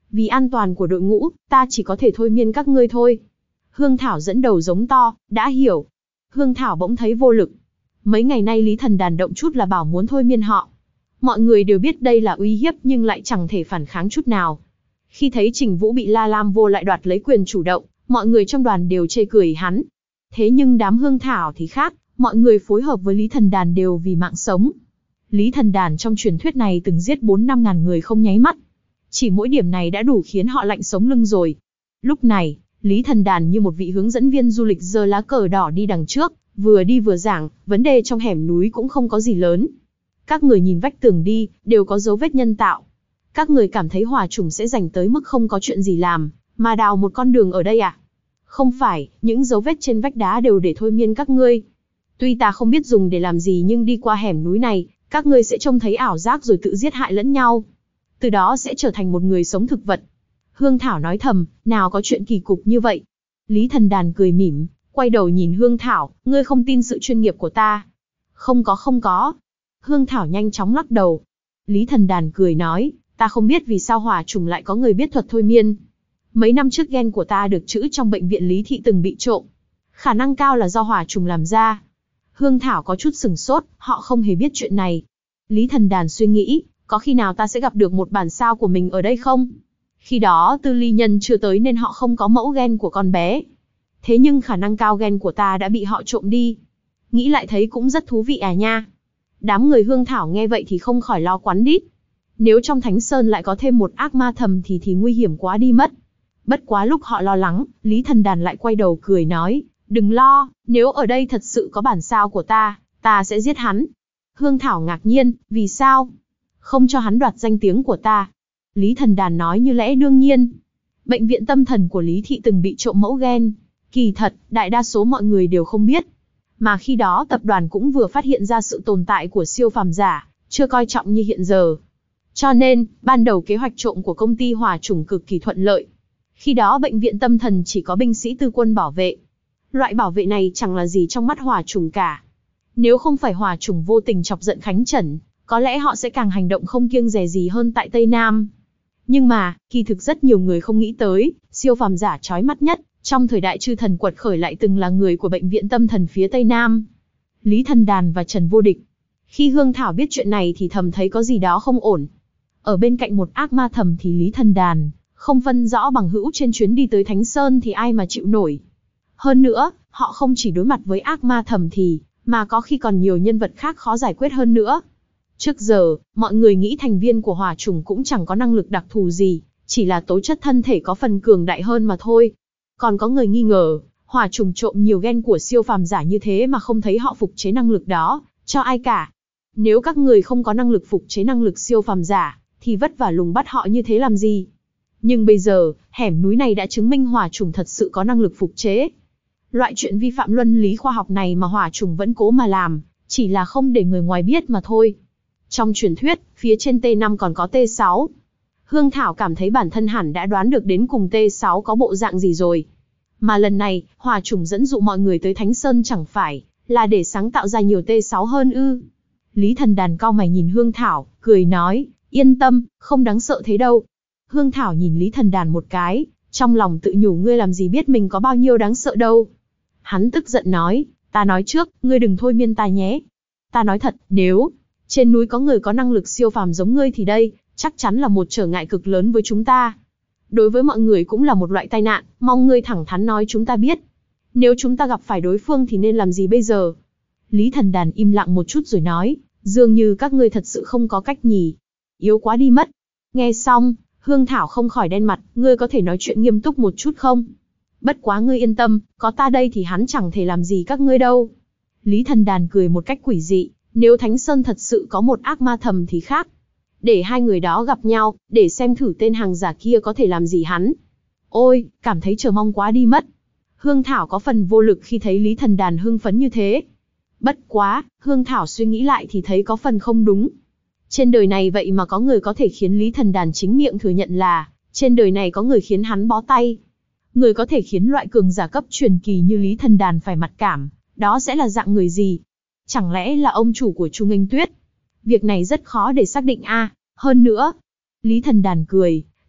Vì an toàn của đội ngũ, ta chỉ có thể thôi miên các ngươi thôi. Hương Thảo dẫn đầu giống to, đã hiểu. Hương Thảo bỗng thấy vô lực. Mấy ngày nay Lý Thần Đàn động chút là bảo muốn thôi miên họ. Mọi người đều biết đây là uy hiếp nhưng lại chẳng thể phản kháng chút nào. Khi thấy Trình Vũ bị La Lam Vô lại đoạt lấy quyền chủ động, mọi người trong đoàn đều chê cười hắn. Thế nhưng đám Hương Thảo thì khác, mọi người phối hợp với Lý Thần Đàn đều vì mạng sống. Lý Thần Đàn trong truyền thuyết này từng giết bốn năm ngàn người không nháy mắt. Chỉ mỗi điểm này đã đủ khiến họ lạnh sống lưng rồi. Lúc này, Lý Thần Đàn như một vị hướng dẫn viên du lịch giơ lá cờ đỏ đi đằng trước, vừa đi vừa giảng, vấn đề trong hẻm núi cũng không có gì lớn. Các người nhìn vách tường đi, đều có dấu vết nhân tạo. Các người cảm thấy hỏa chủng sẽ rảnh tới mức không có chuyện gì làm, mà đào một con đường ở đây à? Không phải, những dấu vết trên vách đá đều để thôi miên các ngươi. Tuy ta không biết dùng để làm gì nhưng đi qua hẻm núi này, các ngươi sẽ trông thấy ảo giác rồi tự giết hại lẫn nhau. Từ đó sẽ trở thành một người sống thực vật. Hương Thảo nói thầm, nào có chuyện kỳ cục như vậy. Lý Thần Đàn cười mỉm, quay đầu nhìn Hương Thảo, ngươi không tin sự chuyên nghiệp của ta. Không có không có. Hương Thảo nhanh chóng lắc đầu. Lý Thần Đàn cười nói, ta không biết vì sao hỏa trùng lại có người biết thuật thôi miên. Mấy năm trước gen của ta được trữ trong bệnh viện Lý Thị từng bị trộm. Khả năng cao là do hỏa trùng làm ra. Hương Thảo có chút sừng sốt, họ không hề biết chuyện này. Lý Thần Đàn suy nghĩ, có khi nào ta sẽ gặp được một bản sao của mình ở đây không? Khi đó Tư Ly Nhân chưa tới nên họ không có mẫu gen của con bé. Thế nhưng khả năng cao gen của ta đã bị họ trộm đi. Nghĩ lại thấy cũng rất thú vị à nha. Đám người Hương Thảo nghe vậy thì không khỏi lo quắn đít. Nếu trong Thánh Sơn lại có thêm một ác ma thầm thì thì nguy hiểm quá đi mất. Bất quá lúc họ lo lắng, Lý Thần Đàn lại quay đầu cười nói, đừng lo, nếu ở đây thật sự có bản sao của ta, ta sẽ giết hắn. Hương Thảo ngạc nhiên, vì sao? Không cho hắn đoạt danh tiếng của ta. Lý Thần Đàn nói như lẽ đương nhiên. Bệnh viện tâm thần của Lý Thị từng bị trộm mẫu gen. Kỳ thật, đại đa số mọi người đều không biết. Mà khi đó tập đoàn cũng vừa phát hiện ra sự tồn tại của siêu phàm giả, chưa coi trọng như hiện giờ. Cho nên, ban đầu kế hoạch trộm của công ty hỏa chủng cực kỳ thuận lợi. Khi đó bệnh viện tâm thần chỉ có binh sĩ tư quân bảo vệ. Loại bảo vệ này chẳng là gì trong mắt hỏa chủng cả. Nếu không phải hỏa chủng vô tình chọc giận Khánh Trần, có lẽ họ sẽ càng hành động không kiêng dè gì hơn tại Tây Nam. Nhưng mà, kỳ thực rất nhiều người không nghĩ tới, siêu phàm giả chói mắt nhất, trong thời đại chư thần quật khởi lại từng là người của bệnh viện tâm thần phía Tây Nam. Lý Thần Đàn và Trần Vô Địch. Khi Hương Thảo biết chuyện này thì thầm thấy có gì đó không ổn. Ở bên cạnh một ác ma thầm thì Lý Thần Đàn, không phân rõ bằng hữu trên chuyến đi tới Thánh Sơn thì ai mà chịu nổi. Hơn nữa, họ không chỉ đối mặt với ác ma thầm thì, mà có khi còn nhiều nhân vật khác khó giải quyết hơn nữa. Trước giờ, mọi người nghĩ thành viên của hỏa chủng cũng chẳng có năng lực đặc thù gì, chỉ là tố chất thân thể có phần cường đại hơn mà thôi. Còn có người nghi ngờ, hỏa chủng trộm nhiều gen của siêu phàm giả như thế mà không thấy họ phục chế năng lực đó, cho ai cả. Nếu các người không có năng lực phục chế năng lực siêu phàm giả, thì vất vả lùng bắt họ như thế làm gì? Nhưng bây giờ, hẻm núi này đã chứng minh hỏa chủng thật sự có năng lực phục chế. Loại chuyện vi phạm luân lý khoa học này mà hỏa chủng vẫn cố mà làm, chỉ là không để người ngoài biết mà thôi. Trong truyền thuyết, phía trên T năm còn có T sáu. Hương Thảo cảm thấy bản thân hẳn đã đoán được đến cùng T sáu có bộ dạng gì rồi. Mà lần này, hỏa chủng dẫn dụ mọi người tới Thánh Sơn chẳng phải là để sáng tạo ra nhiều T sáu hơn ư? Lý Thần Đàn cau mày nhìn Hương Thảo, cười nói, yên tâm, không đáng sợ thế đâu. Hương Thảo nhìn Lý Thần Đàn một cái, trong lòng tự nhủ ngươi làm gì biết mình có bao nhiêu đáng sợ đâu. Hắn tức giận nói, ta nói trước, ngươi đừng thôi miên ta nhé. Ta nói thật, nếu trên núi có người có năng lực siêu phàm giống ngươi thì đây, chắc chắn là một trở ngại cực lớn với chúng ta. Đối với mọi người cũng là một loại tai nạn, mong ngươi thẳng thắn nói chúng ta biết. Nếu chúng ta gặp phải đối phương thì nên làm gì bây giờ? Lý Thần Đàn im lặng một chút rồi nói, dường như các ngươi thật sự không có cách nhỉ. Yếu quá đi mất. Nghe xong, Hương Thảo không khỏi đen mặt, ngươi có thể nói chuyện nghiêm túc một chút không? Bất quá ngươi yên tâm, có ta đây thì hắn chẳng thể làm gì các ngươi đâu. Lý Thần Đàn cười một cách quỷ dị, nếu Thánh Sơn thật sự có một ác ma thầm thì khác. Để hai người đó gặp nhau, để xem thử tên hàng giả kia có thể làm gì hắn. Ôi, cảm thấy chờ mong quá đi mất. Hương Thảo có phần vô lực khi thấy Lý Thần Đàn hưng phấn như thế. Bất quá, Hương Thảo suy nghĩ lại thì thấy có phần không đúng. Trên đời này vậy mà có người có thể khiến Lý Thần Đàn chính miệng thừa nhận là, trên đời này có người khiến hắn bó tay. Người có thể khiến loại cường giả cấp truyền kỳ như Lý Thần Đàn phải mặc cảm, đó sẽ là dạng người gì? Chẳng lẽ là ông chủ của Chu Nghênh Tuyết? Việc này rất khó để xác định a. Hơn nữa, Lý Thần Đàn cười,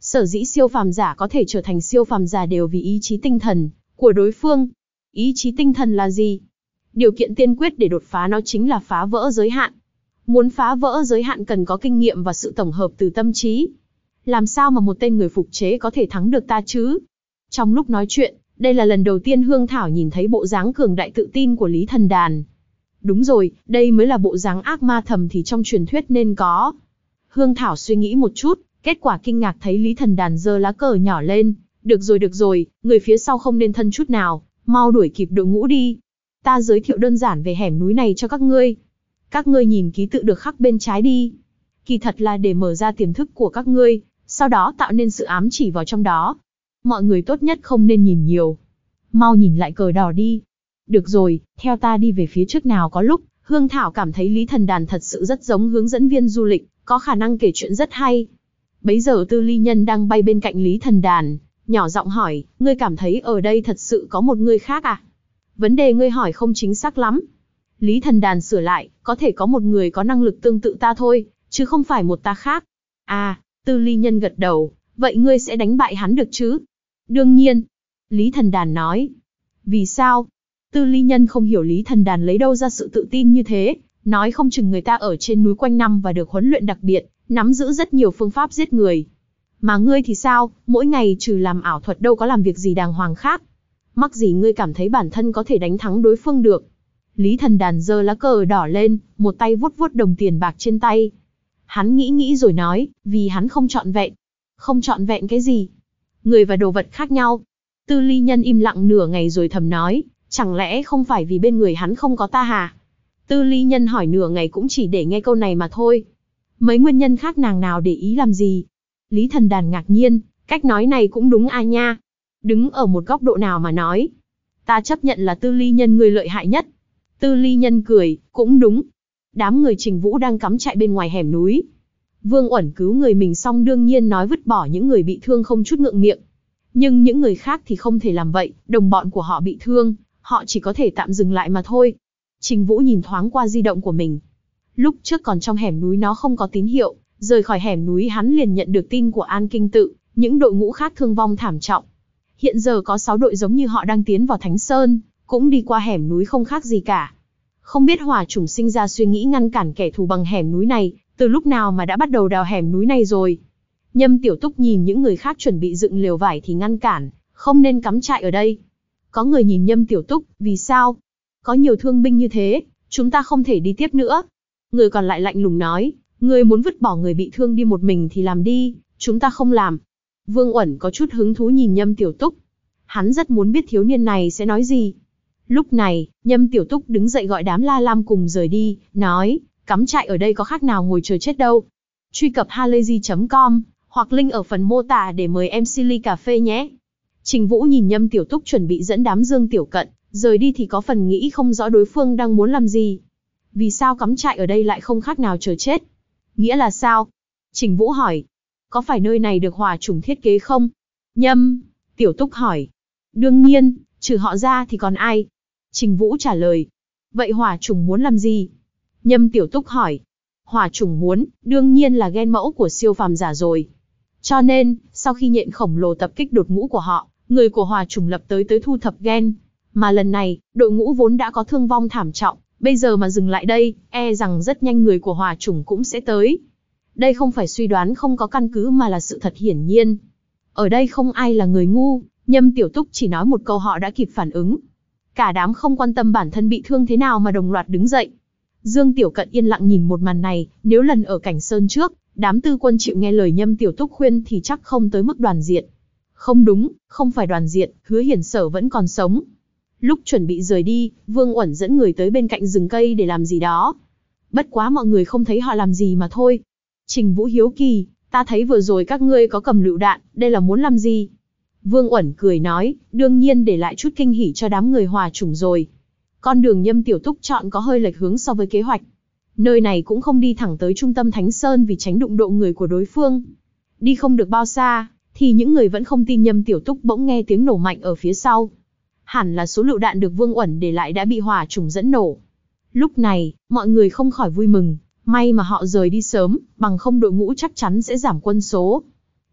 Sở dĩ siêu phàm giả có thể trở thành siêu phàm giả đều vì ý chí tinh thần của đối phương. Ý chí tinh thần là gì? Điều kiện tiên quyết để đột phá nó chính là phá vỡ giới hạn. Muốn phá vỡ giới hạn cần có kinh nghiệm và sự tổng hợp từ tâm trí. Làm sao mà một tên người phục chế có thể thắng được ta chứ? Trong lúc nói chuyện, đây là lần đầu tiên Hương Thảo nhìn thấy bộ dáng cường đại tự tin của Lý Thần Đàn. Đúng rồi, đây mới là bộ dáng ác ma thầm thì trong truyền thuyết nên có. Hương Thảo suy nghĩ một chút, kết quả kinh ngạc thấy Lý Thần Đàn giơ lá cờ nhỏ lên. Được rồi được rồi, người phía sau không nên thân chút nào, mau đuổi kịp đội ngũ đi. Ta giới thiệu đơn giản về hẻm núi này cho các ngươi. Các ngươi nhìn ký tự được khắc bên trái đi. Kỳ thật là để mở ra tiềm thức của các ngươi, sau đó tạo nên sự ám chỉ vào trong đó. Mọi người tốt nhất không nên nhìn nhiều. Mau nhìn lại cờ đỏ đi. Được rồi, theo ta đi về phía trước nào. Có lúc, Hương Thảo cảm thấy Lý Thần Đàn thật sự rất giống hướng dẫn viên du lịch, có khả năng kể chuyện rất hay. Bấy giờ Tư Ly Nhân đang bay bên cạnh Lý Thần Đàn, nhỏ giọng hỏi, ngươi cảm thấy ở đây thật sự có một người khác à? Vấn đề ngươi hỏi không chính xác lắm. Lý Thần Đàn sửa lại, có thể có một người có năng lực tương tự ta thôi, chứ không phải một ta khác. À, Tư Ly Nhân gật đầu, vậy ngươi sẽ đánh bại hắn được chứ? Đương nhiên. Lý Thần Đàn nói. Vì sao? Tư Ly Nhân không hiểu Lý Thần Đàn lấy đâu ra sự tự tin như thế, nói không chừng người ta ở trên núi quanh năm và được huấn luyện đặc biệt, nắm giữ rất nhiều phương pháp giết người. Mà ngươi thì sao, mỗi ngày trừ làm ảo thuật đâu có làm việc gì đàng hoàng khác. Mắc gì ngươi cảm thấy bản thân có thể đánh thắng đối phương được. Lý Thần Đàn giơ lá cờ đỏ lên, một tay vuốt vuốt đồng tiền bạc trên tay. Hắn nghĩ nghĩ rồi nói, vì hắn không trọn vẹn. Không trọn vẹn cái gì? Người và đồ vật khác nhau. Tư Ly Nhân im lặng nửa ngày rồi thầm nói, chẳng lẽ không phải vì bên người hắn không có ta hả? Tư Ly Nhân hỏi nửa ngày cũng chỉ để nghe câu này mà thôi. Mấy nguyên nhân khác nàng nào để ý làm gì? Lý Thần Đàn ngạc nhiên, cách nói này cũng đúng à nha. Đứng ở một góc độ nào mà nói. Ta chấp nhận là Tư Ly Nhân người lợi hại nhất. Tư Ly Nhân cười, cũng đúng. Đám người Trình Vũ đang cắm trại bên ngoài hẻm núi. Vương Uẩn cứu người mình xong đương nhiên nói vứt bỏ những người bị thương không chút ngượng miệng. Nhưng những người khác thì không thể làm vậy, đồng bọn của họ bị thương, họ chỉ có thể tạm dừng lại mà thôi. Trình Vũ nhìn thoáng qua di động của mình. Lúc trước còn trong hẻm núi nó không có tín hiệu, rời khỏi hẻm núi hắn liền nhận được tin của An Kinh Tự, những đội ngũ khác thương vong thảm trọng. Hiện giờ có sáu đội giống như họ đang tiến vào Thánh Sơn, cũng đi qua hẻm núi không khác gì cả. Không biết hỏa chủng sinh ra suy nghĩ ngăn cản kẻ thù bằng hẻm núi này, từ lúc nào mà đã bắt đầu đào hẻm núi này rồi. Nhâm Tiểu Túc nhìn những người khác chuẩn bị dựng lều vải thì ngăn cản, không nên cắm trại ở đây. Có người nhìn Nhâm Tiểu Túc, vì sao? Có nhiều thương binh như thế, chúng ta không thể đi tiếp nữa. Người còn lại lạnh lùng nói, người muốn vứt bỏ người bị thương đi một mình thì làm đi, chúng ta không làm. Vương Uẩn có chút hứng thú nhìn Nhâm Tiểu Túc. Hắn rất muốn biết thiếu niên này sẽ nói gì. Lúc này, Nhâm Tiểu Túc đứng dậy gọi đám La Lam cùng rời đi, nói, cắm trại ở đây có khác nào ngồi chờ chết đâu. Truy cập halayzi chấm com, hoặc link ở phần mô tả để mời em xê ly cà phê nhé. Trình Vũ nhìn Nhâm Tiểu Túc chuẩn bị dẫn đám Dương Tiểu Cận, rời đi thì có phần nghĩ không rõ đối phương đang muốn làm gì. Vì sao cắm trại ở đây lại không khác nào chờ chết? Nghĩa là sao? Trình Vũ hỏi. Có phải nơi này được hỏa chủng thiết kế không? Nhâm Tiểu Túc hỏi. Đương nhiên, trừ họ ra thì còn ai? Trình Vũ trả lời. Vậy hỏa chủng muốn làm gì? Nhâm Tiểu Túc hỏi. Hỏa chủng muốn, đương nhiên là gen mẫu của siêu phàm giả rồi. Cho nên, sau khi nhện khổng lồ tập kích đột ngũ của họ, người của hỏa chủng lập tới tới thu thập gen. Mà lần này, đội ngũ vốn đã có thương vong thảm trọng, bây giờ mà dừng lại đây, e rằng rất nhanh người của hỏa chủng cũng sẽ tới. Đây không phải suy đoán không có căn cứ mà là sự thật hiển nhiên. Ở đây không ai là người ngu, Nhâm Tiểu Túc chỉ nói một câu họ đã kịp phản ứng. Cả đám không quan tâm bản thân bị thương thế nào mà đồng loạt đứng dậy. Dương Tiểu Cận yên lặng nhìn một màn này, nếu lần ở Cảnh Sơn trước, đám tư quân chịu nghe lời Nhâm Tiểu Túc khuyên thì chắc không tới mức đoàn diệt. Không đúng, không phải đoàn diệt, Hứa Hiển Sở vẫn còn sống. Lúc chuẩn bị rời đi, Vương Uẩn dẫn người tới bên cạnh rừng cây để làm gì đó. Bất quá mọi người không thấy họ làm gì mà thôi. Trình Vũ hiếu kỳ, ta thấy vừa rồi các ngươi có cầm lựu đạn, đây là muốn làm gì? Vương Uẩn cười nói, đương nhiên để lại chút kinh hỉ cho đám người hòa chủng rồi. Con đường Nhâm Tiểu Túc chọn có hơi lệch hướng so với kế hoạch. Nơi này cũng không đi thẳng tới trung tâm Thánh Sơn vì tránh đụng độ người của đối phương. Đi không được bao xa, thì những người vẫn không tin Nhâm Tiểu Túc bỗng nghe tiếng nổ mạnh ở phía sau. Hẳn là số lựu đạn được Vương Uẩn để lại đã bị hỏa chủng dẫn nổ. Lúc này, mọi người không khỏi vui mừng, may mà họ rời đi sớm, bằng không đội ngũ chắc chắn sẽ giảm quân số.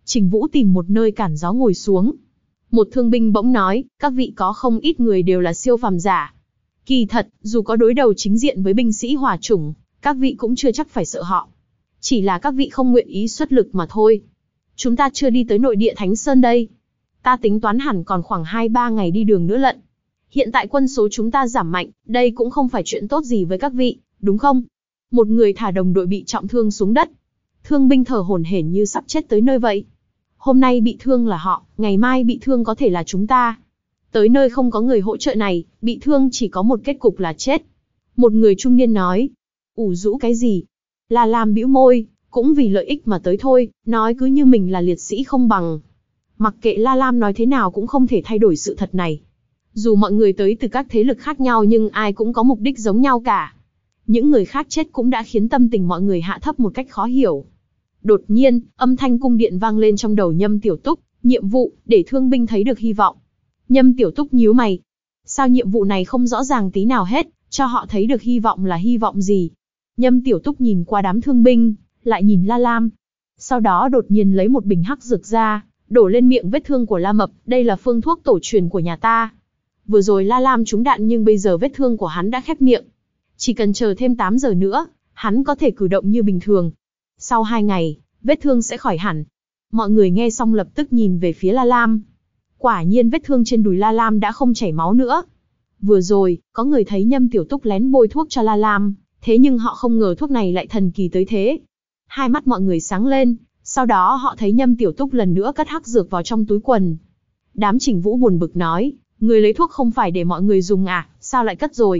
Trình Vũ tìm một nơi cản gió ngồi xuống. Một thương binh bỗng nói, các vị có không ít người đều là siêu phàm giả. Kỳ thật, dù có đối đầu chính diện với binh sĩ hỏa chủng, các vị cũng chưa chắc phải sợ họ. Chỉ là các vị không nguyện ý xuất lực mà thôi. Chúng ta chưa đi tới nội địa Thánh Sơn đây. Ta tính toán hẳn còn khoảng hai ba ngày đi đường nữa lận. Hiện tại quân số chúng ta giảm mạnh, đây cũng không phải chuyện tốt gì với các vị, đúng không? Một người thả đồng đội bị trọng thương xuống đất. Thương binh thở hổn hển như sắp chết tới nơi vậy. Hôm nay bị thương là họ, ngày mai bị thương có thể là chúng ta. Tới nơi không có người hỗ trợ này, bị thương chỉ có một kết cục là chết. Một người trung niên nói. Ủ rũ cái gì? La Lam bĩu môi, cũng vì lợi ích mà tới thôi, nói cứ như mình là liệt sĩ không bằng. Mặc kệ La Lam nói thế nào cũng không thể thay đổi sự thật này. Dù mọi người tới từ các thế lực khác nhau nhưng ai cũng có mục đích giống nhau cả. Những người khác chết cũng đã khiến tâm tình mọi người hạ thấp một cách khó hiểu. Đột nhiên, âm thanh cung điện vang lên trong đầu Nhâm Tiểu Túc, nhiệm vụ, để thương binh thấy được hy vọng. Nhâm Tiểu Túc nhíu mày. Sao nhiệm vụ này không rõ ràng tí nào hết, cho họ thấy được hy vọng là hy vọng gì? Nhâm Tiểu Túc nhìn qua đám thương binh, lại nhìn La Lam. Sau đó đột nhiên lấy một bình hắc dược ra, đổ lên miệng vết thương của La Mập, đây là phương thuốc tổ truyền của nhà ta. Vừa rồi La Lam trúng đạn nhưng bây giờ vết thương của hắn đã khép miệng. Chỉ cần chờ thêm tám giờ nữa, hắn có thể cử động như bình thường. Sau hai ngày, vết thương sẽ khỏi hẳn. Mọi người nghe xong lập tức nhìn về phía La Lam. Quả nhiên vết thương trên đùi La Lam đã không chảy máu nữa. Vừa rồi, có người thấy Nhâm Tiểu Túc lén bôi thuốc cho La Lam, thế nhưng họ không ngờ thuốc này lại thần kỳ tới thế. Hai mắt mọi người sáng lên, sau đó họ thấy Nhâm Tiểu Túc lần nữa cất hắc dược vào trong túi quần. Đám Trình Vũ buồn bực nói, người lấy thuốc không phải để mọi người dùng à, sao lại cất rồi?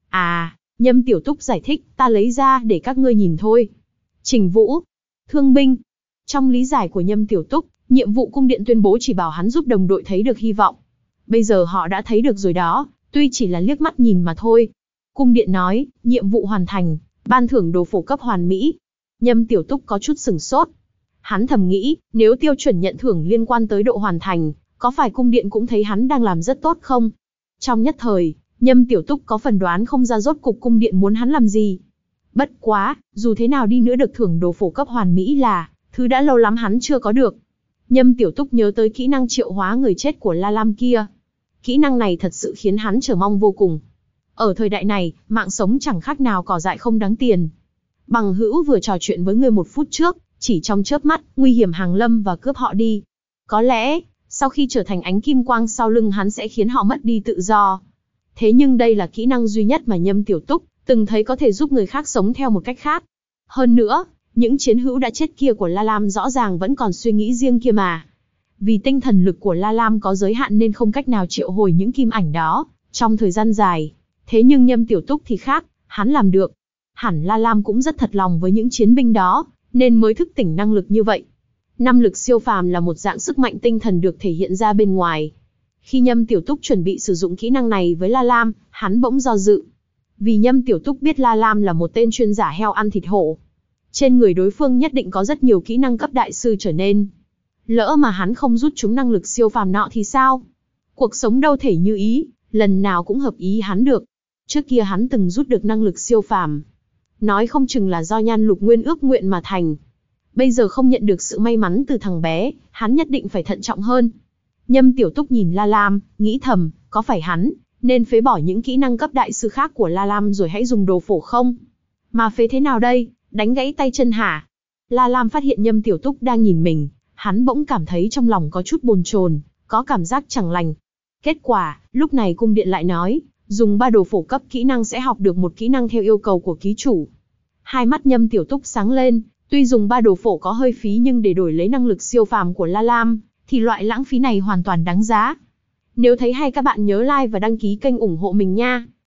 À, Nhâm Tiểu Túc giải thích, ta lấy ra để các ngươi nhìn thôi. Trình Vũ, thương binh. Trong lý giải của Nhâm Tiểu Túc, nhiệm vụ cung điện tuyên bố chỉ bảo hắn giúp đồng đội thấy được hy vọng. Bây giờ họ đã thấy được rồi đó, tuy chỉ là liếc mắt nhìn mà thôi. Cung điện nói, nhiệm vụ hoàn thành, ban thưởng đồ phổ cấp hoàn mỹ. Nhâm Tiểu Túc có chút sửng sốt. Hắn thầm nghĩ, nếu tiêu chuẩn nhận thưởng liên quan tới độ hoàn thành, có phải cung điện cũng thấy hắn đang làm rất tốt không? Trong nhất thời, Nhâm Tiểu Túc có phần đoán không ra rốt cục cung điện muốn hắn làm gì. Bất quá, dù thế nào đi nữa được thưởng đồ phổ cấp hoàn mỹ là thứ đã lâu lắm hắn chưa có được. Nhâm Tiểu Túc nhớ tới kỹ năng triệu hóa người chết của La Lam kia. Kỹ năng này thật sự khiến hắn chờ mong vô cùng. Ở thời đại này, mạng sống chẳng khác nào cỏ dại không đáng tiền. Bằng hữu vừa trò chuyện với người một phút trước, chỉ trong chớp mắt, nguy hiểm hàng lâm và cướp họ đi. Có lẽ, sau khi trở thành ánh kim quang sau lưng hắn sẽ khiến họ mất đi tự do. Thế nhưng đây là kỹ năng duy nhất mà Nhâm Tiểu Túc từng thấy có thể giúp người khác sống theo một cách khác. Hơn nữa, những chiến hữu đã chết kia của La Lam rõ ràng vẫn còn suy nghĩ riêng kia mà. Vì tinh thần lực của La Lam có giới hạn nên không cách nào triệu hồi những kim ảnh đó trong thời gian dài. Thế nhưng Nhâm Tiểu Túc thì khác, hắn làm được. Hẳn La Lam cũng rất thật lòng với những chiến binh đó, nên mới thức tỉnh năng lực như vậy. Năng lực siêu phàm là một dạng sức mạnh tinh thần được thể hiện ra bên ngoài. Khi Nhâm Tiểu Túc chuẩn bị sử dụng kỹ năng này với La Lam, hắn bỗng do dự. Vì Nhâm Tiểu Túc biết La Lam là một tên chuyên giả heo ăn thịt hổ. Trên người đối phương nhất định có rất nhiều kỹ năng cấp đại sư trở nên. Lỡ mà hắn không rút chúng năng lực siêu phàm nọ thì sao? Cuộc sống đâu thể như ý, lần nào cũng hợp ý hắn được. Trước kia hắn từng rút được năng lực siêu phàm. Nói không chừng là do Nhan Lục Nguyên ước nguyện mà thành. Bây giờ không nhận được sự may mắn từ thằng bé, hắn nhất định phải thận trọng hơn. Nhâm Tiểu Túc nhìn La Lam, nghĩ thầm, có phải hắn nên phế bỏ những kỹ năng cấp đại sư khác của La Lam rồi hãy dùng đồ phổ không? Mà phế thế nào đây, đánh gãy tay chân hả? La Lam phát hiện Nhâm Tiểu Túc đang nhìn mình, hắn bỗng cảm thấy trong lòng có chút bồn chồn, có cảm giác chẳng lành. Kết quả, lúc này cung điện lại nói, dùng ba đồ phổ cấp kỹ năng sẽ học được một kỹ năng theo yêu cầu của ký chủ. Hai mắt Nhâm Tiểu Túc sáng lên, tuy dùng ba đồ phổ có hơi phí nhưng để đổi lấy năng lực siêu phàm của La Lam, thì loại lãng phí này hoàn toàn đáng giá. Nếu thấy hay các bạn nhớ like và đăng ký kênh ủng hộ mình nha.